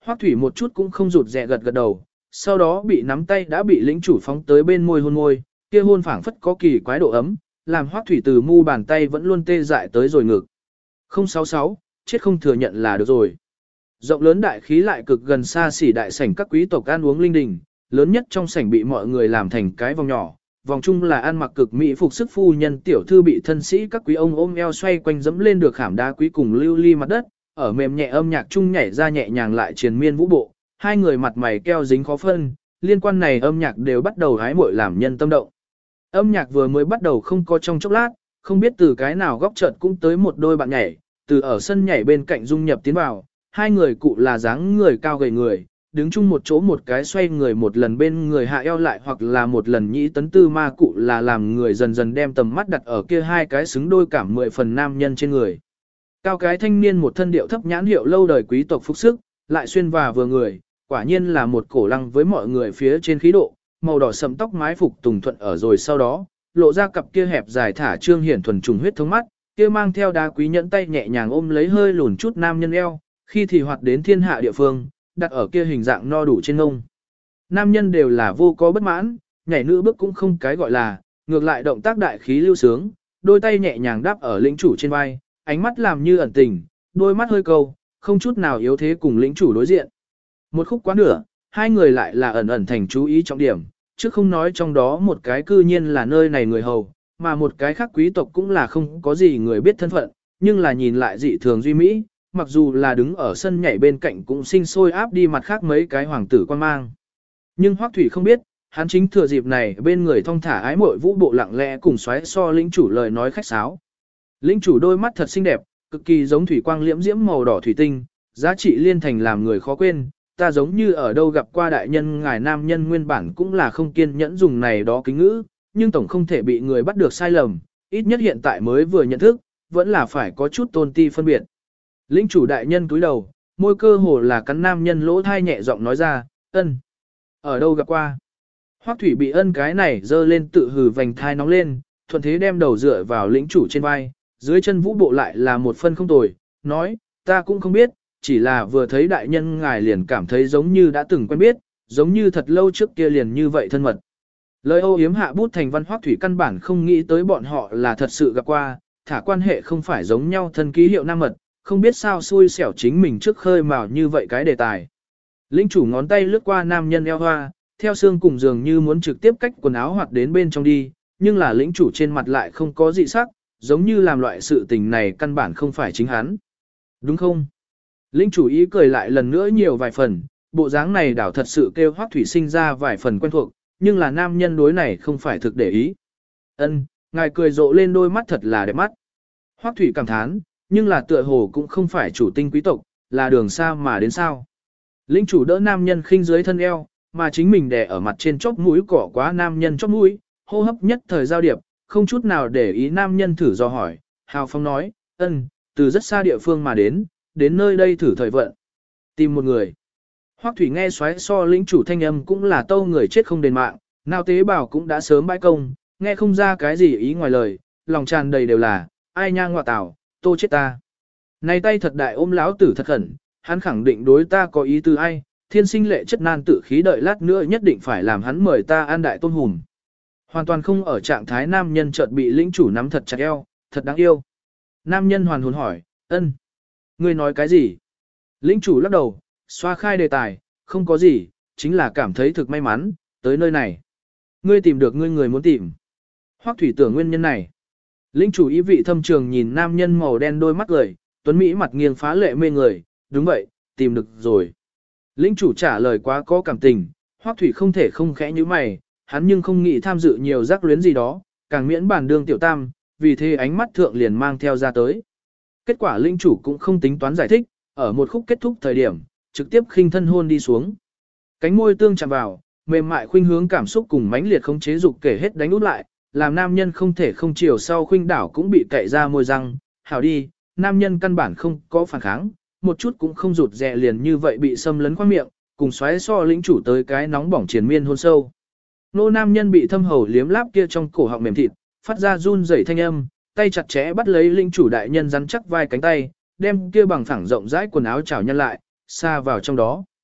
Hoắc Thủy một chút cũng không rụt rè gật gật đầu, sau đó bị nắm tay đã bị lĩnh chủ phóng tới bên môi hôn môi, kia hôn phảng phất có kỳ quái độ ấm, làm Hoắc Thủy từ mu bàn tay vẫn luôn tê dại tới rồi ngực. 066, chết không thừa nhận là được rồi. Rộng lớn đại khí lại cực gần xa xỉ đại sảnh các quý tộc ăn uống linh đình, lớn nhất trong sảnh bị mọi người làm thành cái vòng nhỏ, vòng chung là ăn mặc cực mỹ phục sức phu nhân tiểu thư bị thân sĩ các quý ông ôm eo xoay quanh dẫm lên được khảm đá quý cùng lưu ly mặt đất, ở mềm nhẹ âm nhạc chung nhảy ra nhẹ nhàng lại triền miên vũ bộ, hai người mặt mày keo dính khó phân, liên quan này âm nhạc đều bắt đầu hái muội làm nhân tâm động. Âm nhạc vừa mới bắt đầu không có trong chốc lát, không biết từ cái nào góc chợt cũng tới một đôi bạn nhảy, từ ở sân nhảy bên cạnh dung nhập tiến vào, hai người cụ là dáng người cao gầy người, đứng chung một chỗ một cái xoay người một lần bên người hạ eo lại hoặc là một lần nhĩ tấn tư ma cụ là làm người dần dần đem tầm mắt đặt ở kia hai cái xứng đôi cảm 10 phần nam nhân trên người. Cao cái thanh niên một thân điệu thấp nhãn hiệu lâu đời quý tộc phục sức, lại xuyên và vừa người, quả nhiên là một cổ lăng với mọi người phía trên khí độ, màu đỏ sẫm tóc mái phục tùng thuận ở rồi sau đó, lộ ra cặp kia hẹp dài thả trương hiển thuần trùng huyết thống mắt, kia mang theo đá quý nhẫn tay nhẹ nhàng ôm lấy hơi lùn chút nam nhân eo, khi thì hoạt đến thiên hạ địa phương, đặt ở kia hình dạng no đủ trên ngông. Nam nhân đều là vô có bất mãn, nhảy nữ bước cũng không cái gọi là, ngược lại động tác đại khí lưu sướng, đôi tay nhẹ nhàng đáp ở lĩnh chủ trên vai, ánh mắt làm như ẩn tình, đôi mắt hơi câu, không chút nào yếu thế cùng lĩnh chủ đối diện. Một khúc quá nửa, hai người lại là ẩn ẩn thành chú ý trọng điểm, chứ không nói trong đó một cái cư nhiên là nơi này người hầu, mà một cái khác quý tộc cũng là không có gì người biết thân phận, nhưng là nhìn lại dị thường duy mỹ, mặc dù là đứng ở sân nhảy bên cạnh cũng sinh sôi áp đi mặt khác mấy cái hoàng tử quan mang. Nhưng Hoắc Thủy không biết, hắn chính thừa dịp này bên người thong thả ái muội vũ bộ lặng lẽ cùng xoáy so lĩnh chủ lời nói khách sáo. Lĩnh chủ đôi mắt thật xinh đẹp, cực kỳ giống thủy quang liễm diễm màu đỏ thủy tinh, giá trị liên thành làm người khó quên, ta giống như ở đâu gặp qua đại nhân ngài nam nhân nguyên bản cũng là không kiên nhẫn dùng này đó kính ngữ, nhưng tổng không thể bị người bắt được sai lầm, ít nhất hiện tại mới vừa nhận thức, vẫn là phải có chút tôn ti phân biệt. Lĩnh chủ đại nhân cúi đầu, môi cơ hồ là cắn nam nhân lỗ thai nhẹ giọng nói ra, ân. Ở đâu gặp qua? Hoắc Thủy bị ân cái này dơ lên tự hừ vành thai nóng lên, thuận thế đem đầu dựa vào lĩnh chủ trên vai, dưới chân vũ bộ lại là một phân không tồi, nói, ta cũng không biết, chỉ là vừa thấy đại nhân ngài liền cảm thấy giống như đã từng quen biết, giống như thật lâu trước kia liền như vậy thân mật. Lời âu yếm hạ bút thành văn Hoắc Thủy căn bản không nghĩ tới bọn họ là thật sự gặp qua, thả quan hệ không phải giống nhau thân ký hiệu nam mật, không biết sao xui xẻo chính mình trước khơi mào như vậy cái đề tài. Lĩnh chủ ngón tay lướt qua nam nhân eo hoa, theo xương cùng dường như muốn trực tiếp cách quần áo hoặc đến bên trong đi, nhưng là lĩnh chủ trên mặt lại không có dị sắc, giống như làm loại sự tình này căn bản không phải chính hắn. Đúng không? Lĩnh chủ ý cười lại lần nữa nhiều vài phần, bộ dáng này đảo thật sự kêu Hoắc Thủy sinh ra vài phần quen thuộc, nhưng là nam nhân đối này không phải thực để ý. Ân, ngài cười rộ lên đôi mắt thật là đẹp mắt. Hoắc Thủy cảm thán, nhưng là tựa hồ cũng không phải chủ tinh quý tộc, là đường xa mà đến sao. Lĩnh chủ đỡ nam nhân khinh dưới thân eo, mà chính mình đè ở mặt trên chóp mũi cỏ quá nam nhân chóp mũi, hô hấp nhất thời giao điệp, không chút nào để ý nam nhân thử do hỏi, hào phóng nói, ân, từ rất xa địa phương mà đến nơi đây thử thời vận. Tìm một người. Hoắc Thủy nghe xoáy so lĩnh chủ thanh âm cũng là tâu người chết không đền mạng, nào tế bào cũng đã sớm bãi công, nghe không ra cái gì ý ngoài lời, lòng tràn đầy đều là, ai nha ngọa tảo, tô chết ta. Này tay thật đại ôm lão tử thật khẩn, hắn khẳng định đối ta có ý tư ai, thiên sinh lệ chất nan tự khí đợi lát nữa nhất định phải làm hắn mời ta ăn đại tôn hùm. Hoàn toàn không ở trạng thái nam nhân chợt bị lĩnh chủ nắm thật chặt eo, thật đáng yêu. Nam nhân hoàn hồn hỏi, ân, ngươi nói cái gì? Lĩnh chủ lắc đầu, xoa khai đề tài, không có gì, chính là cảm thấy thực may mắn, tới nơi này. Ngươi tìm được ngươi người muốn tìm. Hoắc Thủy tưởng nguyên nhân này. Lĩnh chủ ý vị thâm trường nhìn nam nhân màu đen đôi mắt cười, tuấn Mỹ mặt nghiêng phá lệ mê người, đúng vậy, tìm được rồi. Lĩnh chủ trả lời quá có cảm tình, Hoắc Thủy không thể không khẽ như mày, hắn nhưng không nghĩ tham dự nhiều giác luyến gì đó, càng miễn bản đương tiểu tam, vì thế ánh mắt thượng liền mang theo ra tới. Kết quả lĩnh chủ cũng không tính toán giải thích, ở một khúc kết thúc thời điểm, trực tiếp khinh thân hôn đi xuống. Cánh môi tương chạm vào, mềm mại khuynh hướng cảm xúc cùng mãnh liệt không chế dục kể hết đánh út lại, làm nam nhân không thể không chiều sau khuynh đảo cũng bị cậy ra môi răng, hảo đi, nam nhân căn bản không có phản kháng, một chút cũng không rụt rè liền như vậy bị xâm lấn qua miệng, cùng xoáy so lĩnh chủ tới cái nóng bỏng triền miên hôn sâu. Nô nam nhân bị thâm hầu liếm láp kia trong cổ họng mềm thịt, phát ra run rẩy thanh âm, tay chặt chẽ bắt lấy lĩnh chủ đại nhân rắn chắc vai cánh tay, đem kia bằng phẳng rộng rãi quần áo chảo nhân lại, xa vào trong đó.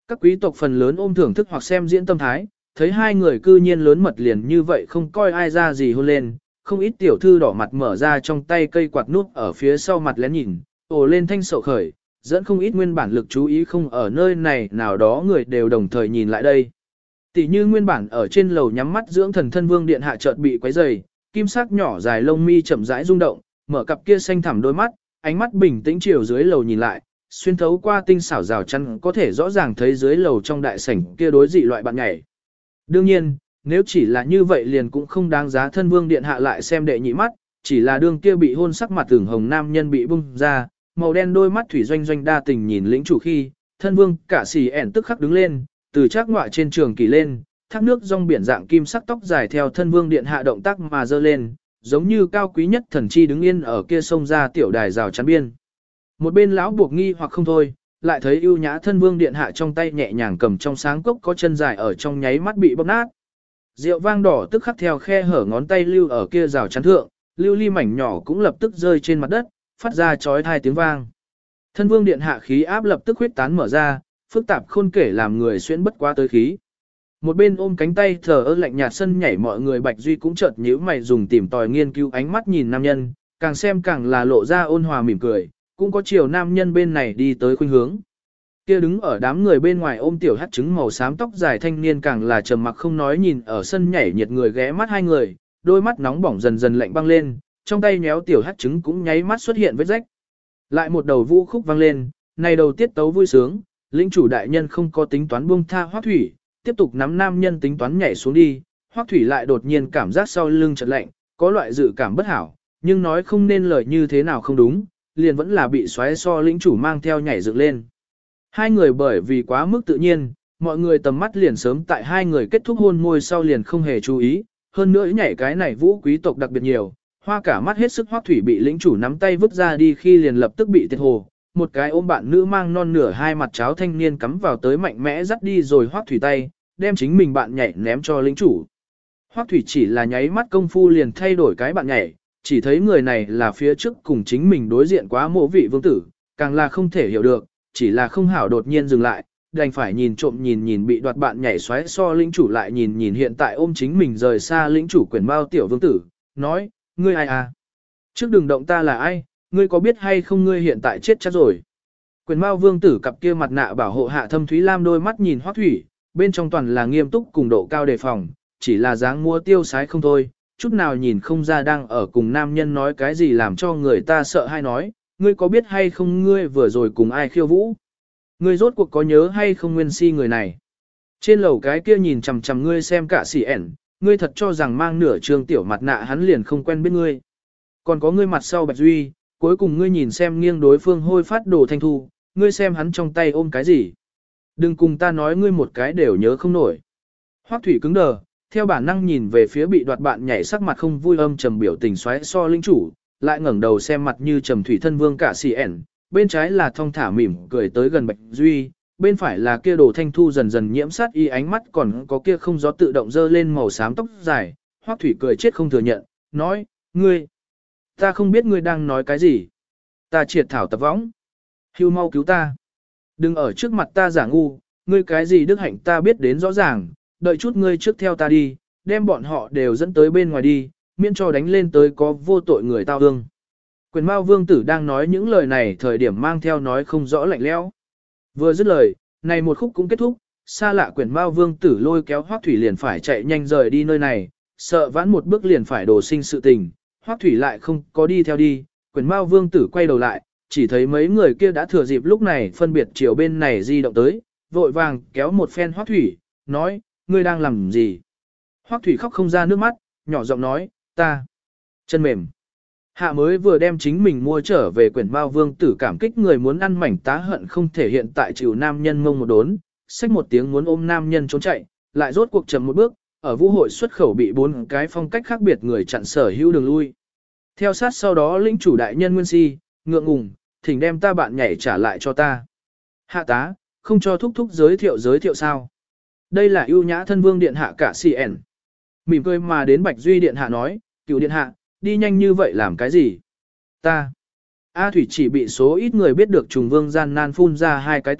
Các quý tộc phần lớn ôm thưởng thức hoặc xem diễn tâm thái, thấy hai người cư nhiên lớn mật liền như vậy không coi ai ra gì hôn lên, không ít tiểu thư đỏ mặt mở ra trong tay cây quạt nút ở phía sau mặt lén nhìn, ồ lên thanh sậu khởi, dẫn không ít nguyên bản lực chú ý không ở nơi này nào đó người đều đồng thời nhìn lại đây. Tỷ như nguyên bản ở trên lầu nhắm mắt dưỡng thần thân vương điện hạ chợt bị quấy rầy, kim sắc nhỏ dài lông mi chậm rãi rung động, mở cặp kia xanh thẳm đôi mắt, ánh mắt bình tĩnh chiều dưới lầu nhìn lại, xuyên thấu qua tinh xảo rào chắn có thể rõ ràng thấy dưới lầu trong đại sảnh kia đối dị loại bạn nhảy. Đương nhiên, nếu chỉ là như vậy liền cũng không đáng giá thân vương điện hạ lại xem đệ nhị mắt, chỉ là đương kia bị hôn sắc mặt tưởng hồng nam nhân bị bung ra, màu đen đôi mắt thủy doanh doanh đa tình nhìn lĩnh chủ khi, thân vương cả xì ẻn tức khắc đứng lên, từ trác ngọa trên trường kỳ lên, thác nước rong biển dạng kim sắc tóc dài theo thân vương điện hạ động tác mà dơ lên, giống như cao quý nhất thần chi đứng yên ở kia sông ra tiểu đài rào chắn biên. Một bên lão buộc nghi hoặc không thôi, lại thấy ưu nhã thân vương điện hạ trong tay nhẹ nhàng cầm trong sáng cốc có chân dài ở trong nháy mắt bị bóp nát. Rượu vang đỏ tức khắc theo khe hở ngón tay lưu ở kia rào chắn thượng, lưu ly mảnh nhỏ cũng lập tức rơi trên mặt đất, phát ra chói tai tiếng vang. Thân vương điện hạ khí áp lập tức huyết tán mở ra, phức tạp khôn kể làm người xuyên bất quá tới khí. Một bên ôm cánh tay thờ ơ lạnh nhạt sân nhảy mọi người Bạch Duy cũng chợt nhíu mày dùng tìm tòi nghiên cứu ánh mắt nhìn nam nhân, càng xem càng là lộ ra ôn hòa mỉm cười, cũng có chiều nam nhân bên này đi tới khuynh hướng. Kia đứng ở đám người bên ngoài ôm tiểu hắt trứng màu xám tóc dài thanh niên càng là trầm mặc không nói nhìn ở sân nhảy nhiệt người ghé mắt hai người, đôi mắt nóng bỏng dần dần lạnh băng lên, trong tay nhéo tiểu hắt trứng cũng nháy mắt xuất hiện vết rách. Lại một đầu vũ khúc vang lên, này đầu tiết tấu vui sướng, lĩnh chủ đại nhân không có tính toán buông tha Hoắc Thủy, tiếp tục nắm nam nhân tính toán nhảy xuống đi, Hoắc Thủy lại đột nhiên cảm giác sau lưng chợt lạnh, có loại dự cảm bất hảo, nhưng nói không nên lời như thế nào không đúng, liền vẫn là bị xoáy so lĩnh chủ mang theo nhảy dựng lên. Hai người bởi vì quá mức tự nhiên, mọi người tầm mắt liền sớm tại hai người kết thúc hôn môi sau liền không hề chú ý, hơn nữa nhảy cái này vũ quý tộc đặc biệt nhiều, hoa cả mắt hết sức Hoắc Thủy bị lĩnh chủ nắm tay vứt ra đi khi liền lập tức bị tiệt hồ, một cái ôm bạn nữ mang non nửa hai mặt cháo thanh niên cắm vào tới mạnh mẽ dắt đi rồi Hoắc Thủy tay, đem chính mình bạn nhảy ném cho lĩnh chủ. Hoắc Thủy chỉ là nháy mắt công phu liền thay đổi cái bạn nhảy, chỉ thấy người này là phía trước cùng chính mình đối diện quá mộ vị vương tử, càng là không thể hiểu được, chỉ là không hảo đột nhiên dừng lại, đành phải nhìn trộm nhìn bị đoạt bạn nhảy xoáy so lĩnh chủ lại nhìn hiện tại ôm chính mình rời xa lĩnh chủ quyền bao tiểu vương tử, nói, ngươi ai à? Trước đừng động ta là ai, ngươi có biết hay không ngươi hiện tại chết chắc rồi. Quyền bao vương tử cặp kia mặt nạ bảo hộ hạ thâm thúy lam đôi mắt nhìn Hoắc Thủy, bên trong toàn là nghiêm túc cùng độ cao đề phòng, chỉ là dáng múa tiêu sái không thôi, chút nào nhìn không ra đang ở cùng nam nhân nói cái gì làm cho người ta sợ hay nói, ngươi có biết hay không ngươi vừa rồi cùng ai khiêu vũ? Ngươi rốt cuộc có nhớ hay không nguyên si người này? Trên lầu cái kia nhìn chằm chằm ngươi xem cả xỉ ẻn, ngươi thật cho rằng mang nửa trường tiểu mặt nạ hắn liền không quen biết ngươi. Còn có ngươi mặt sau Bạch Duy, cuối cùng ngươi nhìn xem nghiêng đối phương hôi phát đồ thanh thu, ngươi xem hắn trong tay ôm cái gì? Đừng cùng ta nói ngươi một cái đều nhớ không nổi. Hoắc Thủy cứng đờ, theo bản năng nhìn về phía bị đoạt bạn nhảy sắc mặt không vui âm trầm biểu tình xoáy so linh chủ, lại ngẩng đầu xem mặt như trầm thủy thân vương cả xì ẻn, bên trái là thong thả mỉm cười tới gần Bạch Duy, bên phải là kia đồ thanh thu dần dần nhiễm sát y ánh mắt còn có kia không gió tự động dơ lên màu xám tóc dài, Hoắc Thủy cười chết không thừa nhận, nói, ngươi, ta không biết ngươi đang nói cái gì, ta triệt thảo tập võng, hưu mau cứu ta, đừng ở trước mặt ta giả ngu, ngươi cái gì đức hạnh ta biết đến rõ ràng, đợi chút ngươi trước theo ta đi, đem bọn họ đều dẫn tới bên ngoài đi, miễn cho đánh lên tới có vô tội người tao ương. Quyền Mao Vương tử đang nói những lời này thời điểm mang theo nói không rõ lạnh lẽo. Vừa dứt lời, này một khúc cũng kết thúc, xa lạ Quyền Mao Vương tử lôi kéo Hoắc Thủy liền phải chạy nhanh rời đi nơi này, sợ vãn một bước liền phải đổ sinh sự tình, Hoắc Thủy lại không có đi theo đi, Quyền Mao Vương tử quay đầu lại, chỉ thấy mấy người kia đã thừa dịp lúc này phân biệt chiều bên này di động tới, vội vàng kéo một phen Hoắc Thủy, nói, ngươi đang làm gì? Hoắc Thủy khóc không ra nước mắt, nhỏ giọng nói, ta, chân mềm. Hạ mới vừa đem chính mình mua trở về Quyển Mao Vương tử cảm kích người muốn ăn mảnh tá hận không thể hiện tại chịu nam nhân ngông một đốn, xách một tiếng muốn ôm nam nhân trốn chạy, lại rốt cuộc chậm một bước, ở vũ hội xuất khẩu bị 4 cái phong cách khác biệt người chặn sở hữu đường lui. Theo sát sau đó lĩnh chủ đại nhân Nguyên Si, ngượng ngùng, thỉnh đem ta bạn nhảy trả lại cho ta. Hạ tá, không cho thúc thúc giới thiệu sao. Đây là ưu nhã thân vương điện hạ cả CN. Mỉm cười mà đến Bạch Duy điện hạ nói, cựu điện hạ, đi nhanh như vậy làm cái gì? Ta. A Thủy chỉ bị số ít người biết được trùng vương gian nan phun ra 2 cái tử,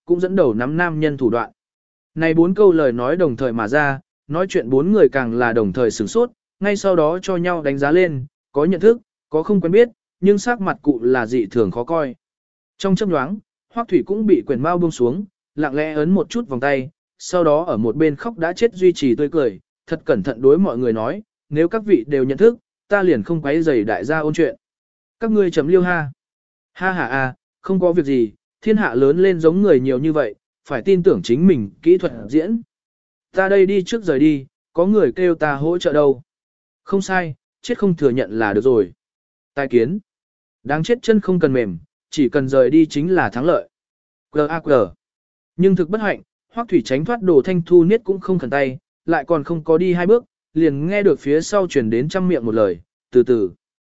cũng dẫn đầu nắm nam nhân thủ đoạn. Này 4 câu lời nói đồng thời mà ra, nói chuyện 4 người càng là đồng thời sửng sốt, ngay sau đó cho nhau đánh giá lên, có nhận thức, có không quen biết, nhưng sắc mặt cụ là dị thường khó coi. Trong chớp nhoáng, Hoắc Thủy cũng bị quyền mao buông xuống, lặng lẽ ấn một chút vòng tay, sau đó ở một bên khóc đã chết duy trì tươi cười, thật cẩn thận đối mọi người nói, nếu các vị đều nhận thức, ta liền không quấy rầy đại gia ôn chuyện. Các ngươi chấm liêu ha. Ha ha a, không có việc gì, thiên hạ lớn lên giống người nhiều như vậy, phải tin tưởng chính mình kỹ thuật diễn. Ta đây đi trước rời đi, có người kêu ta hỗ trợ đâu. Không sai, chết không thừa nhận là được rồi. Tai kiến. Đáng chết chân không cần mềm, chỉ cần rời đi chính là thắng lợi. G.A.G. Nhưng thực bất hạnh, Hoắc Thủy tránh thoát Đồ Thanh Thu niết cũng không khẩn tay, lại còn không có đi 2 bước, liền nghe được phía sau truyền đến trăm miệng một lời, từ từ.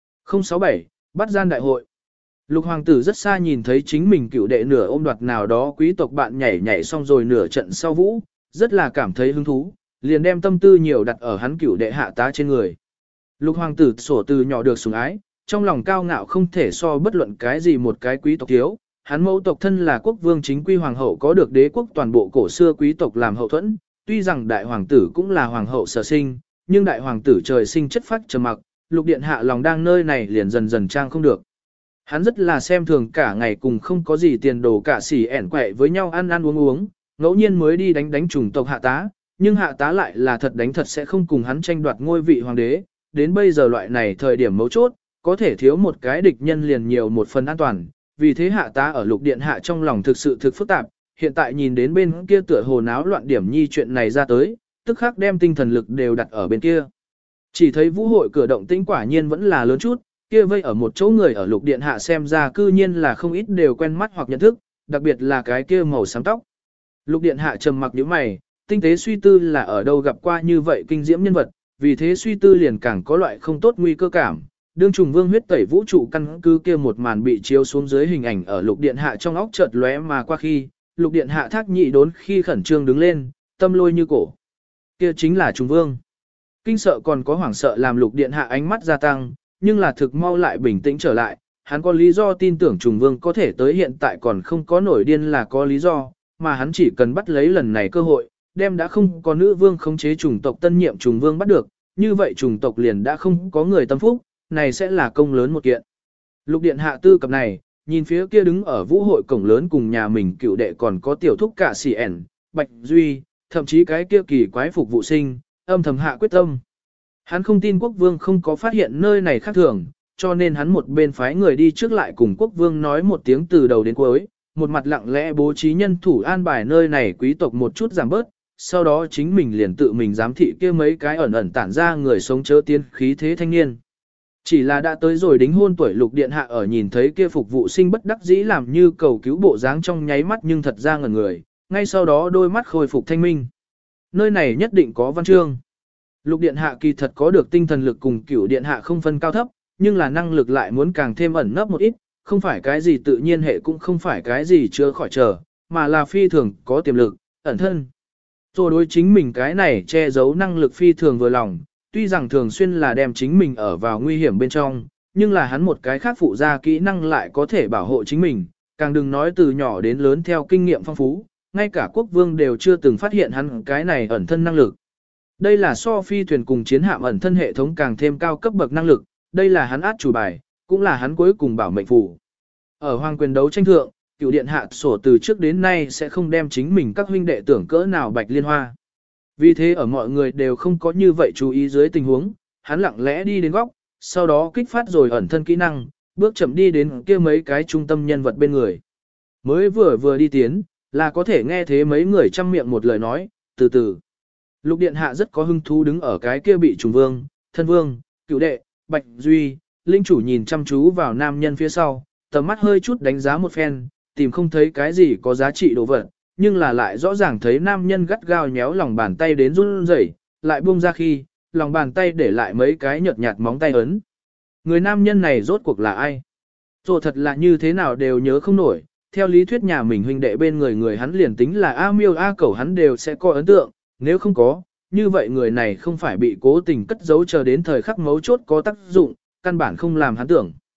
067, bắt gian đại hội. Lục hoàng tử rất xa nhìn thấy chính mình cựu đệ nửa ôm đoạt nào đó quý tộc bạn nhảy xong rồi nửa trận sau vũ, rất là cảm thấy hứng thú, liền đem tâm tư nhiều đặt ở hắn cựu đệ hạ tá trên người. Lục hoàng tử sổ từ nhỏ được sủng ái, trong lòng cao ngạo không thể so bất luận cái gì một cái quý tộc thiếu, hắn mẫu tộc thân là quốc vương chính quy hoàng hậu có được đế quốc toàn bộ cổ xưa quý tộc làm hậu thuẫn, tuy rằng đại hoàng tử cũng là hoàng hậu sở sinh, nhưng đại hoàng tử trời sinh chất phác trầm mặc, lục điện hạ lòng đang nơi này liền dần dần trang không được. Hắn rất là xem thường cả ngày cùng không có gì tiền đồ cả xỉ ẻn quẹ với nhau ăn ăn uống uống, ngẫu nhiên mới đi đánh chủng tộc hạ tá, nhưng hạ tá lại là thật đánh thật sẽ không cùng hắn tranh đoạt ngôi vị hoàng đế, đến bây giờ loại này thời điểm mấu chốt, có thể thiếu một cái địch nhân liền nhiều một phần an toàn, vì thế hạ tá ở lục điện hạ trong lòng thực sự thực phức tạp, hiện tại nhìn đến bên kia tựa hồ náo loạn điểm nhi chuyện này ra tới, tức khắc đem tinh thần lực đều đặt ở bên kia. Chỉ thấy vũ hội cửa động tĩnh quả nhiên vẫn là lớn chút, kia vây ở một chỗ người ở lục điện hạ xem ra cư nhiên là không ít đều quen mắt hoặc nhận thức, đặc biệt là cái kia màu xám tóc. Lục điện hạ trầm mặc nhíu mày, tinh tế suy tư là ở đâu gặp qua như vậy kinh diễm nhân vật, vì thế suy tư liền càng có loại không tốt nguy cơ cảm. Đương trùng vương huyết tẩy vũ trụ căn cứ kia một màn bị chiếu xuống dưới hình ảnh ở lục điện hạ trong óc chợt lóe mà qua khi, lục điện hạ thác nhị đốn khi khẩn trương đứng lên, tâm lôi như cổ. Kia chính là trùng vương. Kinh sợ còn có hoảng sợ làm lục điện hạ ánh mắt gia tăng, nhưng là thực mau lại bình tĩnh trở lại, hắn có lý do tin tưởng trùng vương có thể tới hiện tại còn không có nổi điên là có lý do, mà hắn chỉ cần bắt lấy lần này cơ hội, đem đã không có nữ vương khống chế chủng tộc tân nhiệm trùng vương bắt được, như vậy chủng tộc liền đã không có người tâm phúc, này sẽ là công lớn một kiện. Lục điện hạ tư cập này, nhìn phía kia đứng ở vũ hội cổng lớn cùng nhà mình cựu đệ còn có tiểu thúc cả xỉ ẻn, Bạch Duy, thậm chí cái kia kỳ quái phục vụ sinh, âm thầm hạ quyết tâm. Hắn không tin quốc vương không có phát hiện nơi này khác thường, cho nên hắn một bên phái người đi trước lại cùng quốc vương nói một tiếng từ đầu đến cuối, một mặt lặng lẽ bố trí nhân thủ an bài nơi này quý tộc một chút giảm bớt, sau đó chính mình liền tự mình giám thị kia mấy cái ẩn ẩn tản ra người sống chớ tiên khí thế thanh niên. Chỉ là đã tới rồi đính hôn tuổi lục điện hạ ở nhìn thấy kia phục vụ sinh bất đắc dĩ làm như cầu cứu bộ dáng trong nháy mắt nhưng thật ra ngẩn người, ngay sau đó đôi mắt khôi phục thanh minh. Nơi này nhất định có văn chương. Lục điện hạ kỳ thật có được tinh thần lực cùng cửu điện hạ không phân cao thấp, nhưng là năng lực lại muốn càng thêm ẩn nấp một ít, không phải cái gì tự nhiên hệ cũng không phải cái gì chưa khỏi chờ, mà là phi thường có tiềm lực, ẩn thân. Rồi đối chính mình cái này che giấu năng lực phi thường vừa lòng, tuy rằng thường xuyên là đem chính mình ở vào nguy hiểm bên trong, nhưng là hắn một cái khác phụ ra kỹ năng lại có thể bảo hộ chính mình, càng đừng nói từ nhỏ đến lớn theo kinh nghiệm phong phú, ngay cả quốc vương đều chưa từng phát hiện hắn cái này ẩn thân năng lực. Đây là so phi thuyền cùng chiến hạm ẩn thân hệ thống càng thêm cao cấp bậc năng lực, đây là hắn át chủ bài, cũng là hắn cuối cùng bảo mệnh phù. Ở hoàng quyền đấu tranh thượng, cựu điện hạ sổ từ trước đến nay sẽ không đem chính mình các huynh đệ tưởng cỡ nào bạch liên hoa. Vì thế ở mọi người đều không có như vậy chú ý dưới tình huống, hắn lặng lẽ đi đến góc, sau đó kích phát rồi ẩn thân kỹ năng, bước chậm đi đến kia mấy cái trung tâm nhân vật bên người. Mới vừa đi tiến, là có thể nghe thế mấy người trăm miệng một lời nói, từ từ. Lục điện hạ rất có hứng thú đứng ở cái kia bị trùng vương, thân vương, cựu đệ, Bạch Duy, linh chủ nhìn chăm chú vào nam nhân phía sau, tầm mắt hơi chút đánh giá một phen, tìm không thấy cái gì có giá trị đồ vật, nhưng là lại rõ ràng thấy nam nhân gắt gao nhéo lòng bàn tay đến run rẩy, lại buông ra khi, lòng bàn tay để lại mấy cái nhợt nhạt móng tay ấn. Người nam nhân này rốt cuộc là ai? Rồi thật là như thế nào đều nhớ không nổi, theo lý thuyết nhà mình huynh đệ bên người hắn liền tính là A Miêu A Cẩu hắn đều sẽ có ấn tượng, nếu không có, như vậy người này không phải bị cố tình cất giấu chờ đến thời khắc mấu chốt có tác dụng, căn bản không làm hắn tưởng.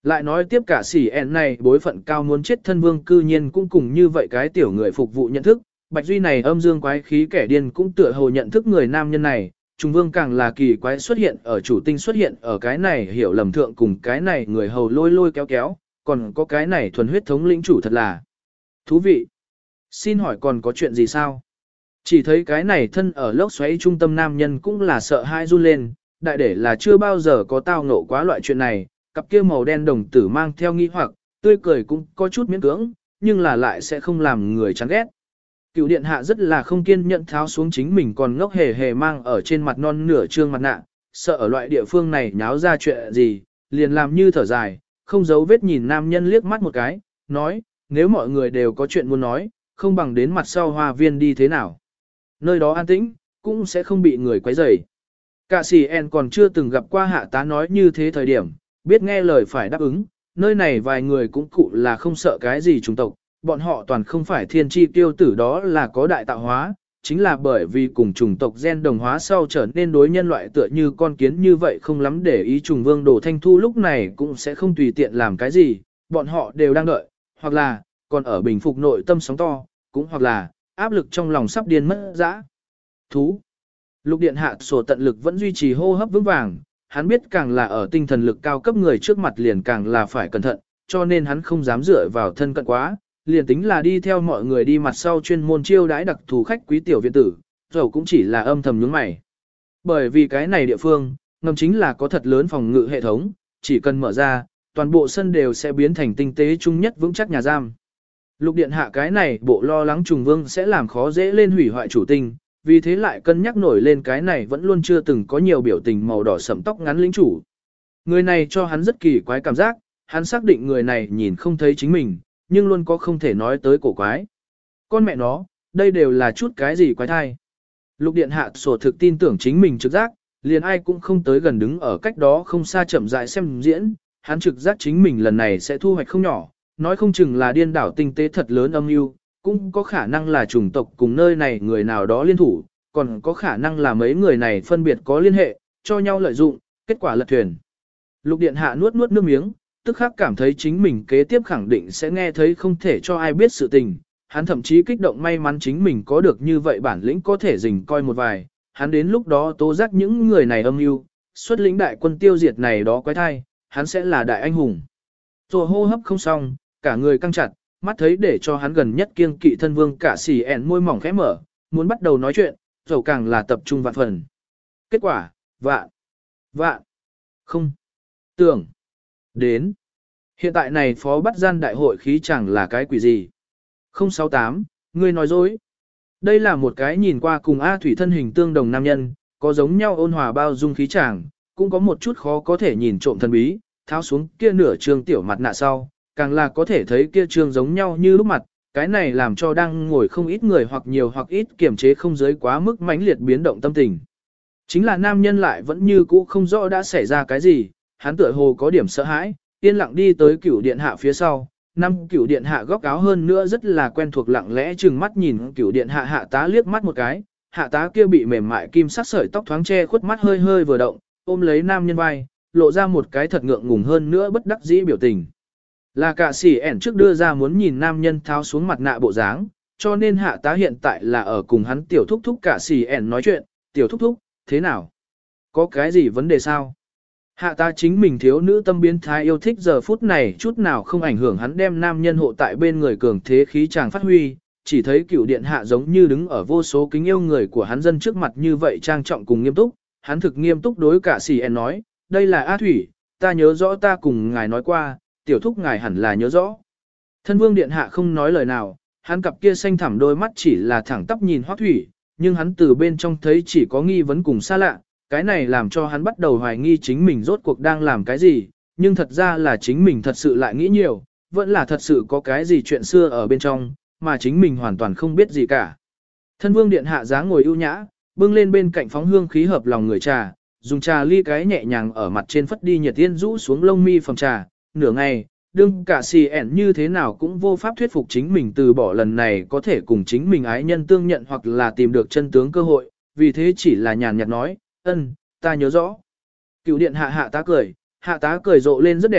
Lại nói tiếp cả sỉ ẹn này bối phận cao muốn chết thân vương cư nhiên cũng cùng như vậy cái tiểu người phục vụ nhận thức, Bạch Duy này âm dương quái khí kẻ điên cũng tựa hồ nhận thức người nam nhân này, Trùng Vương càng là kỳ quái xuất hiện ở chủ tinh xuất hiện ở cái này hiểu lầm thượng cùng cái này người hầu lôi lôi kéo kéo, còn có cái này thuần huyết thống lĩnh chủ thật là thú vị. Xin hỏi còn có chuyện gì sao? Chỉ thấy cái này thân ở lốc xoáy trung tâm nam nhân cũng là sợ hãi run lên, đại để là chưa bao giờ có tao ngộ quá loại chuyện này, cặp kia màu đen đồng tử mang theo nghi hoặc, tươi cười cũng có chút miễn cưỡng, nhưng là lại sẽ không làm người chán ghét. Cựu điện hạ rất là không kiên nhẫn tháo xuống chính mình còn ngốc hề hề mang ở trên mặt non nửa trương mặt nạ, sợ ở loại địa phương này nháo ra chuyện gì, liền làm như thở dài, không giấu vết nhìn nam nhân liếc mắt một cái, nói, nếu mọi người đều có chuyện muốn nói, không bằng đến mặt sau hoa viên đi thế nào. Nơi đó an tĩnh, cũng sẽ không bị người quấy rầy. Cả sĩ en còn chưa từng gặp qua hạ tá nói như thế thời điểm, biết nghe lời phải đáp ứng, nơi này vài người cũng cụ là không sợ cái gì chủng tộc, bọn họ toàn không phải thiên chi tiêu tử đó là có đại tạo hóa, chính là bởi vì cùng chủng tộc gen đồng hóa sau trở nên đối nhân loại tựa như con kiến như vậy không lắm để ý trùng vương đồ thanh thu lúc này cũng sẽ không tùy tiện làm cái gì, bọn họ đều đang đợi, hoặc là, còn ở bình phục nội tâm sóng to, cũng hoặc là, áp lực trong lòng sắp điên mất dã. Thú. Lục điện hạ sổ tận lực vẫn duy trì hô hấp vững vàng, hắn biết càng là ở tinh thần lực cao cấp người trước mặt liền càng là phải cẩn thận, cho nên hắn không dám dựa vào thân cận quá, liền tính là đi theo mọi người đi mặt sau chuyên môn chiêu đãi đặc thù khách quý tiểu viện tử, dầu cũng chỉ là âm thầm nhướng mày. Bởi vì cái này địa phương, ngầm chính là có thật lớn phòng ngự hệ thống, chỉ cần mở ra, toàn bộ sân đều sẽ biến thành tinh tế chung nhất vững chắc nhà giam. Lục điện hạ cái này bộ lo lắng trùng vương sẽ làm khó dễ lên hủy hoại chủ tinh, vì thế lại cân nhắc nổi lên cái này vẫn luôn chưa từng có nhiều biểu tình màu đỏ sẫm tóc ngắn lĩnh chủ. Người này cho hắn rất kỳ quái cảm giác, hắn xác định người này nhìn không thấy chính mình, nhưng luôn có không thể nói tới cổ quái. Con mẹ nó, đây đều là chút cái gì quái thai. Lục điện hạ sổ thực tin tưởng chính mình trực giác, liền ai cũng không tới gần đứng ở cách đó không xa chậm rãi xem diễn, hắn trực giác chính mình lần này sẽ thu hoạch không nhỏ, nói không chừng là điên đảo tinh tế thật lớn âm mưu, cũng có khả năng là chủng tộc cùng nơi này người nào đó liên thủ, còn có khả năng là mấy người này phân biệt có liên hệ, cho nhau lợi dụng, kết quả lật thuyền. Lục điện hạ nuốt nuốt nước miếng, tức khắc cảm thấy chính mình kế tiếp khẳng định sẽ nghe thấy không thể cho ai biết sự tình, hắn thậm chí kích động may mắn chính mình có được như vậy bản lĩnh có thể rình coi một vài, hắn đến lúc đó tố giác những người này âm mưu, xuất lĩnh đại quân tiêu diệt này đó quái thai, hắn sẽ là đại anh hùng. Rồi hô hấp không xong, cả người căng chặt, mắt thấy để cho hắn gần nhất kiêng kỵ thân vương cả xì ẻn môi mỏng khẽ mở, muốn bắt đầu nói chuyện, dầu càng là tập trung vạn phần. Kết quả, vạn, không, tưởng, đến. Hiện tại này phó bắt gian đại hội khí chẳng là cái quỷ gì. 068, ngươi nói dối. Đây là một cái nhìn qua cùng A Thủy thân hình tương đồng nam nhân, có giống nhau ôn hòa bao dung khí chàng, cũng có một chút khó có thể nhìn trộm thân bí, tháo xuống kia nửa trường tiểu mặt nạ sau, càng là có thể thấy kia trường giống nhau như lúc mặt, cái này làm cho đang ngồi không ít người hoặc nhiều hoặc ít kiềm chế không giới quá mức mãnh liệt biến động tâm tình. Chính là nam nhân lại vẫn như cũ không rõ đã xảy ra cái gì, hắn tựa hồ có điểm sợ hãi, yên lặng đi tới cửu điện hạ phía sau, năm cửu điện hạ góc áo hơn nữa rất là quen thuộc lặng lẽ chừng mắt nhìn cửu điện hạ hạ tá liếc mắt một cái, hạ tá kia bị mềm mại kim sắc sợi tóc thoáng che khuất mắt hơi hơi vừa động, ôm lấy nam nhân vai, lộ ra một cái thật ngượng ngùng hơn nữa bất đắc dĩ biểu tình. Là cả sỉ ẻn trước đưa ra muốn nhìn nam nhân tháo xuống mặt nạ bộ dáng, cho nên hạ tá hiện tại là ở cùng hắn tiểu thúc thúc cả sỉ ẻn nói chuyện, tiểu thúc thúc, thế nào? Có cái gì vấn đề sao? Hạ tá chính mình thiếu nữ tâm biến thái yêu thích giờ phút này chút nào không ảnh hưởng hắn đem nam nhân hộ tại bên người cường thế khí chàng phát huy, chỉ thấy cựu điện hạ giống như đứng ở vô số kính yêu người của hắn dân trước mặt như vậy trang trọng cùng nghiêm túc, hắn thực nghiêm túc đối cả sỉ ẻn nói, đây là A Thủy, ta nhớ rõ ta cùng ngài nói qua, tiểu thúc ngài hẳn là nhớ rõ. Thân vương điện hạ không nói lời nào, hắn cặp kia xanh thẳm đôi mắt chỉ là thẳng tắp nhìn Hoắc Thủy, nhưng hắn từ bên trong thấy chỉ có nghi vấn cùng xa lạ, cái này làm cho hắn bắt đầu hoài nghi chính mình rốt cuộc đang làm cái gì, nhưng thật ra là chính mình thật sự lại nghĩ nhiều, vẫn là thật sự có cái gì chuyện xưa ở bên trong, mà chính mình hoàn toàn không biết gì cả. Thân vương điện hạ dáng ngồi ưu nhã, bưng lên bên cạnh phóng hương khí hợp lòng người trà, dùng trà ly cái nhẹ nhàng ở mặt trên phất đi nhiệt tiên rũ xuống lông mi phẩm trà, nửa ngày, đương cả xì ẻn như thế nào cũng vô pháp thuyết phục chính mình từ bỏ lần này có thể cùng chính mình ái nhân tương nhận hoặc là tìm được chân tướng cơ hội, vì thế chỉ là nhàn nhạt nói, ta nhớ rõ. Cựu điện hạ tá cười rộ lên rất đẹp,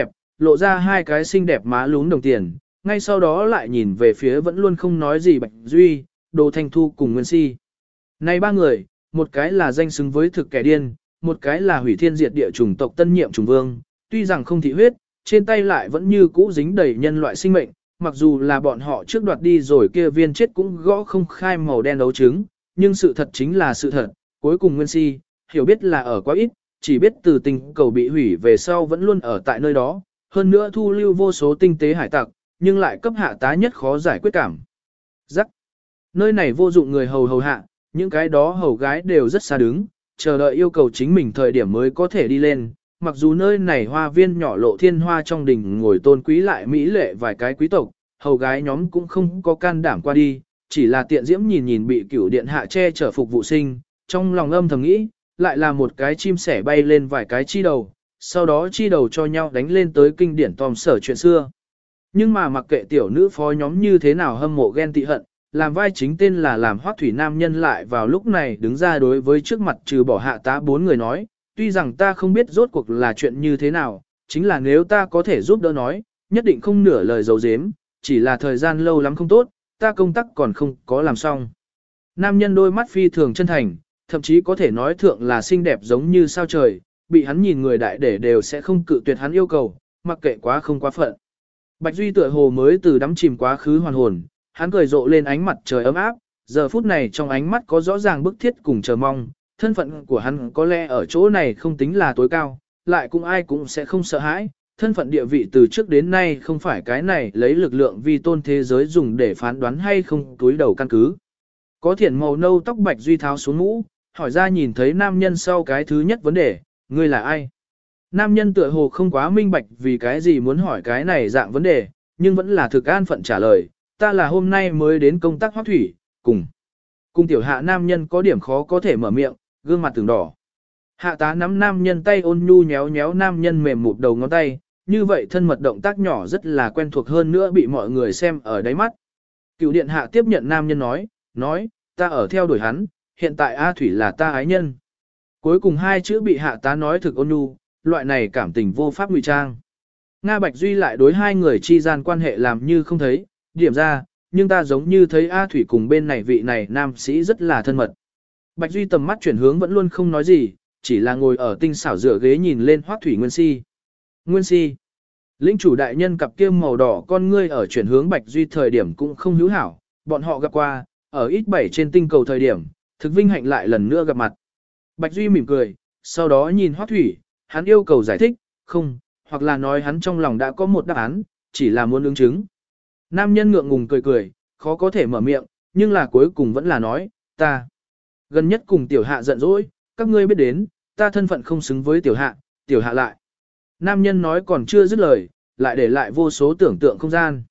lộ ra hai cái xinh đẹp má lún đồng tiền, ngay sau đó lại nhìn về phía vẫn luôn không nói gì Bạch Duy, Đồ Thanh Thu cùng Nguyên Si. Này ba người, một cái là danh xứng với thực kẻ điên, một cái là hủy thiên diệt địa chủng tộc tân nhiệm chủng vương, tuy rằng không thị huyết, trên tay lại vẫn như cũ dính đầy nhân loại sinh mệnh, mặc dù là bọn họ trước đoạt đi rồi kia viên chết cũng gõ không khai màu đen đấu trứng, nhưng sự thật chính là sự thật, cuối cùng Nguyên Si, hiểu biết là ở quá ít, chỉ biết từ tình cầu bị hủy về sau vẫn luôn ở tại nơi đó, hơn nữa thu lưu vô số tinh tế hải tặc, nhưng lại cấp hạ tá nhất khó giải quyết cảm. Rắc. Nơi này vô dụng người hầu hạ, những cái đó hầu gái đều rất xa đứng, chờ đợi yêu cầu chính mình thời điểm mới có thể đi lên. Mặc dù nơi này hoa viên nhỏ lộ thiên hoa trong đình ngồi tôn quý lại mỹ lệ vài cái quý tộc, hầu gái nhóm cũng không có can đảm qua đi, chỉ là tiện diễm nhìn nhìn bị cửu điện hạ che chở phục vụ sinh, trong lòng âm thầm nghĩ, lại là một cái chim sẻ bay lên vài cái chi đầu, sau đó chi đầu cho nhau đánh lên tới kinh điển Tom Sở chuyện xưa. Nhưng mà mặc kệ tiểu nữ phó nhóm như thế nào hâm mộ ghen tị hận, làm vai chính tên là làm Hoắc Thủy nam nhân lại vào lúc này đứng ra đối với trước mặt trừ bỏ hạ tá bốn người nói, tuy rằng ta không biết rốt cuộc là chuyện như thế nào, chính là nếu ta có thể giúp đỡ nói, nhất định không nửa lời dấu dếm, chỉ là thời gian lâu lắm không tốt, ta công tác còn không có làm xong. Nam nhân đôi mắt phi thường chân thành, thậm chí có thể nói thượng là xinh đẹp giống như sao trời, bị hắn nhìn người đại để đều sẽ không cự tuyệt hắn yêu cầu, mặc kệ quá không quá phận. Bạch Duy tựa hồ mới từ đắm chìm quá khứ hoàn hồn, hắn cười rộ lên ánh mặt trời ấm áp, giờ phút này trong ánh mắt có rõ ràng bức thiết cùng chờ mong, thân phận của hắn có lẽ ở chỗ này không tính là tối cao, lại cũng ai cũng sẽ không sợ hãi, thân phận địa vị từ trước đến nay không phải cái này lấy lực lượng vi tôn thế giới dùng để phán đoán hay không túi đầu căn cứ. Có thiển màu nâu tóc Bạch Duy tháo xuống mũ, hỏi ra nhìn thấy nam nhân sau cái thứ nhất vấn đề, ngươi là ai? Nam nhân tựa hồ không quá minh bạch vì cái gì muốn hỏi cái này dạng vấn đề, nhưng vẫn là thực an phận trả lời, ta là hôm nay mới đến công tác Hoắc Thủy, cùng tiểu hạ nam nhân có điểm khó có thể mở miệng, gương mặt từng đỏ. Hạ tá nắm nam nhân tay ôn nhu nhéo nhéo nam nhân mềm mụt đầu ngón tay, như vậy thân mật động tác nhỏ rất là quen thuộc hơn nữa bị mọi người xem ở đáy mắt. Cựu điện hạ tiếp nhận nam nhân nói, ta ở theo đuổi hắn, hiện tại A Thủy là ta ái nhân. Cuối cùng hai chữ bị hạ tá nói thực ôn nhu, loại này cảm tình vô pháp ngụy trang. Nga Bạch Duy lại đối hai người chi gian quan hệ làm như không thấy, điểm ra, nhưng ta giống như thấy A Thủy cùng bên này vị này nam sĩ rất là thân mật. Bạch Duy tầm mắt chuyển hướng vẫn luôn không nói gì, chỉ là ngồi ở tinh xảo dựa ghế nhìn lên Hoắc Thủy Nguyên Si. Nguyên Si. Lĩnh chủ đại nhân cặp kia màu đỏ con ngươi ở chuyển hướng Bạch Duy thời điểm cũng không hữu hảo, bọn họ gặp qua, ở ít bảy trên tinh cầu thời điểm, thực vinh hạnh lại lần nữa gặp mặt. Bạch Duy mỉm cười, sau đó nhìn Hoắc Thủy, hắn yêu cầu giải thích, không, hoặc là nói hắn trong lòng đã có một đáp án, chỉ là muốn ứng chứng. Nam nhân ngượng ngùng cười, khó có thể mở miệng, nhưng là cuối cùng vẫn là nói, ta. Gần nhất cùng tiểu hạ giận dỗi, các ngươi biết đến, ta thân phận không xứng với tiểu hạ lại. Nam nhân nói còn chưa dứt lời, lại để lại vô số tưởng tượng không gian.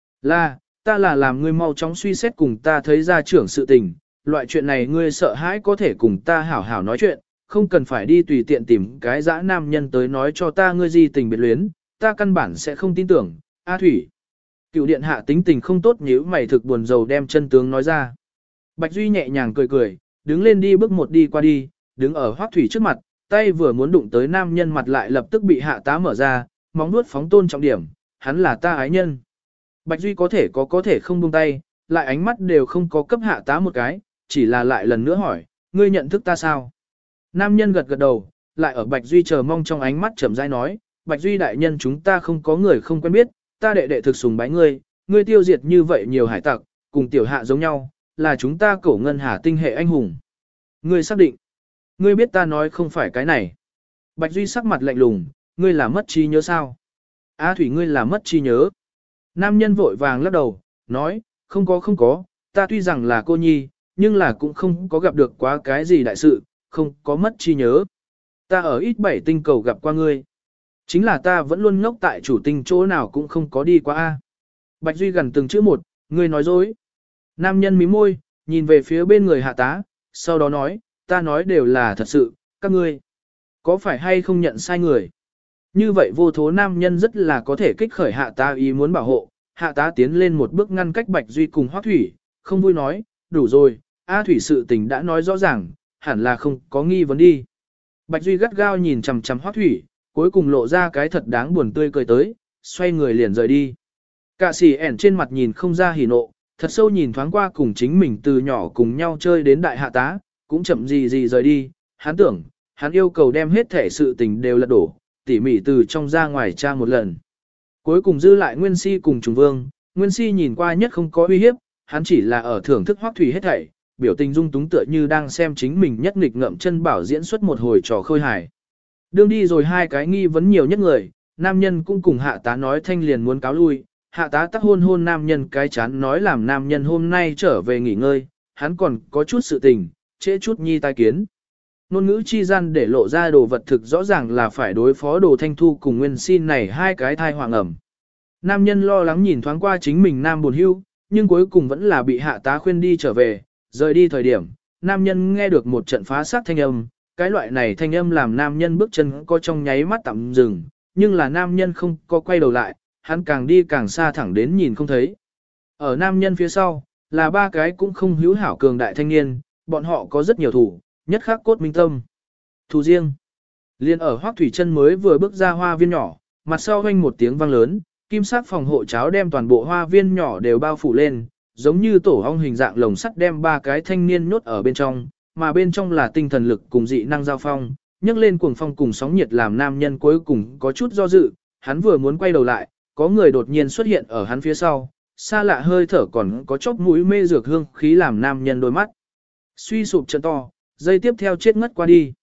Ta là làm ngươi mau chóng suy xét cùng ta thấy ra trưởng sự tình, loại chuyện này ngươi sợ hãi có thể cùng ta hảo hảo nói chuyện, không cần phải đi tùy tiện tìm cái dã nam nhân tới nói cho ta ngươi gì tình biệt luyến, ta căn bản sẽ không tin tưởng, A Thủy. Cựu điện hạ tính tình không tốt nhíu mày thực buồn rầu đem chân tướng nói ra. Bạch Duy nhẹ nhàng cười, đứng lên đi bước một đi qua đi, đứng ở Hoắc Thủy trước mặt, tay vừa muốn đụng tới nam nhân mặt lại lập tức bị hạ tá mở ra, móng nuốt phóng tôn trọng điểm, hắn là ta ái nhân. Bạch Duy có thể không buông tay, lại ánh mắt đều không có cấp hạ tá một cái, chỉ là lại lần nữa hỏi, ngươi nhận thức ta sao? Nam nhân gật đầu, lại ở Bạch Duy chờ mong trong ánh mắt chậm rãi nói, Bạch Duy đại nhân chúng ta không có người không quen biết, ta đệ đệ thực sùng bái ngươi tiêu diệt như vậy nhiều hải tặc, cùng tiểu hạ giống nhau, là chúng ta cổ ngân hà tinh hệ anh hùng. Ngươi xác định, ngươi biết ta nói không phải cái này. Bạch Duy sắc mặt lạnh lùng, ngươi là mất trí nhớ sao? A Thủy ngươi là mất trí nhớ. Nam nhân vội vàng lắc đầu, nói, không có, ta tuy rằng là cô nhi, nhưng là cũng không có gặp được quá cái gì đại sự, không có mất trí nhớ. Ta ở ít bảy tinh cầu gặp qua ngươi. Chính là ta vẫn luôn ngốc tại chủ tinh chỗ nào cũng không có đi qua a. Bạch Duy gần từng chữ một, ngươi nói dối. Nam nhân mím môi, nhìn về phía bên người hạ tá, sau đó nói, ta nói đều là thật sự, các ngươi có phải hay không nhận sai người. Như vậy vô thố nam nhân rất là có thể kích khởi hạ tá ý muốn bảo hộ, hạ tá tiến lên một bước ngăn cách Bạch Duy cùng Hoắc Thủy, không vui nói, đủ rồi, A Thủy sự tình đã nói rõ ràng, hẳn là không có nghi vấn đi. Bạch Duy gắt gao nhìn chằm chằm Hoắc Thủy, cuối cùng lộ ra cái thật đáng buồn tươi cười tới, xoay người liền rời đi. Cả sĩ ẻn trên mặt nhìn không ra hỉ nộ, thật sâu nhìn thoáng qua cùng chính mình từ nhỏ cùng nhau chơi đến đại hạ tá, cũng chậm gì rời đi, hắn tưởng, hắn yêu cầu đem hết thể sự tình đều lật đổ, tỉ mỉ từ trong ra ngoài tra một lần. Cuối cùng dư lại Nguyên Si cùng Trùng Vương, Nguyên Si nhìn qua nhất không có uy hiếp, hắn chỉ là ở thưởng thức Hoắc Thủy hết thảy, biểu tình dung túng tựa như đang xem chính mình nhất nghịch ngợm chân bảo diễn xuất một hồi trò khơi hài. Đương đi rồi hai cái nghi vấn nhiều nhất người, nam nhân cũng cùng hạ tá nói thanh liền muốn cáo lui, hạ tá tắc hôn nam nhân cái chán nói làm nam nhân hôm nay trở về nghỉ ngơi, hắn còn có chút sự tình, trễ chút nhi tai kiến. Ngôn ngữ chi gian để lộ ra đồ vật thực rõ ràng là phải đối phó Đồ Thanh Thu cùng Nguyên Xin này hai cái thai hoàng ẩm. Nam nhân lo lắng nhìn thoáng qua chính mình nam buồn hưu, nhưng cuối cùng vẫn là bị hạ tá khuyên đi trở về, rời đi thời điểm, nam nhân nghe được một trận phá xác thanh âm, cái loại này thanh âm làm nam nhân bước chân có trong nháy mắt tạm dừng, nhưng là nam nhân không có quay đầu lại, hắn càng đi càng xa thẳng đến nhìn không thấy. Ở nam nhân phía sau, là ba cái cũng không hữu hảo cường đại thanh niên, bọn họ có rất nhiều thủ, nhất khắc cốt minh tâm. Thủ riêng. Liên ở Hoắc Thủy Chân mới vừa bước ra hoa viên nhỏ, mặt sau vang một tiếng vang lớn, kim sắc phòng hộ cháo đem toàn bộ hoa viên nhỏ đều bao phủ lên, giống như tổ ong hình dạng lồng sắt đem ba cái thanh niên nhốt ở bên trong, mà bên trong là tinh thần lực cùng dị năng giao phong, nhấc lên cuồng phong cùng sóng nhiệt làm nam nhân cuối cùng có chút do dự, hắn vừa muốn quay đầu lại, có người đột nhiên xuất hiện ở hắn phía sau, xa lạ hơi thở còn có chóp mũi mê dược hương khí làm nam nhân đôi mắt suy sụp trận to, dây tiếp theo chết ngất qua đi.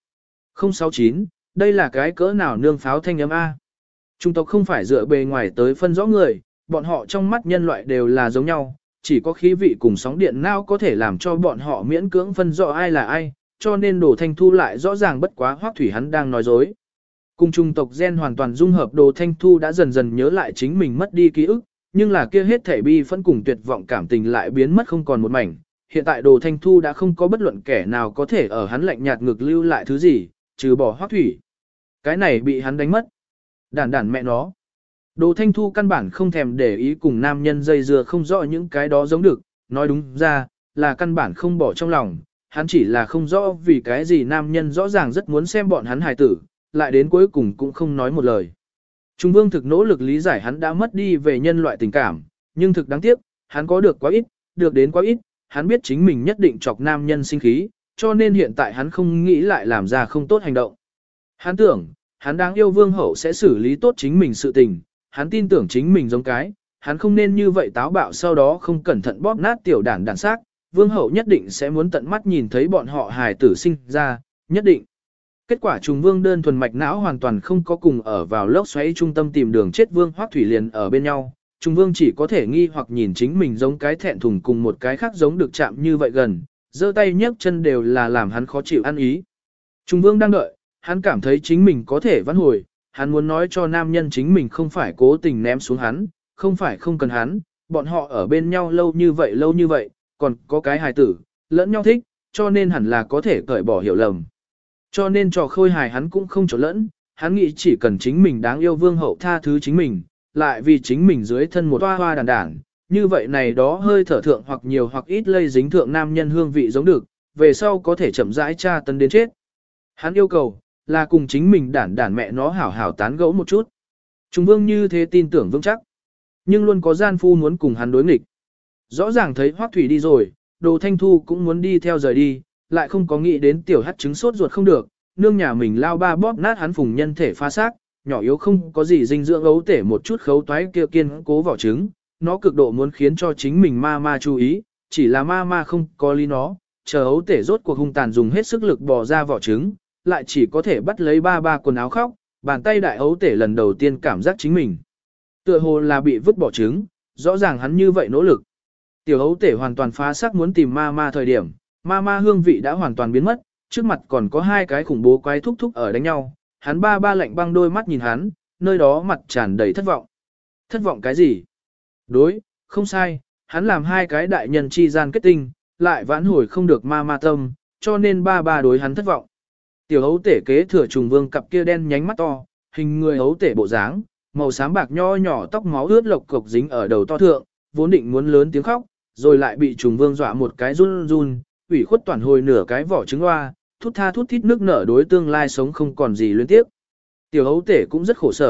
069, đây là cái cỡ nào nương pháo thanh âm A. Trung tộc không phải dựa bề ngoài tới phân rõ người, bọn họ trong mắt nhân loại đều là giống nhau, chỉ có khí vị cùng sóng điện não có thể làm cho bọn họ miễn cưỡng phân rõ ai là ai, cho nên Đồ Thanh Thu lại rõ ràng bất quá Hoắc Thủy hắn đang nói dối. Cùng trung tộc gen hoàn toàn dung hợp, Đồ Thanh Thu đã dần dần nhớ lại chính mình mất đi ký ức, nhưng là kia hết thể bi phẫn cùng tuyệt vọng cảm tình lại biến mất không còn một mảnh. Hiện tại Đồ Thanh Thu đã không có bất luận kẻ nào có thể ở hắn lạnh nhạt ngực lưu lại thứ gì, trừ bỏ Hoắc Thủy. Cái này bị hắn đánh mất. Đản mẹ nó. Đồ Thanh Thu căn bản không thèm để ý cùng nam nhân dây dưa không rõ những cái đó giống được, nói đúng ra, là căn bản không bỏ trong lòng, hắn chỉ là không rõ vì cái gì nam nhân rõ ràng rất muốn xem bọn hắn hài tử, lại đến cuối cùng cũng không nói một lời. Trung Vương thực nỗ lực lý giải hắn đã mất đi về nhân loại tình cảm, nhưng thực đáng tiếc, hắn có được quá ít, được đến quá ít, hắn biết chính mình nhất định chọc nam nhân sinh khí, cho nên hiện tại hắn không nghĩ lại làm ra không tốt hành động. Hắn tưởng, hắn đáng yêu Vương hậu sẽ xử lý tốt chính mình sự tình, hắn tin tưởng chính mình giống cái, hắn không nên như vậy táo bạo sau đó không cẩn thận bóp nát tiểu đản xác, Vương hậu nhất định sẽ muốn tận mắt nhìn thấy bọn họ hài tử sinh ra, nhất định. Kết quả trùng Vương đơn thuần mạch não hoàn toàn không có cùng ở vào lốc xoáy trung tâm tìm đường chết Vương Hoắc Thủy liền ở bên nhau, trùng Vương chỉ có thể nghi hoặc nhìn chính mình giống cái thẹn thùng cùng một cái khác giống được chạm như vậy gần, giơ tay nhấc chân đều là làm hắn khó chịu ăn ý. Trùng Vương đang đợi, hắn cảm thấy chính mình có thể vãn hồi, hắn muốn nói cho nam nhân chính mình không phải cố tình ném xuống hắn, không phải không cần hắn, bọn họ ở bên nhau lâu như vậy, còn có cái hài tử, lẫn nhau thích, cho nên hẳn là có thể cởi bỏ hiểu lầm. Cho nên trò khôi hài hắn cũng không trộn lẫn, hắn nghĩ chỉ cần chính mình đáng yêu Vương hậu tha thứ chính mình, lại vì chính mình dưới thân một hoa hoa đàn, như vậy này đó hơi thở thượng hoặc nhiều hoặc ít lây dính thượng nam nhân hương vị giống được, về sau có thể chậm rãi tra tấn đến chết. Hắn yêu cầu, là cùng chính mình đản mẹ nó hảo hảo tán gẫu một chút. Trung Vương như thế tin tưởng vững chắc, nhưng luôn có gian phu muốn cùng hắn đối nghịch. Rõ ràng thấy Hoắc Thủy đi rồi, Đồ Thanh Thu cũng muốn đi theo rời đi, lại không có nghĩ đến tiểu hắt trứng sốt ruột không được, nương nhà mình lao ba bóp nát hắn phùng nhân thể phá xác, nhỏ yếu không có gì dinh dưỡng ấu tể một chút khấu toái kia kiên cố vỏ trứng, nó cực độ muốn khiến cho chính mình ma chú ý, chỉ là ma không có lý nó, chờ ấu tể rốt cuộc hung tàn dùng hết sức lực bò ra vỏ trứng, lại chỉ có thể bắt lấy ba quần áo khóc, bàn tay đại ấu tể lần đầu tiên cảm giác chính mình. Tựa hồ là bị vứt bỏ trứng, rõ ràng hắn như vậy nỗ lực. Tiểu ấu tể hoàn toàn phá xác muốn tìm ma thời điểm, ma hương vị đã hoàn toàn biến mất, trước mặt còn có hai cái khủng bố quái thúc ở đánh nhau, hắn ba lạnh băng đôi mắt nhìn hắn, nơi đó mặt tràn đầy thất vọng. Thất vọng cái gì? Đối, không sai, hắn làm hai cái đại nhân chi gian kết tinh, lại vãn hồi không được ma tâm, cho nên ba đối hắn thất vọng. Tiểu ấu tể kế thừa Trùng Vương cặp kia đen nhánh mắt to, hình người ấu tể bộ dáng, màu xám bạc nho nhỏ tóc máu ướt lộc cục dính ở đầu to thượng, vốn định muốn lớn tiếng khóc, rồi lại bị Trùng Vương dọa một cái run, ủy khuất toàn hồi nửa cái vỏ trứng hoa, thút thít nước nở đối tương lai sống không còn gì luyến tiếp. Tiểu ấu tể cũng rất khổ sở,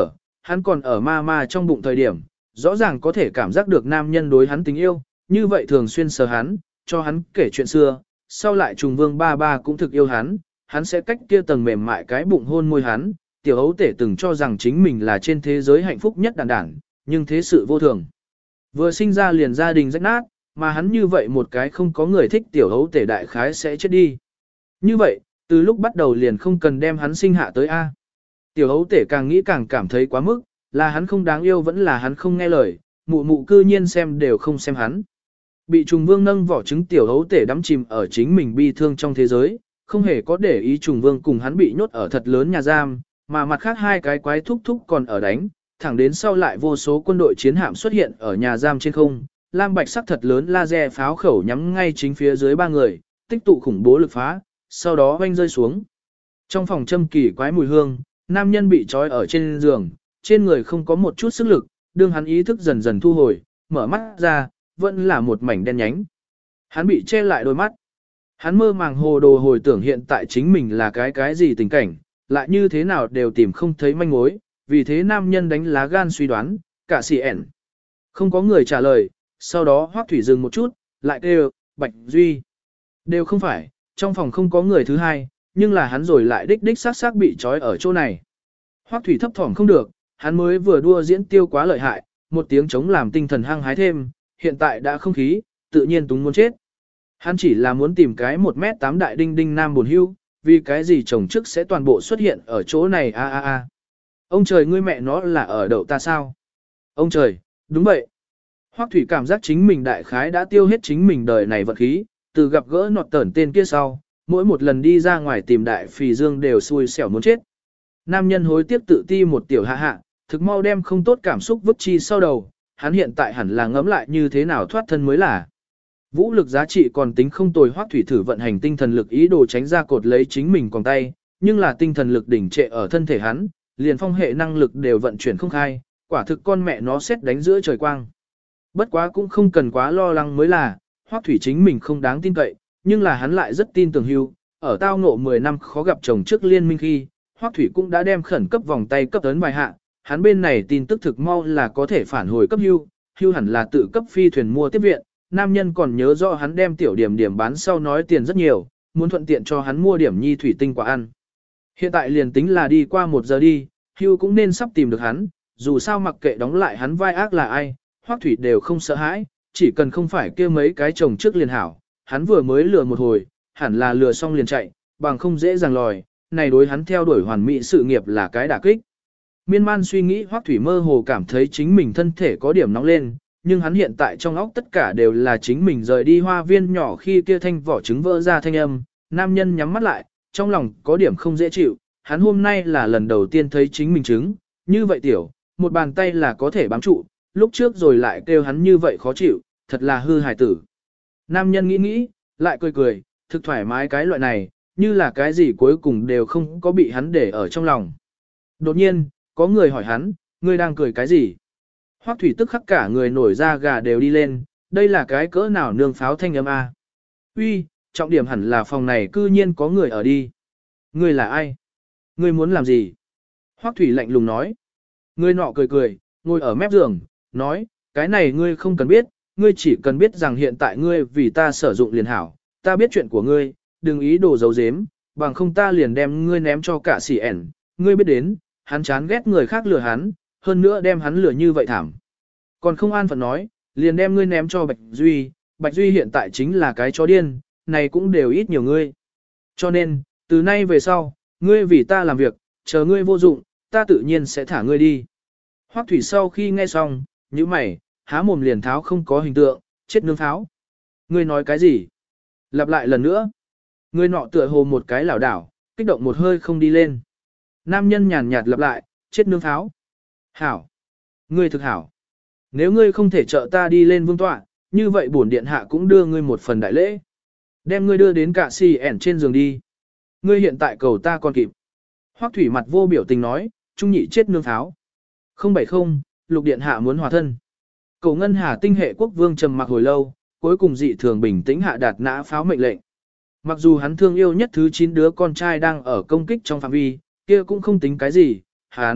hắn còn ở ma ma trong bụng thời điểm, rõ ràng có thể cảm giác được nam nhân đối hắn tình yêu, như vậy thường xuyên sờ hắn, cho hắn kể chuyện xưa, sau lại trùng vương ba ba cũng thực yêu hắn sẽ cách kia tầng mềm mại cái bụng hôn môi hắn, tiểu ấu tể từng cho rằng chính mình là trên thế giới hạnh phúc nhất đàn đảng, nhưng thế sự vô thường. Vừa sinh ra liền gia đình rách nát, mà hắn như vậy một cái không có người thích tiểu ấu tể đại khái sẽ chết đi. Như vậy, từ lúc bắt đầu liền không cần đem hắn sinh hạ tới A. Tiểu ấu tể càng nghĩ càng cảm thấy quá mức, là hắn không đáng yêu vẫn là hắn không nghe lời, mụ mụ cư nhiên xem đều không xem hắn. Bị trùng vương nâng vỏ trứng tiểu ấu tể đắm chìm ở chính mình bi thương trong thế giới, không hề có để ý trùng vương cùng hắn bị nhốt ở thật lớn nhà giam, mà mặt khác hai cái quái thúc thúc còn ở đánh, thẳng đến sau lại vô số quân đội chiến hạm xuất hiện ở nhà giam trên không, lam bạch sắc thật lớn laser pháo khẩu nhắm ngay chính phía dưới ba người, tích tụ khủng bố lực phá, sau đó oanh rơi xuống. Trong phòng châm kỳ quái mùi hương, nam nhân bị trói ở trên giường, trên người không có một chút sức lực, đương hắn ý thức dần dần thu hồi, mở mắt ra, vẫn là một mảnh đen nhánh. Hắn bị che lại đôi mắt. Hắn mơ màng hồ đồ hồi tưởng hiện tại chính mình là cái gì tình cảnh, lại như thế nào đều tìm không thấy manh mối, vì thế nam nhân đánh lá gan suy đoán, cả xì ẻn. Không có người trả lời, sau đó Hoắc Thủy dừng một chút, lại kêu, Bạch Duy. Đều không phải, trong phòng không có người thứ hai, nhưng là hắn rồi lại đích xác bị trói ở chỗ này. Hoắc Thủy thấp thỏm không được, hắn mới vừa đua diễn tiêu quá lợi hại, một tiếng chống làm tinh thần hăng hái thêm, hiện tại đã không khí, tự nhiên túng muốn chết. Hắn chỉ là muốn tìm cái 1m8 đại đinh đinh nam buồn hưu, vì cái gì chồng trước sẽ toàn bộ xuất hiện ở chỗ này a. Ông trời ngươi mẹ nó là ở đậu ta sao? Ông trời, đúng vậy. Hoắc Thủy cảm giác chính mình đại khái đã tiêu hết chính mình đời này vận khí, từ gặp gỡ nọt tẩn tên kia sau, mỗi một lần đi ra ngoài tìm đại phì dương đều xui xẻo muốn chết. Nam nhân hối tiếc tự ti một tiểu hạ, thực mau đem không tốt cảm xúc vứt chi sau đầu, hắn hiện tại hẳn là ngẫm lại như thế nào thoát thân mới là. Vũ lực giá trị còn tính không tồi. Hoắc Thủy thử vận hành tinh thần lực ý đồ tránh ra cột lấy chính mình còn tay, nhưng là tinh thần lực đỉnh trệ ở thân thể hắn, liền phong hệ năng lực đều vận chuyển không khai, quả thực con mẹ nó xét đánh giữa trời quang. Bất quá cũng không cần quá lo lắng mới là, Hoắc Thủy chính mình không đáng tin cậy, nhưng là hắn lại rất tin tưởng Hưu, ở tao ngộ 10 năm khó gặp chồng trước liên minh khi, Hoắc Thủy cũng đã đem khẩn cấp vòng tay cấp ấn vài hạ, hắn bên này tin tức thực mau là có thể phản hồi cấp Hưu, Hưu hẳn là tự cấp phi thuyền mua tiếp viện, nam nhân còn nhớ rõ hắn đem tiểu điểm điểm bán sau nói tiền rất nhiều, muốn thuận tiện cho hắn mua điểm nhi thủy tinh quả ăn. Hiện tại liền tính là đi qua 1 giờ đi, Hưu cũng nên sắp tìm được hắn, dù sao mặc kệ đóng lại hắn vai ác là ai, Hoắc Thủy đều không sợ hãi, chỉ cần không phải kia mấy cái chồng trước liền hảo, hắn vừa mới lừa một hồi, hẳn là lừa xong liền chạy, bằng không dễ dàng lòi, này đối hắn theo đuổi hoàn mỹ sự nghiệp là cái đả kích. Miên man suy nghĩ Hoắc Thủy mơ hồ cảm thấy chính mình thân thể có điểm nóng lên, nhưng hắn hiện tại trong óc tất cả đều là chính mình rời đi hoa viên nhỏ khi kia thanh vỏ trứng vỡ ra thanh âm, nam nhân nhắm mắt lại, trong lòng có điểm không dễ chịu, hắn hôm nay là lần đầu tiên thấy chính mình trứng, như vậy tiểu, một bàn tay là có thể bám trụ, lúc trước rồi lại kêu hắn như vậy khó chịu, thật là hư hài tử. Nam nhân nghĩ, lại cười, thực thoải mái cái loại này, như là cái gì cuối cùng đều không có bị hắn để ở trong lòng. Đột nhiên, có người hỏi hắn, ngươi đang cười cái gì? Hoắc Thủy tức khắc cả người nổi da gà đều đi lên, đây là cái cỡ nào nương pháo thanh âm a? Uy, trọng điểm hẳn là phòng này cư nhiên có người ở đi. Ngươi là ai? Ngươi muốn làm gì? Hoắc Thủy lạnh lùng nói. Người nọ cười, ngồi ở mép giường, nói, cái này ngươi không cần biết, ngươi chỉ cần biết rằng hiện tại ngươi vì ta sử dụng liền hảo, ta biết chuyện của ngươi, đừng ý đồ giấu giếm, bằng không ta liền đem ngươi ném cho cả xỉ ẻn, ngươi biết đến, hắn chán ghét người khác lừa hắn, hơn nữa đem hắn lừa như vậy thảm. Còn không an phận nói, liền đem ngươi ném cho Bạch Duy hiện tại chính là cái chó điên, này cũng đều ít nhiều ngươi. Cho nên, từ nay về sau, ngươi vì ta làm việc, chờ ngươi vô dụng, ta tự nhiên sẽ thả ngươi đi. Hoắc Thủy sau khi nghe xong, nhíu mày, há mồm liền tháo không có hình tượng, chết nương pháo. Ngươi nói cái gì? Lặp lại lần nữa. Ngươi nọ tựa hồ một cái lảo đảo, kích động một hơi không đi lên. Nam nhân nhàn nhạt lặp lại, chết nương pháo. Hảo. Ngươi thực hảo. Nếu ngươi không thể trợ ta đi lên vương tọa, như vậy bổn điện hạ cũng đưa ngươi một phần đại lễ. Đem ngươi đưa đến cả xì ẻn trên giường đi. Ngươi hiện tại cầu ta còn kịp. Hoắc Thủy mặt vô biểu tình nói, trung nhị chết nương pháo. 070, lục điện hạ muốn hòa thân. Cầu ngân hà tinh hệ quốc vương trầm mặc hồi lâu, cuối cùng dị thường bình tĩnh hạ đạt nã pháo mệnh lệnh. Mặc dù hắn thương yêu nhất thứ 9 đứa con trai đang ở công kích trong phạm vi, kia cũng không tính cái gì, hắn,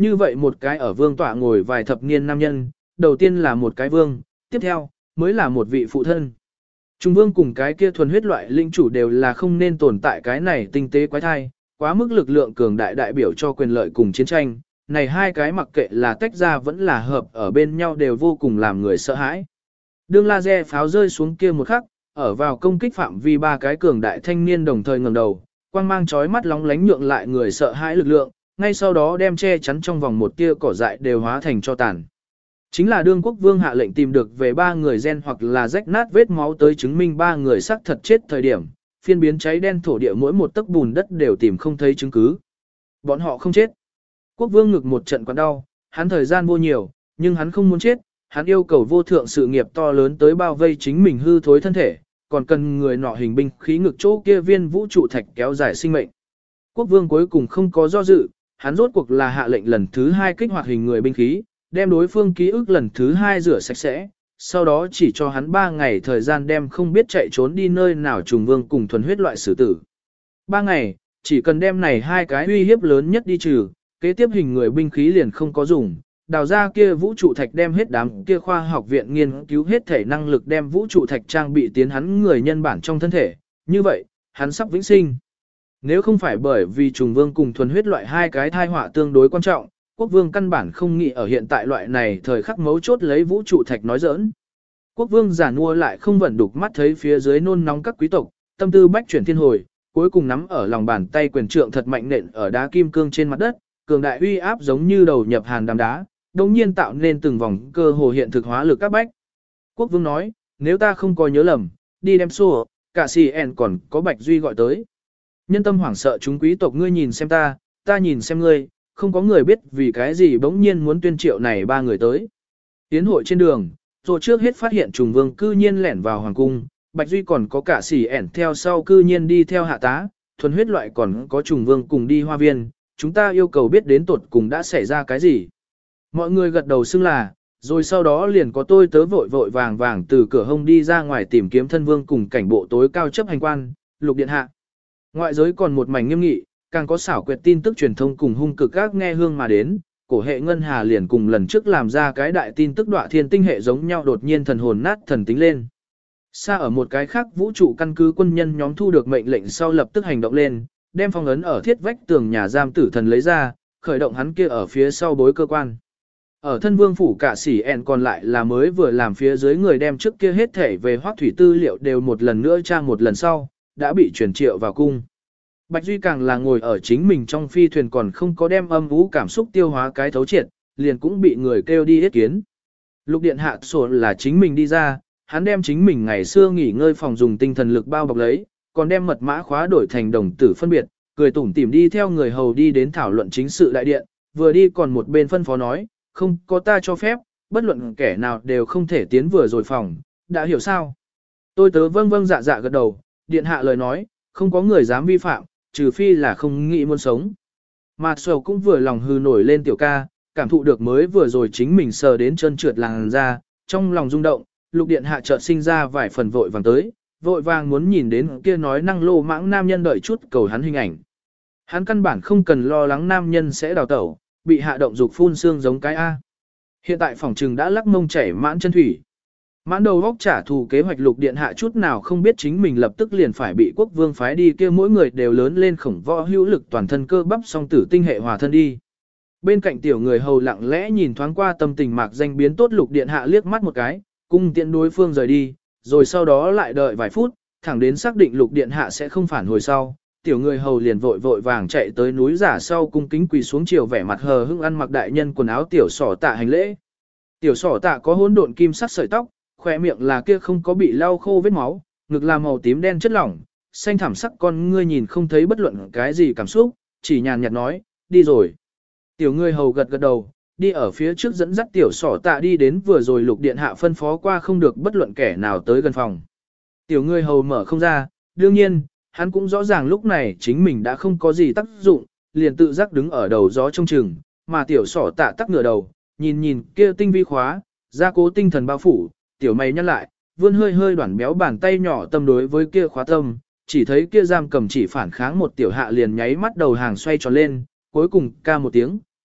như vậy một cái ở vương tọa ngồi vài thập niên nam nhân, đầu tiên là một cái vương, tiếp theo, mới là một vị phụ thân. Trung vương cùng cái kia thuần huyết loại linh chủ đều là không nên tồn tại cái này tinh tế quái thai, quá mức lực lượng cường đại đại biểu cho quyền lợi cùng chiến tranh, này hai cái mặc kệ là tách ra vẫn là hợp ở bên nhau đều vô cùng làm người sợ hãi. Đương laser pháo rơi xuống kia một khắc, ở vào công kích phạm vi ba cái cường đại thanh niên đồng thời ngẩng đầu, quang mang chói mắt lóng lánh nhượng lại người sợ hãi lực lượng, ngay sau đó đem che chắn trong vòng một tia cỏ dại đều hóa thành cho tàn. Chính là đương quốc vương hạ lệnh tìm được về ba người gen hoặc là rách nát vết máu tới chứng minh ba người xác thật chết thời điểm, phiên biến cháy đen thổ địa mỗi một tấc bùn đất đều tìm không thấy chứng cứ. Bọn họ không chết. Quốc vương ngực một trận quặn đau, hắn thời gian vô nhiều, nhưng hắn không muốn chết, hắn yêu cầu vô thượng sự nghiệp to lớn tới bao vây chính mình hư thối thân thể, còn cần người nọ hình binh khí ngực chỗ kia viên vũ trụ thạch kéo dài sinh mệnh. Quốc vương cuối cùng không có do dự, hắn rốt cuộc là hạ lệnh lần thứ 2 kích hoạt hình người binh khí, đem đối phương ký ức lần thứ 2 rửa sạch sẽ, sau đó chỉ cho hắn 3 ngày thời gian đem không biết chạy trốn đi nơi nào trùng vương cùng thuần huyết loại xử tử. 3 ngày, chỉ cần đem này hai cái uy hiếp lớn nhất đi trừ, kế tiếp hình người binh khí liền không có dùng, đào ra kia vũ trụ thạch đem hết đám kia khoa học viện nghiên cứu hết thể năng lực đem vũ trụ thạch trang bị tiến hắn người nhân bản trong thân thể, như vậy, hắn sắp vĩnh sinh. Nếu không phải bởi vì trùng vương cùng thuần huyết loại hai cái thai họa tương đối quan trọng, quốc vương căn bản không nghĩ ở hiện tại loại này thời khắc mấu chốt lấy vũ trụ thạch nói giỡn. Quốc vương giả mua lại không vẫn đục mắt thấy phía dưới nôn nóng các quý tộc, tâm tư bách chuyển thiên hồi, cuối cùng nắm ở lòng bàn tay quyền trượng thật mạnh nện ở đá kim cương trên mặt đất, cường đại uy áp giống như đầu nhập hàn đám đá, đồng nhiên tạo nên từng vòng cơ hồ hiện thực hóa lực các bách. Quốc vương nói, nếu ta không có nhớ lầm, đi đem xô, cả CN còn có Bạch Duy gọi tới. Nhân tâm hoảng sợ chúng quý tộc ngươi nhìn xem ta nhìn xem ngươi, không có người biết vì cái gì bỗng nhiên muốn tuyên triệu này ba người tới. Tiến hội trên đường, rồi trước hết phát hiện trùng vương cư nhiên lẻn vào hoàng cung, Bạch Duy còn có cả CN theo sau cư nhiên đi theo hạ tá, thuần huyết loại còn có trùng vương cùng đi hoa viên, chúng ta yêu cầu biết đến tột cùng đã xảy ra cái gì. Mọi người gật đầu xưng là, rồi sau đó liền có tôi tớ vội vội vàng vàng từ cửa hông đi ra ngoài tìm kiếm thân vương cùng cảnh bộ tối cao chấp hành quan, Lục Điện Hạ. Ngoại giới còn một mảnh nghiêm nghị, càng có xảo quyệt tin tức truyền thông cùng hung cực các nghe hương mà đến, cổ hệ ngân hà liền cùng lần trước làm ra cái đại tin tức đọa thiên tinh hệ giống nhau đột nhiên thần hồn nát thần tính lên. Xa ở một cái khác vũ trụ căn cứ quân nhân nhóm thu được mệnh lệnh sau lập tức hành động lên, đem phong ấn ở thiết vách tường nhà giam tử thần lấy ra, khởi động hắn kia ở phía sau bối cơ quan. Ở thân vương phủ cả sỉ ẹn còn lại là mới vừa làm phía dưới người đem trước kia hết thể về hoác thủy tư liệu đều một lần nữa tra một lần sau, đã bị chuyển triệu vào cung. Bạch Duy càng là ngồi ở chính mình trong phi thuyền còn không có đem âm vũ cảm xúc tiêu hóa cái thấu triệt, liền cũng bị người kêu đi yết kiến. Lục Điện Hạ sổ là chính mình đi ra, hắn đem chính mình ngày xưa nghỉ ngơi phòng dùng tinh thần lực bao bọc lấy, còn đem mật mã khóa đổi thành đồng tử phân biệt, cười tủm tỉm đi theo người hầu đi đến thảo luận chính sự đại điện, vừa đi còn một bên phân phó nói, không có ta cho phép, bất luận kẻ nào đều không thể tiến vừa rồi phòng, đã hiểu sao? Tôi tớ vâng vâng dạ dạ gật đầu, điện hạ lời nói, không có người dám vi phạm, trừ phi là không nghĩ muốn sống. Mạt sầu cũng vừa lòng hư nổi lên tiểu ca, cảm thụ được mới vừa rồi chính mình sờ đến chân trượt làn da, trong lòng rung động, Lục Điện Hạ chợt sinh ra vài phần vội vàng tới, vội vàng muốn nhìn đến kia nói năng lô mãng nam nhân đợi chút cầu hắn hình ảnh. Hắn căn bản không cần lo lắng nam nhân sẽ đào tẩu, bị hạ động dục phun xương giống cái A. Hiện tại phòng trừng đã lắc mông chảy mãn chân thủy. Mãn đầu góc trả thù kế hoạch Lục Điện Hạ chút nào không biết chính mình lập tức liền phải bị quốc vương phái đi kia mỗi người đều lớn lên khổng võ hữu lực toàn thân cơ bắp song tử tinh hệ hòa thân đi. Bên cạnh tiểu người hầu lặng lẽ nhìn thoáng qua tâm tình mạc danh biến tốt Lục Điện Hạ liếc mắt một cái, cung tiện đối phương rời đi, rồi sau đó lại đợi vài phút, thẳng đến xác định Lục Điện Hạ sẽ không phản hồi sau. Tiểu người hầu liền vội vội vàng chạy tới núi giả sau cung kính quỳ xuống chiều vẻ mặt hờ hững ăn mặc đại nhân quần áo tiểu sỏ tạ hành lễ. Tiểu sỏ tạ có hỗn độn kim sắc sợi tóc, khỏe miệng là kia không có bị lau khô vết máu, ngực là màu tím đen chất lỏng, xanh thảm sắc con ngươi nhìn không thấy bất luận cái gì cảm xúc, chỉ nhàn nhạt nói, đi rồi. Tiểu người hầu gật gật đầu, đi ở phía trước dẫn dắt tiểu sỏ tạ đi đến vừa rồi Lục Điện Hạ phân phó qua không được bất luận kẻ nào tới gần phòng. Tiểu người hầu mở không ra, đương nhiên, hắn cũng rõ ràng lúc này chính mình đã không có gì tác dụng, liền tự giác đứng ở đầu gió trong chừng, mà tiểu sỏ tạ tắc ngửa đầu, nhìn kia tinh vi khóa, gia cố tinh thần bao phủ, tiểu mày nhăn lại, vươn hơi hơi đoản béo bàn tay nhỏ tâm đối với kia khóa tâm, chỉ thấy kia giam cầm chỉ phản kháng một tiểu hạ liền nháy mắt đầu hàng xoay tròn lên, cuối cùng ca một tiếng,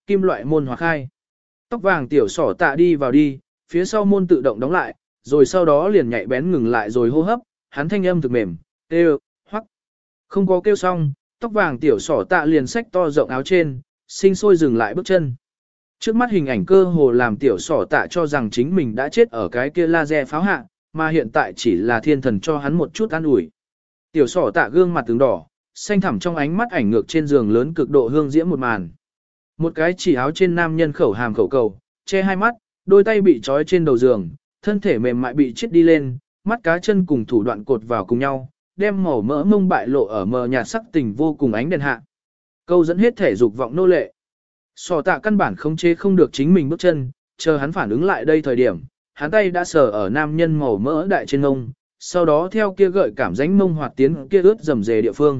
kim loại môn hòa khai. Tóc vàng tiểu sỏ tạ đi vào đi, phía sau môn tự động đóng lại, rồi sau đó liền nhạy bén ngừng lại rồi hô hấp, hắn thanh âm thực mềm, kêu, hoắc. Không có kêu xong, tóc vàng tiểu sỏ tạ liền xách to rộng áo trên, sinh sôi dừng lại bước chân. Trước mắt hình ảnh cơ hồ làm tiểu sỏ tạ cho rằng chính mình đã chết ở cái kia laser pháo hạ, mà hiện tại chỉ là thiên thần cho hắn một chút an ủi. Tiểu sỏ tạ gương mặt tướng đỏ, xanh thẳm trong ánh mắt ảnh ngược trên giường lớn cực độ hương diễm một màn. Một cái chỉ áo trên nam nhân khẩu hàm khẩu cầu, che hai mắt, đôi tay bị trói trên đầu giường, thân thể mềm mại bị chết đi lên, mắt cá chân cùng thủ đoạn cột vào cùng nhau, đem màu mỡ mông bại lộ ở mờ nhạt sắc tình vô cùng ánh đèn hạ. Câu dẫn hết thể dục vọng nô lệ. Sỏ tạ căn bản khống chế không được chính mình bước chân, chờ hắn phản ứng lại đây thời điểm, hắn tay đã sờ ở nam nhân màu mỡ đại trên ngông, sau đó theo kia gợi cảm rãnh mông hoạt tiến kia ướt rầm rề địa phương.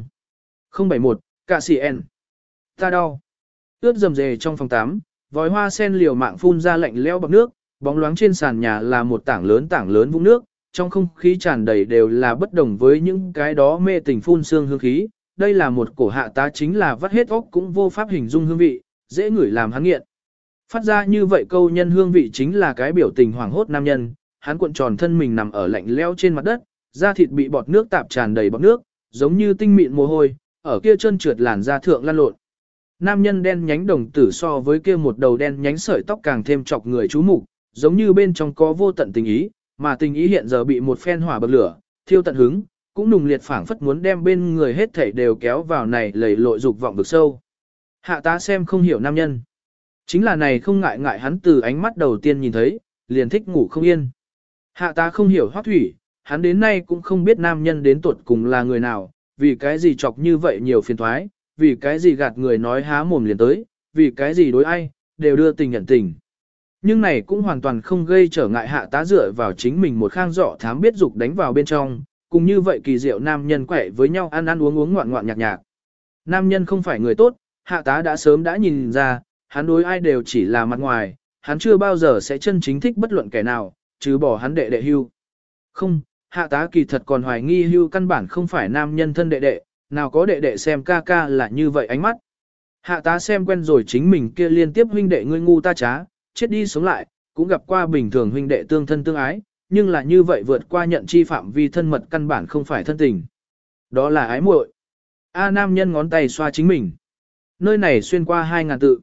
071, cạ sĩ N. Ta đau. Ướt rầm rề trong phòng 8, vòi hoa sen liều mạng phun ra lạnh lẽo bọt nước, bóng loáng trên sàn nhà là một tảng lớn vũng nước, trong không khí tràn đầy đều là bất đồng với những cái đó mê tình phun sương hương khí. Đây là một cổ hạ tá chính là vắt hết óc cũng vô pháp hình dung hương vị, dễ ngửi làm hắn nghiện. Phát ra như vậy câu nhân hương vị chính là cái biểu tình hoảng hốt nam nhân, hắn cuộn tròn thân mình nằm ở lạnh lẽo trên mặt đất, da thịt bị bọt nước tạp tràn đầy bọt nước, giống như tinh mịn mồ hôi, ở kia chân trượt làn da thượng lăn lộn. Nam nhân đen nhánh đồng tử so với kia một đầu đen nhánh sợi tóc càng thêm chọc người chú mục, giống như bên trong có vô tận tình ý, mà tình ý hiện giờ bị một phen hỏa bậc lửa, thiêu tận hứng, cũng nùng liệt phảng phất muốn đem bên người hết thảy đều kéo vào này lầy lội dục vọng vực sâu. Hạ tá xem không hiểu nam nhân. Chính là này không ngại ngại hắn từ ánh mắt đầu tiên nhìn thấy, liền thích ngủ không yên. Hạ tá không hiểu Hoắc Thủy, hắn đến nay cũng không biết nam nhân đến tuột cùng là người nào, vì cái gì chọc như vậy nhiều phiền thoái, vì cái gì gạt người nói há mồm liền tới, vì cái gì đối ai, đều đưa tình nhận tình. Nhưng này cũng hoàn toàn không gây trở ngại hạ tá dựa vào chính mình một khang dọ thám biết dục đánh vào bên trong, cùng như vậy kỳ diệu nam nhân quẻ với nhau ăn ăn uống uống ngoạn ngoạn nhạc nhạc. Nam nhân không phải người tốt, hạ tá đã sớm đã nhìn ra, hắn đối ai đều chỉ là mặt ngoài, hắn chưa bao giờ sẽ chân chính thích bất luận kẻ nào, trừ bỏ hắn đệ đệ Hưu. Không, hạ tá kỳ thật còn hoài nghi Hưu căn bản không phải nam nhân thân đệ đệ, nào có đệ đệ xem ca ca là như vậy ánh mắt. Hạ tá xem quen rồi chính mình kia liên tiếp huynh đệ ngươi ngu ta trá, chết đi sống lại, cũng gặp qua bình thường huynh đệ tương thân tương ái, nhưng là như vậy vượt qua nhận chi phạm vi thân mật căn bản không phải thân tình. Đó là ái muội. A nam nhân ngón tay xoa chính mình. Nơi này xuyên qua 2.000 tự.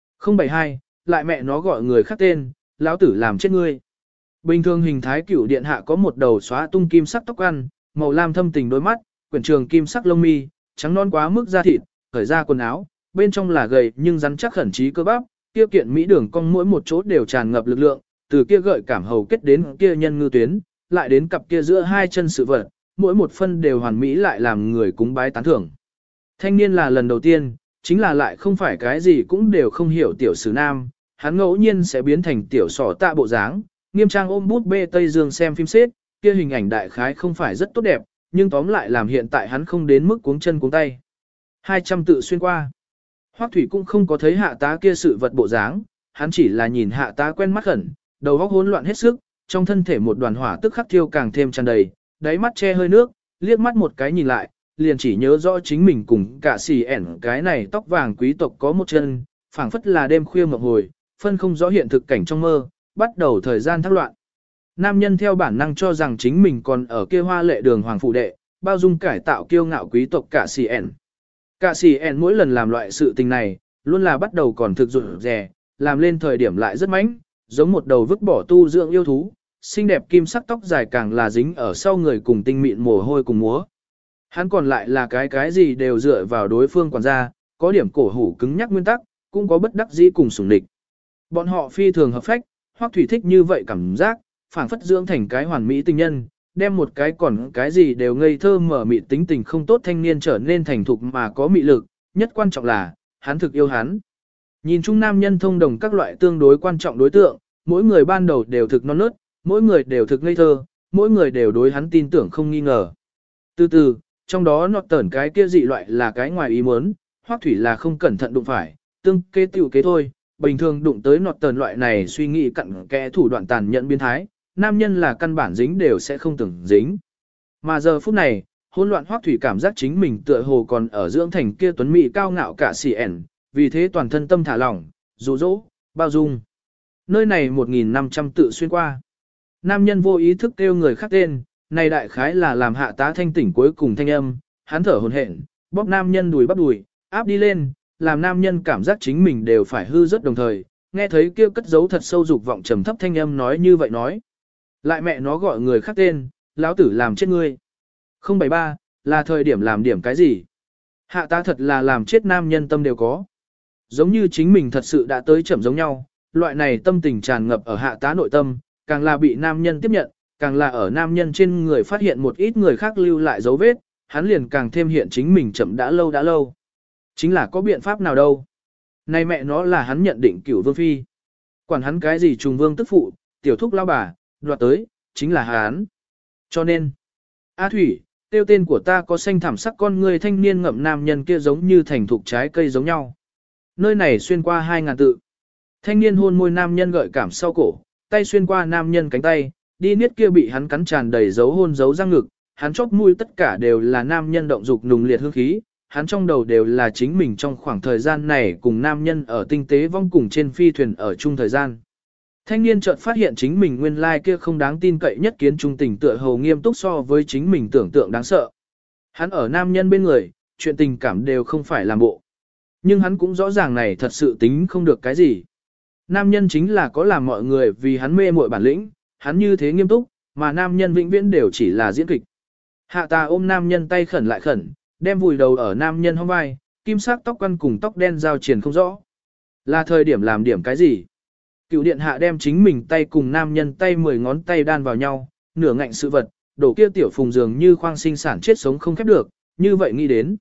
072, lại mẹ nó gọi người khác tên, lão tử làm chết ngươi. Bình thường hình thái cửu điện hạ có một đầu xóa tung kim sắc tóc ăn, màu lam thâm tình đôi mắt, quyển trường kim sắc lông mi, trắng non quá mức da thịt, khởi ra quần áo, bên trong là gầy nhưng rắn chắc khẩn trí cơ bắp, kia kiện mỹ đường cong mỗi một chỗ đều tràn ngập lực lượng, từ kia gợi cảm hầu kết đến kia nhân ngư tuyến, lại đến cặp kia giữa hai chân sự vật, mỗi một phân đều hoàn mỹ lại làm người cúng bái tán thưởng. Thanh niên là lần đầu tiên, chính là lại không phải cái gì cũng đều không hiểu tiểu sử nam, hắn ngẫu nhiên sẽ biến thành tiểu sỏ tạ bộ dáng, nghiêm trang ôm bút bê Tây Dương xem phim xếp, kia hình ảnh đại khái không phải rất tốt đẹp, nhưng tóm lại làm hiện tại hắn không đến mức cuống chân cuống tay. 200 tự xuyên qua. Hoắc Thủy cũng không có thấy hạ tá kia sự vật bộ dáng, hắn chỉ là nhìn hạ tá quen mắt khẩn, đầu óc hỗn loạn hết sức, trong thân thể một đoàn hỏa tức khắc thiêu càng thêm tràn đầy, đáy mắt che hơi nước, liếc mắt một cái nhìn lại, liền chỉ nhớ rõ chính mình cùng cả xì ẻn cái này tóc vàng quý tộc có một chân, phảng phất là đêm khuya mộng hồi, phân không rõ hiện thực cảnh trong mơ, bắt đầu thời gian thác loạn. Nam nhân theo bản năng cho rằng chính mình còn ở kia hoa lệ đường hoàng phụ đệ, bao dung cải tạo kiêu ngạo quý tộc cả xì ẻn. Cả xì ẻn mỗi lần làm loại sự tình này, luôn là bắt đầu còn thực rụt rè, làm lên thời điểm lại rất mãnh, giống một đầu vứt bỏ tu dưỡng yêu thú, xinh đẹp kim sắc tóc dài càng là dính ở sau người cùng tinh mịn mồ hôi cùng múa. Hắn còn lại là cái gì đều dựa vào đối phương quản gia, có điểm cổ hủ cứng nhắc nguyên tắc, cũng có bất đắc dĩ cùng sủng địch. Bọn họ phi thường hợp phách, Hoắc Thủy thích như vậy cảm giác, phảng phất dưỡng thành cái hoàn mỹ tình nhân, đem một cái còn cái gì đều ngây thơ mở mịt tính tình không tốt thanh niên trở nên thành thục mà có mị lực, nhất quan trọng là, hắn thực yêu hắn. Nhìn chung nam nhân thông đồng các loại tương đối quan trọng đối tượng, mỗi người ban đầu đều thực non nớt, mỗi người đều thực ngây thơ, mỗi người đều đối hắn tin tưởng không nghi ngờ. Từ từ, trong đó nọt tẩn cái kia dị loại là cái ngoài ý muốn, Hoắc Thủy là không cẩn thận đụng phải, tương kế tiểu kế thôi, bình thường đụng tới nọt tẩn loại này suy nghĩ cặn kẽ thủ đoạn tàn nhẫn biến thái, nam nhân là căn bản dính đều sẽ không tưởng dính. Mà giờ phút này, hỗn loạn Hoắc Thủy cảm giác chính mình tựa hồ còn ở dưỡng thành kia tuấn mỹ cao ngạo cả xì ẻn, vì thế toàn thân tâm thả lỏng, dụ dỗ, bao dung. Nơi này 1.500 tự xuyên qua. Nam nhân vô ý thức kêu người khác tên, này đại khái là làm hạ tá thanh tỉnh cuối cùng thanh âm, hắn thở hổn hển, bóp nam nhân đùi bắp đùi, áp đi lên, làm nam nhân cảm giác chính mình đều phải hư rất đồng thời, nghe thấy kêu cất giấu thật sâu dục vọng trầm thấp thanh âm nói như vậy nói. Lại mẹ nó gọi người khác tên, lão tử làm chết ngươi. 073, là thời điểm làm điểm cái gì? Hạ tá thật là làm chết nam nhân tâm đều có. Giống như chính mình thật sự đã tới chậm giống nhau, loại này tâm tình tràn ngập ở hạ tá nội tâm, càng là bị nam nhân tiếp nhận, càng là ở nam nhân trên người phát hiện một ít người khác lưu lại dấu vết, hắn liền càng thêm hiện chính mình chậm đã lâu. Chính là có biện pháp nào đâu. Này mẹ nó là hắn nhận định cửu vương phi. Quản hắn cái gì trùng vương tức phụ, tiểu thúc lao bà, đoạt tới, chính là hắn. Cho nên, A Thủy, tiêu tên của ta có xanh thảm sắc con người thanh niên ngậm nam nhân kia giống như thành thục trái cây giống nhau. Nơi này xuyên qua 2.000 tự. Thanh niên hôn môi nam nhân gợi cảm sau cổ, tay xuyên qua nam nhân cánh tay, đi niết kia bị hắn cắn tràn đầy dấu hôn dấu răng ngực, hắn chóp mũi tất cả đều là nam nhân động dục nùng liệt hương khí, hắn trong đầu đều là chính mình trong khoảng thời gian này cùng nam nhân ở tinh tế vong cùng trên phi thuyền ở chung thời gian. Thanh niên chợt phát hiện chính mình nguyên lai kia không đáng tin cậy nhất kiến trung tình tựa hồ nghiêm túc so với chính mình tưởng tượng đáng sợ. Hắn ở nam nhân bên người, chuyện tình cảm đều không phải làm bộ. Nhưng hắn cũng rõ ràng này thật sự tính không được cái gì. Nam nhân chính là có làm mọi người vì hắn mê muội bản lĩnh, hắn như thế nghiêm túc, mà nam nhân vĩnh viễn đều chỉ là diễn kịch. Hạ tà ôm nam nhân tay khẩn lại khẩn, đem vùi đầu ở nam nhân hông vai, kim sắc tóc quăn cùng tóc đen giao triển không rõ. Là thời điểm làm điểm cái gì? Cựu điện hạ đem chính mình tay cùng nam nhân tay 10 ngón tay đan vào nhau, nửa ngạnh sự vật, đổ kia tiểu phùng dường như khoang sinh sản chết sống không khép được, như vậy nghĩ đến.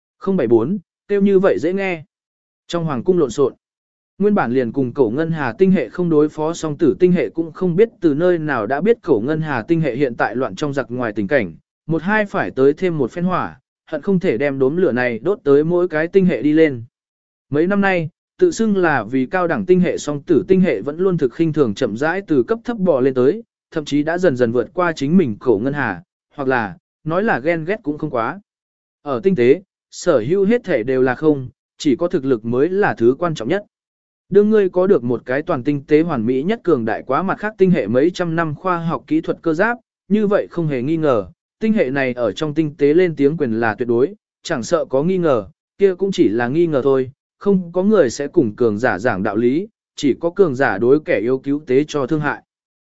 074, tiêu như vậy dễ nghe. Trong hoàng cung lộn xộn. Nguyên bản liền cùng cổ ngân hà tinh hệ không đối phó song tử tinh hệ cũng không biết từ nơi nào đã biết cổ ngân hà tinh hệ hiện tại loạn trong giặc ngoài tình cảnh, một hai phải tới thêm một phen hỏa, hận không thể đem đốm lửa này đốt tới mỗi cái tinh hệ đi lên. Mấy năm nay, tự xưng là vì cao đẳng tinh hệ song tử tinh hệ vẫn luôn thực khinh thường chậm rãi từ cấp thấp bò lên tới, thậm chí đã dần dần vượt qua chính mình cổ ngân hà, hoặc là, nói là ghen ghét cũng không quá. Ở tinh tế, sở hữu hết thể đều là không, chỉ có thực lực mới là thứ quan trọng nhất. Đương ngươi có được một cái toàn tinh tế hoàn mỹ nhất cường đại quá mặt khác tinh hệ mấy trăm năm khoa học kỹ thuật cơ giáp, như vậy không hề nghi ngờ, tinh hệ này ở trong tinh tế lên tiếng quyền là tuyệt đối, chẳng sợ có nghi ngờ, kia cũng chỉ là nghi ngờ thôi, không có người sẽ cùng cường giả giảng đạo lý, chỉ có cường giả đối kẻ yếu cứu tế cho thương hại.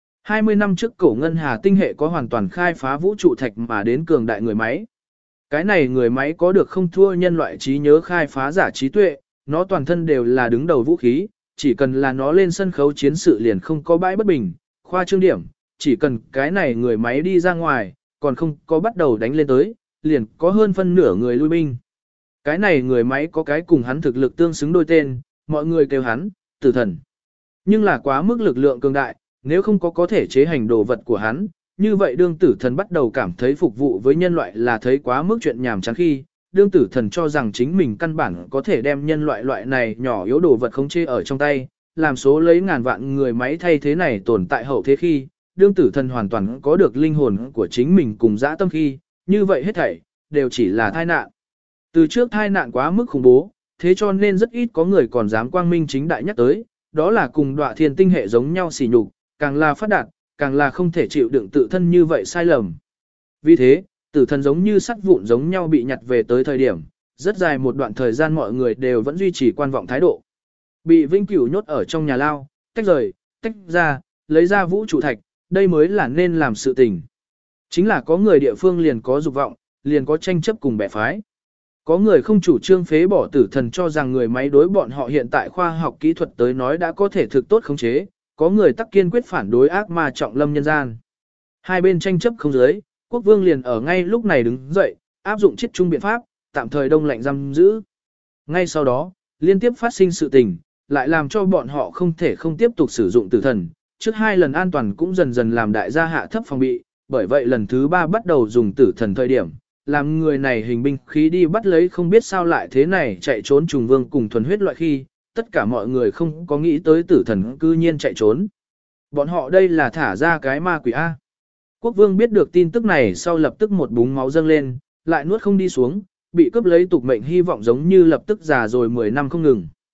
20 năm trước cổ ngân hà tinh hệ có hoàn toàn khai phá vũ trụ thạch mà đến cường đại người máy. Cái này người máy có được không thua nhân loại trí nhớ khai phá giả trí tuệ, nó toàn thân đều là đứng đầu vũ khí, chỉ cần là nó lên sân khấu chiến sự liền không có bãi bất bình, khoa trương điểm, chỉ cần cái này người máy đi ra ngoài, còn không có bắt đầu đánh lên tới, liền có hơn phân nửa người lui binh. Cái này người máy có cái cùng hắn thực lực tương xứng đôi tên, mọi người kêu hắn, tử thần. Nhưng là quá mức lực lượng cường đại, nếu không có thể chế hành đồ vật của hắn, như vậy đương tử thần bắt đầu cảm thấy phục vụ với nhân loại là thấy quá mức chuyện nhàm chán khi, đương tử thần cho rằng chính mình căn bản có thể đem nhân loại này nhỏ yếu đồ vật khống chế ở trong tay, làm số lấy ngàn vạn người máy thay thế này tồn tại hậu thế khi, đương tử thần hoàn toàn có được linh hồn của chính mình cùng dã tâm khi, như vậy hết thảy, đều chỉ là tai nạn. Từ trước tai nạn quá mức khủng bố, thế cho nên rất ít có người còn dám quang minh chính đại nhắc tới, đó là cùng đọa thiên tinh hệ giống nhau xỉ nhục, càng là phát đạt, càng là không thể chịu đựng tự thân như vậy sai lầm. Vì thế, tử thần giống như sắt vụn giống nhau bị nhặt về tới thời điểm, rất dài một đoạn thời gian mọi người đều vẫn duy trì quan vọng thái độ. Bị vĩnh cửu nhốt ở trong nhà lao, tách rời, tách ra, lấy ra vũ trụ thạch, đây mới là nên làm sự tình. Chính là có người địa phương liền có dục vọng, liền có tranh chấp cùng bẻ phái. Có người không chủ trương phế bỏ tử thần cho rằng người máy đối bọn họ hiện tại khoa học kỹ thuật tới nói đã có thể thực tốt khống chế, có người tắc kiên quyết phản đối ác ma trọng lâm nhân gian. Hai bên tranh chấp không dưới, quốc vương liền ở ngay lúc này đứng dậy, áp dụng chiết chung biện pháp, tạm thời đông lạnh giam giữ. Ngay sau đó, liên tiếp phát sinh sự tình, lại làm cho bọn họ không thể không tiếp tục sử dụng tử thần. Trước hai lần an toàn cũng dần dần làm đại gia hạ thấp phòng bị, bởi vậy lần thứ ba bắt đầu dùng tử thần thời điểm, làm người này hình binh khí đi bắt lấy không biết sao lại thế này chạy trốn trùng vương cùng thuần huyết loại khi, tất cả mọi người không có nghĩ tới tử thần cư nhiên chạy trốn. Bọn họ đây là thả ra cái ma quỷ A. Quốc vương biết được tin tức này sau lập tức một búng máu dâng lên, lại nuốt không đi xuống, bị cướp lấy tục mệnh hy vọng giống như lập tức già rồi 10 năm không ngừng.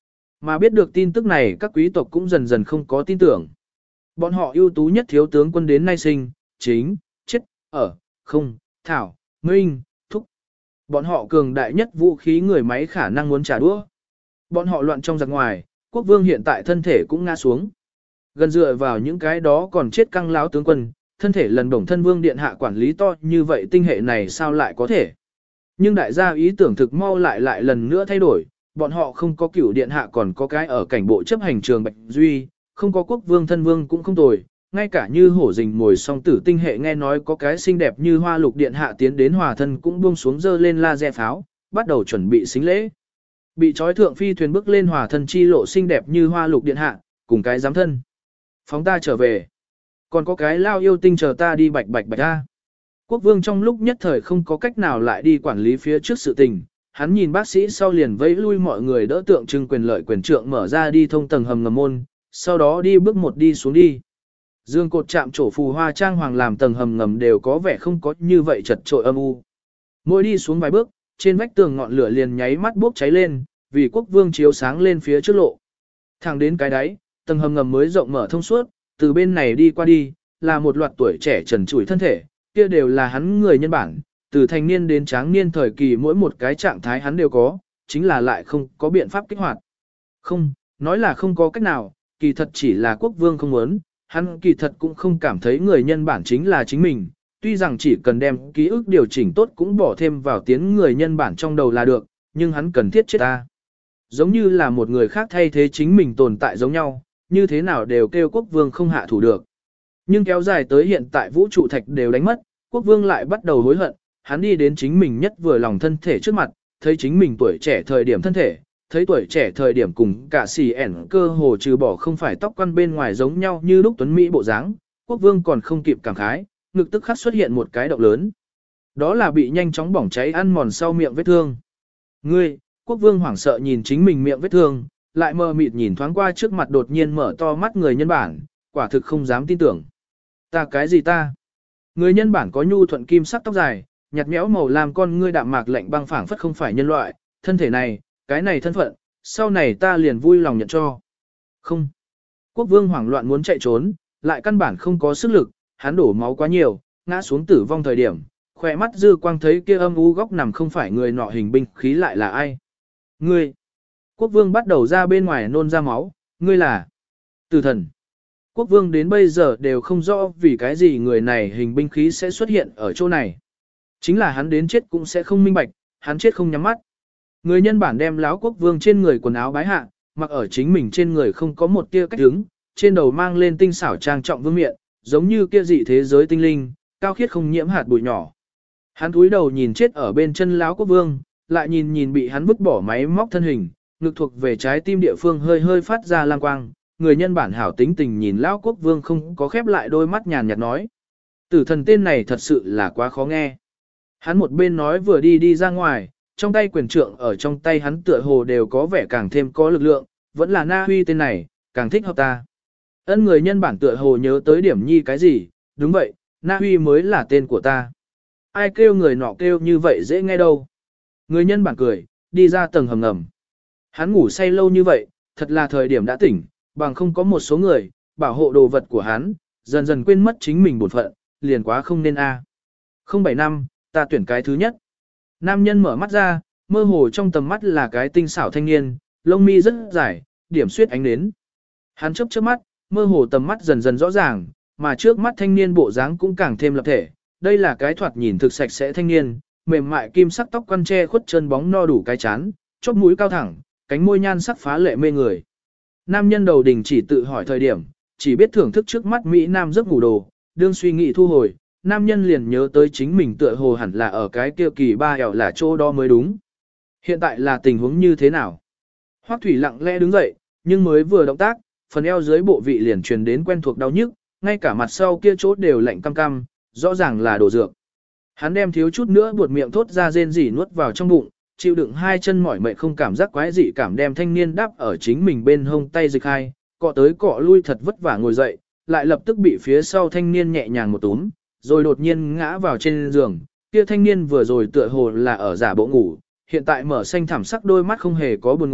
Mà biết được tin tức này các quý tộc cũng dần dần không có tin tưởng. Bọn họ ưu tú nhất thiếu tướng quân đến nay sinh, chính, chết, ở, không, thảo, minh, thúc. Bọn họ cường đại nhất vũ khí người máy khả năng muốn trả đũa. Bọn họ loạn trong giặc ngoài, quốc vương hiện tại thân thể cũng ngã xuống. Gần dựa vào những cái đó còn chết căng láo tướng quân, thân thể lần đồng thân vương điện hạ quản lý to như vậy tinh hệ này sao lại có thể. Nhưng đại gia ý tưởng thực mau lại lần nữa thay đổi, bọn họ không có cửu điện hạ còn có cái ở cảnh bộ chấp hành trường Bạch Duy, không có quốc vương thân vương cũng không tồi, ngay cả như hổ rình mồi song tử tinh hệ nghe nói có cái xinh đẹp như hoa lục điện hạ tiến đến hòa thân cũng buông xuống dơ lên laser pháo, bắt đầu chuẩn bị xính lễ. Bị trói thượng phi thuyền bước lên hòa thân chi lộ xinh đẹp như hoa lục điện hạ, cùng cái giám thân. Phóng ta trở về. Còn có cái lao yêu tinh chờ ta đi bạch ta. Quốc vương trong lúc nhất thời không có cách nào lại đi quản lý phía trước sự tình, hắn nhìn bác sĩ sau liền vẫy lui mọi người đỡ tượng trưng quyền lợi quyền trượng mở ra đi thông tầng hầm ngầm môn, sau đó đi bước một đi xuống đi. Dương cột chạm trổ phù hoa trang hoàng làm tầng hầm ngầm đều có vẻ không có như vậy chật trội âm u. Mỗi đi xuống vài bước, trên vách tường ngọn lửa liền nháy mắt bốc cháy lên, vì quốc vương chiếu sáng lên phía trước lộ. Thẳng đến cái đáy, tầng hầm ngầm mới rộng mở thông suốt, từ bên này đi qua đi, là một loạt tuổi trẻ trần trụi thân thể, kia đều là hắn người nhân bản, từ thành niên đến tráng niên thời kỳ mỗi một cái trạng thái hắn đều có, chính là lại không có biện pháp kích hoạt. Không, nói là không có cách nào, kỳ thật chỉ là quốc vương không muốn, hắn kỳ thật cũng không cảm thấy người nhân bản chính là chính mình, tuy rằng chỉ cần đem ký ức điều chỉnh tốt cũng bỏ thêm vào tiếng người nhân bản trong đầu là được, nhưng hắn cần thiết chết ta. Giống như là một người khác thay thế chính mình tồn tại giống nhau, như thế nào đều kêu quốc vương không hạ thủ được. Nhưng kéo dài tới hiện tại vũ trụ thạch đều đánh mất, quốc vương lại bắt đầu hối hận, hắn đi đến chính mình nhất vừa lòng thân thể trước mặt, thấy chính mình tuổi trẻ thời điểm thân thể, thấy tuổi trẻ thời điểm cùng cả xì ẻn cơ hồ trừ bỏ không phải tóc quăn bên ngoài giống nhau như lúc tuấn Mỹ bộ dáng, quốc vương còn không kịp cảm khái, ngực tức khắc xuất hiện một cái động lớn. Đó là bị nhanh chóng bỏng cháy ăn mòn sau miệng vết thương. Ngươi, quốc vương hoảng sợ nhìn chính mình miệng vết thương, lại mờ mịt nhìn thoáng qua trước mặt đột nhiên mở to mắt người nhân bản, quả thực không dám tin tưởng. Ta cái gì ta? Người nhân bản có nhu thuận kim sắc tóc dài, nhạt nhẽo màu làm con ngươi đạm mạc lạnh băng phảng phất không phải nhân loại, thân thể này, cái này thân phận, sau này ta liền vui lòng nhận cho. Không. Quốc vương hoảng loạn muốn chạy trốn, lại căn bản không có sức lực, hắn đổ máu quá nhiều, ngã xuống tử vong thời điểm, khỏe mắt dư quang thấy kia âm u góc nằm không phải người nọ hình binh khí lại là ai. Ngươi. Quốc vương bắt đầu ra bên ngoài nôn ra máu, ngươi là Tử thần. Quốc vương đến bây giờ đều không rõ vì cái gì người này hình binh khí sẽ xuất hiện ở chỗ này. Chính là hắn đến chết cũng sẽ không minh bạch, hắn chết không nhắm mắt. Người nhân bản đem láo quốc vương trên người quần áo bái hạ, mặc ở chính mình trên người không có một tia cách đứng, trên đầu mang lên tinh xảo trang trọng vương miện, giống như kia dị thế giới tinh linh, cao khiết không nhiễm hạt bụi nhỏ. Hắn cúi đầu nhìn chết ở bên chân láo quốc vương, lại nhìn bị hắn vứt bỏ máy móc thân hình, ngực thuộc về trái tim địa phương hơi hơi phát ra lang quang. Người nhân bản hảo tính tình nhìn lão quốc vương không có khép lại đôi mắt nhàn nhạt nói. Tử thần tên này thật sự là quá khó nghe. Hắn một bên nói vừa đi ra ngoài, trong tay quyền trượng ở trong tay hắn tựa hồ đều có vẻ càng thêm có lực lượng, vẫn là Na Huy tên này, càng thích hợp ta. Ân người nhân bản tựa hồ nhớ tới điểm nhi cái gì, đúng vậy, Na Huy mới là tên của ta. Ai kêu người nọ kêu như vậy dễ nghe đâu. Người nhân bản cười, đi ra tầng hầm ngầm. Hắn ngủ say lâu như vậy, thật là thời điểm đã tỉnh, bằng không có một số người, bảo hộ đồ vật của hắn, dần dần quên mất chính mình bổn phận, liền quá không nên a. 07 năm, ta tuyển cái thứ nhất. Nam nhân mở mắt ra, mơ hồ trong tầm mắt là cái tinh xảo thanh niên, lông mi rất dài, điểm xuyết ánh nến. Hắn chớp chớp mắt, mơ hồ tầm mắt dần dần rõ ràng, mà trước mắt thanh niên bộ dáng cũng càng thêm lập thể. Đây là cái thoạt nhìn thực sạch sẽ thanh niên, mềm mại kim sắc tóc quăn che khuất chân bóng no đủ cái chán, chóp mũi cao thẳng, cánh môi nhan sắc phá lệ mê người. Nam nhân đầu đình chỉ tự hỏi thời điểm, chỉ biết thưởng thức trước mắt Mỹ Nam giấc ngủ đồ, đương suy nghĩ thu hồi, nam nhân liền nhớ tới chính mình tựa hồ hẳn là ở cái kia kỳ ba hẻo là chỗ đó mới đúng. Hiện tại là tình huống như thế nào? Hoắc Thủy lặng lẽ đứng dậy, nhưng mới vừa động tác, phần eo dưới bộ vị liền truyền đến quen thuộc đau nhức, ngay cả mặt sau kia chỗ đều lạnh cam cam, rõ ràng là đổ dược. Hắn đem thiếu chút nữa buột miệng thốt ra rên rỉ nuốt vào trong bụng, chịu đựng hai chân mỏi mệt không cảm giác quái dị cảm đem thanh niên đáp ở chính mình bên hông tay dịch hai, cọ tới cọ lui thật vất vả ngồi dậy, lại lập tức bị phía sau thanh niên nhẹ nhàng một túm, rồi đột nhiên ngã vào trên giường. Kia thanh niên vừa rồi tựa hồ là ở giả bộ ngủ, hiện tại mở xanh thảm sắc đôi mắt không hề có buồn ngủ,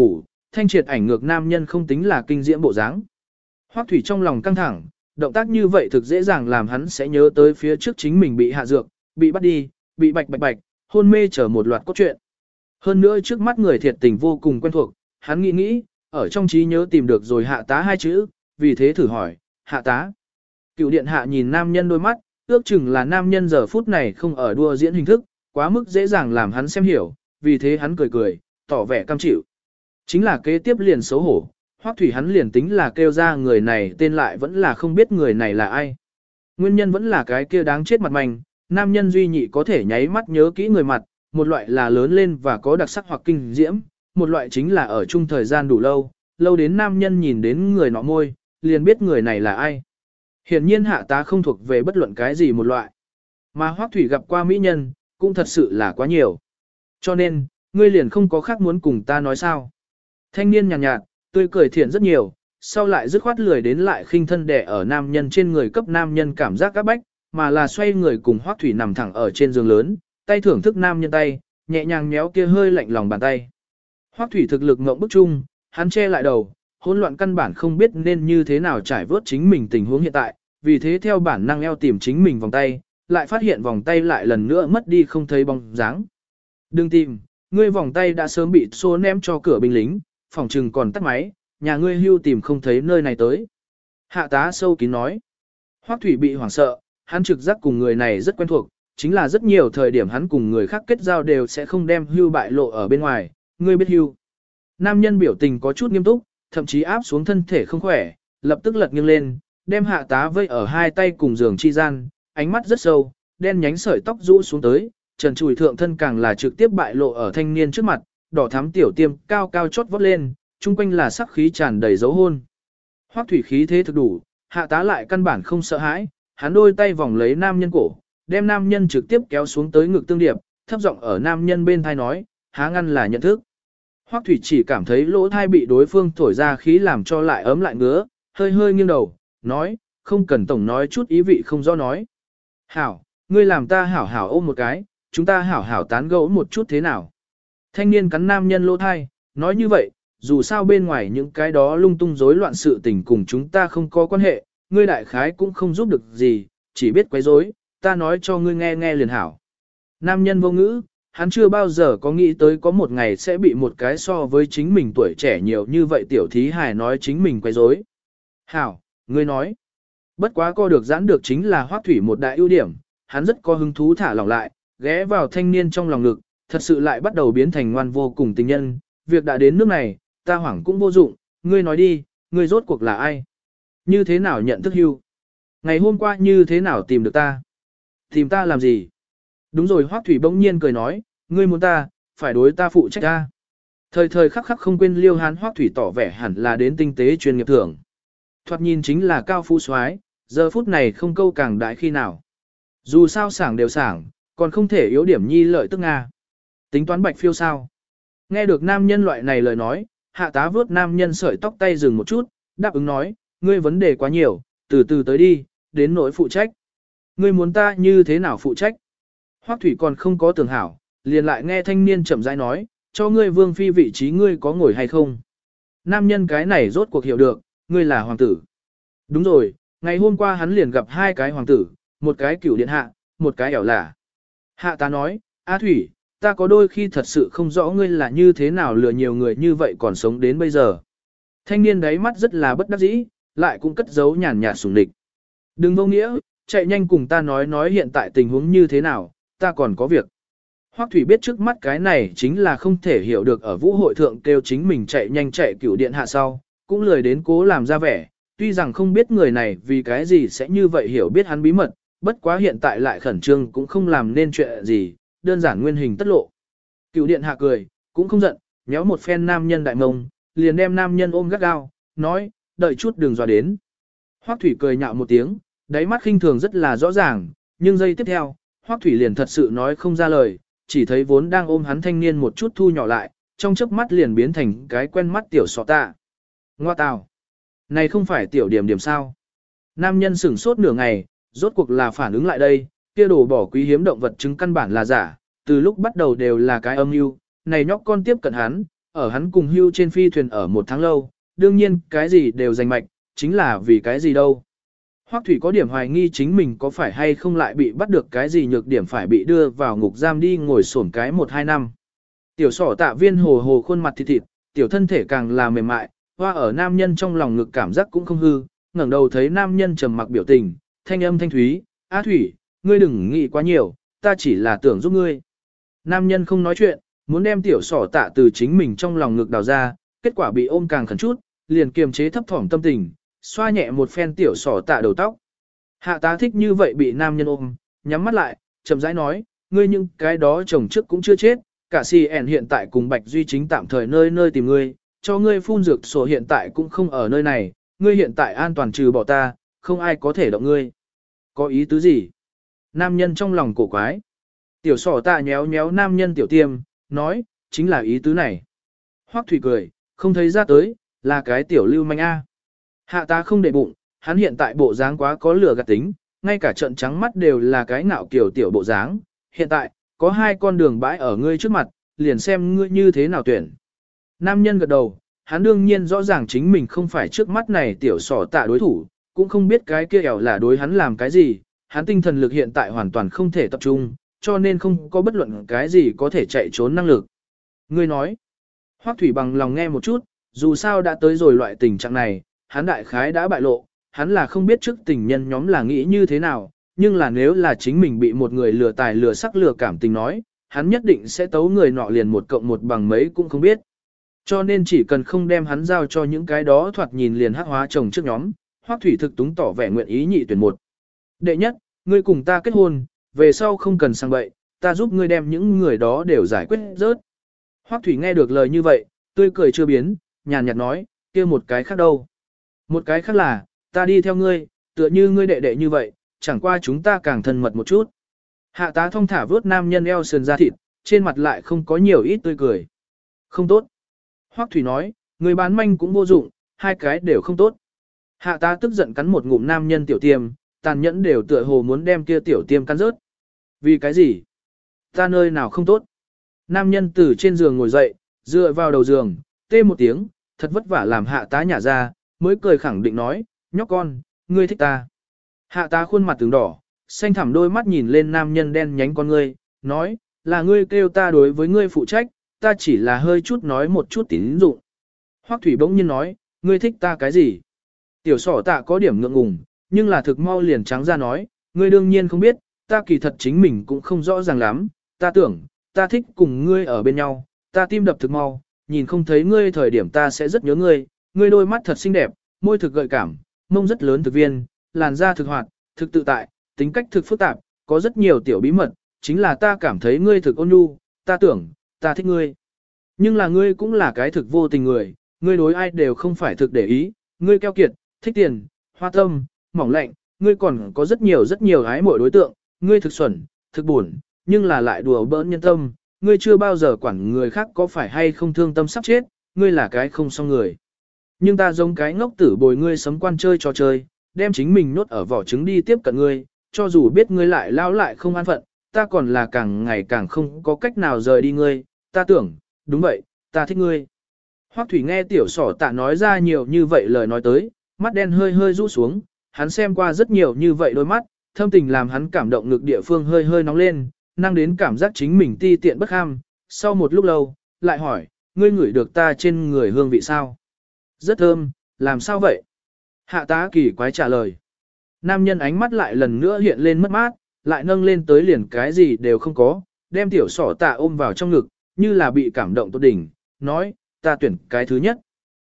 thanh triệt ảnh ngược nam nhân không tính là kinh diễm bộ dáng. Hoắc Thủy trong lòng căng thẳng, động tác như vậy thực dễ dàng làm hắn sẽ nhớ tới phía trước chính mình bị hạ dược, bị bắt đi, bị bạch, hôn mê chờ một loạt cốt truyện. Hơn nữa trước mắt người thiệt tình vô cùng quen thuộc, hắn nghĩ, ở trong trí nhớ tìm được rồi hạ tá hai chữ, vì thế thử hỏi, hạ tá. Cựu điện hạ nhìn nam nhân đôi mắt, ước chừng là nam nhân giờ phút này không ở đua diễn hình thức, quá mức dễ dàng làm hắn xem hiểu, vì thế hắn cười, tỏ vẻ cam chịu. Chính là kế tiếp liền xấu hổ, Hoắc Thủy hắn liền tính là kêu ra người này tên lại vẫn là không biết người này là ai. Nguyên nhân vẫn là cái kia đáng chết mặt manh, nam nhân duy nhị có thể nháy mắt nhớ kỹ người mặt, một loại là lớn lên và có đặc sắc hoặc kinh diễm, một loại chính là ở chung thời gian đủ lâu, lâu đến nam nhân nhìn đến người nọ môi, liền biết người này là ai. Hiển nhiên hạ tá không thuộc về bất luận cái gì một loại. Mà Hoắc Thủy gặp qua mỹ nhân, cũng thật sự là quá nhiều. Cho nên, ngươi liền không có khác muốn cùng ta nói sao. Thanh niên nhàn nhạt, tươi cười thiện rất nhiều, sau lại dứt khoát lười đến lại khinh thân đẻ ở nam nhân trên người cấp nam nhân cảm giác các bách, mà là xoay người cùng Hoắc Thủy nằm thẳng ở trên giường lớn, tay thưởng thức nam nhân tay, nhẹ nhàng méo kia hơi lạnh lòng bàn tay. Hoắc Thủy thực lực ngộng bức chung, hắn che lại đầu, hỗn loạn căn bản không biết nên như thế nào trải vớt chính mình tình huống hiện tại, vì thế theo bản năng eo tìm chính mình vòng tay, lại phát hiện vòng tay lại lần nữa mất đi không thấy bóng dáng. Đừng tìm, ngươi vòng tay đã sớm bị xô ném cho cửa binh lính, phòng trừng còn tắt máy, nhà ngươi hưu tìm không thấy nơi này tới. Hạ tá sâu kín nói. Hoắc Thủy bị hoảng sợ, hắn trực giác cùng người này rất quen thuộc, chính là rất nhiều thời điểm hắn cùng người khác kết giao đều sẽ không đem hưu bại lộ ở bên ngoài, ngươi biết hưu. Nam nhân biểu tình có chút nghiêm túc, thậm chí áp xuống thân thể không khỏe, lập tức lật nghiêng lên, đem hạ tá vây ở hai tay cùng giường chi gian, ánh mắt rất sâu, đen nhánh sợi tóc rũ xuống tới, trần trụi thượng thân càng là trực tiếp bại lộ ở thanh niên trước mặt, đỏ thắm tiểu tiêm cao cao chót vót lên, chung quanh là sắc khí tràn đầy dấu hôn. Hoắc Thủy khí thế thực đủ, hạ tá lại căn bản không sợ hãi, hắn đôi tay vòng lấy nam nhân cổ, đem nam nhân trực tiếp kéo xuống tới ngực tương điệp, thấp giọng ở nam nhân bên thai nói, há ngăn là nhận thức. Hoắc Thủy chỉ cảm thấy lỗ thai bị đối phương thổi ra khí làm cho lại ấm lại ngứa, hơi hơi nghiêng đầu, nói, không cần tổng nói chút ý vị không rõ nói. Hảo, ngươi làm ta hảo hảo ôm một cái, chúng ta hảo hảo tán gẫu một chút thế nào. Thanh niên cắn nam nhân lỗ thai, nói như vậy, dù sao bên ngoài những cái đó lung tung rối loạn sự tình cùng chúng ta không có quan hệ, ngươi đại khái cũng không giúp được gì, chỉ biết quấy rối, ta nói cho ngươi nghe nghe liền hảo. Nam nhân vô ngữ, hắn chưa bao giờ có nghĩ tới có một ngày sẽ bị một cái so với chính mình tuổi trẻ nhiều như vậy tiểu thí hài nói chính mình quấy rối. Hảo, ngươi nói. Bất quá co được giãn được chính là Hoắc Thủy một đại ưu điểm, hắn rất có hứng thú thả lỏng lại, ghé vào thanh niên trong lòng ngực, thật sự lại bắt đầu biến thành ngoan vô cùng tình nhân, việc đã đến nước này, ta hoảng cũng vô dụng, ngươi nói đi, ngươi rốt cuộc là ai? Như thế nào nhận thức hưu? Ngày hôm qua như thế nào tìm được ta? Tìm ta làm gì? Đúng rồi, Hoắc Thủy bỗng nhiên cười nói, ngươi muốn ta, phải đối ta phụ trách ta. Thời thời khắc khắc không quên liêu hán Hoắc Thủy tỏ vẻ hẳn là đến tinh tế chuyên nghiệp thưởng. Thoạt nhìn chính là cao phú soái, giờ phút này không câu càng đại khi nào. Dù sao sảng đều sảng, còn không thể yếu điểm nhi lợi tức Nga. Tính toán bạch phiêu sao? Nghe được nam nhân loại này lời nói, hạ tá vớt nam nhân sợi tóc tay dừng một chút, đáp ứng nói, ngươi vấn đề quá nhiều, từ từ tới đi, đến nỗi phụ trách. Ngươi muốn ta như thế nào phụ trách? Hoắc Thủy còn không có tưởng hảo, liền lại nghe thanh niên chậm rãi nói, cho ngươi vương phi vị trí ngươi có ngồi hay không? Nam nhân cái này rốt cuộc hiểu được, ngươi là hoàng tử. Đúng rồi, ngày hôm qua hắn liền gặp hai cái hoàng tử, một cái cửu điện hạ, một cái ẻo lả. Hạ tá nói, A Thủy, ta có đôi khi thật sự không rõ ngươi là như thế nào lừa nhiều người như vậy còn sống đến bây giờ. Thanh niên đáy mắt rất là bất đắc dĩ, lại cũng cất giấu nhàn nhạt sủng địch. Đừng vô nghĩa, chạy nhanh cùng ta nói hiện tại tình huống như thế nào, ta còn có việc. Hoắc Thủy biết trước mắt cái này chính là không thể hiểu được ở vũ hội thượng kêu chính mình chạy nhanh chạy cửu điện hạ sau, cũng lười đến cố làm ra vẻ, tuy rằng không biết người này vì cái gì sẽ như vậy hiểu biết hắn bí mật, bất quá hiện tại lại khẩn trương cũng không làm nên chuyện gì, đơn giản nguyên hình tất lộ. Cửu điện hạ cười, cũng không giận, nhéo một phen nam nhân đại mông, liền đem nam nhân ôm gắt gao, nói, đợi chút đừng dọa đến. Hoắc Thủy cười nhạo một tiếng, đáy mắt khinh thường rất là rõ ràng, nhưng giây tiếp theo, Hoắc Thủy liền thật sự nói không ra lời, chỉ thấy vốn đang ôm hắn thanh niên một chút thu nhỏ lại, trong chớp mắt liền biến thành cái quen mắt tiểu sọ tạ. Ngoa tào, này không phải tiểu điểm điểm sao? Nam nhân sửng sốt nửa ngày, rốt cuộc là phản ứng lại đây, kia đồ bỏ quý hiếm động vật chứng căn bản là giả, từ lúc bắt đầu đều là cái âm mưu, này nhóc con tiếp cận hắn, ở hắn cùng hưu trên phi thuyền ở một tháng lâu, đương nhiên cái gì đều giành mạch, chính là vì cái gì đâu. Hoắc Thủy có điểm hoài nghi chính mình có phải hay không lại bị bắt được cái gì nhược điểm phải bị đưa vào ngục giam đi ngồi xổm cái 1-2 năm. Tiểu sỏ tạ viên hồ hồ khuôn mặt thịt thịt, tiểu thân thể càng là mềm mại, hoa ở nam nhân trong lòng ngực cảm giác cũng không hư, ngẩng đầu thấy nam nhân trầm mặc biểu tình, thanh âm thanh thúy, "Á Thủy, ngươi đừng nghĩ quá nhiều, ta chỉ là tưởng giúp ngươi." Nam nhân không nói chuyện, muốn đem tiểu sỏ tạ từ chính mình trong lòng ngực đào ra, kết quả bị ôm càng khẩn chút, liền kiềm chế thấp thỏm tâm tình, xoa nhẹ một phen tiểu sỏ tạ đầu tóc. Hạ tá thích như vậy bị nam nhân ôm, nhắm mắt lại, chậm rãi nói, "Ngươi những cái đó chồng trước cũng chưa chết, cả CN hiện tại cùng Bạch Duy chính tạm thời nơi nơi tìm ngươi, cho ngươi phun dược sổ hiện tại cũng không ở nơi này, ngươi hiện tại an toàn trừ bỏ ta, không ai có thể động ngươi." Có ý tứ gì? Nam nhân trong lòng cổ quái. Tiểu sỏ tạ nhéo nhéo nam nhân tiểu tiêm, nói, chính là ý tứ này. Hoắc Thủy cười, không thấy ra tới, là cái tiểu lưu manh A. Hạ tá không để bụng, hắn hiện tại bộ dáng quá có lửa gạt tính, ngay cả trận trắng mắt đều là cái ngạo kiểu tiểu bộ dáng. Hiện tại, có 2 con đường bãi ở ngươi trước mặt, liền xem ngươi như thế nào tuyển. Nam nhân gật đầu, hắn đương nhiên rõ ràng chính mình không phải trước mắt này tiểu sỏ tạ đối thủ, cũng không biết cái kia ẻo là đối hắn làm cái gì, hắn tinh thần lực hiện tại hoàn toàn không thể tập trung, cho nên không có bất luận cái gì có thể chạy trốn năng lực. Ngươi nói, Hoắc Thủy bằng lòng nghe một chút, dù sao đã tới rồi loại tình trạng này, hắn đại khái đã bại lộ, hắn là không biết trước tình nhân nhóm là nghĩ như thế nào, nhưng là nếu là chính mình bị một người lừa tài lừa sắc lừa cảm tình nói, hắn nhất định sẽ tấu người nọ liền 1 cộng 1 bằng mấy cũng không biết. Cho nên chỉ cần không đem hắn giao cho những cái đó thoạt nhìn liền hắc hóa chồng trước nhóm, Hoắc Thủy thực túng tỏ vẻ nguyện ý nhị tuyển 1. Đệ nhất, ngươi cùng ta kết hôn, về sau không cần sang bậy, ta giúp ngươi đem những người đó đều giải quyết rớt. Hoắc Thủy nghe được lời như vậy, tươi cười chưa biến, nhàn nhạt nói, kia một cái khác đâu. Một cái khác là, ta đi theo ngươi, tựa như ngươi đệ đệ như vậy, chẳng qua chúng ta càng thân mật một chút. Hạ tá thong thả vớt nam nhân eo sườn ra thịt, trên mặt lại không có nhiều ít tươi cười. Không tốt. Hoắc Thủy nói, người bán manh cũng vô dụng, 2 cái đều không tốt. Hạ tá tức giận cắn một ngụm nam nhân tiểu tiêm, tàn nhẫn đều tựa hồ muốn đem kia tiểu tiêm cắn rớt. Vì cái gì? Ta nơi nào không tốt? Nam nhân từ trên giường ngồi dậy, dựa vào đầu giường, tê một tiếng, thật vất vả làm hạ tá nhả ra, mới cười khẳng định nói, nhóc con, ngươi thích ta. Hạ tá khuôn mặt tướng đỏ, xanh thẳm đôi mắt nhìn lên nam nhân đen nhánh con ngươi, nói, là ngươi kêu ta đối với ngươi phụ trách, ta chỉ là hơi chút nói một chút tín dụng. Hoắc Thủy bỗng nhiên nói, ngươi thích ta cái gì? Tiểu sỏ tạ có điểm ngượng ngùng, nhưng là thực mau liền trắng ra nói, ngươi đương nhiên không biết, ta kỳ thật chính mình cũng không rõ ràng lắm, ta tưởng, ta thích cùng ngươi ở bên nhau, ta tim đập thực mau, nhìn không thấy ngươi thời điểm ta sẽ rất nhớ ngươi, ngươi đôi mắt thật xinh đẹp, môi thực gợi cảm, mông rất lớn thực viên, làn da thực hoạt, thực tự tại, tính cách thực phức tạp, có rất nhiều tiểu bí mật, chính là ta cảm thấy ngươi thực ôn nhu, ta tưởng, ta thích ngươi. Nhưng là ngươi cũng là cái thực vô tình người, ngươi đối ai đều không phải thực để ý, ngươi keo kiệt, thích tiền, hoa tâm, mỏng lạnh, ngươi còn có rất nhiều ái mộ đối tượng, ngươi thực xuẩn, thực buồn, nhưng là lại đùa bỡn nhân tâm, ngươi chưa bao giờ quản người khác có phải hay không thương tâm sắp chết, ngươi là cái không xong người. Nhưng ta giống cái ngốc tử bồi ngươi sấm quan chơi trò chơi, đem chính mình nhốt ở vỏ trứng đi tiếp cận ngươi, cho dù biết ngươi lại lao lại không an phận, ta còn là càng ngày càng không có cách nào rời đi ngươi, ta tưởng, đúng vậy, ta thích ngươi. Hoắc Thủy nghe tiểu sỏ tạ nói ra nhiều như vậy lời nói tới, mắt đen hơi hơi rũ xuống, hắn xem qua rất nhiều như vậy đôi mắt, thâm tình làm hắn cảm động ngực địa phương hơi hơi nóng lên, năng đến cảm giác chính mình ti tiện bất ham. Sau một lúc lâu, lại hỏi, ngươi ngửi được ta trên người hương vị sao? Rất thơm, làm sao vậy? Hạ tá kỳ quái trả lời. Nam nhân ánh mắt lại lần nữa hiện lên mất mát, lại nâng lên tới liền cái gì đều không có, đem tiểu sỏ tạ ôm vào trong ngực, như là bị cảm động tốt đỉnh, nói, ta tuyển cái thứ nhất.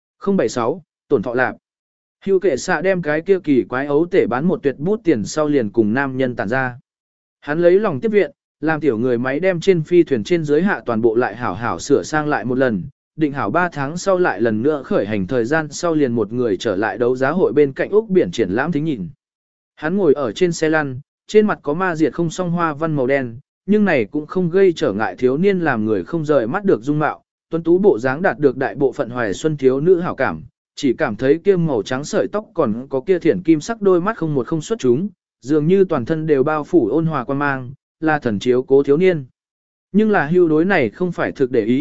076, tổn thọ lạp. Hưu kệ xạ đem cái kia kỳ quái ấu tể bán một tuyệt bút tiền sau liền cùng nam nhân tản ra. Hắn lấy lòng tiếp viện, làm tiểu người máy đem trên phi thuyền trên dưới hạ toàn bộ lại hảo hảo sửa sang lại một lần, định hảo 3 tháng sau lại lần nữa khởi hành thời gian sau liền một người trở lại đấu giá hội bên cạnh úc biển triển lãm thính nhìn. Hắn ngồi ở trên xe lăn, trên mặt có ma diệt không song hoa văn màu đen, nhưng này cũng không gây trở ngại thiếu niên làm người không rời mắt được dung mạo, tuấn tú bộ dáng đạt được đại bộ phận hoài xuân thiếu nữ hảo cảm, chỉ cảm thấy kia màu trắng sợi tóc còn có kia thiển kim sắc đôi mắt không một không xuất chúng, dường như toàn thân đều bao phủ ôn hòa quan mang, là thần chiếu cố thiếu niên. Nhưng là hưu đối này không phải thực để ý,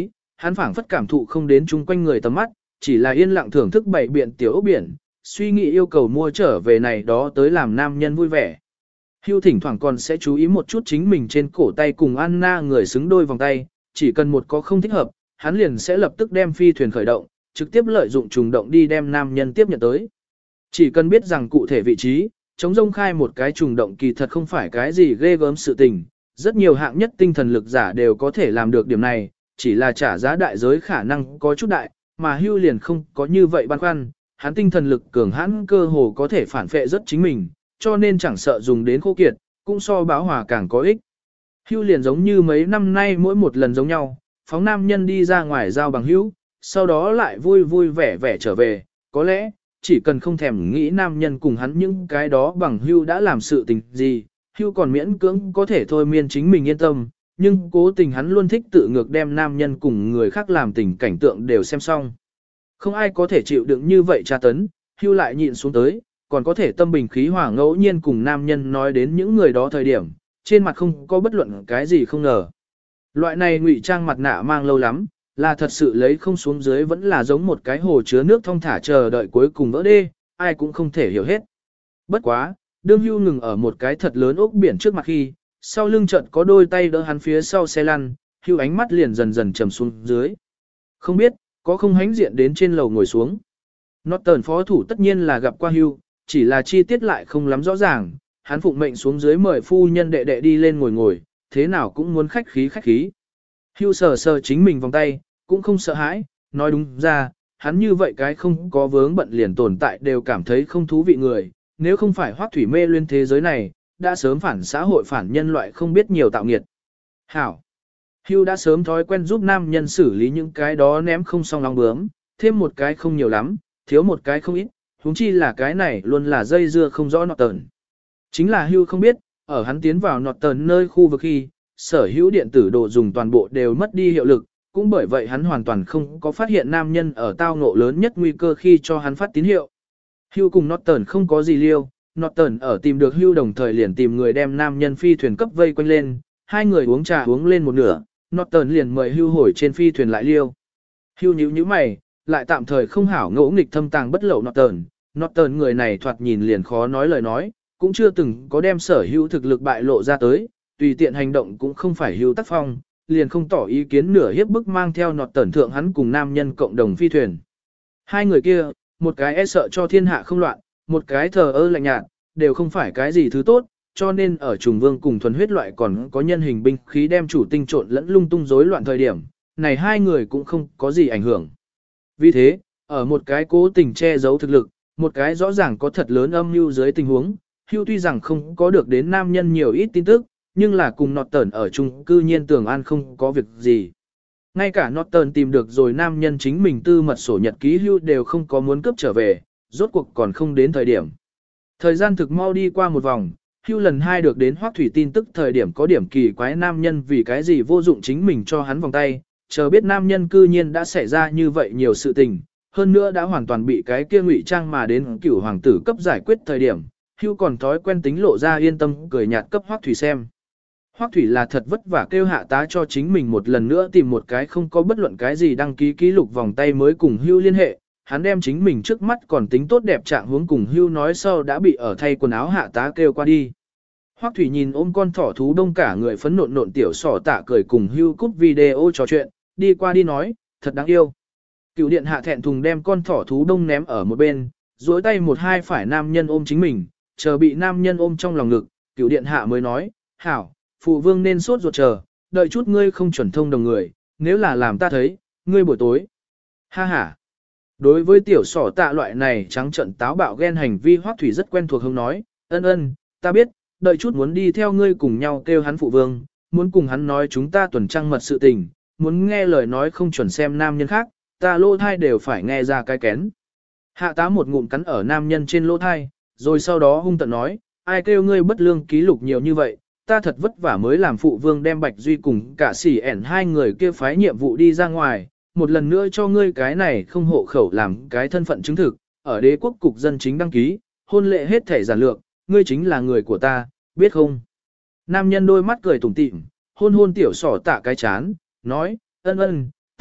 hắn phảng phất cảm thụ không đến chung quanh người tầm mắt, chỉ là yên lặng thưởng thức bảy biện tiểu ốc biển, suy nghĩ yêu cầu mua trở về này đó tới làm nam nhân vui vẻ. Hưu thỉnh thoảng còn sẽ chú ý một chút chính mình trên cổ tay cùng Anna người xứng đôi vòng tay, chỉ cần một có không thích hợp, hắn liền sẽ lập tức đem phi thuyền khởi động, trực tiếp lợi dụng trùng động đi đem nam nhân tiếp nhận tới. Chỉ cần biết rằng cụ thể vị trí, chống rông khai một cái trùng động kỳ thật không phải cái gì ghê gớm sự tình, rất nhiều hạng nhất tinh thần lực giả đều có thể làm được điểm này, chỉ là trả giá đại giới khả năng có chút đại, mà Hưu liền không có như vậy băn khoăn, hắn tinh thần lực cường hãn cơ hồ có thể phản phệ rất chính mình, cho nên chẳng sợ dùng đến khô kiệt, cũng so báo hòa càng có ích. Hưu liền giống như mấy năm nay mỗi một lần giống nhau, phóng nam nhân đi ra ngoài giao bằng hữu, sau đó lại vui vui vẻ vẻ trở về, có lẽ, chỉ cần không thèm nghĩ nam nhân cùng hắn những cái đó bằng hưu đã làm sự tình gì, hưu còn miễn cưỡng có thể thôi miên chính mình yên tâm, nhưng cố tình hắn luôn thích tự ngược đem nam nhân cùng người khác làm tình cảnh tượng đều xem xong. Không ai có thể chịu đựng như vậy tra tấn, hưu lại nhịn xuống tới, còn có thể tâm bình khí hòa ngẫu nhiên cùng nam nhân nói đến những người đó thời điểm, trên mặt không có bất luận cái gì không ngờ. Loại này ngụy trang mặt nạ mang lâu lắm, là thật sự lấy không xuống dưới vẫn là giống một cái hồ chứa nước thong thả chờ đợi cuối cùng vỡ đê, ai cũng không thể hiểu hết. Bất quá, đương Hưu ngừng ở một cái thật lớn ốc biển trước mặt khi, sau lưng chợt có đôi tay đỡ hắn phía sau xe lăn, Hưu ánh mắt liền dần dần trầm xuống dưới. Không biết, có không hánh diện đến trên lầu ngồi xuống. Norton phó thủ tất nhiên là gặp qua Hưu, chỉ là chi tiết lại không lắm rõ ràng, hắn phụng mệnh xuống dưới mời phu nhân đệ đệ đi lên ngồi, thế nào cũng muốn khách khí. Hưu sờ sờ chính mình vòng tay, cũng không sợ hãi, nói đúng ra, hắn như vậy cái không có vướng bận liền tồn tại đều cảm thấy không thú vị người, nếu không phải Hoắc Thủy mê luyến thế giới này, đã sớm phản xã hội phản nhân loại không biết nhiều tạo nghiệt. Hảo! Hưu đã sớm thói quen giúp nam nhân xử lý những cái đó ném không xong lòng bướm, thêm một cái không nhiều lắm, thiếu một cái không ít, huống chi là cái này luôn là dây dưa không rõ Norton. Chính là Hưu không biết, ở hắn tiến vào Norton nơi khu vực khi, sở hữu điện tử đồ dùng toàn bộ đều mất đi hiệu lực, cũng bởi vậy hắn hoàn toàn không có phát hiện nam nhân ở tao ngộ lớn nhất nguy cơ khi cho hắn phát tín hiệu. Hưu cùng Norton không có gì liêu, Norton ở tìm được Hưu đồng thời liền tìm người đem nam nhân phi thuyền cấp vây quanh lên, hai người uống trà uống lên một nửa, Norton liền mời Hưu hồi trên phi thuyền lại liêu. Hưu nhíu mày, lại tạm thời không hảo ngỗ nghịch thâm tàng bất lậu Norton người này thoạt nhìn liền khó nói lời nói, cũng chưa từng có đem sở hữu thực lực bại lộ ra tới, tùy tiện hành động cũng không phải Hưu tác phong, liền không tỏ ý kiến nửa hiếp bức mang theo Norton thượng hắn cùng nam nhân cộng đồng phi thuyền. Hai người kia, một cái e sợ cho thiên hạ không loạn, một cái thờ ơ lạnh nhạt, đều không phải cái gì thứ tốt, cho nên ở trùng vương cùng thuần huyết loại còn có nhân hình binh khí đem chủ tinh trộn lẫn lung tung rối loạn thời điểm, này hai người cũng không có gì ảnh hưởng. Vì thế, ở một cái cố tình che giấu thực lực, một cái rõ ràng có thật lớn âm mưu dưới tình huống, Hưu tuy rằng không có được đến nam nhân nhiều ít tin tức, nhưng là cùng Norton ở chung cư nhiên tưởng an không có việc gì. Ngay cả Norton tìm được rồi nam nhân chính mình tư mật sổ nhật ký Hưu đều không có muốn cướp trở về, rốt cuộc còn không đến thời điểm. Thời gian thực mau đi qua một vòng, Hưu lần hai được đến Hoắc Thủy tin tức thời điểm có điểm kỳ quái nam nhân vì cái gì vô dụng chính mình cho hắn vòng tay, chờ biết nam nhân cư nhiên đã xảy ra như vậy nhiều sự tình, hơn nữa đã hoàn toàn bị cái kia ngụy trang mà đến cửu hoàng tử cấp giải quyết thời điểm, Hưu còn thói quen tính lộ ra yên tâm cười nhạt cấp Hoắc Thủy xem. Hoắc Thủy là thật vất vả kêu hạ tá cho chính mình một lần nữa tìm một cái không có bất luận cái gì đăng ký ký lục vòng tay mới cùng Hưu liên hệ, hắn đem chính mình trước mắt còn tính tốt đẹp trạng huống cùng Hưu nói sau đã bị ở thay quần áo hạ tá kêu qua đi. Hoắc Thủy nhìn ôm con thỏ thú đông cả người phấn nộn tiểu sỏ tạ cười cùng Hưu cúp video trò chuyện, đi qua đi nói, thật đáng yêu. Cựu điện hạ thẹn thùng đem con thỏ thú đông ném ở một bên, duỗi tay một hai phải nam nhân ôm chính mình, chờ bị nam nhân ôm trong lòng ngực, cựu điện hạ mới nói, hảo, phụ vương nên sốt ruột chờ, đợi chút ngươi không chuẩn thông đồng người, nếu là làm ta thấy, ngươi buổi tối. Ha ha. Đối với tiểu sỏ tạ loại này trắng trận táo bạo ghen hành vi Hoắc Thủy rất quen thuộc, không nói, ân, ta biết, đợi chút muốn đi theo ngươi cùng nhau kêu hắn phụ vương, muốn cùng hắn nói chúng ta tuần trăng mật sự tình, muốn nghe lời nói không chuẩn xem nam nhân khác, ta lỗ thai đều phải nghe ra cái kén. Hạ tá một ngụm cắn ở nam nhân trên lỗ thai, rồi sau đó hung tận nói, ai kêu ngươi bất lương ký lục nhiều như vậy, ta thật vất vả mới làm phụ vương đem Bạch Duy cùng cả sỉ ẻn hai người kia phái nhiệm vụ đi ra ngoài, một lần nữa cho ngươi cái này không hộ khẩu làm cái thân phận chứng thực, ở đế quốc cục dân chính đăng ký, hôn lệ hết thể giản lược, ngươi chính là người của ta, biết không? Nam nhân đôi mắt cười tủm tỉm, hôn tiểu sỏ tạ cái chán, nói, ân,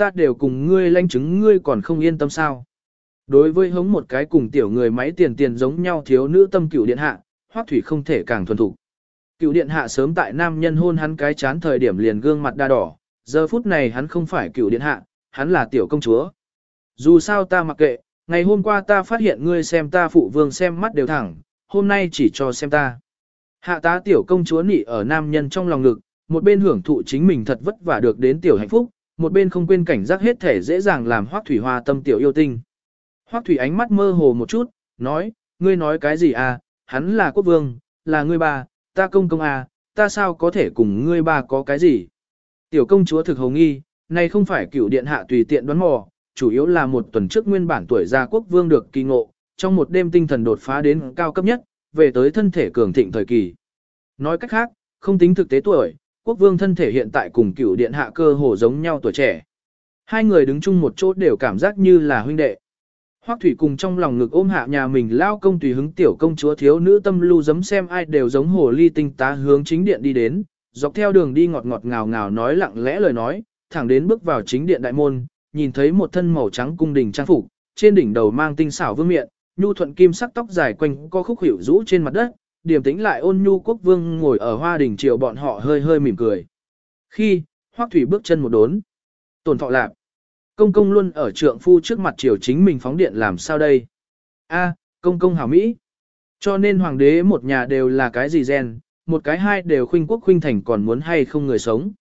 ta đều cùng ngươi lãnh chứng ngươi còn không yên tâm sao. Đối với hống một cái cùng tiểu người máy tiền giống nhau thiếu nữ tâm cửu điện hạ, Hoắc Thủy không thể càng thuần thục. Cửu điện hạ sớm tại nam nhân hôn hắn cái chán thời điểm liền gương mặt đa đỏ, giờ phút này hắn không phải cửu điện hạ, hắn là tiểu công chúa. Dù sao ta mặc kệ, ngày hôm qua ta phát hiện ngươi xem ta phụ vương xem mắt đều thẳng, hôm nay chỉ cho xem ta. Hạ tá tiểu công chúa nị ở nam nhân trong lòng ngực, một bên hưởng thụ chính mình thật vất vả được đến tiểu hạnh phúc, một bên không quên cảnh giác hết thể dễ dàng làm Hoắc Thủy Hoa tâm tiểu yêu tinh. Hoắc Thủy ánh mắt mơ hồ một chút, nói, ngươi nói cái gì à, hắn là quốc vương, là ngươi ba, ta công công à, ta sao có thể cùng ngươi ba có cái gì. Tiểu công chúa thực hồng nghi, này không phải cửu điện hạ tùy tiện đoán mò, chủ yếu là một tuần trước nguyên bản tuổi già quốc vương được kỳ ngộ, trong một đêm tinh thần đột phá đến cao cấp nhất, về tới thân thể cường thịnh thời kỳ. Nói cách khác, không tính thực tế tuổi, quốc vương thân thể hiện tại cùng cửu điện hạ cơ hồ giống nhau tuổi trẻ. Hai người đứng chung một chỗ đều cảm giác như là huynh đệ. Hoắc Thủy cùng trong lòng ngực ôm hạ nhà mình lao công tùy hứng tiểu công chúa thiếu nữ tâm lưu giấm xem ai đều giống hồ ly tinh tá hướng chính điện đi đến, dọc theo đường đi ngọt ngọt ngào ngào nói lặng lẽ lời nói, thẳng đến bước vào chính điện đại môn, nhìn thấy một thân màu trắng cung đình trang phục, trên đỉnh đầu mang tinh xảo vương miện, nhu thuận kim sắc tóc dài quanh co khúc hiểu rũ trên mặt đất, điềm tĩnh lại ôn nhu quốc vương ngồi ở hoa đình chiều bọn họ hơi hơi mỉm cười. Khi, Hoắc Thủy bước chân một đốn, tổn thọ lạp. Công công luôn ở trượng phu trước mặt chiều chính mình phóng điện làm sao đây? A, công công hảo Mỹ. Cho nên hoàng đế một nhà đều là cái gì gen, một cái hai đều khuynh quốc khuynh thành còn muốn hay không người sống.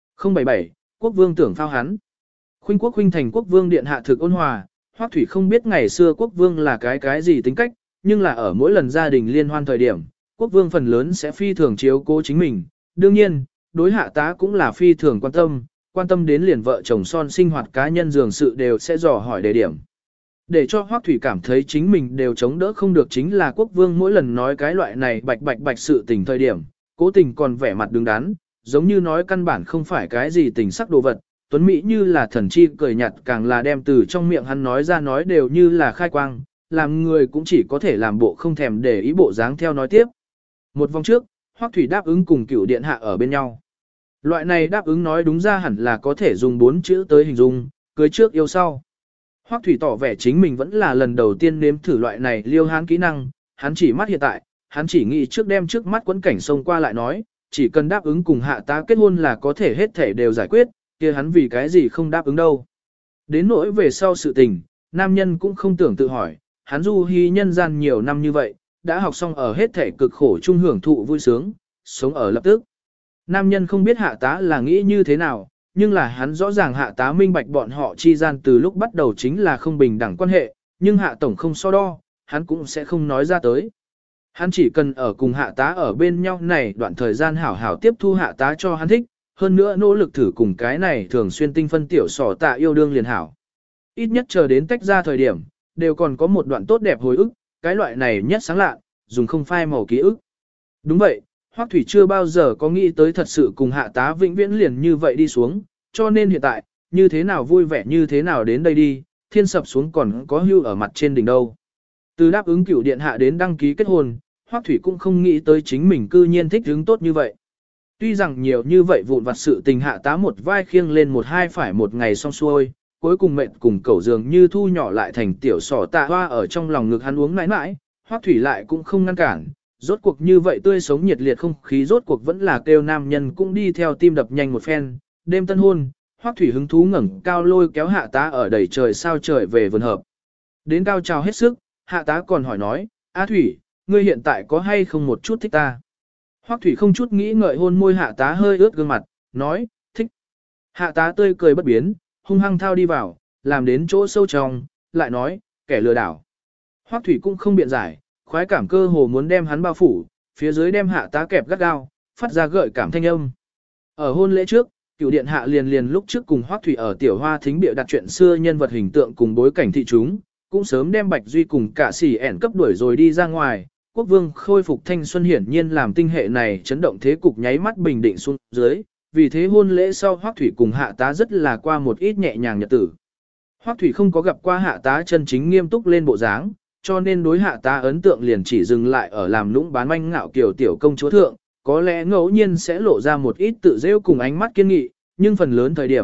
077, quốc vương tưởng phao hắn. Khuynh quốc khuynh thành quốc vương điện hạ thực ôn hòa, Hoắc Thủy không biết ngày xưa quốc vương là cái gì tính cách, nhưng là ở mỗi lần gia đình liên hoan thời điểm, quốc vương phần lớn sẽ phi thường chiếu cố chính mình. Đương nhiên, đối hạ tá cũng là phi thường quan tâm đến liền vợ chồng son sinh hoạt cá nhân dường sự đều sẽ dò hỏi đề điểm. Để cho Hoắc Thủy cảm thấy chính mình đều chống đỡ không được chính là quốc vương mỗi lần nói cái loại này bạch sự tình thời điểm, cố tình còn vẻ mặt đứng đắn, giống như nói căn bản không phải cái gì tình sắc đồ vật, tuấn mỹ như là thần chi cười nhạt càng là đem từ trong miệng hắn nói ra nói đều như là khai quang, làm người cũng chỉ có thể làm bộ không thèm để ý bộ dáng theo nói tiếp. Một vòng trước, Hoắc Thủy đáp ứng cùng cửu điện hạ ở bên nhau. Loại này đáp ứng nói đúng ra hẳn là có thể dùng 4 chữ tới hình dung, cưới trước yêu sau. Hoắc Thủy tỏ vẻ chính mình vẫn là lần đầu tiên nếm thử loại này liêu hán kỹ năng, hắn chỉ mắt hiện tại, hắn chỉ nghĩ trước đem trước mắt quẫn cảnh xông qua lại nói, chỉ cần đáp ứng cùng hạ tá kết hôn là có thể hết thể đều giải quyết, kia hắn vì cái gì không đáp ứng đâu. Đến nỗi về sau sự tình, nam nhân cũng không tưởng tự hỏi, hắn du hy nhân gian nhiều năm như vậy, đã học xong ở hết thể cực khổ chung hưởng thụ vui sướng, sống ở lập tức. Nam nhân không biết hạ tá là nghĩ như thế nào, nhưng là hắn rõ ràng hạ tá minh bạch bọn họ chi gian từ lúc bắt đầu chính là không bình đẳng quan hệ, nhưng hạ tổng không so đo, hắn cũng sẽ không nói ra tới. Hắn chỉ cần ở cùng hạ tá ở bên nhau này đoạn thời gian hảo hảo tiếp thu hạ tá cho hắn thích, hơn nữa nỗ lực thử cùng cái này thường xuyên tinh phân tiểu sỏ tạ yêu đương liền hảo. Ít nhất chờ đến tách ra thời điểm, đều còn có một đoạn tốt đẹp hồi ức, cái loại này nhất sáng lạ, dùng không phai màu ký ức. Đúng vậy, Hoắc Thủy chưa bao giờ có nghĩ tới thật sự cùng hạ tá vĩnh viễn liền như vậy đi xuống, cho nên hiện tại, như thế nào vui vẻ như thế nào đến đây đi, thiên sập xuống còn có hưu ở mặt trên đỉnh đâu. Từ đáp ứng cửu điện hạ đến đăng ký kết hôn, Hoắc Thủy cũng không nghĩ tới chính mình cư nhiên thích hứng tốt như vậy. Tuy rằng nhiều như vậy vụn vặt sự tình hạ tá một vai khiêng lên một hai phải một ngày xong xuôi, cuối cùng mệnh cùng cẩu dường như thu nhỏ lại thành tiểu sỏ tạ hoa ở trong lòng ngực hắn uống mãi mãi, Hoắc Thủy lại cũng không ngăn cản. Rốt cuộc như vậy tươi sống nhiệt liệt không khí rốt cuộc vẫn là kêu nam nhân cũng đi theo tim đập nhanh một phen, đêm tân hôn, Hoắc Thủy hứng thú ngẩng cao lôi kéo hạ tá ở đầy trời sao trời về vườn hợp. Đến cao trào hết sức, hạ tá còn hỏi nói, A Thủy, ngươi hiện tại có hay không một chút thích ta? Hoắc Thủy không chút nghĩ ngợi hôn môi hạ tá hơi ướt gương mặt, nói, thích. Hạ tá tươi cười bất biến, hung hăng thao đi vào, làm đến chỗ sâu trong, lại nói, kẻ lừa đảo. Hoắc Thủy cũng không biện giải, khoái cảm cơ hồ muốn đem hắn bao phủ, phía dưới đem hạ tá kẹp gắt gao, phát ra gợi cảm thanh âm. Ở hôn lễ trước, cửu điện hạ liền lúc trước cùng Hoắc Thủy ở tiểu hoa thính bịa đặt chuyện xưa nhân vật hình tượng cùng bối cảnh thị chúng, cũng sớm đem Bạch Duy cùng cả sỉ ẻn cấp đuổi rồi đi ra ngoài. Quốc vương khôi phục thanh xuân hiển nhiên làm tinh hệ này chấn động thế cục nháy mắt bình định xuống dưới, vì thế hôn lễ sau Hoắc Thủy cùng hạ tá rất là qua một ít nhẹ nhàng nhật tử. Hoắc Thủy không có gặp qua hạ tá chân chính nghiêm túc lên bộ dáng, cho nên đối hạ tá ấn tượng liền chỉ dừng lại ở làm nũng bán manh ngạo kiều tiểu công chúa thượng, có lẽ ngẫu nhiên sẽ lộ ra một ít tự rêu cùng ánh mắt kiên nghị, nhưng phần lớn thời điểm,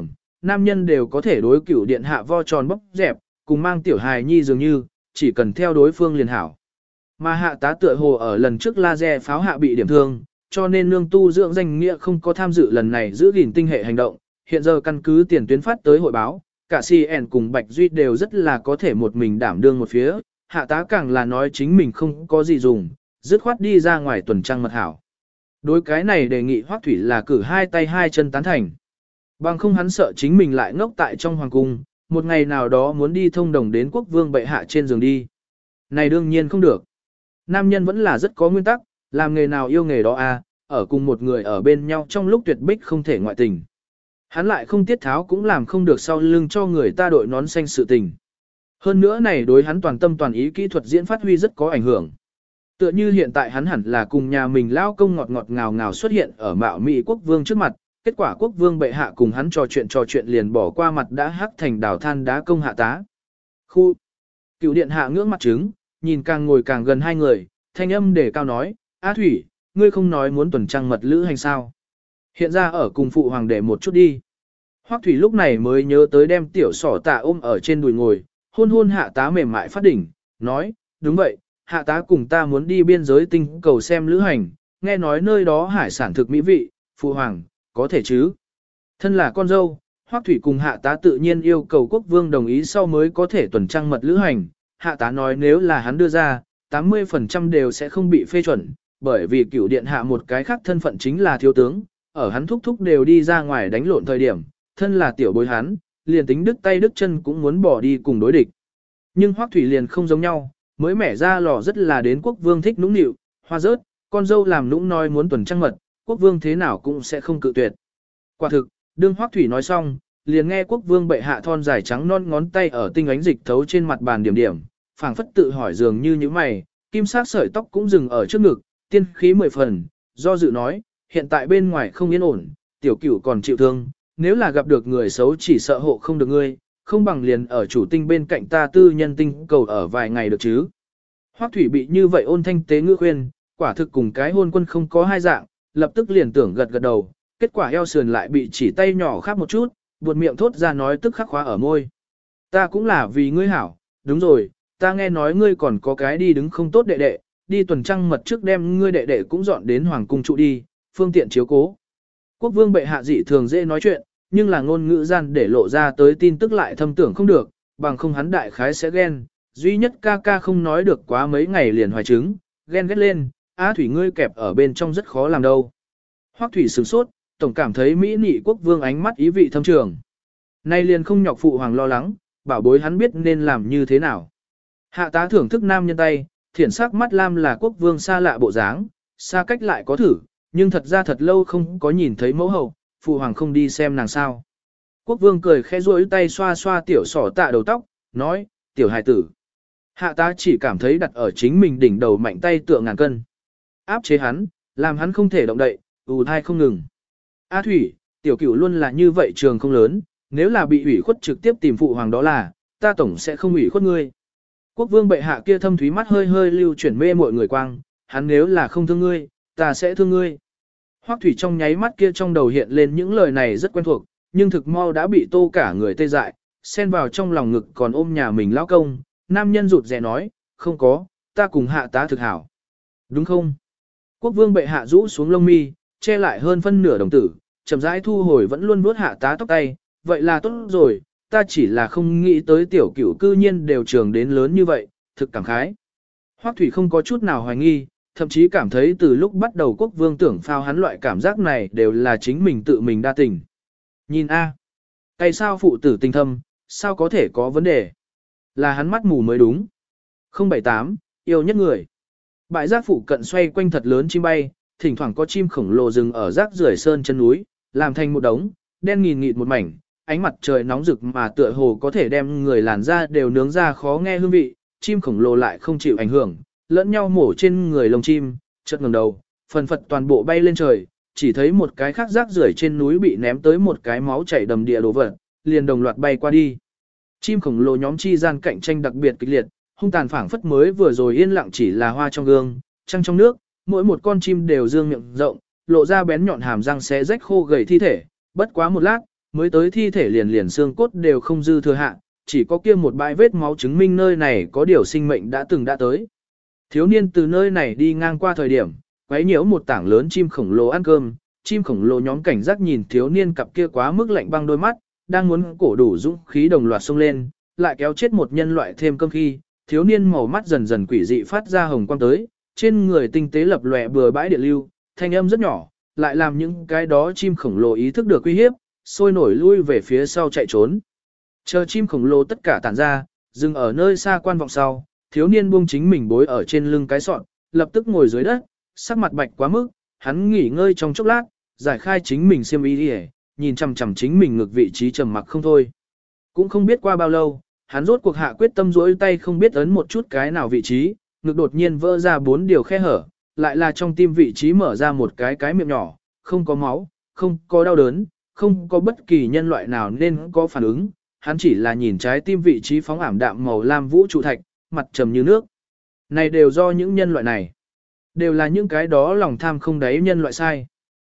nam nhân đều có thể đối cửu điện hạ vo tròn bóc dẹp, cùng mang tiểu hài nhi dường như, chỉ cần theo đối phương liền hảo. Mà hạ tá tựa hồ ở lần trước laser pháo hạ bị điểm thương, cho nên nương tu dưỡng danh nghĩa không có tham dự lần này giữ gìn tinh hệ hành động, hiện giờ căn cứ tiền tuyến phát tới hội báo, cả CN cùng Bạch Duy đều rất là có thể một mình đảm đương một phía, hạ tá càng là nói chính mình không có gì dùng, dứt khoát đi ra ngoài tuần trăng mật hảo. Đối cái này đề nghị Hoắc Thủy là cử hai tay hai chân tán thành. Bằng không hắn sợ chính mình lại ngốc tại trong hoàng cung, một ngày nào đó muốn đi thông đồng đến quốc vương bệ hạ trên giường đi. Này đương nhiên không được. Nam nhân vẫn là rất có nguyên tắc, làm nghề nào yêu nghề đó ở cùng một người ở bên nhau trong lúc tuyệt bích không thể ngoại tình. Hắn lại không tiết tháo cũng làm không được sau lưng cho người ta đội nón xanh sự tình. Hơn nữa này đối hắn toàn tâm toàn ý kỹ thuật diễn phát huy rất có ảnh hưởng. Tựa như hiện tại hắn hẳn là cùng nhà mình lao công ngọt ngọt ngào ngào xuất hiện ở mạo Mỹ quốc vương trước mặt, kết quả quốc vương bệ hạ cùng hắn trò chuyện liền bỏ qua mặt đã hắc thành đào than đá công hạ tá. Khu Cựu điện hạ ngưỡng mặt trứng, nhìn càng ngồi càng gần hai người, thanh âm để cao nói, A Thủy, ngươi không nói muốn tuần trăng mật lữ hành sao? Hiện ra ở cùng phụ hoàng đệ một chút đi. Hoắc Thủy lúc này mới nhớ tới đem tiểu sỏ tạ ôm ở trên đùi ngồi, hôn hôn hạ tá mềm mại phát đỉnh, nói, đúng vậy, hạ tá cùng ta muốn đi biên giới tinh cầu xem lữ hành, nghe nói nơi đó hải sản thực mỹ vị, phụ hoàng, có thể chứ? Thân là con dâu, Hoắc Thủy cùng hạ tá tự nhiên yêu cầu quốc vương đồng ý sau mới có thể tuần trăng mật lữ hành, hạ tá nói nếu là hắn đưa ra, 80% đều sẽ không bị phê chuẩn, bởi vì cửu điện hạ một cái khác thân phận chính là thiếu tướng, ở hắn thúc thúc đều đi ra ngoài đánh lộn thời điểm, thân là tiểu bối hắn, liền tính đứt tay đứt chân cũng muốn bỏ đi cùng đối địch. Nhưng Hoắc Thủy liền không giống nhau, mới mẻ ra lò rất là đến quốc vương thích nũng nịu, hoa rớt, con dâu làm nũng nói muốn tuần trăng mật, quốc vương thế nào cũng sẽ không cự tuyệt. Quả thực, đương Hoắc Thủy nói xong, liền nghe quốc vương bệ hạ thon dài trắng non ngón tay ở tinh ánh dịch thấu trên mặt bàn điểm điểm, phảng phất tự hỏi dường như những mày, kim sắc sợi tóc cũng dừng ở trước ngực, tiên khí 10 phần, do dự nói, hiện tại bên ngoài không yên ổn, tiểu cửu còn chịu thương, nếu là gặp được người xấu chỉ sợ hộ không được ngươi, không bằng liền ở chủ tinh bên cạnh ta tư nhân tinh cầu ở vài ngày được chứ. Hoắc Thủy bị như vậy ôn thanh tế ngữ khuyên, quả thực cùng cái hôn quân không có hai dạng, lập tức liền tưởng gật gật đầu, kết quả eo sườn lại bị chỉ tay nhỏ khắp một chút, buột miệng thốt ra nói tức khắc khóa ở môi. Ta cũng là vì ngươi hảo, đúng rồi, ta nghe nói ngươi còn có cái đi đứng không tốt đệ đệ, đi tuần trăng mật trước đem ngươi đệ đệ cũng dọn đến hoàng cung trụ đi, phương tiện chiếu cố. Quốc vương bệ hạ dị thường dễ nói chuyện, nhưng là ngôn ngữ gian để lộ ra tới tin tức lại thâm tưởng không được, bằng không hắn đại khái sẽ ghen, duy nhất ca ca không nói được quá mấy ngày liền hoài chứng, ghen ghét lên, Á Thủy ngươi kẹp ở bên trong rất khó làm đâu. Hoắc Thủy sửng sốt, tổng cảm thấy Mỹ nị quốc vương ánh mắt ý vị thâm trường. Nay liền không nhọc phụ hoàng lo lắng, bảo bối hắn biết nên làm như thế nào. Hạ tá thưởng thức nam nhân tay, thiển sắc mắt lam là quốc vương xa lạ bộ dáng, xa cách lại có thử, nhưng thật ra thật lâu không có nhìn thấy mẫu hậu, phụ hoàng không đi xem nàng sao. Quốc vương cười khẽ duỗi tay xoa xoa tiểu sỏ tạ đầu tóc, nói, tiểu hài tử. Hạ tá chỉ cảm thấy đặt ở chính mình đỉnh đầu mạnh tay tựa ngàn cân. Áp chế hắn, làm hắn không thể động đậy, ù thai không ngừng. A Thủy, tiểu cửu luôn là như vậy trường không lớn, nếu là bị ủy khuất trực tiếp tìm phụ hoàng đó là, ta tổng sẽ không ủy khuất ngươi. Quốc vương bệ hạ kia thâm thúy mắt hơi hơi lưu chuyển mê mọi người quang, hắn nếu là không thương ngươi, ta sẽ thương ngươi. Hoắc Thủy trong nháy mắt kia trong đầu hiện lên những lời này rất quen thuộc, nhưng thực mau đã bị tô cả người tê dại, xen vào trong lòng ngực còn ôm nhà mình lão công, nam nhân rụt rè nói, không có, ta cùng hạ tá thực hảo. Đúng không? Quốc vương bệ hạ rũ xuống lông mi, che lại hơn phân nửa đồng tử, chậm rãi thu hồi vẫn luôn vuốt hạ tá tóc tay, vậy là tốt rồi, ta chỉ là không nghĩ tới tiểu cửu cư nhiên đều trường đến lớn như vậy, thực cảm khái. Hoắc Thủy không có chút nào hoài nghi, thậm chí cảm thấy từ lúc bắt đầu quốc vương tưởng phao hắn loại cảm giác này đều là chính mình tự mình đa tình. Nhìn a, tại sao phụ tử tình thâm, sao có thể có vấn đề? Là hắn mắt mù mới đúng. 078, yêu nhất người. Bãi rác phụ cận xoay quanh thật lớn chim bay, thỉnh thoảng có chim khổng lồ rừng ở rác rưởi sơn chân núi, làm thành một đống, đen nghìn nghịt một mảnh, ánh mặt trời nóng rực mà tựa hồ có thể đem người làn da đều nướng ra khó nghe hương vị, chim khổng lồ lại không chịu ảnh hưởng, lẫn nhau mổ trên người lông chim, chợt ngẩng đầu, phần phật toàn bộ bay lên trời, chỉ thấy một cái khác rác rưởi trên núi bị ném tới một cái máu chảy đầm địa đồ vật, liền đồng loạt bay qua đi. Chim khổng lồ nhóm chi gian cạnh tranh đặc biệt kịch liệt, hung tàn phảng phất mới vừa rồi yên lặng chỉ là hoa trong gương, trăng trong nước, mỗi một con chim đều dương miệng rộng, lộ ra bén nhọn hàm răng xé rách khô gầy thi thể, bất quá một lát, mới tới thi thể liền liền xương cốt đều không dư thừa hạ, chỉ có kia một bãi vết máu chứng minh nơi này có điều sinh mệnh đã từng đã tới. Thiếu niên từ nơi này đi ngang qua thời điểm, quấy nhiễu một tảng lớn chim khổng lồ ăn cơm, chim khổng lồ nhóm cảnh giác nhìn thiếu niên cặp kia quá mức lạnh băng đôi mắt, đang muốn cổ đủ dũng khí đồng loạt xông lên, lại kéo chết một nhân loại thêm cơm khi, thiếu niên màu mắt dần dần quỷ dị phát ra hồng quang tới, trên người tinh tế lập lòe bừa bãi điện lưu, thanh âm rất nhỏ, lại làm những cái đó chim khổng lồ ý thức được uy hiếp, sôi nổi lui về phía sau chạy trốn. Chờ chim khổng lồ tất cả tản ra, dừng ở nơi xa quan vọng sau, thiếu niên buông chính mình bối ở trên lưng cái sọn, lập tức ngồi dưới đất, sắc mặt bạch quá mức, hắn nghỉ ngơi trong chốc lát, giải khai chính mình xiêm y đi, nhìn chằm chằm chính mình ngược vị trí trầm mặc không thôi. Cũng không biết qua bao lâu, hắn rốt cuộc hạ quyết tâm duỗi tay không biết ấn một chút cái nào vị trí, ngực đột nhiên vỡ ra 4 điều khe hở, lại là trong tim vị trí mở ra một cái miệng nhỏ, không có máu, không có đau đớn, không có bất kỳ nhân loại nào nên có phản ứng, hắn chỉ là nhìn trái tim vị trí phóng ảm đạm màu lam vũ trụ thạch, mặt trầm như nước. Này đều do những nhân loại này, đều là những cái đó lòng tham không đáy nhân loại sai.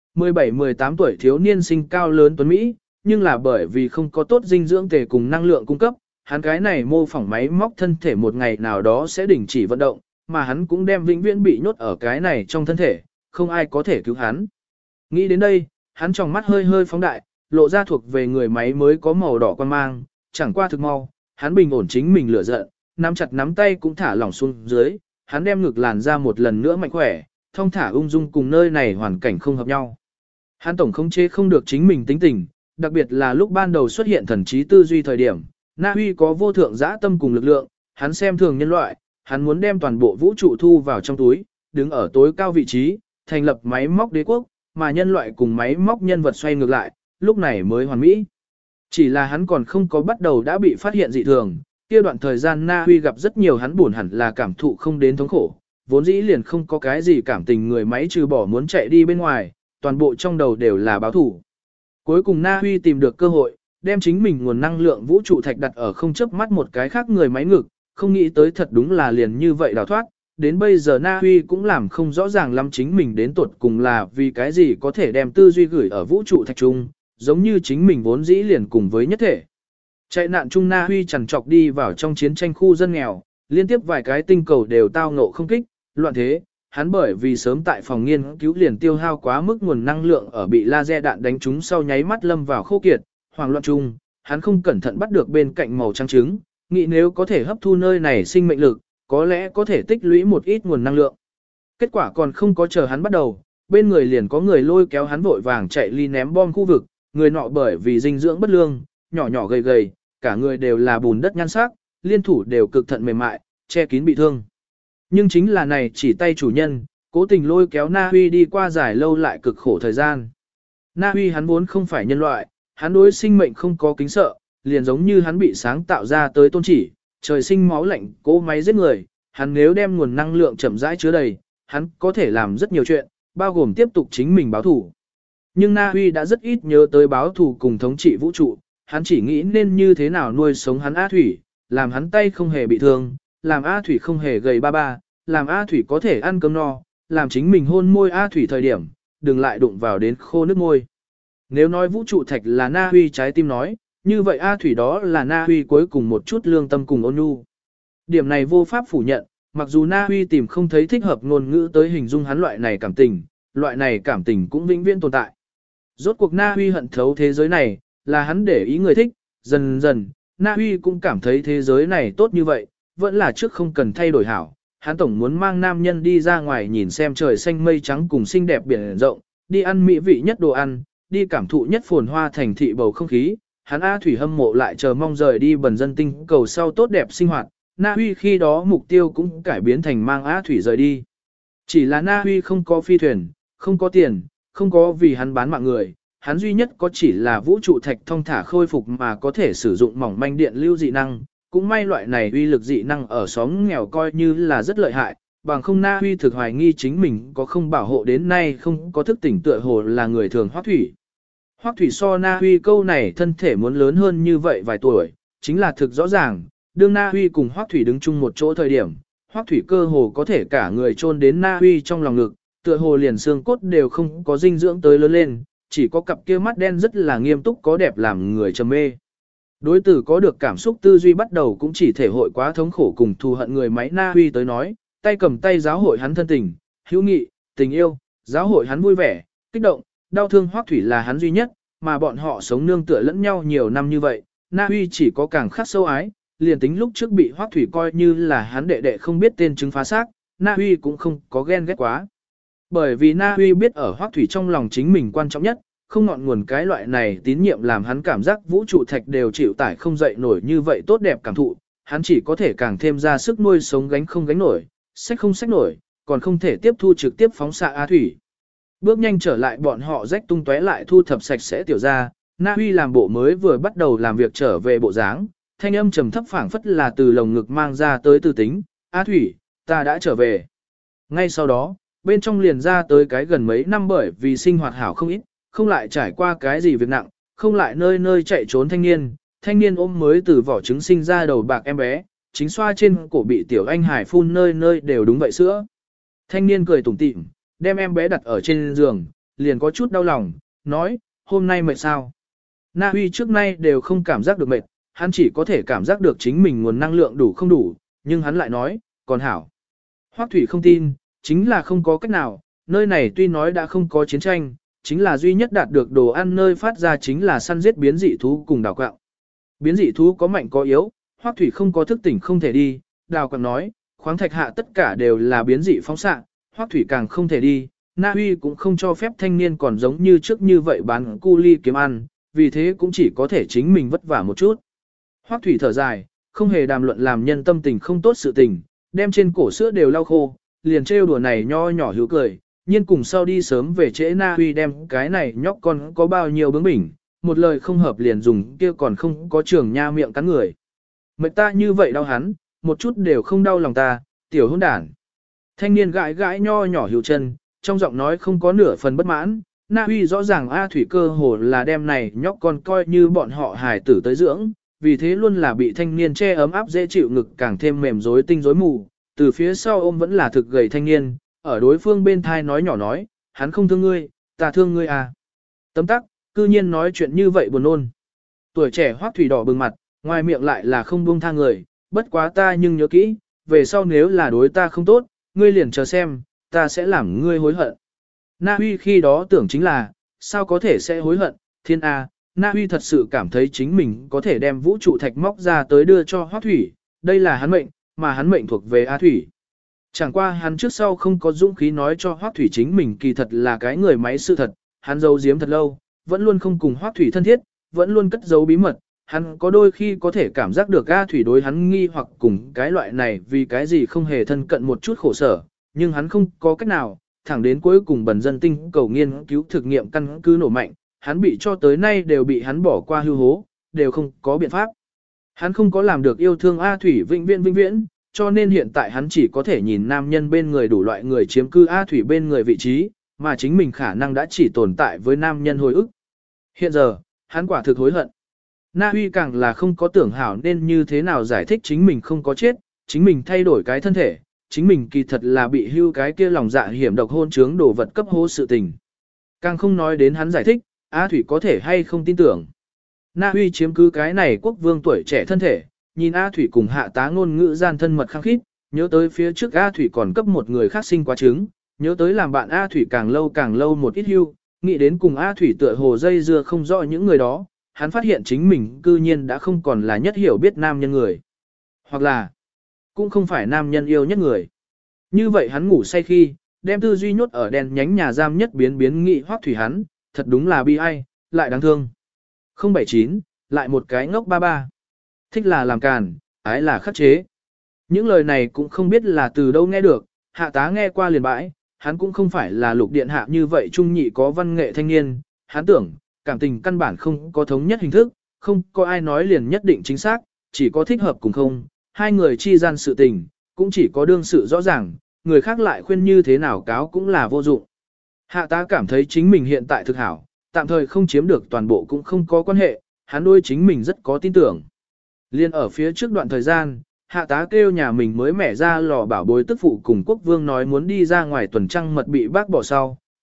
17-18 tuổi thiếu niên sinh cao lớn tuấn Mỹ, nhưng là bởi vì không có tốt dinh dưỡng tề cùng năng lượng cung cấp, hắn cái này mô phỏng máy móc thân thể một ngày nào đó sẽ đình chỉ vận động, mà hắn cũng đem vĩnh viễn bị nhốt ở cái này trong thân thể, không ai có thể cứu hắn. Nghĩ đến đây, hắn trong mắt hơi hơi phóng đại, lộ ra thuộc về người máy mới có màu đỏ quan mang, chẳng qua thực mau, hắn bình ổn chính mình lửa giận, nắm chặt nắm tay cũng thả lỏng xuống dưới, hắn đem ngực làn ra một lần nữa mạnh khỏe, thông thả ung dung cùng nơi này hoàn cảnh không hợp nhau. Hắn tổng khống chế không được chính mình tính tình, đặc biệt là lúc ban đầu xuất hiện thần trí tư duy thời điểm, Na Huy có vô thượng dã tâm cùng lực lượng, hắn xem thường nhân loại, hắn muốn đem toàn bộ vũ trụ thu vào trong túi, đứng ở tối cao vị trí, thành lập máy móc đế quốc, mà nhân loại cùng máy móc nhân vật xoay ngược lại, lúc này mới hoàn mỹ. Chỉ là hắn còn không có bắt đầu đã bị phát hiện dị thường, kia đoạn thời gian Na Huy gặp rất nhiều hắn buồn hẳn là cảm thụ không đến thống khổ, vốn dĩ liền không có cái gì cảm tình người máy trừ bỏ muốn chạy đi bên ngoài, toàn bộ trong đầu đều là báo thủ. Cuối cùng Na Huy tìm được cơ hội, đem chính mình nguồn năng lượng vũ trụ thạch đặt ở không chớp mắt một cái khác người máy ngực, không nghĩ tới thật đúng là liền như vậy đào thoát. Đến bây giờ Na Huy cũng làm không rõ ràng lắm chính mình đến tuột cùng là vì cái gì có thể đem tư duy gửi ở vũ trụ thạch trung, giống như chính mình vốn dĩ liền cùng với nhất thể. Chạy nạn chung Na Huy chằn trọc đi vào trong chiến tranh khu dân nghèo, liên tiếp vài cái tinh cầu đều tao ngộ không kích, loạn thế. Hắn bởi vì sớm tại phòng nghiên cứu liền tiêu hao quá mức nguồn năng lượng ở bị laser đạn đánh trúng sau nháy mắt lâm vào khô kiệt, hoảng loạn chung, hắn không cẩn thận bắt được bên cạnh màu trắng trứng, nghĩ nếu có thể hấp thu nơi này sinh mệnh lực, có lẽ có thể tích lũy một ít nguồn năng lượng. Kết quả còn không có chờ hắn bắt đầu, bên người liền có người lôi kéo hắn vội vàng chạy ly ném bom khu vực, người nọ bởi vì dinh dưỡng bất lương, nhỏ nhỏ gầy gầy, cả người đều là bùn đất nhan sắc, liên thủ đều cực thận mềm mại, che kín bị thương. Nhưng chính là này chỉ tay chủ nhân, cố tình lôi kéo Na Huy đi qua dài lâu lại cực khổ thời gian. Na Huy hắn vốn không phải nhân loại, hắn đối sinh mệnh không có kính sợ, liền giống như hắn bị sáng tạo ra tới tôn chỉ, trời sinh máu lạnh, cố máy giết người, hắn nếu đem nguồn năng lượng chậm rãi chứa đầy, hắn có thể làm rất nhiều chuyện, bao gồm tiếp tục chính mình báo thủ. Nhưng Na Huy đã rất ít nhớ tới báo thù cùng thống trị vũ trụ, hắn chỉ nghĩ nên như thế nào nuôi sống hắn A Thủy, làm hắn tay không hề bị thương, làm A Thủy không hề gầy ba ba, làm A Thủy có thể ăn cơm no, làm chính mình hôn môi A Thủy thời điểm, đừng lại đụng vào đến khô nước môi. Nếu nói vũ trụ thạch là Na Huy trái tim nói, như vậy A Thủy đó là Na Huy cuối cùng một chút lương tâm cùng ôn nhu. Điểm này vô pháp phủ nhận, mặc dù Na Huy tìm không thấy thích hợp ngôn ngữ tới hình dung hắn loại này cảm tình cũng vĩnh viễn tồn tại. Rốt cuộc Na Huy hận thấu thế giới này, là hắn để ý người thích, dần dần, Na Huy cũng cảm thấy thế giới này tốt như vậy, vẫn là trước không cần thay đổi hảo. Hắn tổng muốn mang nam nhân đi ra ngoài nhìn xem trời xanh mây trắng cùng xinh đẹp biển rộng, đi ăn mỹ vị nhất đồ ăn, đi cảm thụ nhất phồn hoa thành thị bầu không khí. Hắn A Thủy hâm mộ lại chờ mong rời đi bần dân tinh cầu sau tốt đẹp sinh hoạt. Na Huy khi đó mục tiêu cũng cải biến thành mang A Thủy rời đi. Chỉ là Na Huy không có phi thuyền, không có tiền, không có vì hắn bán mạng người, hắn duy nhất có chỉ là vũ trụ thạch thông thả khôi phục mà có thể sử dụng mỏng manh điện lưu dị năng. Cũng may loại này uy lực dị năng ở xóm nghèo coi như là rất lợi hại, bằng không Na Huy thực hoài nghi chính mình có không bảo hộ đến nay không có thức tỉnh tựa hồ là người thường Hoắc Thủy. Hoắc Thủy so Na Huy câu này thân thể muốn lớn hơn như vậy vài tuổi, chính là thực rõ ràng, đương Na Huy cùng Hoắc Thủy đứng chung một chỗ thời điểm, Hoắc Thủy cơ hồ có thể cả người chôn đến Na Huy trong lòng ngực, tựa hồ liền xương cốt đều không có dinh dưỡng tới lớn lên, chỉ có cặp kia mắt đen rất là nghiêm túc có đẹp làm người trầm mê. Đối tử có được cảm xúc tư duy bắt đầu cũng chỉ thể hội quá thống khổ cùng thù hận người máy Na Huy tới nói, tay cầm tay giáo hội hắn thân tình, hữu nghị, tình yêu, giáo hội hắn vui vẻ, kích động, đau thương Hoắc Thủy là hắn duy nhất, mà bọn họ sống nương tựa lẫn nhau nhiều năm như vậy, Na Huy chỉ có càng khắc sâu ái, liền tính lúc trước bị Hoắc Thủy coi như là hắn đệ đệ không biết tên chứng phá xác, Na Huy cũng không có ghen ghét quá. Bởi vì Na Huy biết ở Hoắc Thủy trong lòng chính mình quan trọng nhất, không ngọn nguồn cái loại này tín nhiệm làm hắn cảm giác vũ trụ thạch đều chịu tải không dậy nổi như vậy tốt đẹp cảm thụ, hắn chỉ có thể càng thêm ra sức nuôi sống gánh không gánh nổi, sách không sách nổi, còn không thể tiếp thu trực tiếp phóng xạ A Thủy. Bước nhanh trở lại bọn họ rách tung tóe lại thu thập sạch sẽ tiểu ra, Na Huy làm bộ mới vừa bắt đầu làm việc trở về bộ dáng, thanh âm trầm thấp phảng phất là từ lồng ngực mang ra tới từ tính, A Thủy, ta đã trở về. Ngay sau đó, bên trong liền ra tới cái gần mấy năm bởi vì sinh hoạt hảo không ít, không lại trải qua cái gì việc nặng, không lại nơi nơi chạy trốn thanh niên ôm mới từ vỏ trứng sinh ra đầu bạc em bé, chính xoa trên cổ bị tiểu anh hải phun nơi nơi đều đúng vậy sữa. Thanh niên cười tủm tỉm, đem em bé đặt ở trên giường, liền có chút đau lòng, nói, hôm nay mệt sao? Na Huy trước nay đều không cảm giác được mệt, hắn chỉ có thể cảm giác được chính mình nguồn năng lượng đủ không đủ, nhưng hắn lại nói, còn hảo. Hoắc Thủy không tin, chính là không có cách nào, nơi này tuy nói đã không có chiến tranh, chính là duy nhất đạt được đồ ăn nơi phát ra chính là săn giết biến dị thú cùng đào quạng. Biến dị thú có mạnh có yếu, Hoắc Thủy không có thức tỉnh không thể đi, đào quạng nói, khoáng thạch hạ tất cả đều là biến dị phóng xạ, Hoắc Thủy càng không thể đi, Na Huy cũng không cho phép thanh niên còn giống như trước như vậy bán cu ly kiếm ăn, vì thế cũng chỉ có thể chính mình vất vả một chút. Hoắc Thủy thở dài, không hề đàm luận làm nhân tâm tình không tốt sự tình, đem trên cổ sữa đều lau khô, liền trêu đùa này nho nhỏ hữu cười, nhiên cùng sau đi sớm về trễ Na Huy đem cái này nhóc con có bao nhiêu bướng bỉnh, một lời không hợp liền dùng kia còn không có trường nha miệng cắn người. Mệt ta như vậy đau hắn, một chút đều không đau lòng ta, tiểu hôn đản. Thanh niên gãi gãi nho nhỏ hữu chân, trong giọng nói không có nửa phần bất mãn, Na Huy rõ ràng A Thủy cơ hồ là đem này nhóc con coi như bọn họ hài tử tới dưỡng, vì thế luôn là bị thanh niên che ấm áp dễ chịu ngực càng thêm mềm rối tinh rối mù, từ phía sau ôm vẫn là thực gầy thanh niên, ở đối phương bên thai nói nhỏ nói, hắn không thương ngươi, ta thương ngươi à. Tấm tắc, cư nhiên nói chuyện như vậy buồn nôn. Tuổi trẻ Hoắc Thủy đỏ bừng mặt, ngoài miệng lại là không buông tha người, bất quá ta nhưng nhớ kỹ, về sau nếu là đối ta không tốt, ngươi liền chờ xem, ta sẽ làm ngươi hối hận. Na Huy khi đó tưởng chính là, sao có thể sẽ hối hận, thiên A, Na Huy thật sự cảm thấy chính mình có thể đem vũ trụ thạch móc ra tới đưa cho Hoắc Thủy, đây là hắn mệnh, mà hắn mệnh thuộc về A Thủy. Chẳng qua hắn trước sau không có dũng khí nói cho Hoắc Thủy chính mình kỳ thật là cái người máy sự thật, hắn giấu giếm thật lâu, vẫn luôn không cùng Hoắc Thủy thân thiết, vẫn luôn cất giấu bí mật, hắn có đôi khi có thể cảm giác được A Thủy đối hắn nghi hoặc cùng cái loại này vì cái gì không hề thân cận một chút khổ sở, nhưng hắn không có cách nào, thẳng đến cuối cùng bần dân tinh cầu nghiên cứu thực nghiệm căn cứ nổ mạnh, hắn bị cho tới nay đều bị hắn bỏ qua hưu hố, đều không có biện pháp. Hắn không có làm được yêu thương A Thủy vĩnh viễn, cho nên hiện tại hắn chỉ có thể nhìn nam nhân bên người đủ loại người chiếm cư A Thủy bên người vị trí, mà chính mình khả năng đã chỉ tồn tại với nam nhân hồi ức. Hiện giờ, hắn quả thực hối hận. Na Huy càng là không có tưởng hảo nên như thế nào giải thích chính mình không có chết, chính mình thay đổi cái thân thể, chính mình kỳ thật là bị hưu cái kia lòng dạ hiểm độc hôn trướng đổ vật cấp hố sự tình. Càng không nói đến hắn giải thích, A Thủy có thể hay không tin tưởng. Na Huy chiếm cứ cái này quốc vương tuổi trẻ thân thể, nhìn A Thủy cùng hạ tá ngôn ngữ gian thân mật khăng khít, nhớ tới phía trước A Thủy còn cấp một người khác sinh quá trứng, nhớ tới làm bạn A Thủy càng lâu một ít hưu, nghĩ đến cùng A Thủy tựa hồ dây dưa không rõ những người đó, hắn phát hiện chính mình cư nhiên đã không còn là nhất hiểu biết nam nhân người. Hoặc là, cũng không phải nam nhân yêu nhất người. Như vậy hắn ngủ say khi, đem tư duy nhốt ở đèn nhánh nhà giam nhất biến nghị Hoắc Thủy hắn, thật đúng là bi ai, lại đáng thương. 079, lại một cái ngốc 33. Thích là làm càn, ái là khắc chế. Những lời này cũng không biết là từ đâu nghe được, hạ tá nghe qua liền bãi, hắn cũng không phải là lục điện hạ như vậy trung nhị có văn nghệ thanh niên, hắn tưởng, cảm tình căn bản không có thống nhất hình thức, không có ai nói liền nhất định chính xác, chỉ có thích hợp cùng không, hai người chi gian sự tình, cũng chỉ có đương sự rõ ràng, người khác lại khuyên như thế nào cáo cũng là vô dụng. Hạ tá cảm thấy chính mình hiện tại thực hảo, tạm thời không chiếm được toàn bộ cũng không có quan hệ, hắn đôi chính mình rất có tin tưởng. Liên ở phía trước đoạn thời gian, hạ tá kêu nhà mình mới mẻ ra lò bảo bối tức phụ cùng quốc vương nói muốn đi ra ngoài tuần trăng mật bị bác bỏ sau,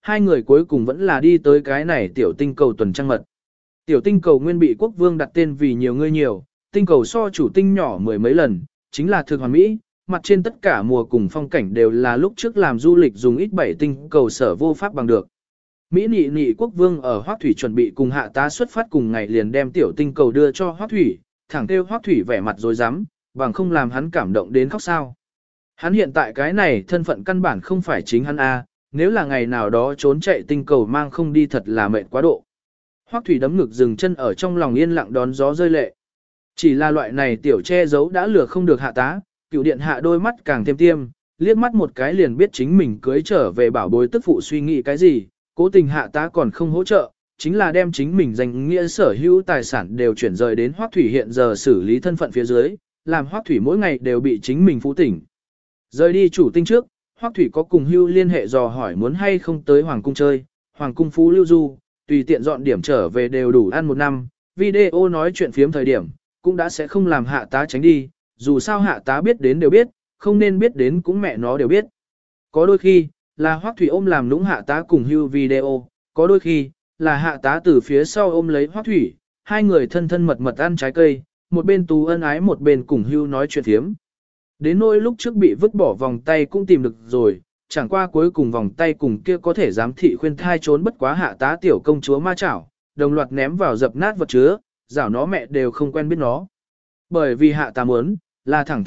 hai người cuối cùng vẫn là đi tới cái này tiểu tinh cầu tuần trăng mật. Tiểu tinh cầu nguyên bị quốc vương đặt tên vì nhiều người nhiều, tinh cầu so chủ tinh nhỏ mười mấy lần, chính là thực hoàn mỹ, mặt trên tất cả mùa cùng phong cảnh đều là lúc trước làm du lịch dùng ít bảy tinh cầu sở vô pháp bằng được. Mỹ nị nị quốc vương ở Hoắc Thủy chuẩn bị cùng hạ tá xuất phát cùng ngày liền đem tiểu tinh cầu đưa cho Hoắc Thủy, thẳng kêu Hoắc Thủy vẻ mặt rồi dám, bằng không làm hắn cảm động đến khóc sao. Hắn hiện tại cái này thân phận căn bản không phải chính hắn a, nếu là ngày nào đó trốn chạy tinh cầu mang không đi thật là mệt quá độ. Hoắc Thủy đấm ngực dừng chân ở trong lòng yên lặng đón gió rơi lệ. Chỉ là loại này tiểu che giấu đã lừa không được hạ tá, cựu điện hạ đôi mắt càng thêm tiêm, liếc mắt một cái liền biết chính mình cưới trở về bảo bối tức phụ suy nghĩ cái gì, cố tình hạ tá còn không hỗ trợ, chính là đem chính mình danh nghĩa sở hữu tài sản đều chuyển rời đến Hoắc Thủy hiện giờ xử lý thân phận phía dưới, làm Hoắc Thủy mỗi ngày đều bị chính mình phú tỉnh. Rời đi chủ tinh trước, Hoắc Thủy có cùng Hưu liên hệ dò hỏi muốn hay không tới Hoàng cung chơi, Hoàng cung phú lưu du, tùy tiện dọn điểm trở về đều đủ ăn một năm, video nói chuyện phiếm thời điểm, cũng đã sẽ không làm hạ tá tránh đi, dù sao hạ tá biết đến đều biết, không nên biết đến cũng mẹ nó đều biết. Có đôi khi, là Hoắc Thủy ôm làm nũng hạ tá cùng Hưu video, có đôi khi, là hạ tá từ phía sau ôm lấy Hoắc Thủy, hai người thân thân mật mật ăn trái cây, một bên tú ân ái một bên cùng Hưu nói chuyện phiếm. Đến nỗi lúc trước bị vứt bỏ vòng tay cũng tìm được rồi, chẳng qua cuối cùng vòng tay cùng kia có thể giám thị khuyên thai trốn bất quá hạ tá tiểu công chúa ma chảo, đồng loạt ném vào dập nát vật chứa, rảo nó mẹ đều không quen biết nó. Bởi vì hạ tá muốn, là thẳng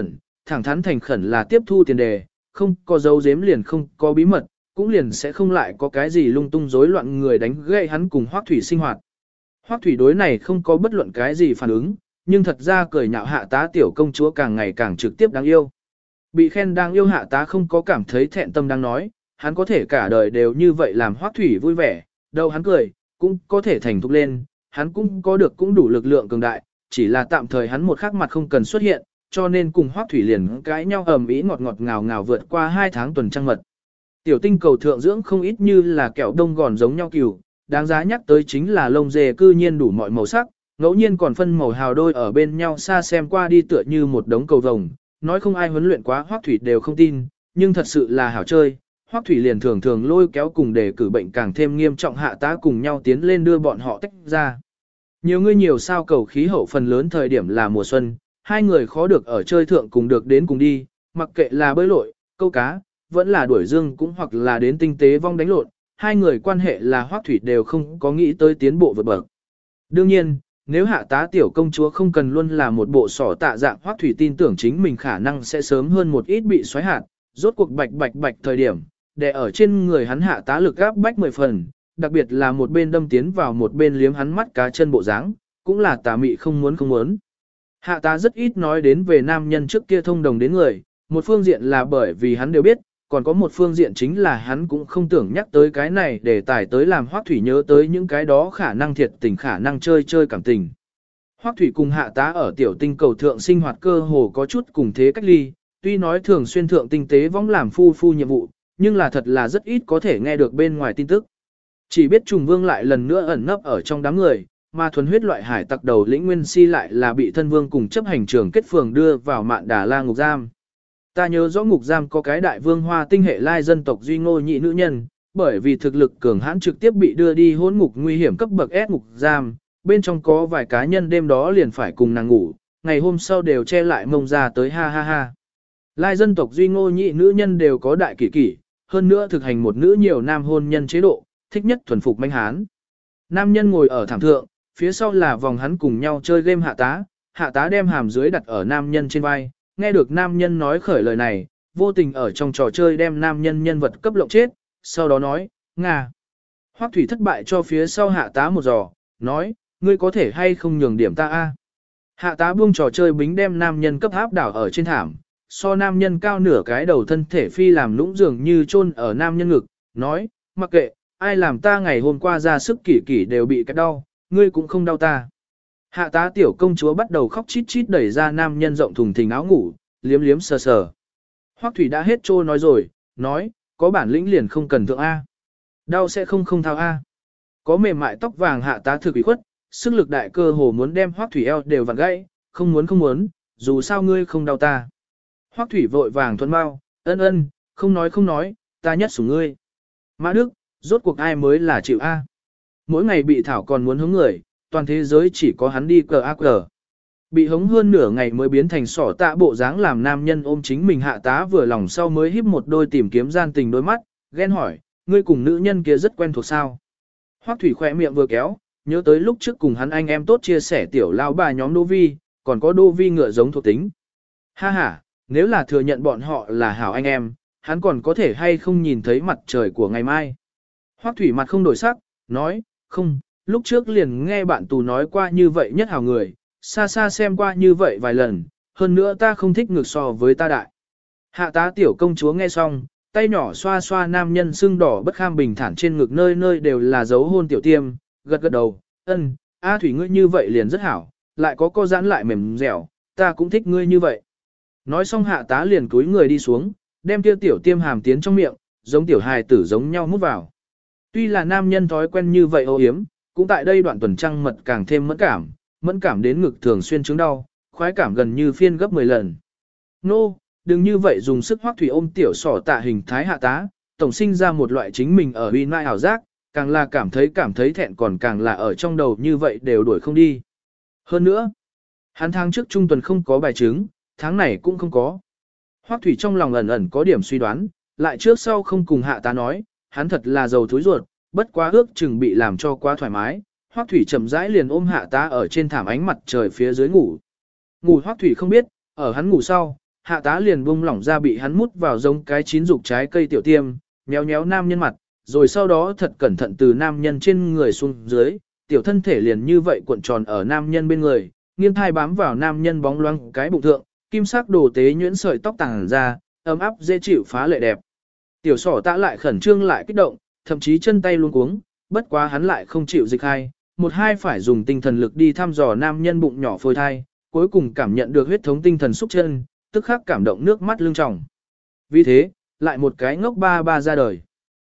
thắn thành khẩn là tiếp thu tiền đề, không có dấu giếm liền không có bí mật, cũng liền sẽ không lại có cái gì lung tung rối loạn người đánh gậy hắn cùng Hoắc Thủy sinh hoạt. Hoắc Thủy đối này không có bất luận cái gì phản ứng, nhưng thật ra cười nhạo hạ tá tiểu công chúa càng ngày càng trực tiếp đáng yêu. Bị khen đáng yêu hạ tá không có cảm thấy thẹn tâm đang nói, hắn có thể cả đời đều như vậy làm Hoắc Thủy vui vẻ, đâu hắn cười, cũng có thể thành thục lên, hắn cũng có được cũng đủ lực lượng cường đại, chỉ là tạm thời hắn một khắc mặt không cần xuất hiện, cho nên cùng Hoắc Thủy liền cãi nhau ầm ĩ ngọt ngọt ngào ngào vượt qua 2 tháng tuần trăng mật. Tiểu tinh cầu thượng dưỡng không ít như là kẹo đông gòn giống nhau cừu, đáng giá nhắc tới chính là lông dê cư nhiên đủ mọi màu sắc, ngẫu nhiên còn phân màu hào đôi ở bên nhau xa xem qua đi tựa như một đống cầu vồng, nói không ai huấn luyện quá Hoắc Thủy đều không tin, nhưng thật sự là hảo chơi. Hoắc Thủy liền thường thường lôi kéo cùng để cử bệnh càng thêm nghiêm trọng hạ tá cùng nhau tiến lên đưa bọn họ tách ra. Nhiều người nhiều sao cầu khí hậu phần lớn thời điểm là mùa xuân, hai người khó được ở chơi thượng cùng được đến cùng đi, mặc kệ là bơi lội, câu cá, vẫn là đuổi dương cũng hoặc là đến tinh tế vong đánh lộn, hai người quan hệ là Hoắc Thủy đều không có nghĩ tới tiến bộ vượt bậc. Đương nhiên, nếu hạ tá tiểu công chúa không cần luôn là một bộ sỏ tạ dạng, Hoắc Thủy tin tưởng chính mình khả năng sẽ sớm hơn một ít bị xoáy hạt, rốt cuộc bạch bạch bạch thời điểm, để ở trên người hắn hạ tá lực gáp bách 10 phần, đặc biệt là một bên đâm tiến vào một bên liếm hắn mắt cá chân bộ dáng, cũng là tà mị không muốn. Hạ tá rất ít nói đến về nam nhân trước kia thông đồng đến người, một phương diện là bởi vì hắn đều biết, còn có một phương diện chính là hắn cũng không tưởng nhắc tới cái này để tải tới làm Hoắc Thủy nhớ tới những cái đó khả năng thiệt tình khả năng chơi cảm tình. Hoắc Thủy cùng hạ tá ở tiểu tinh cầu thượng sinh hoạt cơ hồ có chút cùng thế cách ly, tuy nói thường xuyên thượng tinh tế võng làm phu nhiệm vụ, nhưng là thật là rất ít có thể nghe được bên ngoài tin tức. Chỉ biết trùng vương lại lần nữa ẩn nấp ở trong đám người, mà thuần huyết loại hải tặc đầu lĩnh Nguyên Si lại là bị thân vương cùng chấp hành trưởng kết phường đưa vào Mạn Đà La ngục giam. Ta nhớ rõ ngục giam có cái đại vương hoa tinh hệ lai dân tộc Duy Ngô nhị nữ nhân, bởi vì thực lực cường hãn trực tiếp bị đưa đi hỗn ngục nguy hiểm cấp bậc S ngục giam, bên trong có vài cá nhân đêm đó liền phải cùng nàng ngủ, ngày hôm sau đều che lại mông ra tới ha ha ha. Lai dân tộc Duy Ngô nhị nữ nhân đều có đại kỷ kỷ, hơn nữa thực hành một nữ nhiều nam hôn nhân chế độ, thích nhất thuần phục manh hán. Nam nhân ngồi ở thảm thượng, phía sau là vòng hắn cùng nhau chơi game hạ tá đem hàm dưới đặt ở nam nhân trên vai, nghe được nam nhân nói khởi lời này, vô tình ở trong trò chơi đem nam nhân nhân vật cấp lộng chết, sau đó nói, Nga. Hoắc Thủy thất bại cho phía sau hạ tá một giò, nói, ngươi có thể hay không nhường điểm ta a? Hạ tá buông trò chơi bính đem nam nhân cấp áp đảo ở trên thảm, so nam nhân cao nửa cái đầu thân thể phi làm lũng dường như chôn ở nam nhân ngực, nói, mặc kệ, ai làm ta ngày hôm qua ra sức kỷ đều bị cái đau, ngươi cũng không đau ta. Hạ tá tiểu công chúa bắt đầu khóc chít chít đẩy ra nam nhân rộng thùng thình áo ngủ, liếm sờ sờ. Hoắc Thủy đã hết trô nói rồi, nói, có bản lĩnh liền không cần thượng A. Đau sẽ không thao A. Có mềm mại tóc vàng hạ tá thực ủy khuất, sức lực đại cơ hồ muốn đem Hoắc Thủy eo đều vặn gãy, không muốn, dù sao ngươi không đau ta. Hoắc Thủy vội vàng thuận bao, ân, không nói, ta nhất sủng ngươi. Mã Đức, Rốt cuộc ai mới là chịu A. Mỗi ngày bị thảo còn muốn hống người, toàn thế giới chỉ có hắn đi cờ ác cờ. Bị hống hơn nửa ngày mới biến thành sỏ tạ bộ dáng làm nam nhân ôm chính mình hạ tá vừa lòng sau mới híp một đôi tìm kiếm gian tình đôi mắt, ghen hỏi, ngươi cùng nữ nhân kia rất quen thuộc sao. Hoắc Thủy khỏe miệng vừa kéo, nhớ tới lúc trước cùng hắn anh em tốt chia sẻ tiểu lao bà nhóm Đô Vi, còn có Đô Vi ngựa giống thuộc tính. Ha ha, nếu là thừa nhận bọn họ là hảo anh em, hắn còn có thể hay không nhìn thấy mặt trời của ngày mai. Hoắc Thủy mặt không đổi sắc, nói, không, lúc trước liền nghe bạn tù nói qua như vậy nhất hảo người, xa xa xem qua như vậy vài lần, hơn nữa ta không thích ngược so với ta đại. Hạ tá tiểu công chúa nghe xong, tay nhỏ xoa xoa nam nhân sưng đỏ bất kham bình thản trên ngực nơi nơi đều là dấu hôn tiểu tiêm, gật gật đầu, A Thủy ngươi như vậy liền rất hảo, lại có co giãn lại mềm dẻo, ta cũng thích ngươi như vậy. Nói xong hạ tá liền cúi người đi xuống, đem kia tiểu tiêm hàm tiến trong miệng, giống tiểu hài tử giống nhau mút vào. Tuy là nam nhân thói quen như vậy ô yếm, cũng tại đây đoạn tuần trăng mật càng thêm mẫn cảm đến ngực thường xuyên chứng đau, khoái cảm gần như phiên gấp 10 lần. Nô, đừng như vậy dùng sức Hoắc Thủy ôm tiểu sỏ tạ hình thái hạ tá, tổng sinh ra một loại chính mình ở uy nai ảo giác, càng là cảm thấy thẹn còn càng là ở trong đầu như vậy đều đuổi không đi. Hơn nữa, hắn tháng trước trung tuần không có bài chứng, tháng này cũng không có. Hoắc Thủy trong lòng ẩn ẩn có điểm suy đoán, lại trước sau không cùng hạ tá nói, hắn thật là giàu thối ruột, bất quá ước chừng bị làm cho quá thoải mái. Hoắc Thủy chậm rãi liền ôm hạ tá ở trên thảm ánh mặt trời phía dưới ngủ. Ngủ Hoắc Thủy không biết, ở hắn ngủ sau, hạ tá liền buông lỏng ra bị hắn mút vào giống cái chín dục trái cây tiểu tiêm, nhéo nhéo nam nhân mặt, rồi sau đó thật cẩn thận từ nam nhân trên người xuống dưới, tiểu thân thể liền như vậy cuộn tròn ở nam nhân bên người, nghiêng thai bám vào nam nhân bóng loáng cái bụng thượng, kim sắc đồ tế nhuyễn sợi tóc tàng ra, ấm áp dễ chịu phá lệ đẹp. Tiểu sỏ tạ lại khẩn trương lại kích động, thậm chí chân tay luống cuống, bất quá hắn lại không chịu dịch hai, một hai phải dùng tinh thần lực đi thăm dò nam nhân bụng nhỏ phôi thai, cuối cùng cảm nhận được huyết thống tinh thần xúc chân, tức khắc cảm động nước mắt lưng tròng. Vì thế, lại một cái ngốc ba ba ra đời.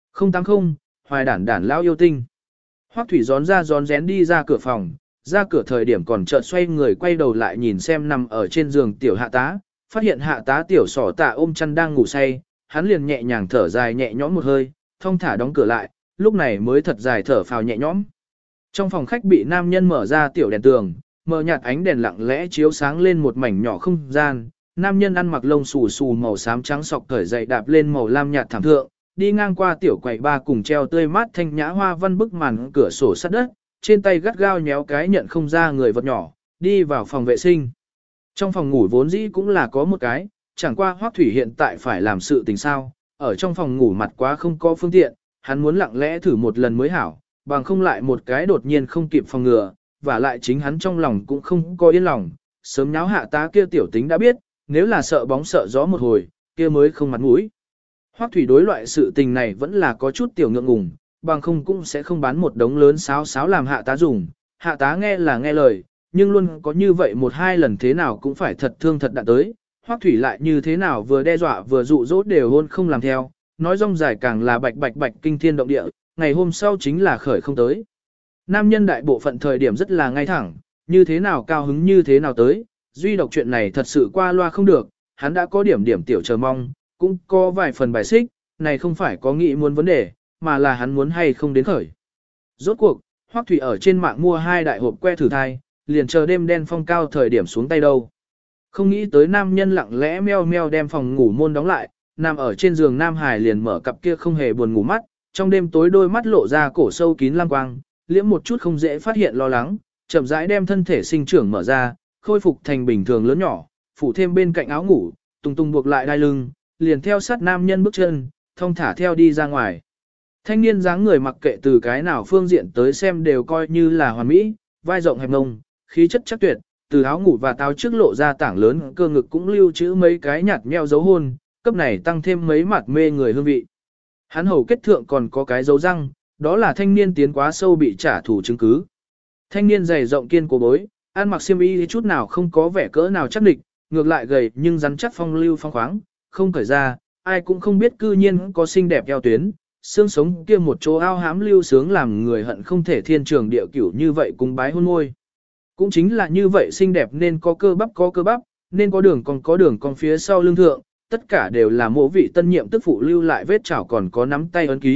080, hoài đản đản lao yêu tinh. Hoắc Thủy rón rén đi ra cửa phòng, ra cửa thời điểm còn chợt xoay người quay đầu lại nhìn xem nằm ở trên giường tiểu hạ tá, phát hiện hạ tá tiểu sỏ tạ ôm chăn đang ngủ say, hắn liền nhẹ nhàng thở dài nhẹ nhõm một hơi, thong thả đóng cửa lại, lúc này mới thật dài thở phào nhẹ nhõm. Trong phòng khách bị nam nhân mở ra tiểu đèn tường, mờ nhạt ánh đèn lặng lẽ chiếu sáng lên một mảnh nhỏ không gian, nam nhân ăn mặc lông xù xù màu xám trắng sọc cởi dậy đạp lên màu lam nhạt thảm thượng, đi ngang qua tiểu quầy ba cùng treo tươi mát thanh nhã hoa văn bức màn cửa sổ sắt đất, trên tay gắt gao nhéo cái nhận không ra người vật nhỏ, đi vào phòng vệ sinh. Trong phòng ngủ vốn dĩ cũng là có một cái, chẳng qua Hoắc Thủy hiện tại phải làm sự tình sao, ở trong phòng ngủ mặt quá không có phương tiện, hắn muốn lặng lẽ thử một lần mới hảo, bằng không lại một cái đột nhiên không kịp phòng ngừa, và lại chính hắn trong lòng cũng không có yên lòng, sớm nháo hạ tá kia tiểu tính đã biết, nếu là sợ bóng sợ gió một hồi, kia mới không mặt mũi. Hoắc Thủy đối loại sự tình này vẫn là có chút tiểu ngượng ngùng, bằng không cũng sẽ không bán một đống lớn sáo làm hạ tá dùng, hạ tá nghe là nghe lời, nhưng luôn có như vậy một hai lần thế nào cũng phải thật thương thật đạn tới, Hoắc Thủy lại như thế nào vừa đe dọa vừa dụ dỗ đều hôn không làm theo, nói rong dài càng là bạch kinh thiên động địa, ngày hôm sau chính là khởi không tới. Nam nhân đại bộ phận thời điểm rất là ngay thẳng, như thế nào cao hứng như thế nào tới, duy độc chuyện này thật sự qua loa không được, hắn đã có điểm tiểu chờ mong, cũng có vài phần bài xích, này không phải có nghĩ muốn vấn đề, mà là hắn muốn hay không đến khởi. Rốt cuộc, Hoắc Thủy ở trên mạng mua 2 đại hộp que thử thai, liền chờ đêm đen phong cao thời điểm xuống tay đâu. Không nghĩ tới nam nhân lặng lẽ meo meo đem phòng ngủ môn đóng lại, nằm ở trên giường Nam Hải liền mở cặp kia không hề buồn ngủ mắt, trong đêm tối đôi mắt lộ ra cổ sâu kín lam quang, liễm một chút không dễ phát hiện lo lắng, chậm rãi đem thân thể sinh trưởng mở ra, khôi phục thành bình thường lớn nhỏ, phủ thêm bên cạnh áo ngủ, tung tung buộc lại đai lưng, liền theo sát nam nhân bước chân, thong thả theo đi ra ngoài. Thanh niên dáng người mặc kệ từ cái nào phương diện tới xem đều coi như là hoàn mỹ, vai rộng hẹp ngông, khí chất chắc tuyệt, từ áo ngủ và táo trước lộ ra tảng lớn cơ ngực cũng lưu trữ mấy cái nhạt nheo dấu hôn, cấp này tăng thêm mấy mặt mê người hương vị. Hắn hầu kết thượng còn có cái dấu răng, đó là thanh niên tiến quá sâu bị trả thù chứng cứ. Thanh niên dày rộng kiên cố bối, ăn mặc xiêm y chút nào không có vẻ cỡ nào chắc địch, ngược lại gầy nhưng rắn chắc phong lưu phong khoáng, không cởi ra, ai cũng không biết cư nhiên có xinh đẹp eo tuyến, xương sống kia một chỗ ao hám lưu sướng làm người hận không thể thiên trường địa cửu như vậy cùng bái hôn môi. Cũng chính là như vậy xinh đẹp nên có cơ bắp, nên có đường còn phía sau lưng thượng, tất cả đều là mộ vị tân nhiệm tức phụ lưu lại vết chảo còn có nắm tay ấn ký,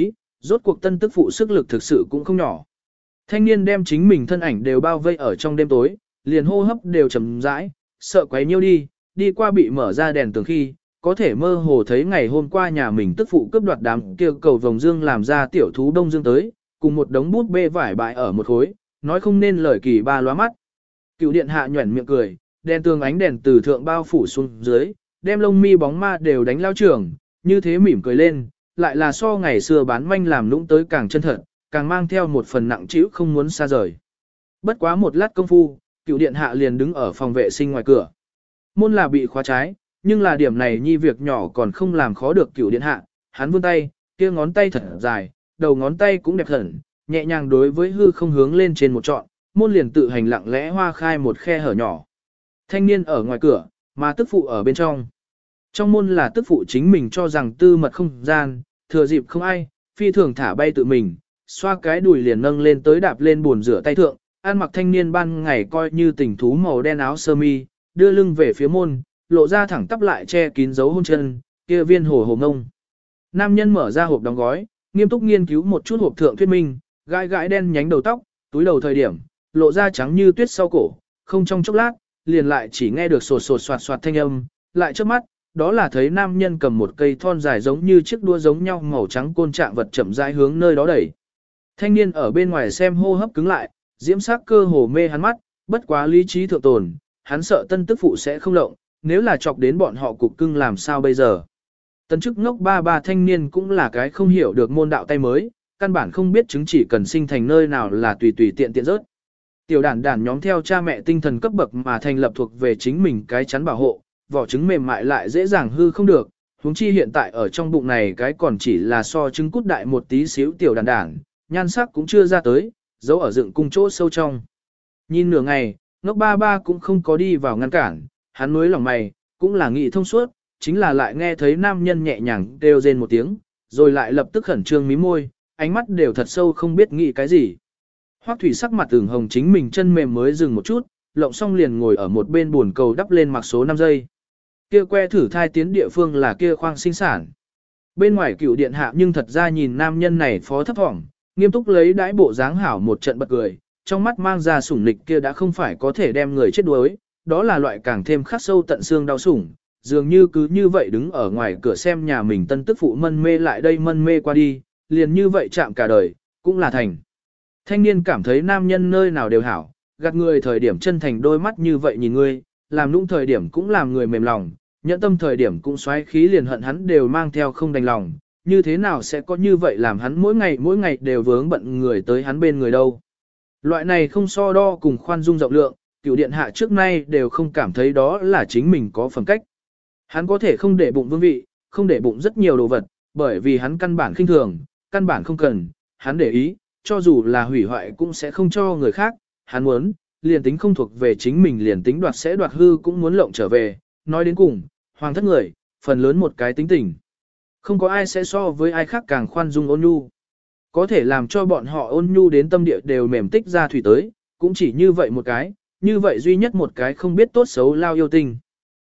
Rốt cuộc tân tức phụ sức lực thực sự cũng không nhỏ. Thanh niên đem chính mình thân ảnh đều bao vây ở trong đêm tối, liền hô hấp đều chậm rãi, sợ quấy nhiêu đi qua bị mở ra đèn tường khi, có thể mơ hồ thấy ngày hôm qua nhà mình tức phụ cướp đoạt đám kia cầu vồng dương làm ra tiểu thú đông dương tới, cùng một đống bút bê vải bại ở một khối, nói không nên lời kỳ ba lóa mắt. Cựu điện hạ nhuẩn miệng cười, đèn tường ánh đèn từ thượng bao phủ xuống dưới, đem lông mi bóng ma đều đánh lao trưởng, như thế mỉm cười lên, lại là so ngày xưa bán manh làm lũng tới càng chân thật, càng mang theo một phần nặng trĩu không muốn xa rời. Bất quá một lát công phu, cựu điện hạ liền đứng ở phòng vệ sinh ngoài cửa. Môn là bị khóa trái, nhưng là điểm này nhi việc nhỏ còn không làm khó được cựu điện hạ, hắn vươn tay, kia ngón tay thật dài, đầu ngón tay cũng đẹp hẳn, nhẹ nhàng đối với hư không hướng lên trên một trọn, môn liền tự hành lặng lẽ hoa khai một khe hở nhỏ. Thanh niên ở ngoài cửa, mà tức phụ ở bên trong. Trong môn là tức phụ chính mình cho rằng tư mật không gian, thừa dịp không ai, phi thường thả bay tự mình, xoa cái đùi liền nâng lên tới đạp lên bồn rửa tay thượng, ăn mặc thanh niên ban ngày coi như tình thú màu đen áo sơ mi, đưa lưng về phía môn, lộ ra thẳng tắp lại che kín dấu hôn chân, kia viên hồ hồ ngông. Nam nhân mở ra hộp đóng gói, nghiêm túc nghiên cứu một chút hộp thượng thuyết minh, gãi gãi đen nhánh đầu tóc, túi đầu thời điểm, lộ ra trắng như tuyết sau cổ, không trong chốc lát, liền lại chỉ nghe được sột sột soạt soạt thanh âm, lại trước mắt, đó là thấy nam nhân cầm một cây thon dài giống như chiếc đua giống nhau màu trắng côn trạng vật chậm rãi hướng nơi đó đẩy. Thanh niên ở bên ngoài xem hô hấp cứng lại, diễm sắc cơ hồ mê hắn mắt, bất quá lý trí thượng tồn, hắn sợ tân tức phụ sẽ không lộng, nếu là chọc đến bọn họ cục cưng làm sao bây giờ. Tân chức ngốc ba thanh niên cũng là cái không hiểu được môn đạo tay mới, căn bản không biết chứng chỉ cần sinh thành nơi nào là tùy tùy tiện tiện rớt. Tiểu đản nhóm theo cha mẹ tinh thần cấp bậc mà thành lập thuộc về chính mình cái chắn bảo hộ, vỏ trứng mềm mại lại dễ dàng hư không được, huống chi hiện tại ở trong bụng này cái còn chỉ là so trứng cút đại một tí xíu tiểu đản, nhan sắc cũng chưa ra tới, giấu ở dựng cung chỗ sâu trong. Nhìn nửa ngày, ngốc ba cũng không có đi vào ngăn cản, hắn nuối lòng mày, cũng là nghĩ thông suốt, chính là lại nghe thấy nam nhân nhẹ nhàng kêu rên một tiếng, rồi lại lập tức khẩn trương mí môi, ánh mắt đều thật sâu không biết nghĩ cái gì. Hoắc Thủy sắc mặt ửng hồng chính mình chân mềm mới dừng một chút, lộng xong liền ngồi ở một bên buồn cầu đắp lên mặc số 5 giây. Kia que thử thai tiến địa phương là kia khoang sinh sản. Bên ngoài cựu điện hạ nhưng thật ra nhìn nam nhân này phó thấp thỏm, nghiêm túc lấy đãi bộ dáng hảo một trận bật cười, trong mắt mang ra sủng nịch kia đã không phải có thể đem người chết đuối, đó là loại càng thêm khắc sâu tận xương đau sủng, dường như cứ như vậy đứng ở ngoài cửa xem nhà mình tân tức phụ mân mê lại đây mân mê qua đi, liền như vậy chạm cả đời, cũng là thành. Thanh niên cảm thấy nam nhân nơi nào đều hảo, gạt người thời điểm chân thành đôi mắt như vậy nhìn ngươi, làm nũng thời điểm cũng làm người mềm lòng, nhẫn tâm thời điểm cũng xoáy khí liền hận hắn đều mang theo không đành lòng, như thế nào sẽ có như vậy làm hắn mỗi ngày đều vướng bận người tới hắn bên người đâu. Loại này không so đo cùng khoan dung rộng lượng, cựu điện hạ trước nay đều không cảm thấy đó là chính mình có phẩm cách. Hắn có thể không để bụng vương vị, không để bụng rất nhiều đồ vật, bởi vì hắn căn bản khinh thường, căn bản không cần, hắn để ý, cho dù là hủy hoại cũng sẽ không cho người khác, hắn muốn, liền tính không thuộc về chính mình liền tính đoạt sẽ đoạt hư cũng muốn lộng trở về, nói đến cùng, hoàng thất người, phần lớn một cái tính tình. Không có ai sẽ so với ai khác càng khoan dung ôn nhu. Có thể làm cho bọn họ ôn nhu đến tâm địa đều mềm tích ra thủy tới, cũng chỉ như vậy một cái, như vậy duy nhất một cái không biết tốt xấu lao yêu tình.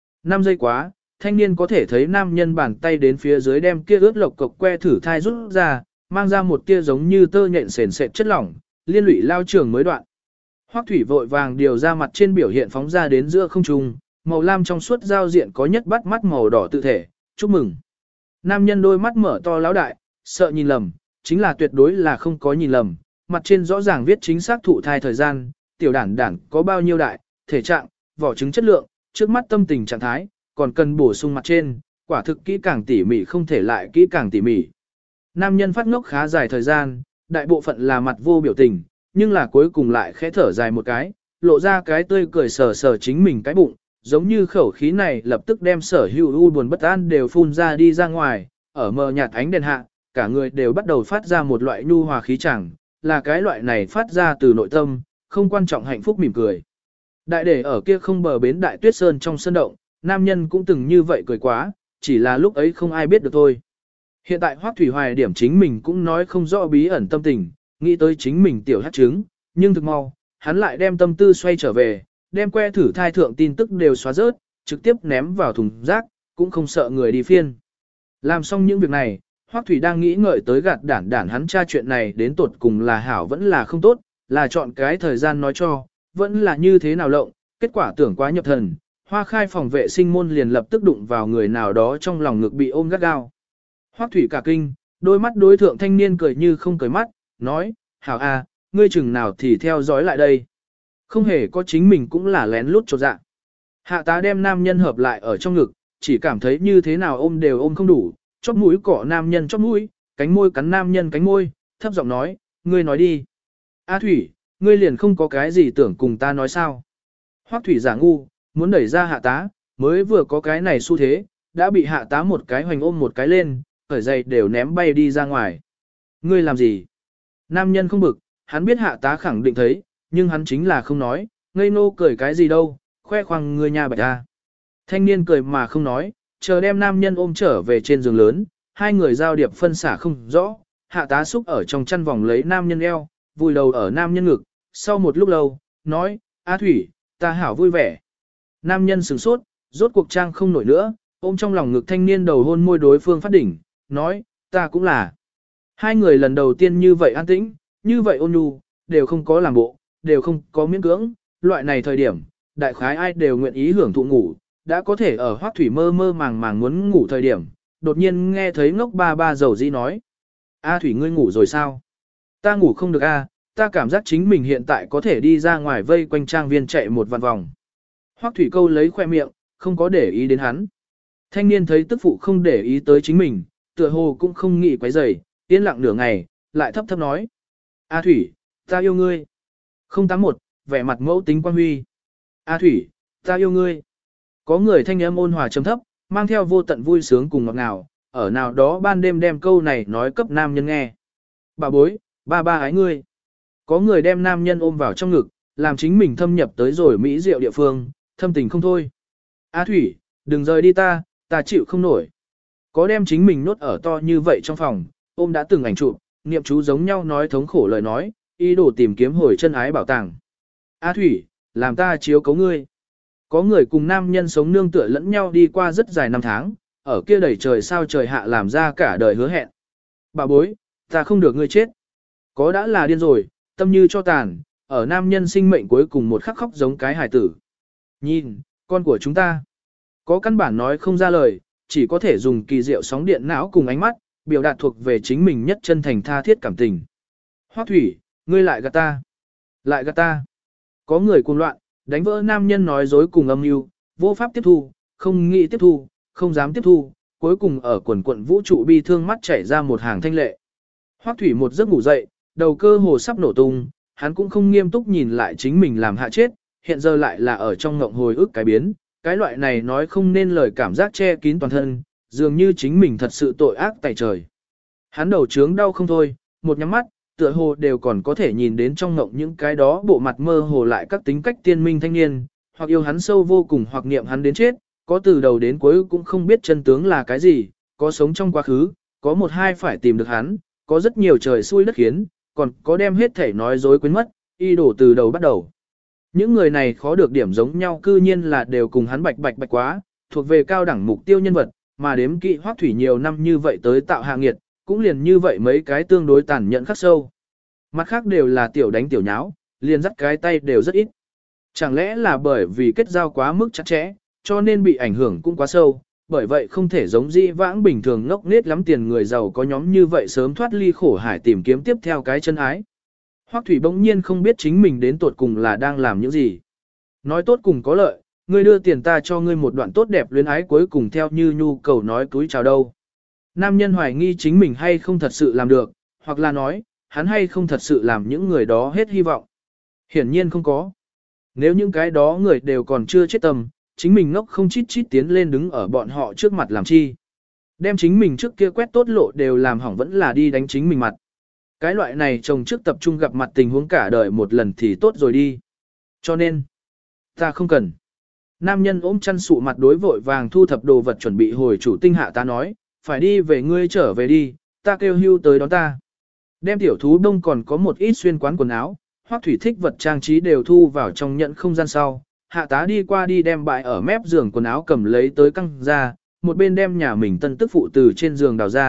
5 giây quá, thanh niên có thể thấy nam nhân bàn tay đến phía dưới đem kia ướt lộc cộc que thử thai rút ra, mang ra một tia giống như tơ nhện sền sệt chất lỏng, liên lụy lao trường mới đoạn. Hoắc Thủy vội vàng điều ra mặt trên biểu hiện phóng ra đến giữa không trung, màu lam trong suốt giao diện có nhất bắt mắt màu đỏ tự thể, chúc mừng. Nam nhân đôi mắt mở to láo đại, sợ nhìn lầm, chính là tuyệt đối là không có nhìn lầm, mặt trên rõ ràng viết chính xác thụ thai thời gian, tiểu đản có bao nhiêu đại, thể trạng, vỏ trứng chất lượng, trước mắt tâm tình trạng thái, còn cần bổ sung mặt trên, quả thực kỹ càng tỉ mỉ không thể lại kỹ càng tỉ mỉ. Nam nhân phát ngốc khá dài thời gian, đại bộ phận là mặt vô biểu tình, nhưng là cuối cùng lại khẽ thở dài một cái, lộ ra cái tươi cười sờ sờ chính mình cái bụng, giống như khẩu khí này lập tức đem sở hữu u buồn bất an đều phun ra đi ra ngoài, ở mờ nhạt ánh đèn hạ, cả người đều bắt đầu phát ra một loại nhu hòa khí chẳng, là cái loại này phát ra từ nội tâm, không quan trọng hạnh phúc mỉm cười. Đại để ở kia không bờ bến đại tuyết sơn trong sân động, nam nhân cũng từng như vậy cười quá, chỉ là lúc ấy không ai biết được thôi. Hiện tại Hoắc Thủy Hoài điểm chính mình cũng nói không rõ bí ẩn tâm tình, nghĩ tới chính mình tiểu hát trứng, nhưng thực mau, hắn lại đem tâm tư xoay trở về, đem que thử thai thượng tin tức đều xóa rớt, trực tiếp ném vào thùng rác, cũng không sợ người đi phiên. Làm xong những việc này, Hoắc Thủy đang nghĩ ngợi tới gạt đản hắn tra chuyện này đến tột cùng là hảo vẫn là không tốt, là chọn cái thời gian nói cho, vẫn là như thế nào lộng, kết quả tưởng quá nhập thần, Hoa Khai phòng vệ sinh môn liền lập tức đụng vào người nào đó trong lòng ngực bị ôm gắt gao. Hoắc Thủy cả kinh, đôi mắt đối thượng thanh niên cười như không cười mắt, nói, hảo à, ngươi chừng nào thì theo dõi lại đây. Không hề có chính mình cũng là lén lút chột dạ. Hạ tá đem nam nhân hợp lại ở trong ngực, chỉ cảm thấy như thế nào ôm đều ôm không đủ, chóp mũi cọ nam nhân chóp mũi, cánh môi cắn nam nhân cánh môi, thấp giọng nói, ngươi nói đi. A Thủy, ngươi liền không có cái gì tưởng cùng ta nói sao. Hoắc Thủy giả ngu, muốn đẩy ra hạ tá, mới vừa có cái này xu thế, đã bị hạ tá một cái hoành ôm một cái lên, khởi giày đều ném bay đi ra ngoài. Ngươi làm gì? Nam nhân không bực, hắn biết hạ tá khẳng định thấy, nhưng hắn chính là không nói, ngây nô cười cái gì đâu, khoe khoang người nhà bạch ta. Thanh niên cười mà không nói, chờ đem nam nhân ôm trở về trên giường lớn, hai người giao điệp phân xả không rõ, hạ tá xúc ở trong chăn vòng lấy nam nhân eo, vùi đầu ở nam nhân ngực, sau một lúc lâu, nói, A Thủy, ta hảo vui vẻ. Nam nhân sửng sốt, rốt cuộc trang không nổi nữa, ôm trong lòng ngực thanh niên đầu hôn môi đối phương phát đỉnh, nói, ta cũng là. Hai người lần đầu tiên như vậy an tĩnh, như vậy ôn nhu, đều không có làm bộ, đều không có miễn cưỡng, loại này thời điểm, đại khái ai đều nguyện ý hưởng thụ ngủ, đã có thể ở Hoắc Thủy mơ mơ màng màng muốn ngủ thời điểm, đột nhiên nghe thấy ngốc ba ba dầu dĩ nói. A Thủy ngươi ngủ rồi sao? Ta ngủ không được a, ta cảm giác chính mình hiện tại có thể đi ra ngoài vây quanh trang viên chạy một vạn vòng. Hoắc Thủy câu lấy khoe miệng, không có để ý đến hắn. Thanh niên thấy tức phụ không để ý tới chính mình, tựa hồ cũng không nghĩ quấy rầy, yên lặng nửa ngày, lại thấp thấp nói. A Thủy, ta yêu ngươi. 081, vẻ mặt mẫu tính quan huy. A Thủy, ta yêu ngươi. Có người thanh âm ôn hòa trầm thấp, mang theo vô tận vui sướng cùng ngọt ngào, ở nào đó ban đêm đem câu này nói cấp nam nhân nghe. Bà bối, ba ba ái ngươi. Có người đem nam nhân ôm vào trong ngực, làm chính mình thâm nhập tới rồi mỹ diệu địa phương, thâm tình không thôi. A Thủy, đừng rời đi ta chịu không nổi. Có đem chính mình nốt ở to như vậy trong phòng, ôm đã từng ảnh chụp, niệm chú giống nhau nói thống khổ lời nói, ý đồ tìm kiếm hồi chân ái bảo tàng. A Thủy, làm ta chiếu cấu ngươi. Có người cùng nam nhân sống nương tựa lẫn nhau đi qua rất dài năm tháng, ở kia đầy trời sao trời hạ làm ra cả đời hứa hẹn. Bà bối, ta không được ngươi chết. Có đã là điên rồi, tâm như cho tàn, ở nam nhân sinh mệnh cuối cùng một khắc khóc giống cái hài tử. Nhìn, con của chúng ta. Có căn bản nói không ra lời, chỉ có thể dùng kỳ diệu sóng điện não cùng ánh mắt, biểu đạt thuộc về chính mình nhất chân thành tha thiết cảm tình. Hoắc Thủy, ngươi lại gạt ta. Lại gạt ta. Có người cuồng loạn, đánh vỡ nam nhân nói dối cùng âm mưu, vô pháp tiếp thu, không nghĩ tiếp thu, không dám tiếp thu, cuối cùng ở quần quận vũ trụ bi thương mắt chảy ra một hàng thanh lệ. Hoắc Thủy một giấc ngủ dậy, đầu cơ hồ sắp nổ tung, hắn cũng không nghiêm túc nhìn lại chính mình làm hạ chết, hiện giờ lại là ở trong ngộng hồi ức cái biến, cái loại này nói không nên lời cảm giác che kín toàn thân, dường như chính mình thật sự tội ác tại trời. Hắn đầu trướng đau không thôi, một nhắm mắt, tựa hồ đều còn có thể nhìn đến trong ngộng những cái đó bộ mặt mơ hồ lại các tính cách tiên minh thanh niên, hoặc yêu hắn sâu vô cùng hoặc niệm hắn đến chết, có từ đầu đến cuối cũng không biết chân tướng là cái gì, có sống trong quá khứ, có một hai phải tìm được hắn, có rất nhiều trời xui đất khiến, còn có đem hết thể nói dối quên mất, y đổ từ đầu bắt đầu. Những người này khó được điểm giống nhau cư nhiên là đều cùng hắn bạch quá, thuộc về cao đẳng mục tiêu nhân vật, mà đếm kỵ Hoắc Thủy nhiều năm như vậy tới tạo hạ nghiệt, cũng liền như vậy mấy cái tương đối tàn nhẫn khắc sâu. Mặt khác đều là tiểu đánh tiểu nháo, liền dắt cái tay đều rất ít. Chẳng lẽ là bởi vì kết giao quá mức chặt chẽ, cho nên bị ảnh hưởng cũng quá sâu, bởi vậy không thể giống dĩ vãng bình thường ngốc nghếch lắm tiền người giàu có nhóm như vậy sớm thoát ly khổ hải tìm kiếm tiếp theo cái chân ái. Hoắc Thủy bỗng nhiên không biết chính mình đến tột cùng là đang làm những gì. Nói tốt cùng có lợi, ngươi đưa tiền ta cho ngươi một đoạn tốt đẹp luyến ái cuối cùng theo như nhu cầu nói túi chào đâu. Nam nhân hoài nghi chính mình hay không thật sự làm được, hoặc là nói, hắn hay không thật sự làm những người đó hết hy vọng. Hiển nhiên không có. Nếu những cái đó người đều còn chưa chết tâm, chính mình ngốc không chít chít tiến lên đứng ở bọn họ trước mặt làm chi. Đem chính mình trước kia quét tốt lộ đều làm hỏng vẫn là đi đánh chính mình mặt. Cái loại này chồng trước tập trung gặp mặt tình huống cả đời một lần thì tốt rồi đi. Cho nên, ta không cần. Nam nhân ôm chăn sụ mặt đối vội vàng thu thập đồ vật chuẩn bị hồi chủ tinh hạ ta nói, phải đi về ngươi trở về đi, ta kêu hưu tới đón ta. Đem tiểu thú đông còn có một ít xuyên quán quần áo, Hoắc Thủy thích vật trang trí đều thu vào trong nhận không gian sau. Hạ tá đi qua đi đem bãi ở mép giường quần áo cầm lấy tới căng ra, một bên đem nhà mình tân tức phụ từ trên giường đào ra,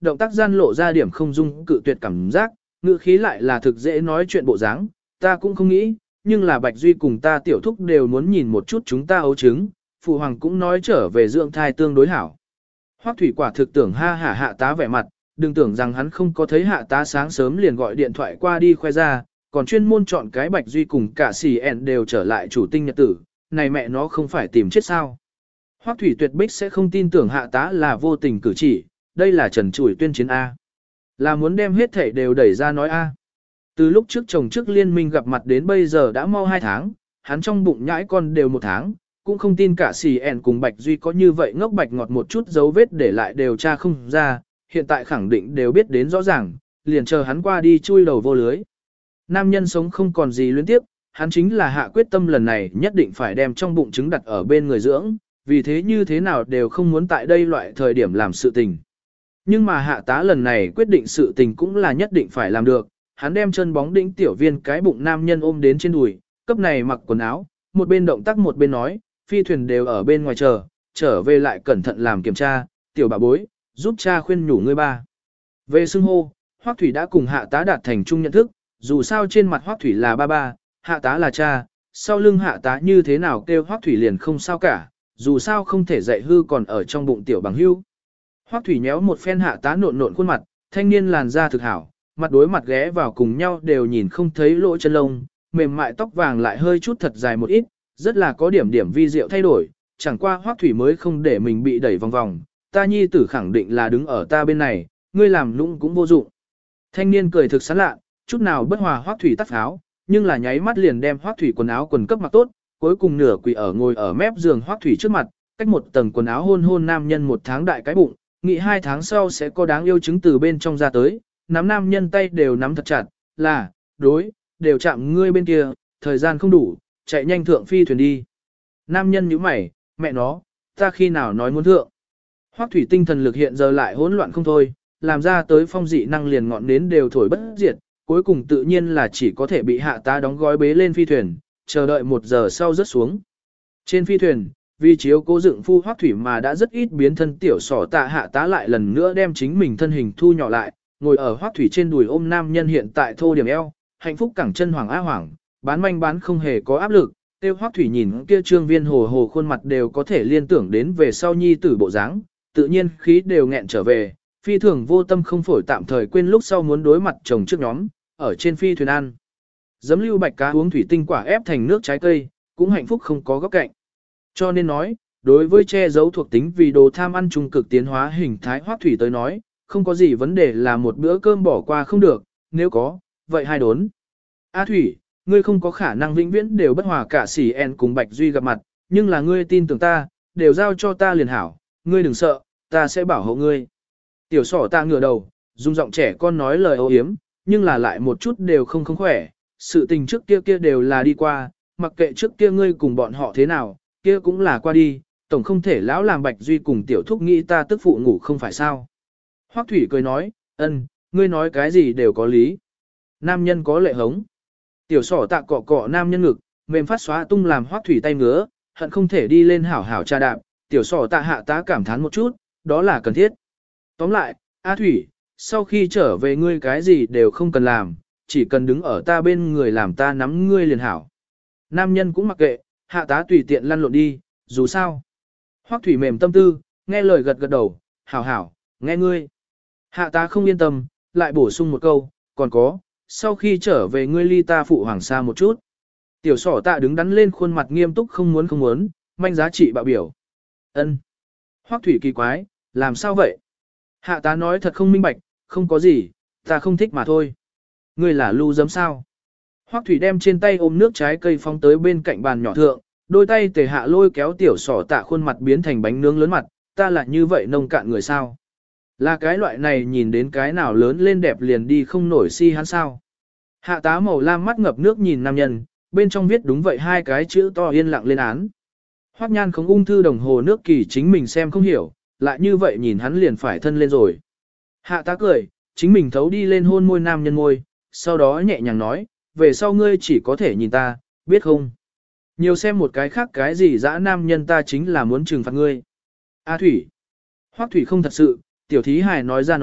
động tác gian lộ ra điểm không dung cự tuyệt cảm giác, ngữ khí lại là thực dễ nói chuyện bộ dáng, ta cũng không nghĩ, nhưng là Bạch Duy cùng ta tiểu thúc đều muốn nhìn một chút chúng ta ấu trứng, phụ hoàng cũng nói trở về dưỡng thai tương đối hảo. Hoắc Thủy quả thực tưởng ha hả hạ tá vẻ mặt, đừng tưởng rằng hắn không có thấy hạ tá sáng sớm liền gọi điện thoại qua đi khoe ra, còn chuyên môn chọn cái Bạch Duy cùng cả xì ẻn đều trở lại chủ tinh nhật tử, này mẹ nó không phải tìm chết sao. Hoắc Thủy tuyệt bích sẽ không tin tưởng hạ tá là vô tình cử chỉ, đây là trần trụi tuyên chiến A. Là muốn đem hết thảy đều đẩy ra nói A. Từ lúc trước chồng trước liên minh gặp mặt đến bây giờ đã mau 2 tháng, hắn trong bụng nhãi con đều 1 tháng, cũng không tin cả xì ẻn cùng Bạch Duy có như vậy ngốc bạch ngọt một chút dấu vết để lại đều tra không ra, hiện tại khẳng định đều biết đến rõ ràng, liền chờ hắn qua đi chui đầu vô lưới. Nam nhân sống không còn gì luyến tiếp, hắn chính là hạ quyết tâm lần này nhất định phải đem trong bụng trứng đặt ở bên người dưỡng, vì thế như thế nào đều không muốn tại đây loại thời điểm làm sự tình. Nhưng mà hạ tá lần này quyết định sự tình cũng là nhất định phải làm được, hắn đem chân bóng đĩnh tiểu viên cái bụng nam nhân ôm đến trên đùi, cấp này mặc quần áo, một bên động tác một bên nói, phi thuyền đều ở bên ngoài chờ, trở về lại cẩn thận làm kiểm tra, tiểu bà bối, giúp cha khuyên nhủ ngươi ba. Về xưng hô, Hoắc Thủy đã cùng hạ tá đạt thành chung nhận thức, dù sao trên mặt Hoắc Thủy là ba ba, hạ tá là cha, sau lưng hạ tá như thế nào kêu Hoắc Thủy liền không sao cả, dù sao không thể dạy hư còn ở trong bụng tiểu bằng hưu. Hoắc Thủy nhéo một phen hạ tá nộn nộn khuôn mặt, thanh niên làn da thực hảo, mặt đối mặt ghé vào cùng nhau đều nhìn không thấy lỗ chân lông, mềm mại tóc vàng lại hơi chút thật dài một ít, rất là có điểm điểm vi diệu thay đổi, chẳng qua Hoắc Thủy mới không để mình bị đẩy vòng vòng, ta nhi tử khẳng định là đứng ở ta bên này, ngươi làm nũng cũng vô dụng. Thanh niên cười thực sán lạ, chút nào bất hòa Hoắc Thủy tắt áo, nhưng là nháy mắt liền đem Hoắc Thủy quần áo quần cấp mặc tốt, cuối cùng nửa quỳ ở ngồi ở mép giường Hoắc Thủy trước mặt, cách một tầng quần áo hôn hôn nam nhân 1 tháng đại cái bụng, nghĩ 2 tháng sau sẽ có đáng yêu chứng từ bên trong ra tới, nắm nam nhân tay đều nắm thật chặt, là, đối, đều chạm ngươi bên kia, thời gian không đủ, chạy nhanh thượng phi thuyền đi. Nam nhân nhíu mày, mẹ nó, ta khi nào nói muốn thượng. Hoắc Thủy tinh thần lực hiện giờ lại hỗn loạn không thôi, làm ra tới phong dị năng liền ngọn nến đều thổi bất diệt, cuối cùng tự nhiên là chỉ có thể bị hạ tá đóng gói bế lên phi thuyền, chờ đợi 1 giờ sau rớt xuống. Trên phi thuyền, vì chiếu cố dựng phu Hoắc Thủy mà đã rất ít biến thân tiểu sỏ tạ hạ tá lại lần nữa đem chính mình thân hình thu nhỏ lại, ngồi ở Hoắc Thủy trên đùi ôm nam nhân hiện tại thô điểm eo, hạnh phúc cẳng chân hoàng á hoàng, bán manh bán không hề có áp lực, tiêu Hoắc Thủy nhìn kia trương viên hồ hồ khuôn mặt đều có thể liên tưởng đến về sau nhi tử bộ dáng, tự nhiên khí đều nghẹn trở về, phi thường vô tâm không phổi tạm thời quên lúc sau muốn đối mặt chồng trước nhóm, ở trên phi thuyền ăn. Giấm lưu bạch cá uống thủy tinh quả ép thành nước trái cây, cũng hạnh phúc không có góc cạnh. Cho nên nói, đối với che giấu thuộc tính vì đồ tham ăn trung cực tiến hóa hình thái Hoắc Thủy tới nói, không có gì vấn đề là một bữa cơm bỏ qua không được, nếu có, vậy 2 đốn. A Thủy, ngươi không có khả năng vĩnh viễn đều bất hòa cả Sỉ En cùng Bạch Duy gặp mặt, nhưng là ngươi tin tưởng ta, đều giao cho ta liền hảo, ngươi đừng sợ, ta sẽ bảo hộ ngươi. Tiểu sỏ ta ngửa đầu, dùng giọng trẻ con nói lời âu yếm, nhưng là lại một chút đều không khỏe, sự tình trước kia đều là đi qua, mặc kệ trước kia ngươi cùng bọn họ thế nào, kia cũng là qua đi, tổng không thể lão làm Bạch Duy cùng tiểu thúc nghĩ ta tức phụ ngủ không phải sao. Hoắc Thủy cười nói, ngươi nói cái gì đều có lý. Nam nhân có lệ hống. Tiểu sỏ tạ cọ cọ nam nhân ngực, mềm phát xóa tung làm Hoắc Thủy tay ngứa, hận không thể đi lên hảo hảo tra đạp, tiểu sỏ tạ hạ tá cảm thán một chút, đó là cần thiết. Tóm lại, A Thủy, sau khi trở về ngươi cái gì đều không cần làm, chỉ cần đứng ở ta bên người làm ta nắm ngươi liền hảo. Nam nhân cũng mặc kệ, hạ tá tùy tiện lăn lộn đi, dù sao. Hoắc Thủy mềm tâm tư, nghe lời gật gật đầu, hảo hảo, nghe ngươi. Hạ tá không yên tâm, lại bổ sung một câu, còn có, sau khi trở về ngươi ly ta phụ hoàng sa một chút. Tiểu sỏ tạ đứng đắn lên khuôn mặt nghiêm túc không muốn, manh giá trị bạo biểu. Ân. Hoắc Thủy kỳ quái, làm sao vậy? Hạ tá nói thật không minh bạch, không có gì, ta không thích mà thôi. Ngươi là lưu giấm sao? Hoắc Thủy đem trên tay ôm nước trái cây phóng tới bên cạnh bàn nhỏ thượng, đôi tay tề hạ lôi kéo tiểu sỏ tạ khuôn mặt biến thành bánh nướng lớn mặt, ta là như vậy nông cạn người sao? Là cái loại này nhìn đến cái nào lớn lên đẹp liền đi không nổi si hắn sao? Hạ tá màu lam mắt ngập nước nhìn nam nhân, bên trong viết đúng vậy 2 cái chữ to yên lặng lên án. Hoắc Nhan không ung thư đồng hồ nước kỳ chính mình xem không hiểu, lại như vậy nhìn hắn liền phải thân lên rồi. Hạ tá cười, chính mình thấu đi lên hôn môi nam nhân môi, sau đó nhẹ nhàng nói, về sau ngươi chỉ có thể nhìn ta, biết không? Nhiều xem một cái khác cái gì dã nam nhân ta chính là muốn trừng phạt ngươi. A Thủy. Hoắc Thủy không thật sự, tiểu thí hài nói ra nói,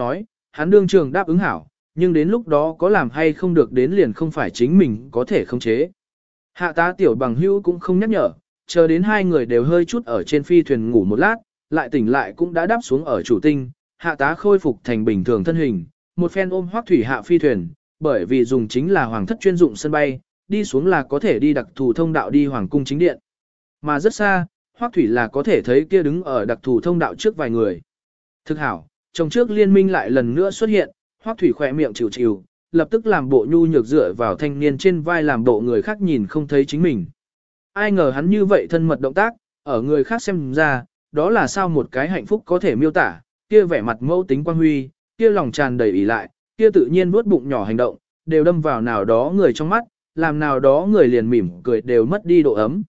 hắn đương trường đáp ứng hảo, nhưng đến lúc đó có làm hay không được đến liền không phải chính mình có thể khống chế. Hạ tá tiểu bằng hữu cũng không nhắc nhở, chờ đến hai người đều hơi chút ở trên phi thuyền ngủ một lát, lại tỉnh lại cũng đã đáp xuống ở chủ tinh, hạ tá khôi phục thành bình thường thân hình, một phen ôm Hoắc Thủy hạ phi thuyền, bởi vì dùng chính là hoàng thất chuyên dụng sân bay, đi xuống là có thể đi đặc thù thông đạo đi hoàng cung chính điện. Mà rất xa, Hoắc Thủy là có thể thấy kia đứng ở đặc thù thông đạo trước vài người. Thực hảo, trong trước liên minh lại lần nữa xuất hiện, Hoắc Thủy khỏe miệng chịu chịu, lập tức làm bộ nhu nhược dựa vào thanh niên trên vai làm bộ người khác nhìn không thấy chính mình. Ai ngờ hắn như vậy thân mật động tác, ở người khác xem ra, đó là sao một cái hạnh phúc có thể miêu tả, kia vẻ mặt mẫu tính quang huy, kia lòng tràn đầy ỷ lại, kia tự nhiên vuốt bụng nhỏ hành động, đều đâm vào nào đó người trong mắt, làm nào đó người liền mỉm cười đều mất đi độ ấm.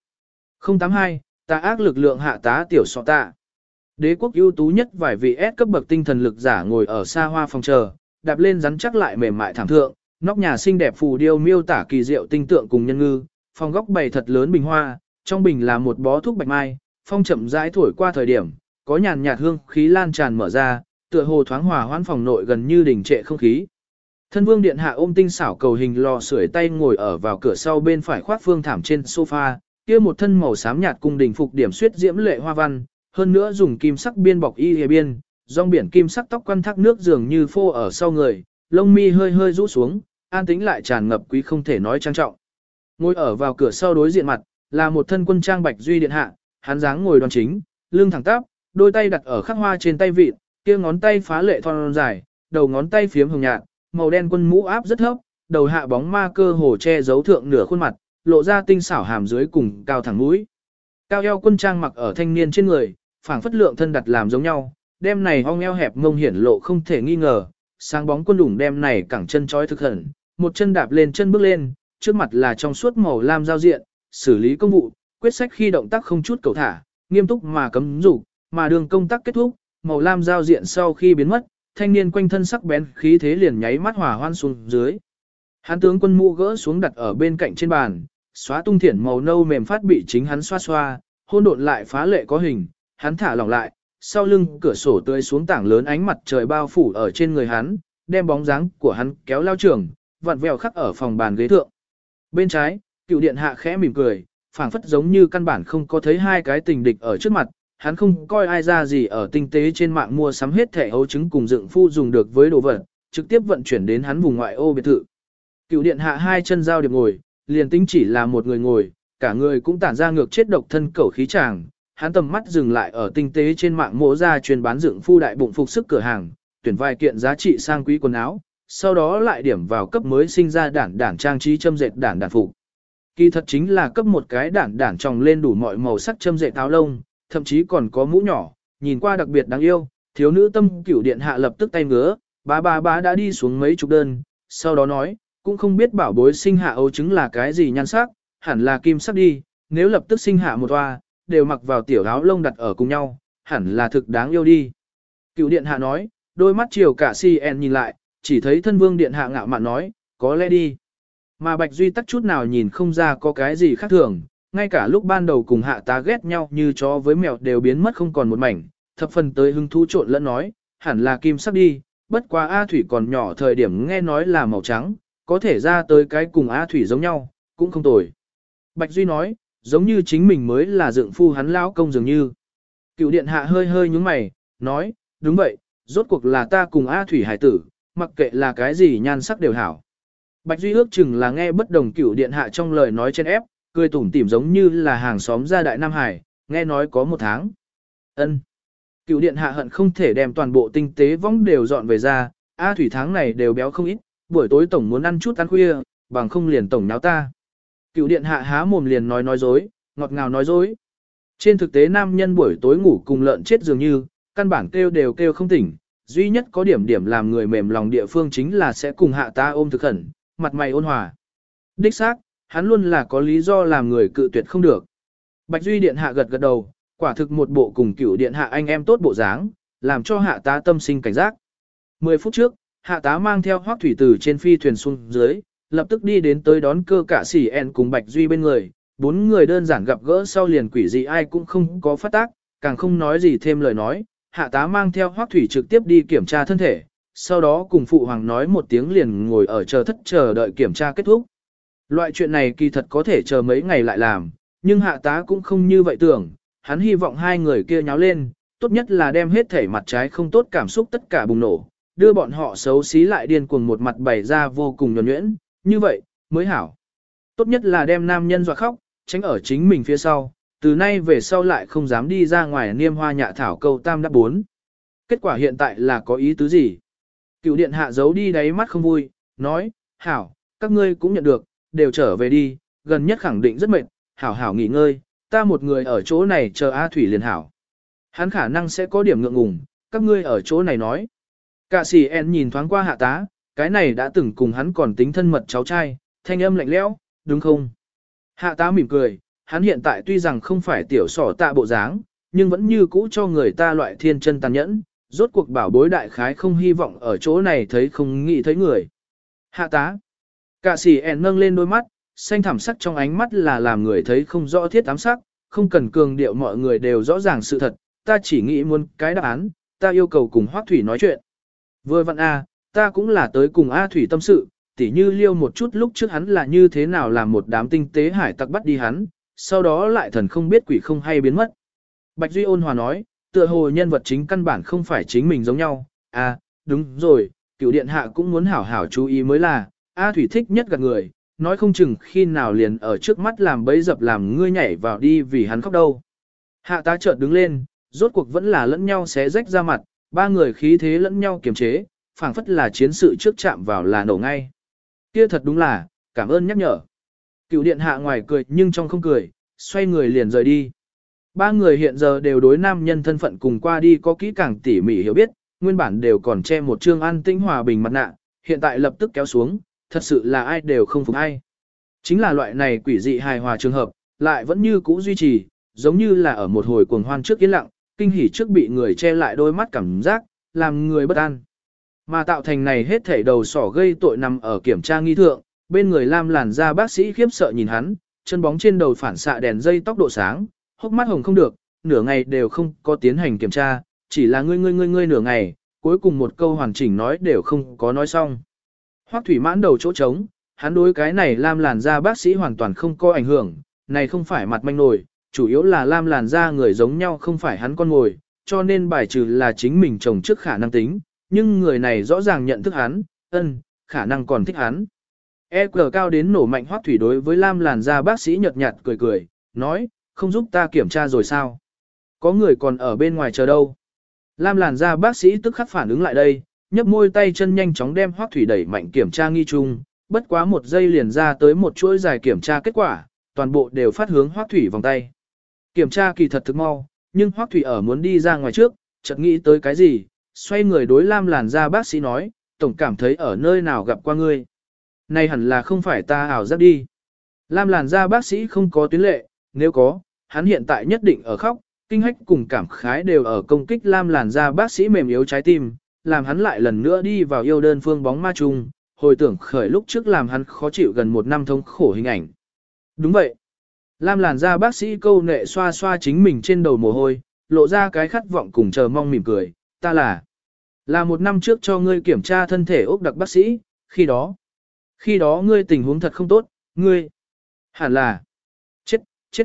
082, tà ác lực lượng hạ tá tiểu sọ tạ. Đế quốc ưu tú nhất vài vị S cấp bậc tinh thần lực giả ngồi ở xa hoa phòng chờ, đạp lên rắn chắc lại mềm mại thảm thượng, nóc nhà xinh đẹp phù điêu miêu tả kỳ diệu tinh tượng cùng nhân ngư, phòng góc bày thật lớn bình hoa, trong bình là một bó thuốc bạch mai, phong chậm rãi thổi qua thời điểm, có nhàn nhạt hương khí lan tràn mở ra, tựa hồ thoáng hòa hoãn phòng nội gần như đình trệ không khí. Thân vương điện hạ ôm tinh xảo cầu hình lò sưởi tay ngồi ở vào cửa sau bên phải khoác phương thảm trên sofa, kia một thân màu xám nhạt cung đình phục điểm xuyết diễm lệ hoa văn, hơn nữa dùng kim sắc biên bọc y hề biên, rong biển kim sắc tóc quăn thác nước dường như phô ở sau người, lông mi hơi hơi rũ xuống, an tĩnh lại tràn ngập quý không thể nói trang trọng. Ngồi ở vào cửa sau đối diện mặt, là một thân quân trang bạch duy điện hạ, hắn dáng ngồi đoan chính, lưng thẳng tắp, đôi tay đặt ở khắc hoa trên tay vịt, kia ngón tay phá lệ thon dài, đầu ngón tay phiếm hồng nhạt, màu đen quân mũ áp rất thấp, đầu hạ bóng ma cơ hồ che giấu thượng nửa khuôn mặt, lộ ra tinh xảo hàm dưới cùng cao thẳng mũi. Cao eo quân trang mặc ở thanh niên trên người, phảng phất lượng thân đặt làm giống nhau, đem này ong eo hẹp mông hiển lộ không thể nghi ngờ, sáng bóng quân đủng đem này cẳng chân trói thực hẳn, một chân đạp lên chân bước lên, trước mặt là trong suốt màu lam giao diện, xử lý công vụ, quyết sách khi động tác không chút cầu thả, nghiêm túc mà cấm dục, mà đường công tác kết thúc, màu lam giao diện sau khi biến mất, thanh niên quanh thân sắc bén khí thế liền nháy mắt hòa hoan xuống dưới. Hắn tướng quân mũ gỡ xuống đặt ở bên cạnh trên bàn, xóa tung thiển màu nâu mềm phát bị chính hắn xoa xoa, hôn độn lại phá lệ có hình, hắn thả lỏng lại, sau lưng cửa sổ tươi xuống tảng lớn ánh mặt trời bao phủ ở trên người hắn, đem bóng dáng của hắn kéo lao trường, vặn vẹo khắc ở phòng bàn ghế thượng. Bên trái, cựu điện hạ khẽ mỉm cười, phảng phất giống như căn bản không có thấy hai cái tình địch ở trước mặt, hắn không coi ai ra gì ở tinh tế trên mạng mua sắm hết thẻ ấu trứng cùng dựng phu dùng được với đồ vật, trực tiếp vận chuyển đến hắn vùng ngoại ô biệt thự. Cựu điện hạ hai chân giao điệp ngồi, liền tính chỉ là một người ngồi, cả người cũng tản ra ngược chết độc thân cẩu khí chàng. Hắn tầm mắt dừng lại ở tinh tế trên mạng mổ ra chuyên bán dựng phu đại bụng phục sức cửa hàng, tuyển vài kiện giá trị sang quý quần áo, sau đó lại điểm vào cấp mới sinh ra đản trang trí châm dệt đản phục. Kỳ thật chính là cấp một cái đản tròng lên đủ mọi màu sắc châm dệt áo lông, thậm chí còn có mũ nhỏ, nhìn qua đặc biệt đáng yêu, thiếu nữ tâm cửu điện hạ lập tức tay ngứa, bá đã đi xuống mấy chục đơn, sau đó nói, cũng không biết bảo bối sinh hạ ấu trứng là cái gì nhan sắc, hẳn là kim sắc đi, nếu lập tức sinh hạ một toa, đều mặc vào tiểu áo lông đặt ở cùng nhau, hẳn là thực đáng yêu đi. Cựu điện hạ nói, đôi mắt chiều cả CN nhìn lại, chỉ thấy thân vương điện hạ ngạo mạn nói, có lẽ đi. Mà Bạch Duy tắc chút nào nhìn không ra có cái gì khác thường, ngay cả lúc ban đầu cùng hạ tá ghét nhau như chó với mèo đều biến mất không còn một mảnh, thập phần tới hứng thú trộn lẫn nói, hẳn là kim sắc đi, bất quá A Thủy còn nhỏ thời điểm nghe nói là màu trắng, có thể ra tới cái cùng A Thủy giống nhau, cũng không tồi. Bạch Duy nói, giống như chính mình mới là dựng phu hắn lão công dường như. Cựu điện hạ hơi hơi nhúng mày, nói, đúng vậy, rốt cuộc là ta cùng A Thủy hải tử, mặc kệ là cái gì nhan sắc đều hảo. Bạch Duy ước chừng là nghe bất đồng cựu điện hạ trong lời nói trên ép, cười tủm tỉm giống như là hàng xóm gia đại Nam Hải, nghe nói có một tháng. Ân. Cựu điện hạ hận không thể đem toàn bộ tinh tế võng đều dọn về ra, A Thủy tháng này đều béo không ít, buổi tối tổng muốn ăn chút ăn khuya, bằng không liền tổng náo ta. Cựu điện hạ há mồm liền nói dối, ngọt ngào nói dối. Trên thực tế nam nhân buổi tối ngủ cùng lợn chết dường như, căn bản kêu đều kêu không tỉnh, duy nhất có điểm làm người mềm lòng địa phương chính là sẽ cùng hạ ta ôm thực khẩn, mặt mày ôn hòa. Đích xác, hắn luôn là có lý do làm người cự tuyệt không được. Bạch Duy điện hạ gật gật đầu, quả thực một bộ cùng cựu điện hạ anh em tốt bộ dáng, làm cho hạ tá tâm sinh cảnh giác. 10 phút trước, hạ tá mang theo Hoắc Thủy từ trên phi thuyền xuống dưới, lập tức đi đến tới đón cơ cả sỉ en cùng Bạch Duy bên người, bốn người đơn giản gặp gỡ sau liền quỷ gì ai cũng không có phát tác, càng không nói gì thêm lời nói, hạ tá mang theo Hoắc Thủy trực tiếp đi kiểm tra thân thể, sau đó cùng phụ hoàng nói một tiếng liền ngồi ở chờ thất chờ đợi kiểm tra kết thúc. Loại chuyện này kỳ thật có thể chờ mấy ngày lại làm, nhưng hạ tá cũng không như vậy tưởng, hắn hy vọng hai người kia nháo lên, tốt nhất là đem hết thể mặt trái không tốt cảm xúc tất cả bùng nổ, đưa bọn họ xấu xí lại điên cuồng một mặt bày ra vô cùng nhuần nhuyễn, như vậy, mới hảo. Tốt nhất là đem nam nhân dọa khóc, tránh ở chính mình phía sau, từ nay về sau lại không dám đi ra ngoài niêm hoa nhạ thảo câu tam đáp bốn. Kết quả hiện tại là có ý tứ gì? Cựu điện hạ giấu đi đáy mắt không vui, nói, hảo, các ngươi cũng nhận được, đều trở về đi, gần nhất khẳng định rất mệt, hảo hảo nghỉ ngơi, ta một người ở chỗ này chờ A Thủy liền hảo. Hắn khả năng sẽ có điểm ngượng ngùng, các ngươi ở chỗ này nói. Cả sĩ en nhìn thoáng qua hạ tá, cái này đã từng cùng hắn còn tính thân mật cháu trai, thanh âm lạnh lẽo, đúng không? Hạ tá mỉm cười, hắn hiện tại tuy rằng không phải tiểu sỏ tạ bộ dáng, nhưng vẫn như cũ cho người ta loại thiên chân tàn nhẫn, rốt cuộc bảo bối đại khái không hy vọng ở chỗ này thấy không nghĩ thấy người. Hạ tá. Cả sĩ en nâng lên đôi mắt, xanh thẳm sắc trong ánh mắt là làm người thấy không rõ thiết ám sắc, không cần cường điệu mọi người đều rõ ràng sự thật, ta chỉ nghĩ muốn cái đáp án, ta yêu cầu cùng Hoắc Thủy nói chuyện. Vừa vặn ta cũng là tới cùng A Thủy tâm sự, tỉ như liêu một chút lúc trước hắn là như thế nào làm một đám tinh tế hải tặc bắt đi hắn, sau đó lại thần không biết quỷ không hay biến mất. Bạch Duy ôn hòa nói, tựa hồ nhân vật chính căn bản không phải chính mình giống nhau, đúng rồi, cựu điện hạ cũng muốn hảo hảo chú ý mới là, A Thủy thích nhất gạt người, nói không chừng khi nào liền ở trước mắt làm bẫy dập làm ngươi nhảy vào đi vì hắn khóc đâu. Hạ tá chợt đứng lên, rốt cuộc vẫn là lẫn nhau xé rách ra mặt, ba người khí thế lẫn nhau kiềm chế, phảng phất là chiến sự trước chạm vào là nổ ngay. Kia thật đúng là, cảm ơn nhắc nhở. Cựu điện hạ ngoài cười nhưng trong không cười, xoay người liền rời đi. Ba người hiện giờ đều đối nam nhân thân phận cùng qua đi có kỹ càng tỉ mỉ hiểu biết, nguyên bản đều còn che một trương an tĩnh hòa bình mặt nạ, hiện tại lập tức kéo xuống, thật sự là ai đều không phục ai. Chính là loại này quỷ dị hài hòa trường hợp, lại vẫn như cũ duy trì, giống như là ở một hồi cuồng hoan trước yên lặng, kinh hỉ trước bị người che lại đôi mắt cảm giác, làm người bất an. Mà tạo thành này hết thảy đầu sỏ gây tội nằm ở kiểm tra nghi thượng, bên người lam làn da bác sĩ khiếp sợ nhìn hắn, chân bóng trên đầu phản xạ đèn dây tốc độ sáng, hốc mắt hồng không được, nửa ngày đều không có tiến hành kiểm tra, chỉ là ngươi nửa ngày, cuối cùng một câu hoàn chỉnh nói đều không có nói xong. Hoắc Thủy mãn đầu chỗ trống, hắn đối cái này lam làn da bác sĩ hoàn toàn không có ảnh hưởng, này không phải mặt manh nổi, chủ yếu là lam làn da người giống nhau không phải hắn con ngồi, cho nên bài trừ là chính mình chồng trước khả năng tính, nhưng người này rõ ràng nhận thức hắn, khả năng còn thích hắn. EQ cao đến nổ mạnh Hoắc Thủy đối với lam làn da bác sĩ nhợt nhạt cười, nói, không giúp ta kiểm tra rồi sao? Có người còn ở bên ngoài chờ đâu? Lam làn da bác sĩ tức khắc phản ứng lại đây, nhấp môi tay chân nhanh chóng đem Hoắc Thủy đẩy mạnh kiểm tra nghi chung, bất quá một giây liền ra tới một chuỗi dài kiểm tra kết quả, toàn bộ đều phát hướng Hoắc Thủy vòng tay. Kiểm tra kỳ thật thực mau, nhưng Hoắc Thủy ở muốn đi ra ngoài trước, chợt nghĩ tới cái gì, xoay người đối lam làn da bác sĩ nói, tổng cảm thấy ở nơi nào gặp qua ngươi. Này hẳn là không phải ta ảo giác đi. Lam làn da bác sĩ không có tuyến lệ, nếu có, hắn hiện tại nhất định ở khóc, kinh hách cùng cảm khái đều ở công kích lam làn da bác sĩ mềm yếu trái tim, làm hắn lại lần nữa đi vào yêu đơn phương bóng ma chung, hồi tưởng khởi lúc trước làm hắn khó chịu gần một năm thống khổ hình ảnh. Đúng vậy. Lam làn da bác sĩ câu nệ xoa xoa chính mình trên đầu mồ hôi, lộ ra cái khát vọng cùng chờ mong mỉm cười, ta là một năm trước cho ngươi kiểm tra thân thể ốc đặc bác sĩ, khi đó ngươi tình huống thật không tốt, ngươi hẳn là chết.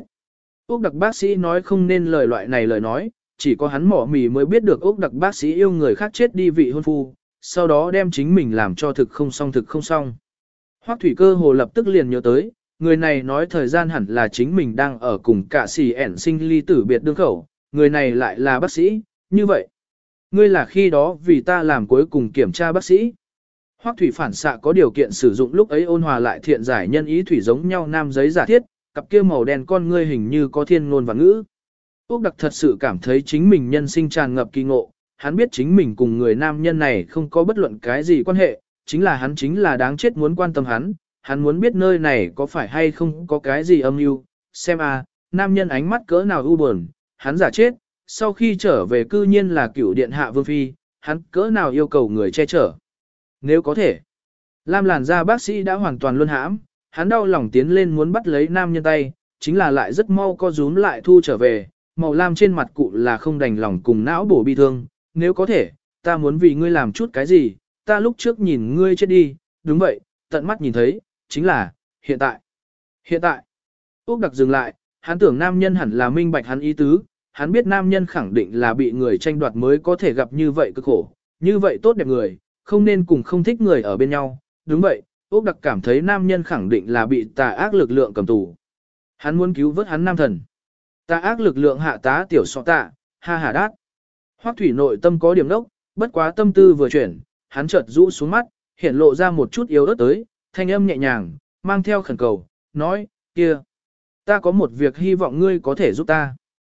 Ốc đặc bác sĩ nói không nên lời loại này lời nói, chỉ có hắn mỏ mì mới biết được ốc đặc bác sĩ yêu người khác chết đi vị hôn phu, sau đó đem chính mình làm cho thực không xong. Hoắc Thủy cơ hồ lập tức liền nhớ tới, người này nói thời gian hẳn là chính mình đang ở cùng cả xì ẻn sinh ly tử biệt đương khẩu, người này lại là bác sĩ, như vậy. Ngươi là khi đó vì ta làm cuối cùng kiểm tra bác sĩ. Hoắc Thủy phản xạ có điều kiện sử dụng lúc ấy ôn hòa lại thiện giải nhân ý thủy giống nhau nam giấy giả thiết, cặp kia màu đen con ngươi hình như có thiên ngôn và ngữ. Úc Đặc thật sự cảm thấy chính mình nhân sinh tràn ngập kỳ ngộ, hắn biết chính mình cùng người nam nhân này không có bất luận cái gì quan hệ, chính là đáng chết muốn quan tâm hắn muốn biết nơi này có phải hay không có cái gì âm mưu. Xem nam nhân ánh mắt cỡ nào u buồn, hắn giả chết, sau khi trở về cư nhiên là cửu điện hạ vương phi, hắn cỡ nào yêu cầu người che chở. Nếu có thể, lam làn da bác sĩ đã hoàn toàn luân hãm, hắn đau lòng tiến lên muốn bắt lấy nam nhân tay, chính là lại rất mau co rúm lại thu trở về, màu lam trên mặt cụ là không đành lòng cùng não bổ bi thương, nếu có thể, ta muốn vì ngươi làm chút cái gì, ta lúc trước nhìn ngươi chết đi, đúng vậy, tận mắt nhìn thấy, chính là, hiện tại. Hiện tại, Úc Đặc dừng lại, hắn tưởng nam nhân hẳn là minh bạch hắn ý tứ, hắn biết nam nhân khẳng định là bị người tranh đoạt mới có thể gặp như vậy cực khổ, như vậy tốt đẹp người, không nên cùng không thích người ở bên nhau, đúng vậy, Úc Đặc cảm thấy nam nhân khẳng định là bị tà ác lực lượng cầm tù. Hắn muốn cứu vớt hắn nam thần. Tà ác lực lượng hạ tá tiểu sọ tạ, ha hà đát. Hoắc Thủy nội tâm có điểm đốc, bất quá tâm tư vừa chuyển, hắn chợt rũ xuống mắt, hiện lộ ra một chút yếu ớt tới, thanh âm nhẹ nhàng, mang theo khẩn cầu, nói, kia, ta có một việc hy vọng ngươi có thể giúp ta.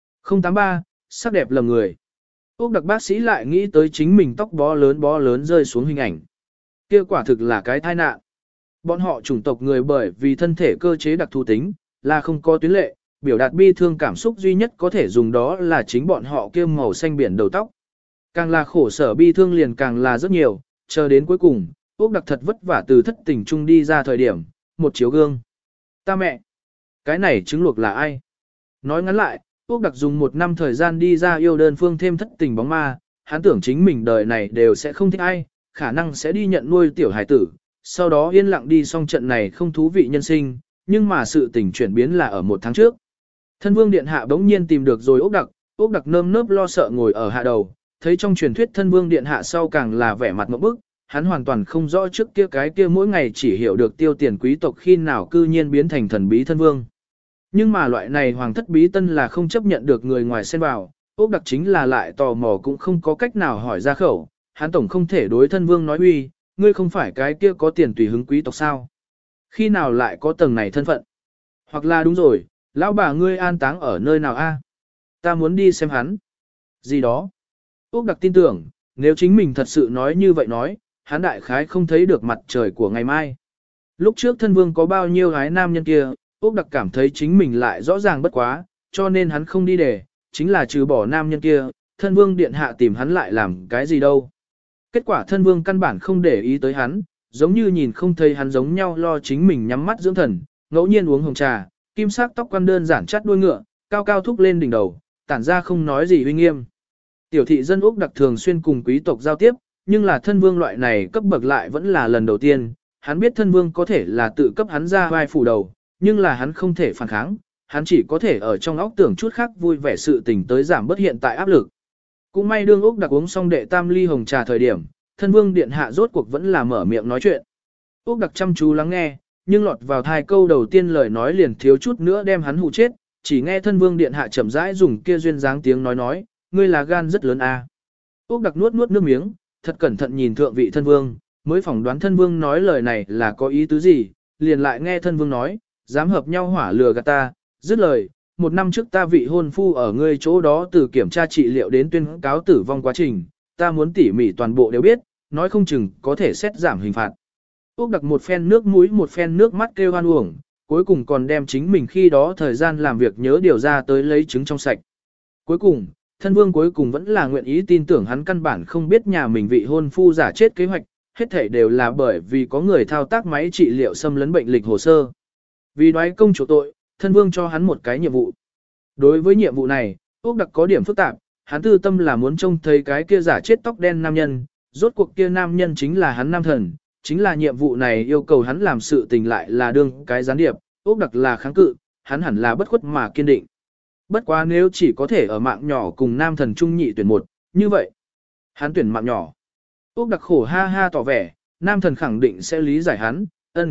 083, sắc đẹp lầm người. Úc Đặc bác sĩ lại nghĩ tới chính mình tóc bó lớn rơi xuống hình ảnh. Kia quả thực là cái tai nạn. Bọn họ chủng tộc người bởi vì thân thể cơ chế đặc thù tính, là không có tuyến lệ, biểu đạt bi thương cảm xúc duy nhất có thể dùng đó là chính bọn họ kia màu xanh biển đầu tóc. Càng là khổ sở bi thương liền càng là rất nhiều, chờ đến cuối cùng, Úc Đặc thật vất vả từ thất tình trung đi ra thời điểm, một chiếu gương. Ta mẹ! Cái này trứng luộc là ai? Nói ngắn lại, Úc Đặc dùng một năm thời gian đi ra yêu đơn phương thêm thất tình bóng ma, hắn tưởng chính mình đời này đều sẽ không thích ai, khả năng sẽ đi nhận nuôi tiểu hải tử, sau đó yên lặng đi xong trận này không thú vị nhân sinh, nhưng mà sự tình chuyển biến là ở một tháng trước. Thân vương điện hạ bỗng nhiên tìm được rồi Úc Đặc nơm nớp lo sợ ngồi ở hạ đầu, thấy trong truyền thuyết thân vương điện hạ sau càng là vẻ mặt ngộp bức, hắn hoàn toàn không rõ trước kia cái kia mỗi ngày chỉ hiểu được tiêu tiền quý tộc khi nào cư nhiên biến thành thần bí thân vương. Nhưng mà loại này hoàng thất bí tân là không chấp nhận được người ngoài xen vào, Úc Đặc chính là lại tò mò cũng không có cách nào hỏi ra khẩu, hắn tổng không thể đối thân vương nói uy, ngươi không phải cái kia có tiền tùy hứng quý tộc sao? Khi nào lại có tầng này thân phận? Hoặc là đúng rồi, lão bà ngươi an táng ở nơi nào a? Ta muốn đi xem hắn. Gì đó? Úc Đặc tin tưởng, nếu chính mình thật sự nói như vậy nói, hắn đại khái không thấy được mặt trời của ngày mai. Lúc trước thân vương có bao nhiêu gái nam nhân kia, Úc Đặc cảm thấy chính mình lại rõ ràng bất quá, cho nên hắn không đi để, chính là trừ bỏ nam nhân kia, thân vương điện hạ tìm hắn lại làm cái gì đâu. Kết quả thân vương căn bản không để ý tới hắn, giống như nhìn không thấy hắn giống nhau lo chính mình nhắm mắt dưỡng thần, ngẫu nhiên uống hồng trà, kim sắc tóc quan đơn giản chắt đuôi ngựa, cao cao thúc lên đỉnh đầu, tản ra không nói gì uy nghiêm. Tiểu thị dân Úc Đặc thường xuyên cùng quý tộc giao tiếp, nhưng là thân vương loại này cấp bậc lại vẫn là lần đầu tiên, hắn biết thân vương có thể là tự cấp hắn ra vai phủ đầu, nhưng là hắn không thể phản kháng, hắn chỉ có thể ở trong óc tưởng chút khác vui vẻ sự tình tới giảm bớt hiện tại áp lực. Cũng may đương Úc Đặc uống xong đệ tam ly hồng trà thời điểm, thân vương điện hạ rốt cuộc vẫn là mở miệng nói chuyện. Úc Đặc chăm chú lắng nghe, nhưng lọt vào thai câu đầu tiên lời nói liền thiếu chút nữa đem hắn hụ chết, chỉ nghe thân vương điện hạ chậm rãi dùng kia duyên dáng tiếng nói, ngươi là gan rất lớn à. Úc Đặc nuốt nước miếng, thật cẩn thận nhìn thượng vị thân vương, mới phỏng đoán thân vương nói lời này là có ý tứ gì, liền lại nghe thân vương nói, dám hợp nhau hỏa lừa gạt ta, dứt lời, một năm trước ta vị hôn phu ở ngươi chỗ đó từ kiểm tra trị liệu đến tuyên cáo tử vong quá trình, ta muốn tỉ mỉ toàn bộ đều biết, nói không chừng có thể xét giảm hình phạt. Úc Đặc một phen nước mũi một phen nước mắt kêu oan uổng, cuối cùng còn đem chính mình khi đó thời gian làm việc nhớ điều ra tới lấy trứng trong sạch. Cuối cùng, thân vương cuối cùng vẫn là nguyện ý tin tưởng hắn căn bản không biết nhà mình vị hôn phu giả chết kế hoạch, hết thảy đều là bởi vì có người thao tác máy trị liệu xâm lấn bệnh lịch hồ sơ. Vì đoái công chủ tội, thân vương cho hắn một cái nhiệm vụ. Đối với nhiệm vụ này, Úc Đặc có điểm phức tạp, hắn tư tâm là muốn trông thấy cái kia giả chết tóc đen nam nhân, rốt cuộc kia nam nhân chính là hắn nam thần, chính là nhiệm vụ này yêu cầu hắn làm sự tình lại là đương cái gián điệp, Úc Đặc là kháng cự, hắn hẳn là bất khuất mà kiên định. Bất quá nếu chỉ có thể ở mạng nhỏ cùng nam thần trung nhị tuyển một, như vậy, hắn tuyển mạng nhỏ. Úc Đặc khổ ha ha tỏ vẻ, nam thần khẳng định sẽ lý giải hắn,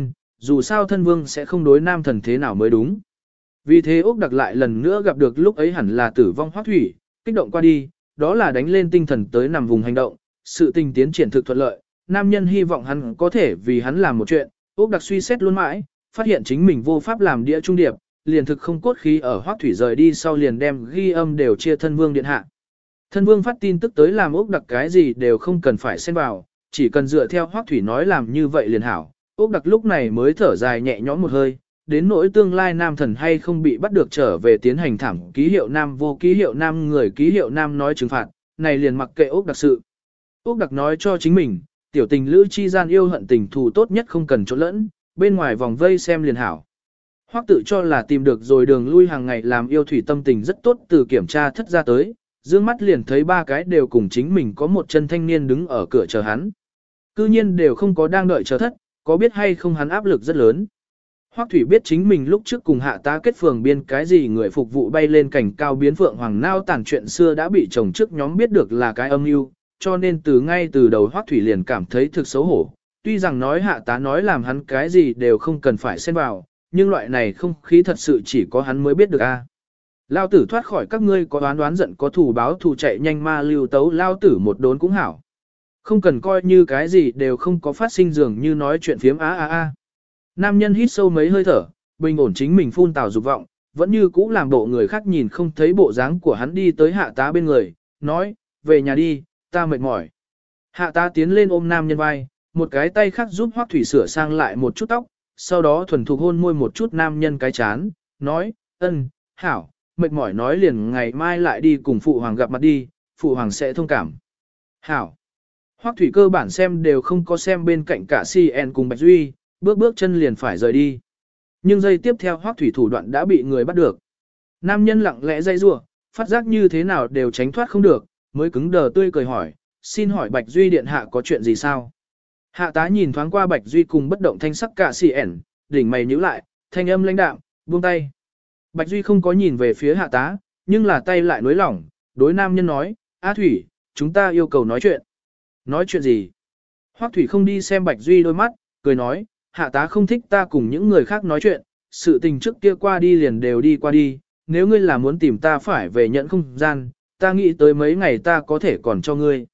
dù sao thân vương sẽ không đối nam thần thế nào mới đúng. Vì thế Úc Đặc lại lần nữa gặp được lúc ấy hẳn là tử vong Hoắc Thủy, kích động qua đi, đó là đánh lên tinh thần tới nằm vùng hành động, sự tình tiến triển thực thuận lợi, nam nhân hy vọng hắn có thể vì hắn làm một chuyện, Úc Đặc suy xét luôn mãi, phát hiện chính mình vô pháp làm đĩa trung điệp, liền thực không cốt khí ở Hoắc Thủy rời đi sau liền đem ghi âm đều chia thân vương điện hạ. Thân vương phát tin tức tới làm Úc Đặc cái gì đều không cần phải xen vào, chỉ cần dựa theo Hoắc Thủy nói làm như vậy liền hảo. Úc Đặc lúc này mới thở dài nhẹ nhõm một hơi, đến nỗi tương lai nam thần hay không bị bắt được trở về tiến hành thảm ký hiệu nam vô ký hiệu nam người ký hiệu nam nói trừng phạt, này liền mặc kệ Úc Đặc sự. Úc Đặc nói cho chính mình, tiểu tình lữ chi gian yêu hận tình thù tốt nhất không cần trộn lẫn, bên ngoài vòng vây xem liền hảo. Hoắc tự cho là tìm được rồi đường lui hàng ngày làm yêu thủy tâm tình rất tốt từ kiểm tra thất ra tới, dương mắt liền thấy ba cái đều cùng chính mình có một chân thanh niên đứng ở cửa chờ hắn. Cư nhiên đều không có đang đợi chờ thất, có biết hay không hắn áp lực rất lớn. Hoắc Thủy biết chính mình lúc trước cùng hạ tá kết phường biên cái gì người phục vụ bay lên cảnh cao biến phượng hoàng nao tàn chuyện xưa đã bị chồng trước nhóm biết được là cái âm mưu, cho nên ngay từ đầu Hoắc Thủy liền cảm thấy thực xấu hổ. Tuy rằng nói hạ tá nói làm hắn cái gì đều không cần phải xen vào, nhưng loại này không khí thật sự chỉ có hắn mới biết được a. Lao tử thoát khỏi các ngươi có đoán giận có thù báo thù chạy nhanh ma lưu tấu lao tử một đốn cũng hảo. Không cần coi như cái gì đều không có phát sinh dường như nói chuyện phiếm a. Nam nhân hít sâu mấy hơi thở, bình ổn chính mình phun tào dục vọng, vẫn như cũ làm bộ người khác nhìn không thấy bộ dáng của hắn đi tới hạ tá bên người, nói, về nhà đi, ta mệt mỏi. Hạ tá tiến lên ôm nam nhân vai, một cái tay khác giúp Hoắc Thủy sửa sang lại một chút tóc, sau đó thuần thục hôn môi một chút nam nhân cái chán, nói, hảo, mệt mỏi nói liền ngày mai lại đi cùng phụ hoàng gặp mặt đi, phụ hoàng sẽ thông cảm. Hảo. Hoắc Thủy cơ bản xem đều không có xem bên cạnh cả CN cùng Bạch Duy, bước chân liền phải rời đi. Nhưng giây tiếp theo Hoắc Thủy thủ đoạn đã bị người bắt được. Nam nhân lặng lẽ dây rủa, phát giác như thế nào đều tránh thoát không được, mới cứng đờ tươi cười hỏi, xin hỏi Bạch Duy điện hạ có chuyện gì sao? Hạ tá nhìn thoáng qua Bạch Duy cùng bất động thanh sắc cả CN, đỉnh mày nhíu lại, thanh âm lãnh đạm, buông tay. Bạch Duy không có nhìn về phía hạ tá, nhưng là tay lại nối lỏng, đối nam nhân nói, A Thủy, chúng ta yêu cầu nói chuyện. Nói chuyện gì? Hoắc Thủy không đi xem Bạch Duy đôi mắt, cười nói, hạ tá không thích ta cùng những người khác nói chuyện, sự tình trước kia qua đi liền đều đi qua đi, nếu ngươi là muốn tìm ta phải về nhận không gian, ta nghĩ tới mấy ngày ta có thể còn cho ngươi.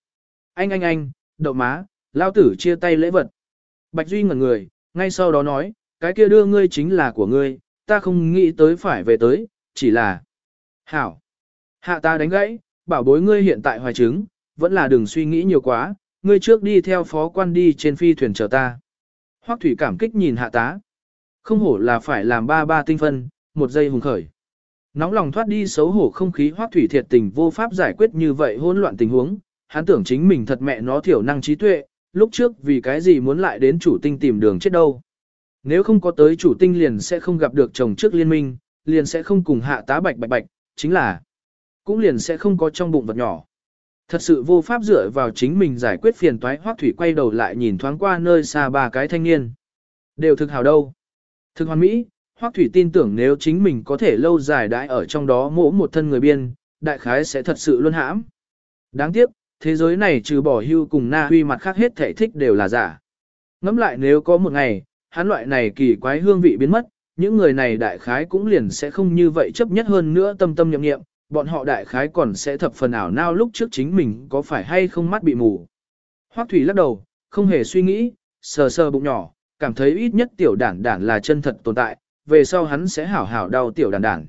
Anh, đậu má, lao tử chia tay lễ vật. Bạch Duy ngẩn người, ngay sau đó nói, cái kia đưa ngươi chính là của ngươi, ta không nghĩ tới phải về tới, chỉ là... Hảo. Hạ ta đánh gãy, bảo bối ngươi hiện tại hoài chứng, vẫn là đừng suy nghĩ nhiều quá, ngươi trước đi theo phó quan đi trên phi thuyền chờ ta. Hoắc Thủy cảm kích nhìn hạ tá. Không hổ là phải làm ba tinh phân, một giây hùng khởi. Nóng lòng thoát đi xấu hổ không khí Hoắc Thủy thiệt tình vô pháp giải quyết như vậy hỗn loạn tình huống, hắn tưởng chính mình thật mẹ nó thiểu năng trí tuệ, lúc trước vì cái gì muốn lại đến chủ tinh tìm đường chết đâu. Nếu không có tới chủ tinh liền sẽ không gặp được chồng trước liên minh, liền sẽ không cùng hạ tá bạch, chính là cũng liền sẽ không có trong bụng vật nhỏ. Thật sự vô pháp dựa vào chính mình giải quyết phiền toái. Hoắc Thủy quay đầu lại nhìn thoáng qua nơi xa ba cái thanh niên. Đều thực hào đâu. Thực hoàn mỹ, Hoắc Thủy tin tưởng nếu chính mình có thể lâu dài đãi ở trong đó mỗ một thân người biên, đại khái sẽ thật sự luân hãm. Đáng tiếc, thế giới này trừ bỏ hưu cùng na huy mặt khác hết thể thích đều là giả. Ngẫm lại nếu có một ngày, hắn loại này kỳ quái hương vị biến mất, những người này đại khái cũng liền sẽ không như vậy chấp nhất hơn nữa tâm nhậm nghiệm, bọn họ đại khái còn sẽ thập phần ảo nao lúc trước chính mình có phải hay không mắt bị mù. Hoắc Thủy lắc đầu, không hề suy nghĩ, sờ bụng nhỏ, cảm thấy ít nhất tiểu đản là chân thật tồn tại, về sau hắn sẽ hảo hảo đau tiểu đản.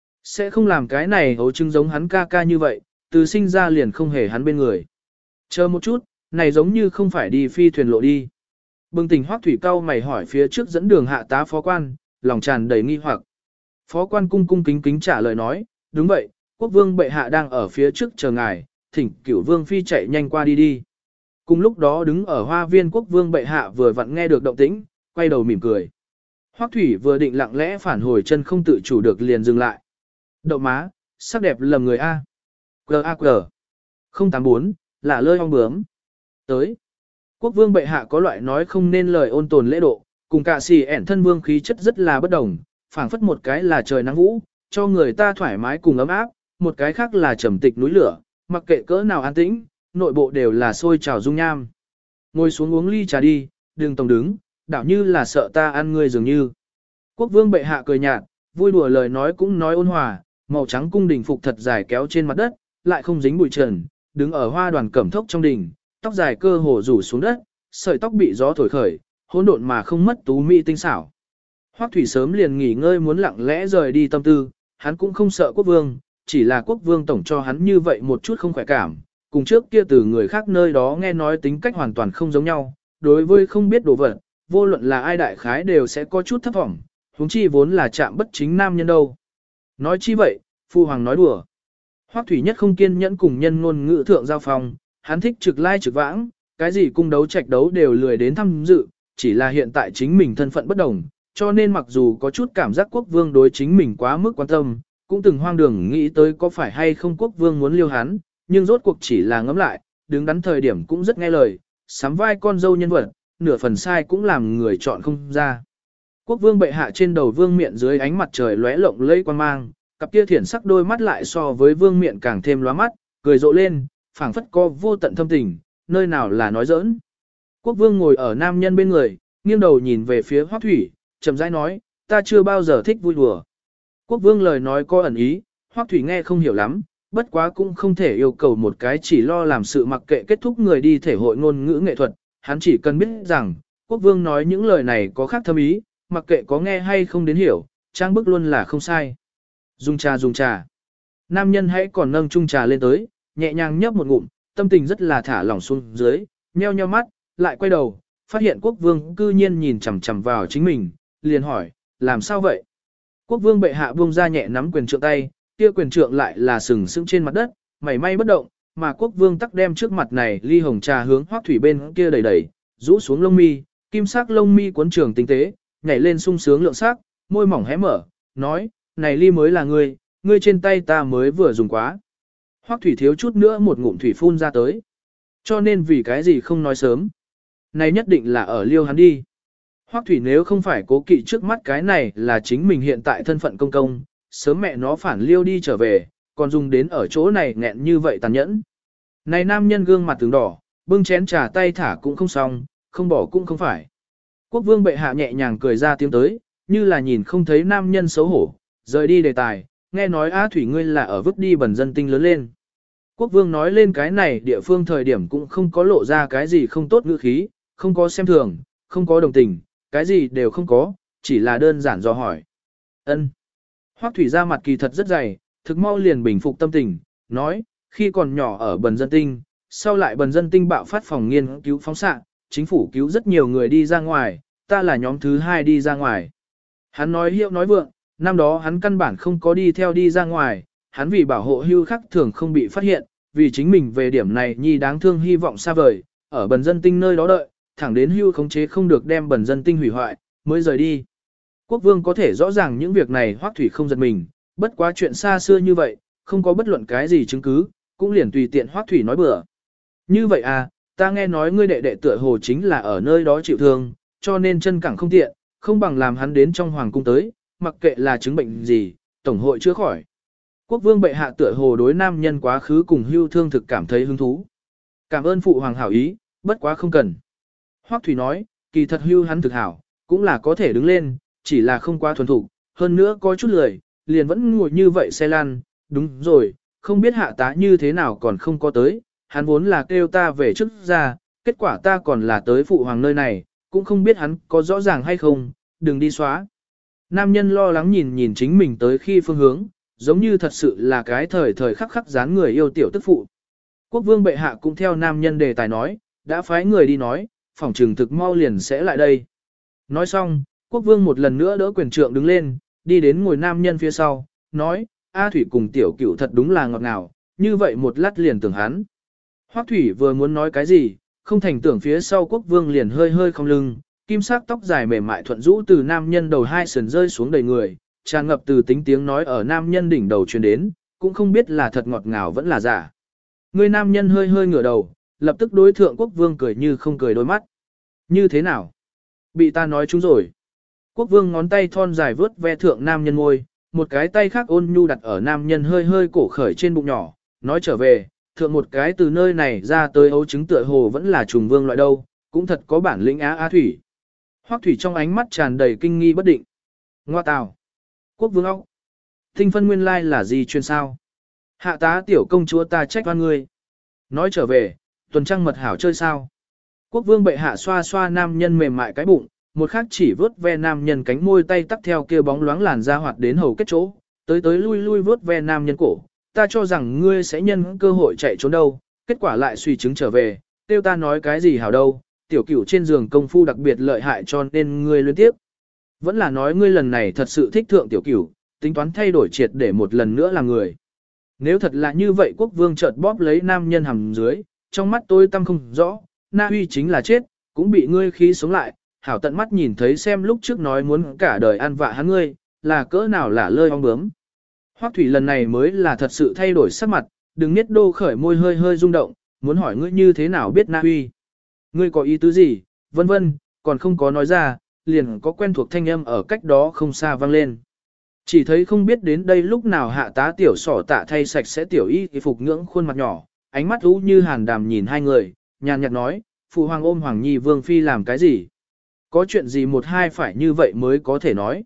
Sẽ không làm cái này hấu chứng giống hắn ca như vậy, từ sinh ra liền không hề hắn bên người. Chờ một chút, này giống như không phải đi phi thuyền lộ đi. Bừng tỉnh Hoắc Thủy cau mày hỏi phía trước dẫn đường hạ tá phó quan, lòng tràn đầy nghi hoặc. Phó quan cung kính trả lời nói, đúng vậy, quốc vương bệ hạ đang ở phía trước chờ ngài, thỉnh cửu vương phi chạy nhanh qua đi. Cùng lúc đó đứng ở hoa viên quốc vương bệ hạ vừa vặn nghe được động tĩnh, quay đầu mỉm cười. Hoắc Thủy vừa định lặng lẽ phản hồi chân không tự chủ được liền dừng lại. Đậu má, sắc đẹp lầm người A. G.A.G. 084, là lơi ong bướm. Tới. Quốc vương bệ hạ có loại nói không nên lời ôn tồn lễ độ, cùng cả xì ẻn thân vương khí chất rất là bất đồng, phảng phất một cái là trời nắng vũ, cho người ta thoải mái cùng ấm áp, một cái khác là trầm tịch núi lửa, mặc kệ cỡ nào an tĩnh, nội bộ đều là sôi trào dung nham. Ngồi xuống uống ly trà đi, đừng tổng đứng, đảo như là sợ ta ăn ngươi dường như. Quốc vương bệ hạ cười nhạt, vui đùa lời nói cũng nói ôn hòa, màu trắng cung đình phục thật dài kéo trên mặt đất, lại không dính bụi trần, đứng ở hoa đoàn cẩm thốc trong đình, tóc dài cơ hồ rủ xuống đất, sợi tóc bị gió thổi khởi, hỗn độn mà không mất tú mỹ tinh xảo. Hoắc Thủy sớm liền nghỉ ngơi muốn lặng lẽ rời đi tâm tư, hắn cũng không sợ quốc vương, chỉ là quốc vương tổng cho hắn như vậy một chút không khỏe cảm, cùng trước kia từ người khác nơi đó nghe nói tính cách hoàn toàn không giống nhau, đối với không biết đồ vật, vô luận là ai đại khái đều sẽ có chút thấp vọng, huống chi vốn là chạm bất chính nam nhân đâu. Nói chi vậy, phu hoàng nói đùa. Hoắc Thủy nhất không kiên nhẫn cùng nhân ngôn ngữ thượng giao phong, hắn thích trực lai trực vãng, cái gì cung đấu trạch đấu đều lười đến tham dự, chỉ là hiện tại chính mình thân phận bất đồng, cho nên mặc dù có chút cảm giác quốc vương đối chính mình quá mức quan tâm, cũng từng hoang đường nghĩ tới có phải hay không quốc vương muốn liêu hắn, nhưng rốt cuộc chỉ là ngẫm lại, đứng đắn thời điểm cũng rất nghe lời, sắm vai con dâu nhân vật, nửa phần sai cũng làm người chọn không ra. Quốc vương bệ hạ trên đầu vương miện dưới ánh mặt trời lóe lộng lẫy quang mang, cặp kia thiển sắc đôi mắt lại so với vương miện càng thêm lóa mắt, cười rộ lên, phảng phất có vô tận thâm tình, nơi nào là nói giỡn. Quốc vương ngồi ở nam nhân bên người, nghiêng đầu nhìn về phía Hoắc Thủy, chậm rãi nói, ta chưa bao giờ thích vui đùa. Quốc vương lời nói có ẩn ý, Hoắc Thủy nghe không hiểu lắm, bất quá cũng không thể yêu cầu một cái chỉ lo làm sự mặc kệ kết thúc người đi thể hội ngôn ngữ nghệ thuật, hắn chỉ cần biết rằng, quốc vương nói những lời này có khác thâm ý, mặc kệ có nghe hay không đến hiểu, trang bức luôn là không sai. Dùng trà dùng trà. Nam nhân hãy còn nâng chung trà lên tới, nhẹ nhàng nhấp một ngụm, tâm tình rất là thả lỏng xuống dưới, nheo nheo mắt, lại quay đầu, phát hiện quốc vương cư nhiên nhìn chằm chằm vào chính mình, liền hỏi, làm sao vậy? Quốc vương bệ hạ buông ra nhẹ nắm quyền trượng tay, kia quyền trượng lại là sừng sững trên mặt đất, mảy may bất động, mà quốc vương tắc đem trước mặt này ly hồng trà hướng Hoắc Thủy bên kia đẩy đẩy, rũ xuống lông mi, kim sắc lông mi cuốn trường tinh tế, nhảy lên sung sướng lượng sắc, môi mỏng hé mở, nói, này ly mới là ngươi trên tay ta mới vừa dùng quá. Hoắc Thủy thiếu chút nữa một ngụm thủy phun ra tới. Cho nên vì cái gì không nói sớm. Này nhất định là ở liêu hắn đi. Hoắc Thủy nếu không phải cố kỵ trước mắt cái này là chính mình hiện tại thân phận công công, sớm mẹ nó phản liêu đi trở về, còn dùng đến ở chỗ này nghẹn như vậy tàn nhẫn. Này nam nhân gương mặt tướng đỏ, bưng chén trà tay thả cũng không xong, không bỏ cũng không phải. Quốc vương bệ hạ nhẹ nhàng cười ra tiếng tới, như là nhìn không thấy nam nhân xấu hổ, rời đi đề tài, nghe nói Á Thủy ngươi là ở vứt đi bẩn dân tinh lớn lên. Quốc vương nói lên cái này địa phương thời điểm cũng không có lộ ra cái gì không tốt ngữ khí, không có xem thường, không có đồng tình, cái gì đều không có, chỉ là đơn giản do hỏi. Ân. Hoắc Thủy ra mặt kỳ thật rất dày, thực mau liền bình phục tâm tình, nói, khi còn nhỏ ở bần dân tinh, sau lại bần dân tinh bạo phát phòng nghiên cứu phóng xạ, chính phủ cứu rất nhiều người đi ra ngoài, ta là nhóm thứ 2 đi ra ngoài. Hắn nói hiệu nói vượng, năm đó hắn căn bản không có đi theo đi ra ngoài, hắn vì bảo hộ hưu khắc thường không bị phát hiện, vì chính mình về điểm này nhi đáng thương hy vọng xa vời, ở bần dân tinh nơi đó đợi, thẳng đến hưu khống chế không được đem bần dân tinh hủy hoại, mới rời đi. Quốc vương có thể rõ ràng những việc này Hoắc Thủy không giật mình, bất quá chuyện xa xưa như vậy, không có bất luận cái gì chứng cứ, cũng liền tùy tiện Hoắc Thủy nói bừa. Như vậy à, ta nghe nói ngươi đệ đệ tựa hồ chính là ở nơi đó chịu thương, cho nên chân cẳng không tiện, không bằng làm hắn đến trong hoàng cung tới, mặc kệ là chứng bệnh gì, tổng hội chữa khỏi. Quốc vương bệ hạ tựa hồ đối nam nhân quá khứ cùng hưu thương thực cảm thấy hứng thú. Cảm ơn phụ hoàng hảo ý, bất quá không cần. Hoắc Thủy nói, kỳ thật hưu hắn thực hảo, cũng là có thể đứng lên, chỉ là không quá thuần thục, hơn nữa có chút lười, liền vẫn ngồi như vậy xe lăn, đúng rồi, không biết hạ tá như thế nào còn không có tới, hắn vốn là kêu ta về trước ra, kết quả ta còn là tới phụ hoàng nơi này, cũng không biết hắn có rõ ràng hay không, đừng đi xóa. Nam nhân lo lắng nhìn nhìn chính mình tới khi phương hướng, giống như thật sự là cái thời thời khắc khắc dán người yêu tiểu tức phụ. Quốc vương bệ hạ cũng theo nam nhân đề tài nói, đã phái người đi nói, phỏng trừng thực mau liền sẽ lại đây. Nói xong, quốc vương một lần nữa đỡ quyền trượng đứng lên, đi đến ngồi nam nhân phía sau, nói, A Thủy cùng tiểu cửu thật đúng là ngọt ngào, như vậy một lát liền tưởng hắn. Hoắc Thủy vừa muốn nói cái gì, không thành tưởng phía sau quốc vương liền hơi hơi không lưng, kim sắc tóc dài mềm mại thuận rũ từ nam nhân đầu hai sườn rơi xuống đầy người, tràn ngập từ tính tiếng nói ở nam nhân đỉnh đầu truyền đến, cũng không biết là thật ngọt ngào vẫn là giả. Người nam nhân hơi hơi ngửa đầu, lập tức đối thượng quốc vương cười như không cười đôi mắt. Như thế nào? Bị ta nói chúng rồi. Quốc vương ngón tay thon dài vướt ve thượng nam nhân ngôi, một cái tay khác ôn nhu đặt ở nam nhân hơi hơi cổ khởi trên bụng nhỏ, nói trở về, thượng một cái từ nơi này ra tới ấu trứng tựa hồ vẫn là trùng vương loại đâu, cũng thật có bản lĩnh á Thủy. Hoắc Thủy trong ánh mắt tràn đầy kinh nghi bất định. Ngoa tào. Quốc vương ốc. Tinh phân nguyên lai là gì chuyên sao? Hạ tá tiểu công chúa ta trách oan ngươi. Nói trở về, tuần trăng mật hảo chơi sao? Quốc vương bệ hạ xoa xoa nam nhân mềm mại cái bụng, một khắc chỉ vớt ve nam nhân cánh môi tay tắt theo kia bóng loáng làn da hoạt đến hầu kết chỗ, tới lui lui vớt ve nam nhân cổ. Ta cho rằng ngươi sẽ nhân cơ hội chạy trốn đâu, kết quả lại suy chứng trở về, tiêu ta nói cái gì hảo đâu, tiểu cửu trên giường công phu đặc biệt lợi hại cho nên ngươi liên tiếp. Vẫn là nói ngươi lần này thật sự thích thượng tiểu cửu, tính toán thay đổi triệt để một lần nữa là người. Nếu thật là như vậy quốc vương chợt bóp lấy nam nhân hầm dưới, trong mắt tôi tâm không rõ, Na Huy chính là chết, cũng bị ngươi khí sống lại, hảo tận mắt nhìn thấy xem lúc trước nói muốn cả đời ăn vạ hắn ngươi, là cỡ nào là lơi ong bướm. Hoắc Thủy lần này mới là thật sự thay đổi sắc mặt, đừng Niết Đô khởi môi hơi hơi rung động, muốn hỏi ngươi như thế nào biết Na Huy. Ngươi có ý tứ gì, vân vân, còn không có nói ra, liền có quen thuộc thanh âm ở cách đó không xa vang lên. Chỉ thấy không biết đến đây lúc nào hạ tá tiểu sỏ tạ thay sạch sẽ tiểu y phục ngưỡng khuôn mặt nhỏ, ánh mắt u như hàn đàm nhìn hai người, nhàn nhạt nói, phụ hoàng ôm Hoàng Nhi Vương Phi làm cái gì? Có chuyện gì một hai phải như vậy mới có thể nói.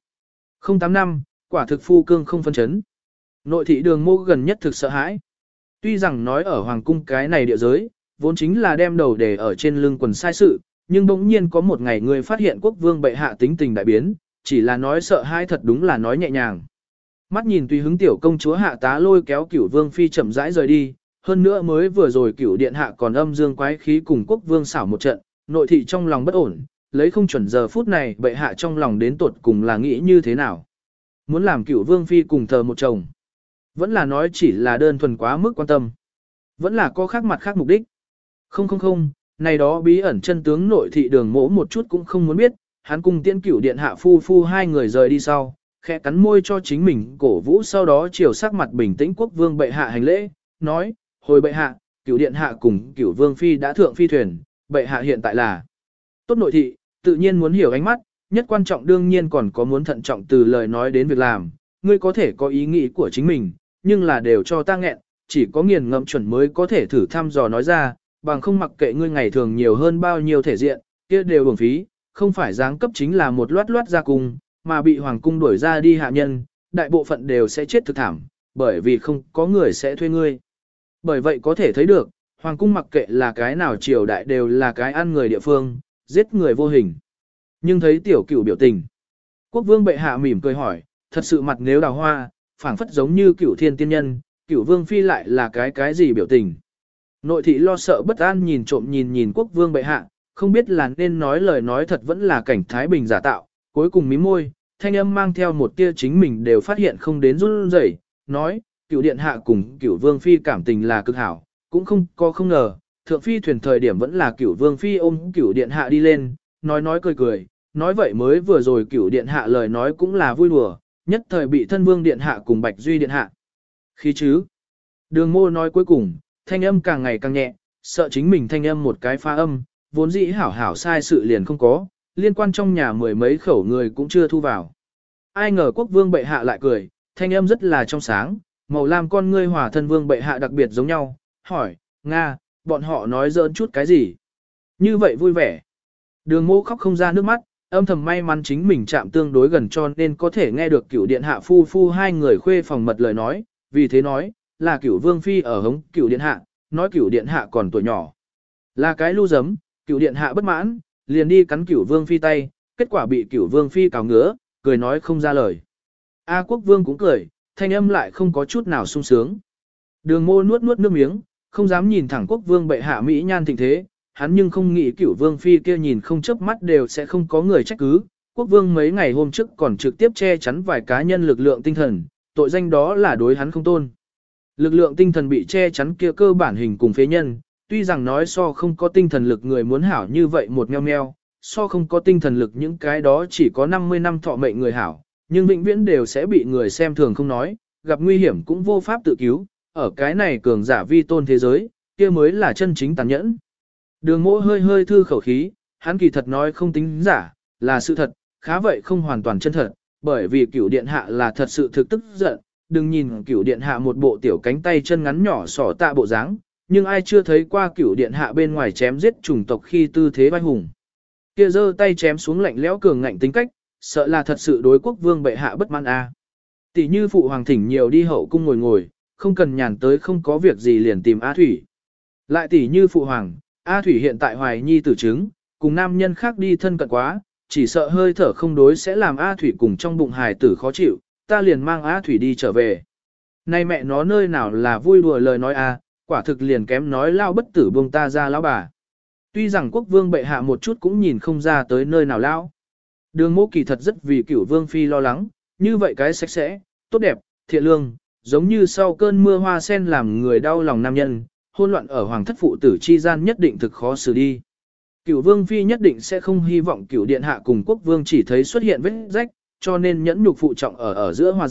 08 năm, quả thực phu cương không phân chấn. Nội thị Đường Mô gần nhất thực sợ hãi. Tuy rằng nói ở Hoàng cung cái này địa giới, vốn chính là đem đầu để ở trên lưng quần sai sự, nhưng bỗng nhiên có một ngày người phát hiện quốc vương bệ hạ tính tình đại biến, chỉ là nói sợ hãi thật đúng là nói nhẹ nhàng. Mắt nhìn tùy hứng tiểu công chúa hạ tá lôi kéo Cửu Vương Phi chậm rãi rời đi, hơn nữa mới vừa rồi Cửu Điện hạ còn âm dương quái khí cùng quốc vương xảo một trận, nội thị trong lòng bất ổn, lấy không chuẩn giờ phút này bệ hạ trong lòng đến tột cùng là nghĩ như thế nào. Muốn làm Cửu Vương Phi cùng thờ một chồng. Vẫn là nói chỉ là đơn thuần quá mức quan tâm. Vẫn là có khác mặt khác mục đích. Không, này đó bí ẩn chân tướng nội thị Đường Mỗ một chút cũng không muốn biết, hắn cùng Tiễn Cửu Điện hạ phu hai người rời đi sau, khẽ cắn môi cho chính mình cổ vũ, sau đó chiều sắc mặt bình tĩnh quốc vương bệ hạ hành lễ, nói, hồi bệ hạ, Cửu Điện hạ cùng Cửu Vương Phi đã thượng phi thuyền, bệ hạ hiện tại là tốt nội thị, tự nhiên muốn hiểu ánh mắt, nhất quan trọng đương nhiên còn có muốn thận trọng từ lời nói đến việc làm, ngươi có thể có ý nghĩ của chính mình, nhưng là đều cho ta nghẹn, chỉ có nghiền ngẫm chuẩn mới có thể thử thăm dò nói ra, bằng không mặc kệ ngươi ngày thường nhiều hơn bao nhiêu thể diện, kia đều uổng phí, không phải giáng cấp chính là một loát ra cung, mà bị hoàng cung đuổi ra đi hạ nhân, đại bộ phận đều sẽ chết thực thảm, bởi vì không có người sẽ thuê ngươi. Bởi vậy có thể thấy được, hoàng cung mặc kệ là cái nào triều đại đều là cái ăn người địa phương, giết người vô hình. Nhưng thấy tiểu cửu biểu tình, quốc vương bệ hạ mỉm cười hỏi, thật sự mặt nếu đào hoa, phảng phất giống như cửu thiên tiên nhân, cửu vương phi lại là cái gì biểu tình. Nội thị lo sợ bất an nhìn trộm nhìn quốc vương bệ hạ, không biết là nên nói lời nói thật vẫn là cảnh thái bình giả tạo, cuối cùng mím môi, thanh âm mang theo một tia chính mình đều phát hiện không đến run rẩy, nói, cửu điện hạ cùng cửu vương phi cảm tình là cực hảo, cũng không ngờ, thượng phi thuyền thời điểm vẫn là cửu vương phi ôm cửu điện hạ đi lên, nói cười, nói vậy mới vừa rồi cửu điện hạ lời nói cũng là vui đùa, nhất thời bị thân vương điện hạ cùng bạch duy điện hạ. Khi chứ, Đường Mô nói cuối cùng, thanh âm càng ngày càng nhẹ, sợ chính mình thanh âm một cái pha âm, vốn dĩ hảo sai sự liền không có, liên quan trong nhà mười mấy khẩu người cũng chưa thu vào. Ai ngờ quốc vương bệ hạ lại cười, thanh âm rất là trong sáng, màu lam con ngươi hòa thân vương bệ hạ đặc biệt giống nhau, hỏi, Nga, bọn họ nói giỡn chút cái gì? Như vậy vui vẻ. Đường Mô khóc không ra nước mắt, âm thầm may mắn chính mình chạm tương đối gần cho nên có thể nghe được cửu điện hạ phu hai người khuê phòng mật lời nói, vì thế nói, là cửu vương phi ở hống cửu điện hạ, nói cửu điện hạ còn tuổi nhỏ. Là cái lưu giấm, cửu điện hạ bất mãn, liền đi cắn cửu vương phi tay, kết quả bị cửu vương phi cào ngứa, cười nói không ra lời. A quốc vương cũng cười, thanh âm lại không có chút nào sung sướng. Đường Mô nuốt nước miếng, không dám nhìn thẳng quốc vương bệ hạ mỹ nhan thịnh thế, hắn nhưng không nghĩ cửu vương phi kia nhìn không chớp mắt đều sẽ không có người trách cứ. Quốc vương mấy ngày hôm trước còn trực tiếp che chắn vài cá nhân lực lượng tinh thần, tội danh đó là đối hắn không tôn. Lực lượng tinh thần bị che chắn kia cơ bản hình cùng phế nhân, tuy rằng nói so không có tinh thần lực người muốn hảo như vậy một meo meo, so không có tinh thần lực những cái đó chỉ có 50 năm thọ mệnh người hảo, nhưng vĩnh viễn đều sẽ bị người xem thường không nói, gặp nguy hiểm cũng vô pháp tự cứu, ở cái này cường giả vi tôn thế giới, kia mới là chân chính tàn nhẫn. Đường Mỗ hơi thư khẩu khí, hắn kỳ thật nói không tính giả, là sự thật, khá vậy không hoàn toàn chân thật, bởi vì cửu điện hạ là thật sự thực tức giận, đừng nhìn cửu điện hạ một bộ tiểu cánh tay chân ngắn nhỏ sỏ tạ bộ dáng, nhưng ai chưa thấy qua cửu điện hạ bên ngoài chém giết chủng tộc khi tư thế vai hùng. Kia giơ tay chém xuống lạnh lẽo cường ngạnh tính cách, sợ là thật sự đối quốc vương bệ hạ bất mãn a. Tỷ như phụ hoàng thỉnh nhiều đi hậu cung ngồi, không cần nhàn tới không có việc gì liền tìm A Thủy. Lại tỷ như phụ hoàng, A Thủy hiện tại hoài nhi tử chứng, cùng nam nhân khác đi thân cận quá, chỉ sợ hơi thở không đối sẽ làm A Thủy cùng trong bụng hài tử khó chịu, ta liền mang A Thủy đi trở về. Nay mẹ nó nơi nào là vui đùa lời nói a, quả thực liền kém nói lao bất tử buông ta ra lão bà. Tuy rằng quốc vương bệ hạ một chút cũng nhìn không ra tới nơi nào lao. Đường Mỗ kỳ thật rất vì cửu vương phi lo lắng, như vậy cái sạch sẽ, tốt đẹp, thiện lương, giống như sau cơn mưa hoa sen làm người đau lòng nam nhân, hôn loạn ở hoàng thất phụ tử chi gian nhất định thực khó xử đi. Cửu vương phi nhất định sẽ không hy vọng cửu điện hạ cùng quốc vương chỉ thấy xuất hiện vết rách, cho nên nhẫn nhục phụ trọng ở giữa hòa giải,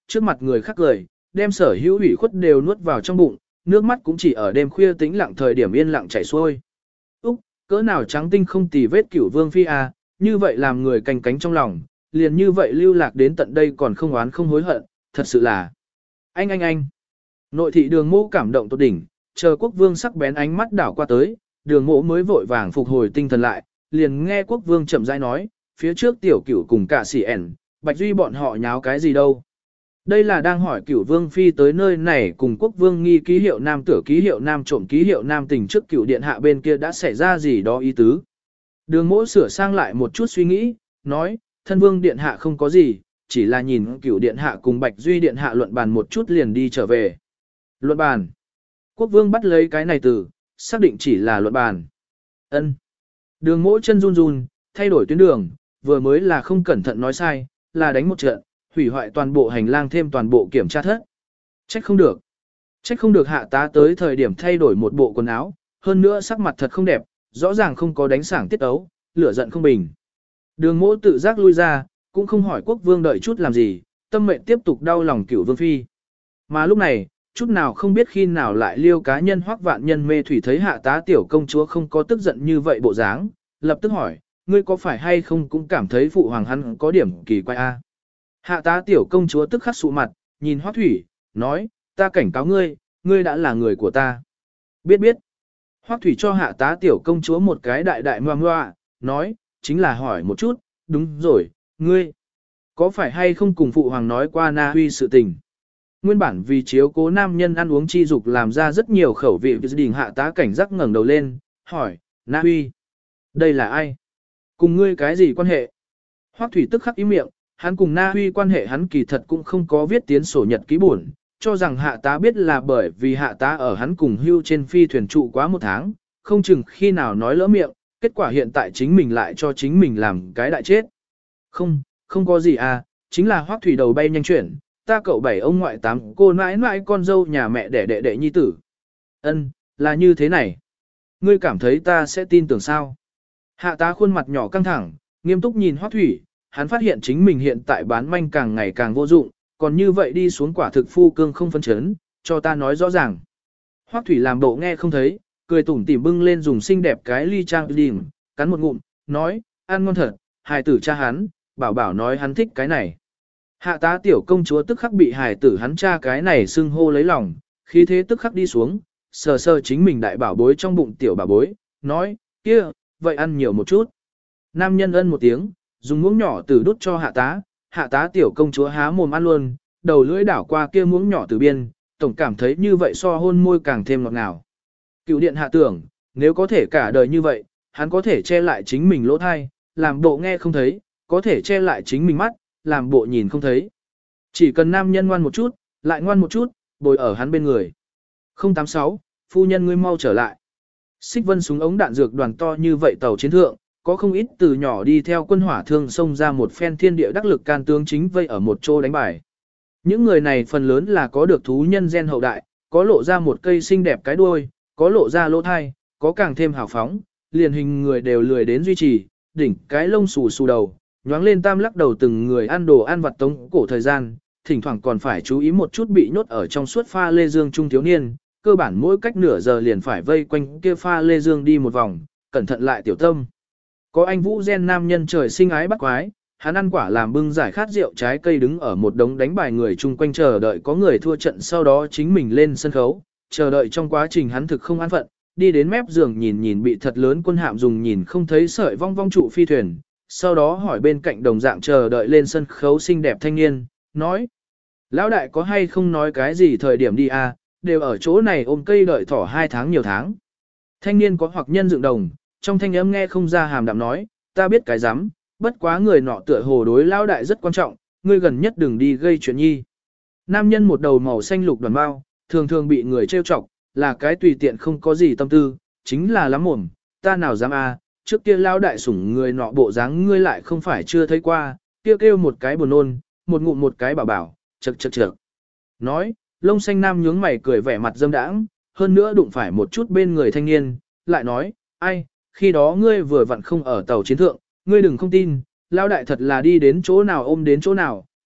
trước mặt người khác cười, đem sở hữu ủy khuất đều nuốt vào trong bụng, nước mắt cũng chỉ ở đêm khuya tĩnh lặng thời điểm yên lặng chảy xuôi. Úc, cỡ nào trắng tinh không tì vết Cửu Vương phi à, như vậy làm người canh cánh trong lòng, liền như vậy lưu lạc đến tận đây còn không oán không hối hận, thật sự là. Anh. Nội thị Đường Mỗ cảm động tột đỉnh, chờ Quốc Vương sắc bén ánh mắt đảo qua tới, Đường Mỗ mới vội vàng phục hồi tinh thần lại, liền nghe Quốc Vương chậm rãi nói, phía trước tiểu Cửu cùng cả Sĩ ẻn, Bạch Duy bọn họ nháo cái gì đâu. Đây là đang hỏi Cửu Vương phi tới nơi này cùng Quốc Vương nghi ký hiệu nam tử ký hiệu nam trộm ký hiệu nam tình trước Cửu điện hạ bên kia đã xảy ra gì đó ý tứ. Đường Mỗ sửa sang lại một chút suy nghĩ, nói, thân Vương điện hạ không có gì, chỉ là nhìn Cửu điện hạ cùng Bạch Duy điện hạ luận bàn một chút liền đi trở về. Luận bàn. Quốc Vương bắt lấy cái này từ, xác định chỉ là luận bàn. Ân. Đường Mỗ chân run run, thay đổi tuyến đường, vừa mới là không cẩn thận nói sai, là đánh một trận, hủy hoại toàn bộ hành lang thêm toàn bộ kiểm tra thất. Trách không được. Trách không được hạ tá tới thời điểm thay đổi một bộ quần áo, hơn nữa sắc mặt thật không đẹp, rõ ràng không có đánh sảng tiết ấu, lửa giận không bình. Đường Mỗ tự giác lui ra, cũng không hỏi Quốc Vương đợi chút làm gì, tâm mệnh tiếp tục đau lòng Cửu Vương phi. Mà lúc này, chút nào không biết khi nào lại liêu cá nhân Hoắc Vạn Nhân mê thủy thấy hạ tá tiểu công chúa không có tức giận như vậy bộ dáng, lập tức hỏi, ngươi có phải hay không cũng cảm thấy phụ hoàng hắn có điểm kỳ quái a? Hạ tá tiểu công chúa tức khắc sụ mặt, nhìn Hoắc Thủy, nói, ta cảnh cáo ngươi, ngươi đã là người của ta. Biết. Hoắc Thủy cho hạ tá tiểu công chúa một cái đại đại ngoa ngoa, nói, chính là hỏi một chút, đúng rồi, ngươi, có phải hay không cùng phụ hoàng nói qua Na Huy sự tình? Nguyên bản vì chiếu cố nam nhân ăn uống chi dục làm ra rất nhiều khẩu vị gia đình hạ tá cảnh giác ngẩng đầu lên, hỏi, Na Huy, đây là ai? Cùng ngươi cái gì quan hệ? Hoắc Thủy tức khắc ý miệng, hắn cùng Na Huy quan hệ hắn kỳ thật cũng không có viết tiến sổ nhật ký buồn, cho rằng hạ tá biết là bởi vì hạ tá ở hắn cùng hưu trên phi thuyền trụ quá một tháng, không chừng khi nào nói lỡ miệng, kết quả hiện tại chính mình lại cho chính mình làm cái đại chết. Không có gì à, chính là Hoắc Thủy đầu bay nhanh chuyển, ta cậu bảy ông ngoại tám cô nãi nãi con dâu nhà mẹ đẻ đệ đệ nhi tử. Ân, là như thế này. Ngươi cảm thấy ta sẽ tin tưởng sao? Hạ tá khuôn mặt nhỏ căng thẳng, nghiêm túc nhìn Hoắc Thủy, hắn phát hiện chính mình hiện tại bán manh càng ngày càng vô dụng, còn như vậy đi xuống quả thực phu cương không phân chấn, cho ta nói rõ ràng. Hoắc Thủy làm bộ nghe không thấy, cười tủm tỉm bưng lên dùng xinh đẹp cái ly trang điểm, cắn một ngụm, nói, ăn ngon thật, hài tử cha hắn, bảo nói hắn thích cái này. Hạ tá tiểu công chúa tức khắc bị hài tử hắn cha cái này xưng hô lấy lòng, khí thế tức khắc đi xuống, sờ sờ chính mình đại bảo bối trong bụng tiểu bảo bối, nói, kia, vậy ăn nhiều một chút. Nam nhân ân một tiếng, dùng muỗng nhỏ từ đút cho hạ tá tiểu công chúa há mồm ăn luôn, đầu lưỡi đảo qua kia muỗng nhỏ từ biên, tổng cảm thấy như vậy so hôn môi càng thêm ngọt ngào. Cựu điện hạ tưởng, nếu có thể cả đời như vậy, hắn có thể che lại chính mình lỗ thai, làm bộ nghe không thấy, có thể che lại chính mình mắt, làm bộ nhìn không thấy. Chỉ cần nam nhân ngoan một chút, lại ngoan một chút, bồi ở hắn bên người. 086, phu nhân ngươi mau trở lại. Xích Vân súng ống đạn dược đoàn to như vậy tàu chiến thượng, có không ít từ nhỏ đi theo quân hỏa thương xông ra một phen thiên địa đắc lực can tướng chính vây ở một chỗ đánh bài. Những người này phần lớn là có được thú nhân gen hậu đại, có lộ ra một cây xinh đẹp cái đuôi, có lộ ra lỗ thai, có càng thêm hào phóng, liền hình người đều lười đến duy trì, đỉnh cái lông xù xù đầu, nhoáng lên tam lắc đầu từng người ăn đồ ăn vặt tống cổ thời gian, thỉnh thoảng còn phải chú ý một chút bị nhốt ở trong suốt pha lê dương trung thiếu niên, cơ bản mỗi cách nửa giờ liền phải vây quanh kia pha lê dương đi một vòng, cẩn thận lại tiểu tâm. Có anh Vũ gen nam nhân trời sinh ái bắt quái, hắn ăn quả làm bưng giải khát rượu trái cây đứng ở một đống đánh bài người chung quanh chờ đợi có người thua trận sau đó chính mình lên sân khấu, chờ đợi trong quá trình hắn thực không an phận, đi đến mép giường nhìn bị thật lớn quân hạm dùng nhìn không thấy sợi vong vong trụ phi thuyền, sau đó hỏi bên cạnh đồng dạng chờ đợi lên sân khấu xinh đẹp thanh niên, nói: lão đại có hay không nói cái gì thời điểm đi à, đều ở chỗ này ôm cây đợi thỏ 2 tháng nhiều tháng. Thanh niên có hoặc nhân dựng đồng, trong thanh âm nghe không ra hàm đạm nói, ta biết cái rắm, bất quá người nọ tựa hồ đối lão đại rất quan trọng, ngươi gần nhất đừng đi gây chuyện nhi. Nam nhân một đầu màu xanh lục đoàn bao, thường thường bị người trêu chọc, là cái tùy tiện không có gì tâm tư, chính là lắm mồm, ta nào dám à, trước kia lão đại sủng người nọ bộ dáng ngươi lại không phải chưa thấy qua, kêu một cái buồn nôn, một ngụm một cái bảo bảo, chậc. Nói, lông xanh nam nhướng mày cười vẻ mặt dâm đãng, hơn nữa đụng phải một chút bên người thanh niên, lại nói, ai, khi đó ngươi vừa vặn không ở tàu chiến thượng, ngươi đừng không tin, lão đại thật là đi đến chỗ nào ôm đến chỗ nào,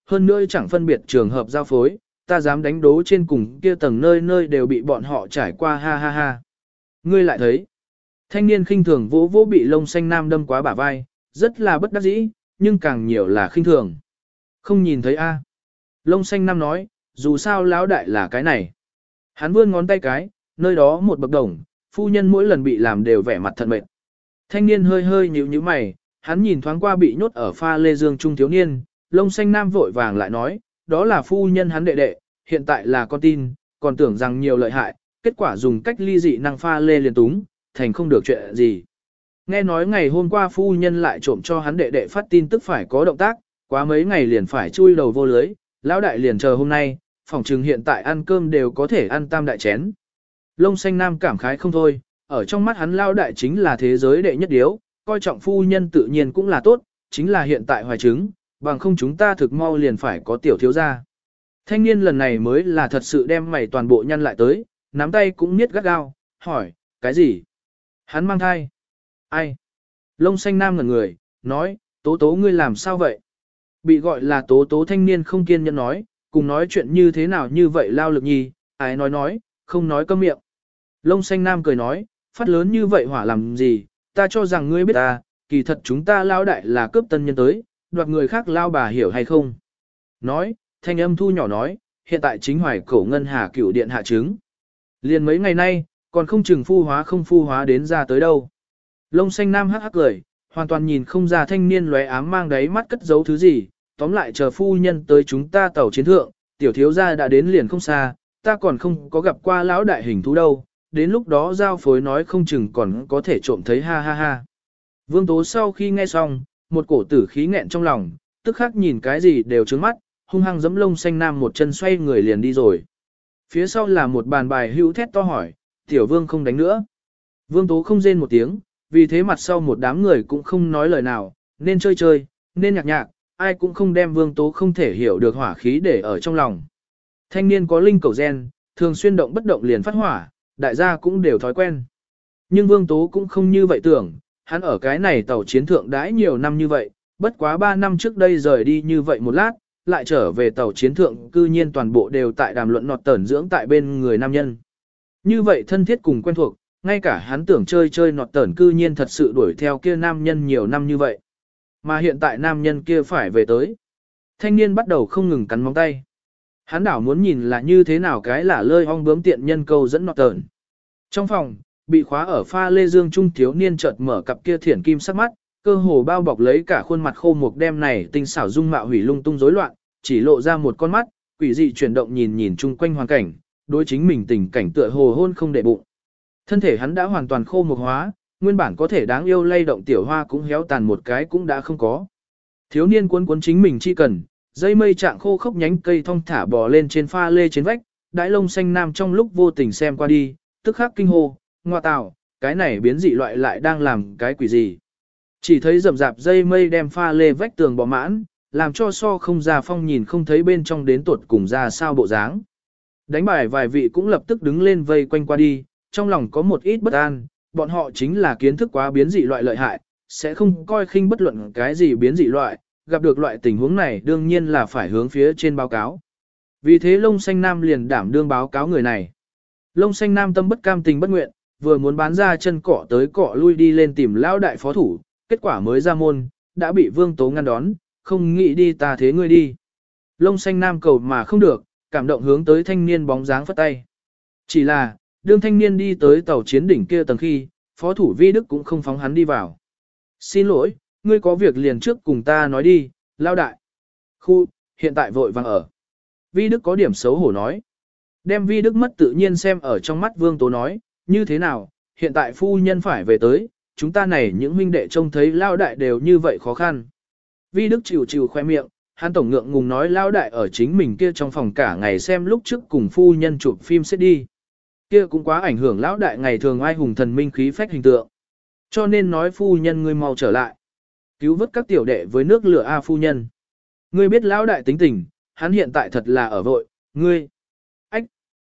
hơn nữa chẳng phân biệt trường hợp giao phối, ta dám đánh đố trên cùng kia tầng nơi nơi đều bị bọn họ trải qua ha ha ha. Ngươi lại thấy, thanh niên khinh thường vỗ vỗ bị lông xanh nam đâm quá bả vai, rất là bất đắc dĩ, nhưng càng nhiều là khinh thường. Không nhìn thấy a? Lông xanh nam nói, dù sao lão đại là cái này. Hắn vươn ngón tay cái, nơi đó một bậc đồng, phu nhân mỗi lần bị làm đều vẻ mặt thật mệt. Thanh niên hơi hơi nhíu nhíu mày, hắn nhìn thoáng qua bị nhốt ở pha lê dương trung thiếu niên, lông xanh nam vội vàng lại nói, đó là phu nhân hắn đệ đệ, hiện tại là con tin, còn tưởng rằng nhiều lợi hại, kết quả dùng cách ly dị năng pha lê liền túng, thành không được chuyện gì. Nghe nói ngày hôm qua phu nhân lại trộm cho hắn đệ đệ phát tin tức phải có động tác, quá mấy ngày liền phải chui đầu vô lưới, lão đại liền chờ hôm nay, phòng trừng hiện tại ăn cơm đều có thể ăn tam đại chén. Lông xanh nam cảm khái không thôi, ở trong mắt hắn lão đại chính là thế giới đệ nhất điếu, coi trọng phu nhân tự nhiên cũng là tốt, chính là hiện tại hoài chứng, bằng không chúng ta thực mau liền phải có tiểu thiếu gia. Thanh niên lần này mới là thật sự đem mày toàn bộ nhăn lại tới, nắm tay cũng niết gắt gao, hỏi, cái gì? Hắn mang thai. Ai? Lông xanh nam ngẩn người, nói, tố tố ngươi làm sao vậy? Bị gọi là tố tố thanh niên không kiên nhẫn nói, cùng nói chuyện như thế nào như vậy lao lực nhi, ai nói, không nói câm miệng. Lông xanh nam cười nói, phát lớn như vậy hỏa làm gì, ta cho rằng ngươi biết ta, kỳ thật chúng ta lao đại là cướp tân nhân tới, đoạt người khác lao bà hiểu hay không? Nói, thanh âm thu nhỏ nói, hiện tại chính hoài cổ ngân hà cửu điện hạ trứng. Liền mấy ngày nay, còn không chừng phu hóa không phu hóa đến ra tới đâu. Lông xanh nam hắc hắc cười, hoàn toàn nhìn không ra thanh niên lóe ám mang đáy mắt cất giấu thứ gì, tóm lại chờ phu nhân tới chúng ta tàu chiến thượng, tiểu thiếu gia đã đến liền không xa, ta còn không có gặp qua lão đại hình thú đâu, đến lúc đó giao phối nói không chừng còn có thể trộm thấy ha ha ha. Vương Tố sau khi nghe xong, một cổ tử khí nghẹn trong lòng, tức khắc nhìn cái gì đều trướng mắt, hung hăng giẫm lông xanh nam một chân xoay người liền đi rồi. Phía sau là một bàn bài hữu thét to hỏi, tiểu vương không đánh nữa. Vương Tố không rên một tiếng, vì thế mặt sau một đám người cũng không nói lời nào, nên chơi chơi, nên nhạc nhạc, ai cũng không đem Vương Tố không thể hiểu được hỏa khí để ở trong lòng. Thanh niên có linh cầu gen, thường xuyên động bất động liền phát hỏa, đại gia cũng đều thói quen. Nhưng Vương Tố cũng không như vậy tưởng, hắn ở cái này tàu chiến thượng đãi nhiều năm như vậy, bất quá 3 năm trước đây rời đi như vậy một lát, lại trở về tàu chiến thượng cư nhiên toàn bộ đều tại đàm luận nọt tẩn dưỡng tại bên người nam nhân. Như vậy thân thiết cùng quen thuộc, ngay cả hắn tưởng chơi chơi nọt tẩn cư nhiên thật sự đuổi theo kia nam nhân nhiều năm như vậy. Mà hiện tại nam nhân kia phải về tới. Thanh niên bắt đầu không ngừng cắn móng tay. Hắn đảo muốn nhìn là như thế nào cái là lơi ong bướm tiện nhân câu dẫn nọt tẩn. Trong phòng, bị khóa ở pha lê dương trung thiếu niên chợt mở cặp kia thiển kim sắc mắt, cơ hồ bao bọc lấy cả khuôn mặt khô mục đem này tinh xảo dung mạo hủy lung tung rối loạn, chỉ lộ ra một con mắt, quỷ dị chuyển động nhìn nhìn chung quanh hoàn cảnh, đối chính mình tình cảnh tựa hồ hôn không để bụng. Thân thể hắn đã hoàn toàn khô mục hóa, nguyên bản có thể đáng yêu lay động tiểu hoa cũng héo tàn một cái cũng đã không có. Thiếu niên cuốn cuốn chính mình chi cần, dây mây trạng khô khốc nhánh cây thong thả bò lên trên pha lê trên vách, đái lông xanh nam trong lúc vô tình xem qua đi, tức khắc kinh hô, ngoa tào, cái này biến dị loại lại đang làm cái quỷ gì. Chỉ thấy rậm rạp dây mây đem pha lê vách tường bò mãn, làm cho so không ra phong nhìn không thấy bên trong đến tuột cùng ra sao bộ dáng. Đánh bài vài vị cũng lập tức đứng lên vây quanh qua đi, trong lòng có một ít bất an, bọn họ chính là kiến thức quá biến dị loại lợi hại, sẽ không coi khinh bất luận cái gì biến dị loại, gặp được loại tình huống này đương nhiên là phải hướng phía trên báo cáo. Vì thế lông xanh nam liền đảm đương báo cáo người này. Lông xanh nam tâm bất cam tình bất nguyện, vừa muốn bán ra chân cỏ tới cỏ lui đi lên tìm lão đại phó thủ, kết quả mới ra môn, đã bị Vương Tố ngăn đón, không nghĩ đi ta thế ngươi đi. Lông xanh nam cầu mà không được, cảm động hướng tới thanh niên bóng dáng phất tay. Chỉ là, đương thanh niên đi tới tàu chiến đỉnh kia tầng khi, phó thủ Vi Đức cũng không phóng hắn đi vào. Xin lỗi, ngươi có việc liền trước cùng ta nói đi, lao đại. Khu, hiện tại vội vàng ở. Vi Đức có điểm xấu hổ nói. Đem Vi Đức mất tự nhiên xem ở trong mắt Vương Tố nói, như thế nào, hiện tại phu nhân phải về tới, chúng ta này những huynh đệ trông thấy lao đại đều như vậy khó khăn. Vi Đức chịu chịu khoe miệng, hắn tổng ngượng ngùng nói lao đại ở chính mình kia trong phòng cả ngày xem lúc trước cùng phu nhân chụp phim sẽ đi. Kia cũng quá ảnh hưởng lão đại ngày thường ai hùng thần minh khí phách hình tượng. Cho nên nói phu nhân ngươi mau trở lại. Cứu vớt các tiểu đệ với nước lửa A phu nhân. Ngươi biết lão đại tính tình, hắn hiện tại thật là ở vội, ngươi. Ách.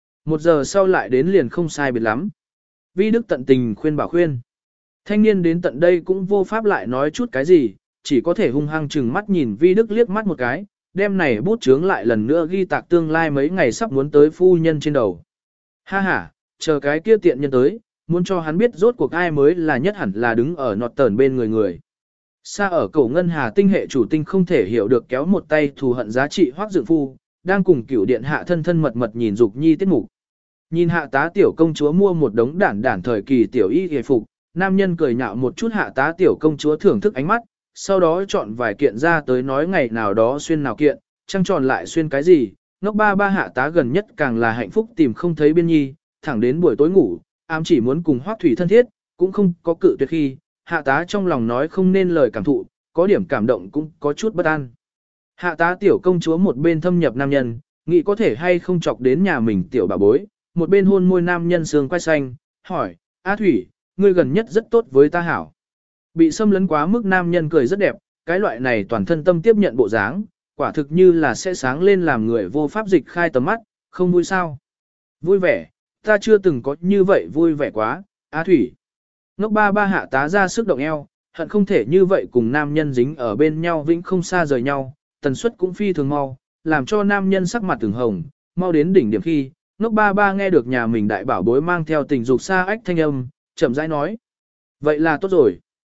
1 giờ sau lại đến liền không sai biệt lắm. Vi Đức tận tình khuyên bảo khuyên. Thanh niên đến tận đây cũng vô pháp lại nói chút cái gì, chỉ có thể hung hăng chừng mắt nhìn Vi Đức liếc mắt một cái, đem này bút chướng lại lần nữa ghi tạc tương lai mấy ngày sắp muốn tới phu nhân trên đầu. Ha ha, chờ cái kia tiện nhân tới, muốn cho hắn biết rốt cuộc ai mới là nhất hẳn là đứng ở nọt tờn bên người. Xa ở cổ ngân hà tinh hệ chủ tinh không thể hiểu được kéo một tay thù hận giá trị Hoắc Dựng Phu, đang cùng cửu điện hạ thân thân mật mật nhìn Dục Nhi tiết mục. Nhìn hạ tá tiểu công chúa mua một đống đản thời kỳ tiểu y hề phục, nam nhân cười nhạo một chút hạ tá tiểu công chúa thưởng thức ánh mắt, sau đó chọn vài kiện ra tới nói ngày nào đó xuyên nào kiện, trăng tròn lại xuyên cái gì, ngốc ba ba hạ tá gần nhất càng là hạnh phúc tìm không thấy biên nhi, thẳng đến buổi tối ngủ, ám chỉ muốn cùng Hoắc Thủy thân thiết, cũng không có cự tuyệt khi, hạ tá trong lòng nói không nên lời cảm thụ, có điểm cảm động cũng có chút bất an. Hạ tá tiểu công chúa một bên thâm nhập nam nhân, nghĩ có thể hay không chọc đến nhà mình tiểu bà bối, một bên hôn môi nam nhân sương quay xanh, hỏi, A Thủy, ngươi gần nhất rất tốt với ta hảo. Bị xâm lấn quá mức nam nhân cười rất đẹp, cái loại này toàn thân tâm tiếp nhận bộ dáng, quả thực như là sẽ sáng lên làm người vô pháp dịch khai tầm mắt, không vui sao. Vui vẻ, ta chưa từng có như vậy vui vẻ quá, A Thủy. Ngốc ba ba hạ tá ra sức động eo, hận không thể như vậy cùng nam nhân dính ở bên nhau vĩnh không xa rời nhau, tần suất cũng phi thường mau, làm cho nam nhân sắc mặt từng hồng, mau đến đỉnh điểm khi, ngốc ba ba nghe được nhà mình đại bảo bối mang theo tình dục xa ách thanh âm, chậm rãi nói. Vậy là tốt rồi.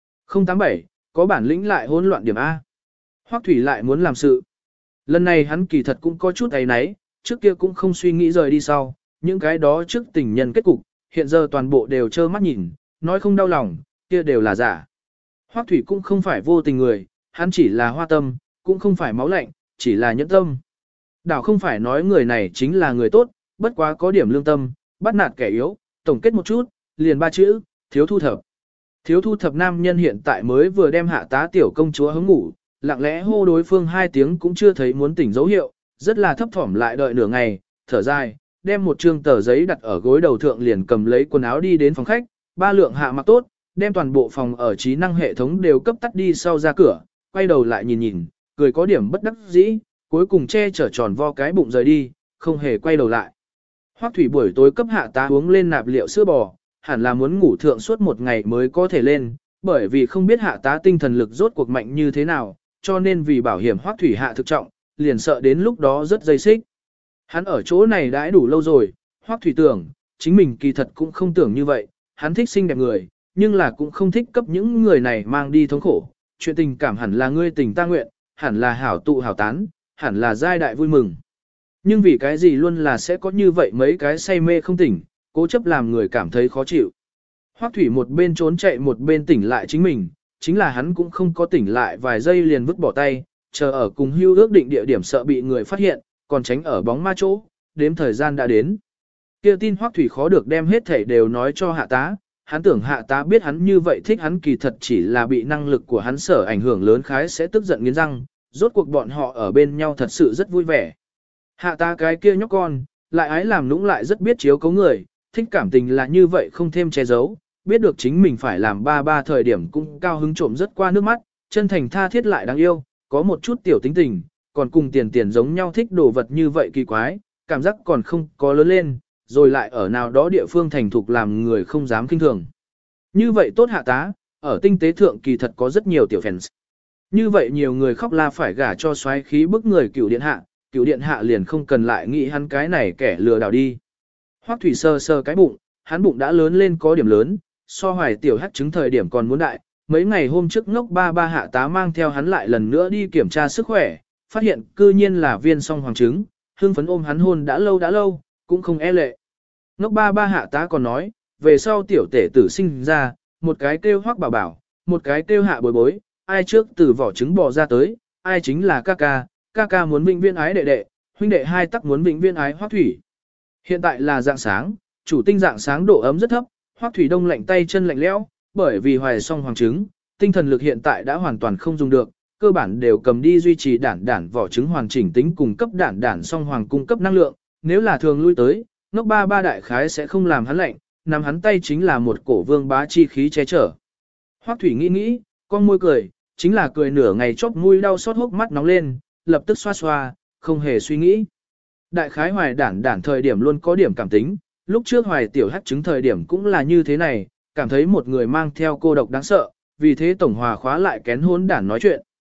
087, có bản lĩnh lại hỗn loạn điểm A. Hoắc Thủy lại muốn làm sự. Lần này hắn kỳ thật cũng có chút ấy náy, trước kia cũng không suy nghĩ rời đi sau, những cái đó trước tình nhân kết cục, hiện giờ toàn bộ đều trơ mắt nhìn, nói không đau lòng, kia đều là giả. Hoắc Thủy cũng không phải vô tình người, hắn chỉ là hoa tâm, cũng không phải máu lạnh, chỉ là nhẫn tâm. Đảo không phải nói người này chính là người tốt, bất quá có điểm lương tâm, bắt nạt kẻ yếu, tổng kết một chút, liền ba chữ, thiếu thu thập. Thiếu thu thập nam nhân hiện tại mới vừa đem hạ tá tiểu công chúa hứng ngủ, lặng lẽ hô đối phương 2 tiếng cũng chưa thấy muốn tỉnh dấu hiệu, rất là thấp thỏm lại đợi nửa ngày, thở dài, đem một trương tờ giấy đặt ở gối đầu thượng liền cầm lấy quần áo đi đến phòng khách, 3 lượng hạ mặc tốt, đem toàn bộ phòng ở trí năng hệ thống đều cấp tắt đi sau ra cửa, quay đầu lại nhìn, cười có điểm bất đắc dĩ, cuối cùng che chở tròn vo cái bụng rời đi, không hề quay đầu lại. Hoắc Thủy buổi tối cấp hạ tá uống lên nạp liệu sữa bò, hẳn là muốn ngủ thượng suốt một ngày mới có thể lên, bởi vì không biết hạ tá tinh thần lực rốt cuộc mạnh như thế nào, cho nên vì bảo hiểm Hoắc Thủy hạ thực trọng, liền sợ đến lúc đó rất dây xích. Hắn ở chỗ này đã đủ lâu rồi, Hoắc Thủy tưởng, chính mình kỳ thật cũng không tưởng như vậy, hắn thích xinh đẹp người, nhưng là cũng không thích cấp những người này mang đi thống khổ, chuyện tình cảm hẳn là ngươi tình ta nguyện, hẳn là hảo tụ hảo tán, hẳn là giai đại vui mừng. Nhưng vì cái gì luôn là sẽ có như vậy mấy cái say mê không tỉnh, cố chấp làm người cảm thấy khó chịu. Hoắc Thủy một bên trốn chạy một bên tỉnh lại chính mình, chính là hắn cũng không có tỉnh lại vài giây liền vứt bỏ tay, chờ ở cùng Hưu ước định địa điểm sợ bị người phát hiện, còn tránh ở bóng ma chỗ, đếm thời gian đã đến. Kia tin Hoắc Thủy khó được đem hết thảy đều nói cho hạ tá, hắn tưởng hạ tá biết hắn như vậy thích hắn kỳ thật chỉ là bị năng lực của hắn sở ảnh hưởng lớn khái sẽ tức giận nghiến răng, rốt cuộc bọn họ ở bên nhau thật sự rất vui vẻ. Hạ tá cái kia nhóc con, lại ái làm nũng lại rất biết chiếu cố người, thích cảm tình là như vậy không thêm che giấu, biết được chính mình phải làm ba ba thời điểm cũng cao hứng trộm rất qua nước mắt, chân thành tha thiết lại đáng yêu, có một chút tiểu tính tình, còn cùng tiền giống nhau thích đồ vật như vậy kỳ quái, cảm giác còn không có lớn lên, rồi lại ở nào đó địa phương thành thục làm người không dám kinh thường. Như vậy tốt hạ tá, ở tinh tế thượng kỳ thật có rất nhiều tiểu fans. Như vậy nhiều người khóc la phải gả cho xoáy khí bức người cựu điện hạ liền không cần lại nghĩ hắn cái này kẻ lừa đảo đi. Hoắc Thủy sơ sơ cái bụng, hắn bụng đã lớn lên có điểm lớn, so hoài tiểu hắc chứng thời điểm còn muốn đại. Mấy ngày hôm trước ngốc ba ba hạ tá mang theo hắn lại lần nữa đi kiểm tra sức khỏe, phát hiện cư nhiên là viên song hoàng trứng, hương phấn ôm hắn hôn đã lâu, cũng không e lệ. Ngốc ba ba hạ tá còn nói, về sau tiểu tể tử sinh ra, một cái kêu Hoắc bảo bảo, một cái kêu hạ bối bối, ai trước từ vỏ trứng bò ra tới, ai chính là ca ca muốn vĩnh viên ái đệ đệ, huynh đệ hai tắc muốn vĩnh viên ái Hoắc Thủy. Hiện tại là dạng sáng, chủ tinh dạng sáng độ ấm rất thấp, Hoắc Thủy đông lạnh tay chân lạnh lẽo, bởi vì hoài song hoàng trứng, tinh thần lực hiện tại đã hoàn toàn không dùng được, cơ bản đều cầm đi duy trì đản vỏ trứng hoàn chỉnh tính cung cấp đản song hoàng cung cấp năng lượng, nếu là thường lui tới, ngốc ba ba đại khái sẽ không làm hắn lạnh, nắm hắn tay chính là một cổ vương bá chi khí che chở. Hoắc Thủy nghĩ, con môi cười, chính là cười nửa ngày chóp mũi đau xót hốc mắt nóng lên, lập tức xoa xoa, không hề suy nghĩ. Đại khái hoài đản thời điểm luôn có điểm cảm tính, lúc trước hoài tiểu hắc chứng thời điểm cũng là như thế này, cảm thấy một người mang theo cô độc đáng sợ, vì thế tổng hòa khóa lại kén hôn đản nói chuyện.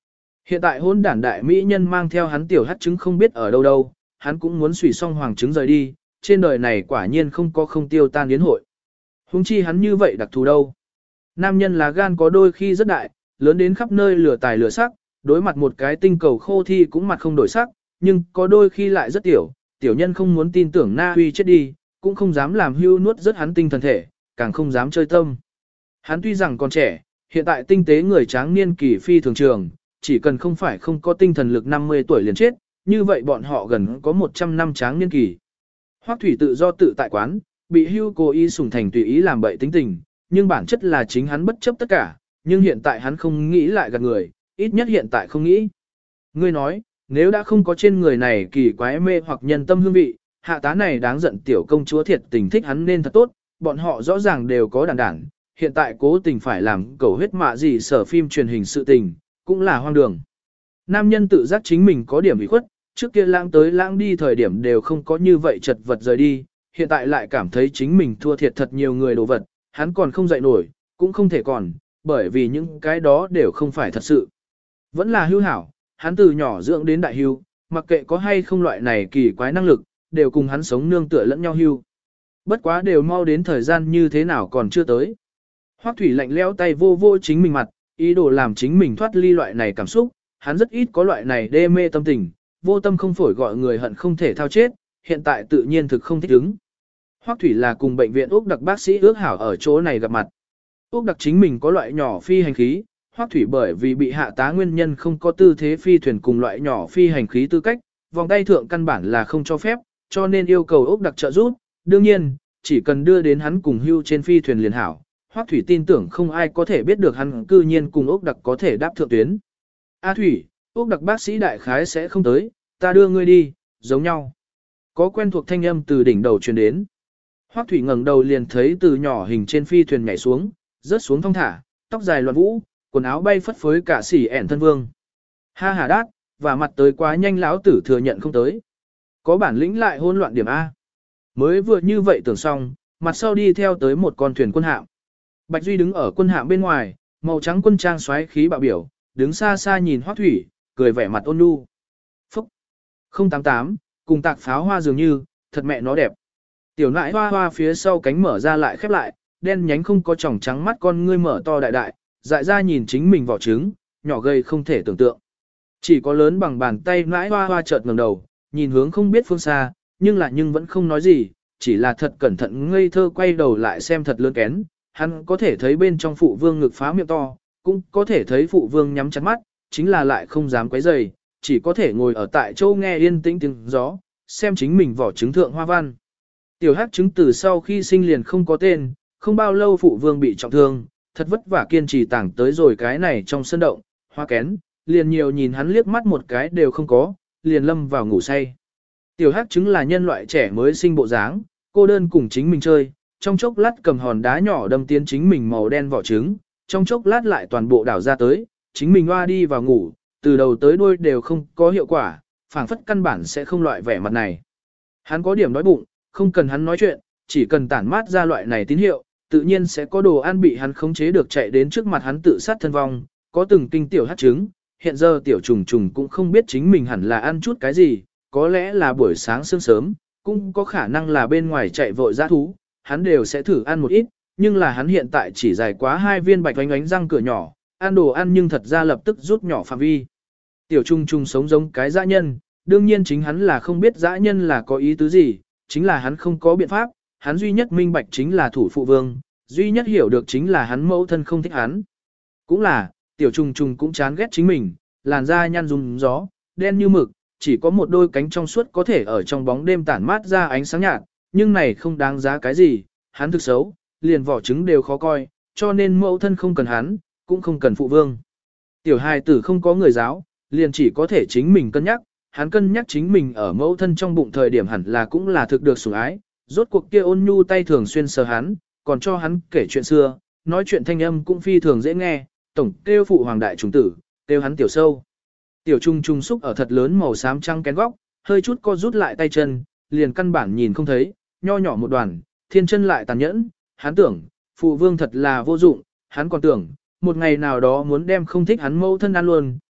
Hiện tại hôn đản đại mỹ nhân mang theo hắn tiểu hắc trứng không biết ở đâu đâu, hắn cũng muốn xủy xong hoàng trứng rời đi, trên đời này quả nhiên không có không tiêu tan yến hội. Hùng chi hắn như vậy đặc thù đâu. Nam nhân là gan có đôi khi rất đại, lớn đến khắp nơi lửa tài lửa sắc, đối mặt một cái tinh cầu khô thi cũng mặt không đổi sắc, nhưng có đôi khi lại rất tiểu, tiểu nhân không muốn tin tưởng Na Huy chết đi, cũng không dám làm hưu nuốt rất hắn tinh thần thể, càng không dám chơi tâm. Hắn tuy rằng còn trẻ, hiện tại tinh tế người tráng niên kỳ phi thường trường, chỉ cần không phải không có tinh thần lực 50 tuổi liền chết, như vậy bọn họ gần có 100 năm tráng niên kỳ. Hoắc Thủy tự do tự tại quán, bị hưu cố ý sủng thành tùy ý làm bậy tính tình, nhưng bản chất là chính hắn bất chấp tất cả, nhưng hiện tại hắn không nghĩ lại gạt người, ít nhất hiện tại không nghĩ. Ngươi nói, nếu đã không có trên người này kỳ quái mê hoặc nhân tâm hương vị, hạ tá này đáng giận tiểu công chúa thiệt tình thích hắn nên thật tốt, bọn họ rõ ràng đều có đàn đảng, hiện tại cố tình phải làm cầu huyết mạ gì sở phim truyền hình sự tình, cũng là hoang đường. Nam nhân tự giác chính mình có điểm bị khuất, trước kia lãng tới lãng đi thời điểm đều không có như vậy chật vật rời đi, hiện tại lại cảm thấy chính mình thua thiệt thật nhiều người đồ vật, hắn còn không dậy nổi, cũng không thể còn, bởi vì những cái đó đều không phải thật sự. Vẫn là hưu hảo, hắn từ nhỏ dưỡng đến đại hưu, mặc kệ có hay không loại này kỳ quái năng lực, đều cùng hắn sống nương tựa lẫn nhau hưu. Bất quá đều mau đến thời gian như thế nào còn chưa tới. Hoắc Thủy lạnh lẽo tay vô vô chính mình mặt, ý đồ làm chính mình thoát ly loại này cảm xúc, hắn rất ít có loại này đê mê tâm tình, vô tâm không phổi gọi người hận không thể thao chết, hiện tại tự nhiên thực không thích ứng. Hoắc Thủy là cùng bệnh viện Úc Đặc bác sĩ ước hảo ở chỗ này gặp mặt. Úc Đặc chính mình có loại nhỏ phi hành khí, Hoắc Thủy bởi vì bị hạ tá nguyên nhân không có tư thế phi thuyền cùng loại nhỏ phi hành khí tư cách, vòng tay thượng căn bản là không cho phép, cho nên yêu cầu Úc Đặc trợ giúp. Đương nhiên, chỉ cần đưa đến hắn cùng hưu trên phi thuyền liền hảo. Hoắc Thủy tin tưởng không ai có thể biết được hắn cư nhiên cùng Úc Đặc có thể đáp thượng tuyến. A Thủy, Úc Đặc bác sĩ đại khái sẽ không tới, ta đưa ngươi đi, giống nhau. Có quen thuộc thanh âm từ đỉnh đầu truyền đến. Hoắc Thủy ngẩng đầu liền thấy từ nhỏ hình trên phi thuyền nhảy xuống, rớt xuống thong thả, tóc dài loạn vũ, quần áo bay phất phới cả xỉ ẻn thân vương. Ha hà đát, và mặt tới quá nhanh lão tử thừa nhận không tới. Có bản lĩnh lại hỗn loạn điểm A. Mới vừa như vậy tưởng xong, mặt sau đi theo tới một con thuyền quân hạm. Bạch Duy đứng ở quân hạm bên ngoài, màu trắng quân trang xoáy khí bạo biểu, đứng xa xa nhìn Hoắc Thủy, cười vẻ mặt ôn nhu. Phúc! 088, cùng tạc pháo hoa dường như, thật mẹ nó đẹp. Tiểu nãi hoa hoa phía sau cánh mở ra lại khép lại, đen nhánh không có tròng trắng mắt con ngươi mở to đại đại, dại ra nhìn chính mình vỏ trứng, nhỏ gầy không thể tưởng tượng. Chỉ có lớn bằng bàn tay nãi hoa hoa chợt ngẩng đầu, nhìn hướng không biết phương xa, nhưng vẫn không nói gì, chỉ là thật cẩn thận ngây thơ quay đầu lại xem thật lớn kén. Hắn có thể thấy bên trong phụ vương ngực phá miệng to, cũng có thể thấy phụ vương nhắm chặt mắt, chính là lại không dám quấy rầy, chỉ có thể ngồi ở tại chỗ nghe yên tĩnh tiếng gió, xem chính mình vỏ trứng thượng hoa văn. Tiểu hắc trứng từ sau khi sinh liền không có tên, không bao lâu phụ vương bị trọng thương, thật vất vả kiên trì tảng tới rồi cái này trong sân động, hoa kén, liền nhiều nhìn hắn liếc mắt một cái đều không có, liền lâm vào ngủ say. Tiểu hắc trứng là nhân loại trẻ mới sinh bộ dáng, cô đơn cùng chính mình chơi, trong chốc lát cầm hòn đá nhỏ đâm tiến chính mình màu đen vỏ trứng, trong chốc lát lại toàn bộ đảo ra tới, chính mình hoa đi vào ngủ, từ đầu tới đuôi đều không có hiệu quả, phảng phất căn bản sẽ không loại vẻ mặt này. Hắn có điểm đói bụng, không cần hắn nói chuyện, chỉ cần tản mát ra loại này tín hiệu, tự nhiên sẽ có đồ ăn bị hắn khống chế được chạy đến trước mặt hắn tự sát thân vong, có từng kinh tiểu hắc trứng, hiện giờ tiểu trùng trùng cũng không biết chính mình hẳn là ăn chút cái gì, có lẽ là buổi sáng sương sớm, cũng có khả năng là bên ngoài chạy vội dã thú, hắn đều sẽ thử ăn một ít, nhưng là hắn hiện tại chỉ dài quá 2 viên bạch oánh oánh răng cửa nhỏ, ăn đồ ăn nhưng thật ra lập tức rút nhỏ phạm vi. Tiểu Trung Trung sống giống cái dã nhân, đương nhiên chính hắn là không biết dã nhân là có ý tứ gì, chính là hắn không có biện pháp, hắn duy nhất minh bạch chính là thủ phụ vương, duy nhất hiểu được chính là hắn mẫu thân không thích hắn. Cũng là, Tiểu Trung Trung cũng chán ghét chính mình, làn da nhăn rung gió, đen như mực, chỉ có một đôi cánh trong suốt có thể ở trong bóng đêm tản mát ra ánh sáng nhạt, nhưng này không đáng giá cái gì, hắn thực xấu, liền vỏ trứng đều khó coi, cho nên mẫu thân không cần hắn, cũng không cần phụ vương. Tiểu hài tử không có người giáo, liền chỉ có thể chính mình cân nhắc, hắn cân nhắc chính mình ở mẫu thân trong bụng thời điểm hẳn là cũng là thực được sủng ái, rốt cuộc kia ôn nhu tay thường xuyên sờ hắn, còn cho hắn kể chuyện xưa, nói chuyện thanh âm cũng phi thường dễ nghe, tổng kêu phụ hoàng đại trùng tử, kêu hắn tiểu sâu. Tiểu trung trung xúc ở thật lớn màu xám trắng kén góc, hơi chút co rút lại tay chân, liền căn bản nhìn không thấy, nho nhỏ một đoàn, thiên chân lại tàn nhẫn, hắn tưởng, phụ vương thật là vô dụng, hắn còn tưởng, một ngày nào đó muốn đem không thích hắn mẫu thân ăn luôn,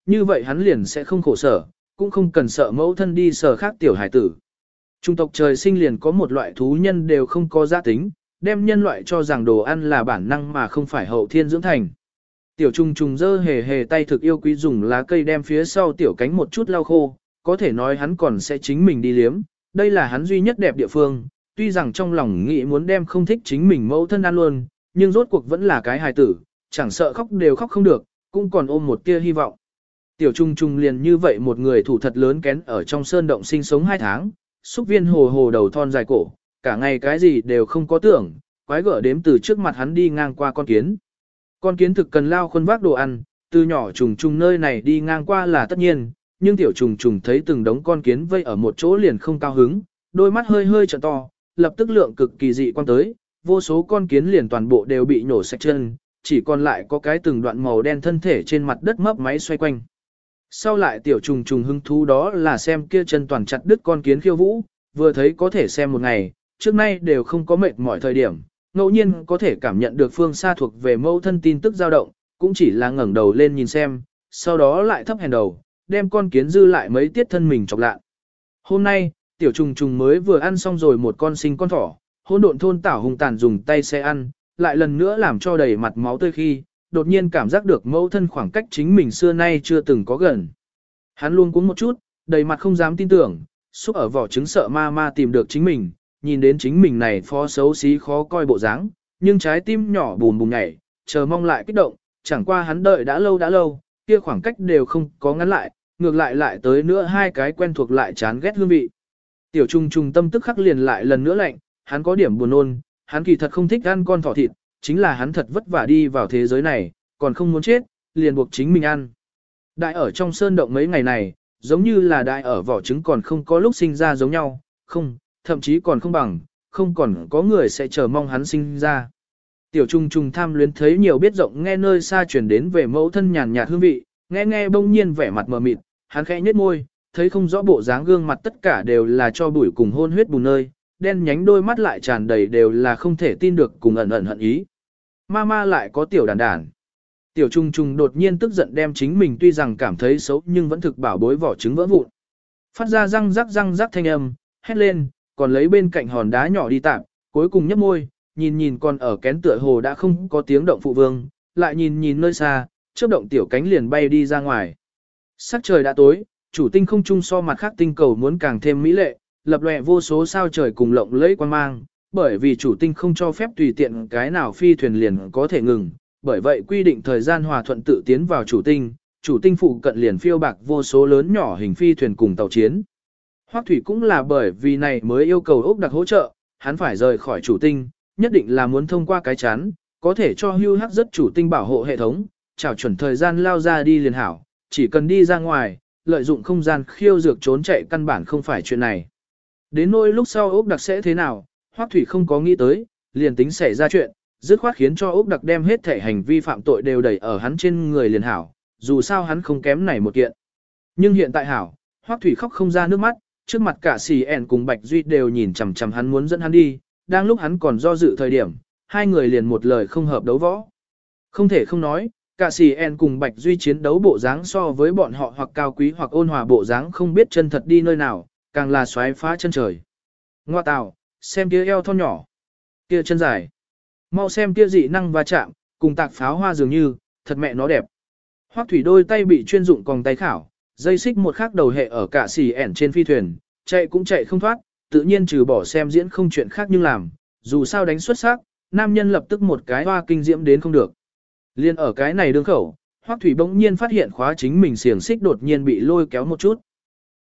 như vậy hắn liền sẽ không khổ sở, cũng không cần sợ mẫu thân đi sờ khác tiểu hải tử. Trung tộc trời sinh liền có một loại thú nhân đều không có giá tính, đem nhân loại cho rằng đồ ăn là bản năng mà không phải hậu thiên dưỡng thành. Tiểu trùng trùng dơ hề hề tay thực yêu quý dùng lá cây đem phía sau tiểu cánh một chút lau khô, có thể nói hắn còn sẽ chính mình đi liếm, đây là hắn duy nhất đẹp địa phương, tuy rằng trong lòng nghĩ muốn đem không thích chính mình mẫu thân ăn luôn, nhưng rốt cuộc vẫn là cái hài tử, chẳng sợ khóc đều khóc không được, cũng còn ôm một tia hy vọng. Tiểu trùng trùng liền như vậy một người thủ thật lớn kén ở trong sơn động sinh sống 2 tháng, xúc viên hồ hồ đầu thon dài cổ, cả ngày cái gì đều không có tưởng, quái gở đếm từ trước mặt hắn đi ngang qua con kiến. Con kiến thực cần lao khuôn vác đồ ăn, từ nhỏ trùng trùng nơi này đi ngang qua là tất nhiên, nhưng tiểu trùng trùng thấy từng đống con kiến vây ở một chỗ liền không cao hứng, đôi mắt hơi hơi trợn to, lập tức lượng cực kỳ dị quan tới, vô số con kiến liền toàn bộ đều bị nhổ sạch chân, chỉ còn lại có cái từng đoạn màu đen thân thể trên mặt đất mấp máy xoay quanh. Sau lại tiểu trùng trùng hứng thú đó là xem kia chân toàn chặt đứt con kiến khiêu vũ, vừa thấy có thể xem một ngày, trước nay đều không có mệt mỏi thời điểm, ngẫu nhiên có thể cảm nhận được phương xa thuộc về mẫu thân tin tức dao động, cũng chỉ là ngẩng đầu lên nhìn xem, sau đó lại thấp hèn đầu, đem con kiến dư lại mấy tiết thân mình chọc lạ. Hôm nay, tiểu trùng trùng mới vừa ăn xong rồi một con sinh con thỏ, hỗn độn thôn tảo hùng tàn dùng tay xe ăn, lại lần nữa làm cho đầy mặt máu tươi khi, đột nhiên cảm giác được mẫu thân khoảng cách chính mình xưa nay chưa từng có gần. Hắn luôn cuống một chút, đầy mặt không dám tin tưởng, xúc ở vỏ trứng sợ ma ma tìm được chính mình, nhìn đến chính mình này phó xấu xí khó coi bộ dáng, nhưng trái tim nhỏ bùm bùm nhảy, chờ mong lại kích động, chẳng qua hắn đợi đã lâu, kia khoảng cách đều không có ngắn lại, ngược lại tới nữa 2 cái quen thuộc lại chán ghét hương vị. Tiểu trùng trùng tâm tức khắc liền lại lần nữa lạnh, hắn có điểm buồn nôn, hắn kỳ thật không thích ăn con thỏ thịt, chính là hắn thật vất vả đi vào thế giới này, còn không muốn chết, liền buộc chính mình ăn. Đại ở trong sơn động mấy ngày này, giống như là đại ở vỏ trứng còn không có lúc sinh ra giống nhau, không, thậm chí còn không bằng, không còn có người sẽ chờ mong hắn sinh ra. Tiểu trùng trùng tham luyến thấy nhiều biết rộng nghe nơi xa chuyển đến về mẫu thân nhàn nhạt hương vị, nghe bỗng nhiên vẻ mặt mờ mịt, hắn khẽ nhếch môi, thấy không rõ bộ dáng gương mặt tất cả đều là cho bụi cùng hôn huyết bùn nơi, đen nhánh đôi mắt lại tràn đầy đều là không thể tin được cùng ẩn hận ý. Mama lại có tiểu đàn đàn. Tiểu trùng trùng đột nhiên tức giận đem chính mình tuy rằng cảm thấy xấu nhưng vẫn thực bảo bối vỏ trứng vỡ vụn. Phát ra răng rắc thanh âm, hét lên, còn lấy bên cạnh hòn đá nhỏ đi tạm, cuối cùng nhấp môi, nhìn còn ở kén tựa hồ đã không có tiếng động phụ vương, lại nhìn nơi xa, chớp động tiểu cánh liền bay đi ra ngoài. Sắc trời đã tối, chủ tinh không trung so mặt khác tinh cầu muốn càng thêm mỹ lệ, lập lòe vô số sao trời cùng lộng lẫy quang mang, bởi vì chủ tinh không cho phép tùy tiện cái nào phi thuyền liền có thể ngừng, bởi vậy quy định thời gian hòa thuận tự tiến vào chủ tinh phụ cận liền phiêu bạc vô số lớn nhỏ hình phi thuyền cùng tàu chiến. Hoắc Thủy cũng là bởi vì này mới yêu cầu Úc Đặc hỗ trợ, hắn phải rời khỏi chủ tinh, nhất định là muốn thông qua cái chắn, có thể cho Hưu Hắc rất chủ tinh bảo hộ hệ thống, chào chuẩn thời gian lao ra đi liền hảo, chỉ cần đi ra ngoài, lợi dụng không gian khiêu dược trốn chạy căn bản không phải chuyện này. Đến nỗi lúc sau Úc Đặc sẽ thế nào, Hoắc Thủy không có nghĩ tới, liền tính xảy ra chuyện, dứt khoát khiến cho Úc Đặc đem hết thể hành vi phạm tội đều đẩy ở hắn trên người liền hảo, dù sao hắn không kém này một kiện. Nhưng hiện tại hảo, Hoắc Thủy khóc không ra nước mắt, trước mặt cả Xì ẻn cùng Bạch Duy đều nhìn chằm chằm hắn muốn dẫn hắn đi, đang lúc hắn còn do dự thời điểm, 2 người liền một lời không hợp đấu võ. Không thể không nói, cả Xì ẻn cùng Bạch Duy chiến đấu bộ dáng so với bọn họ hoặc cao quý hoặc ôn hòa bộ dáng không biết chân thật đi nơi nào, càng là xoáy phá chân trời. Ngoa tào, xem kia eo thon nhỏ, kia chân dài. Mau xem kia dị năng va chạm, cùng tạc pháo hoa dường như, thật mẹ nó đẹp. Hoắc Thủy đôi tay bị chuyên dụng còng tay khảo, dây xích một khắc đầu hệ ở cả Xì ẻn trên phi thuyền, chạy cũng chạy không thoát, tự nhiên trừ bỏ xem diễn không chuyện khác nhưng làm, dù sao đánh xuất sắc, nam nhân lập tức một cái hoa kinh diễm đến không được. Liên ở cái này đương khẩu, Hoắc Thủy bỗng nhiên phát hiện khóa chính mình xiềng xích đột nhiên bị lôi kéo một chút.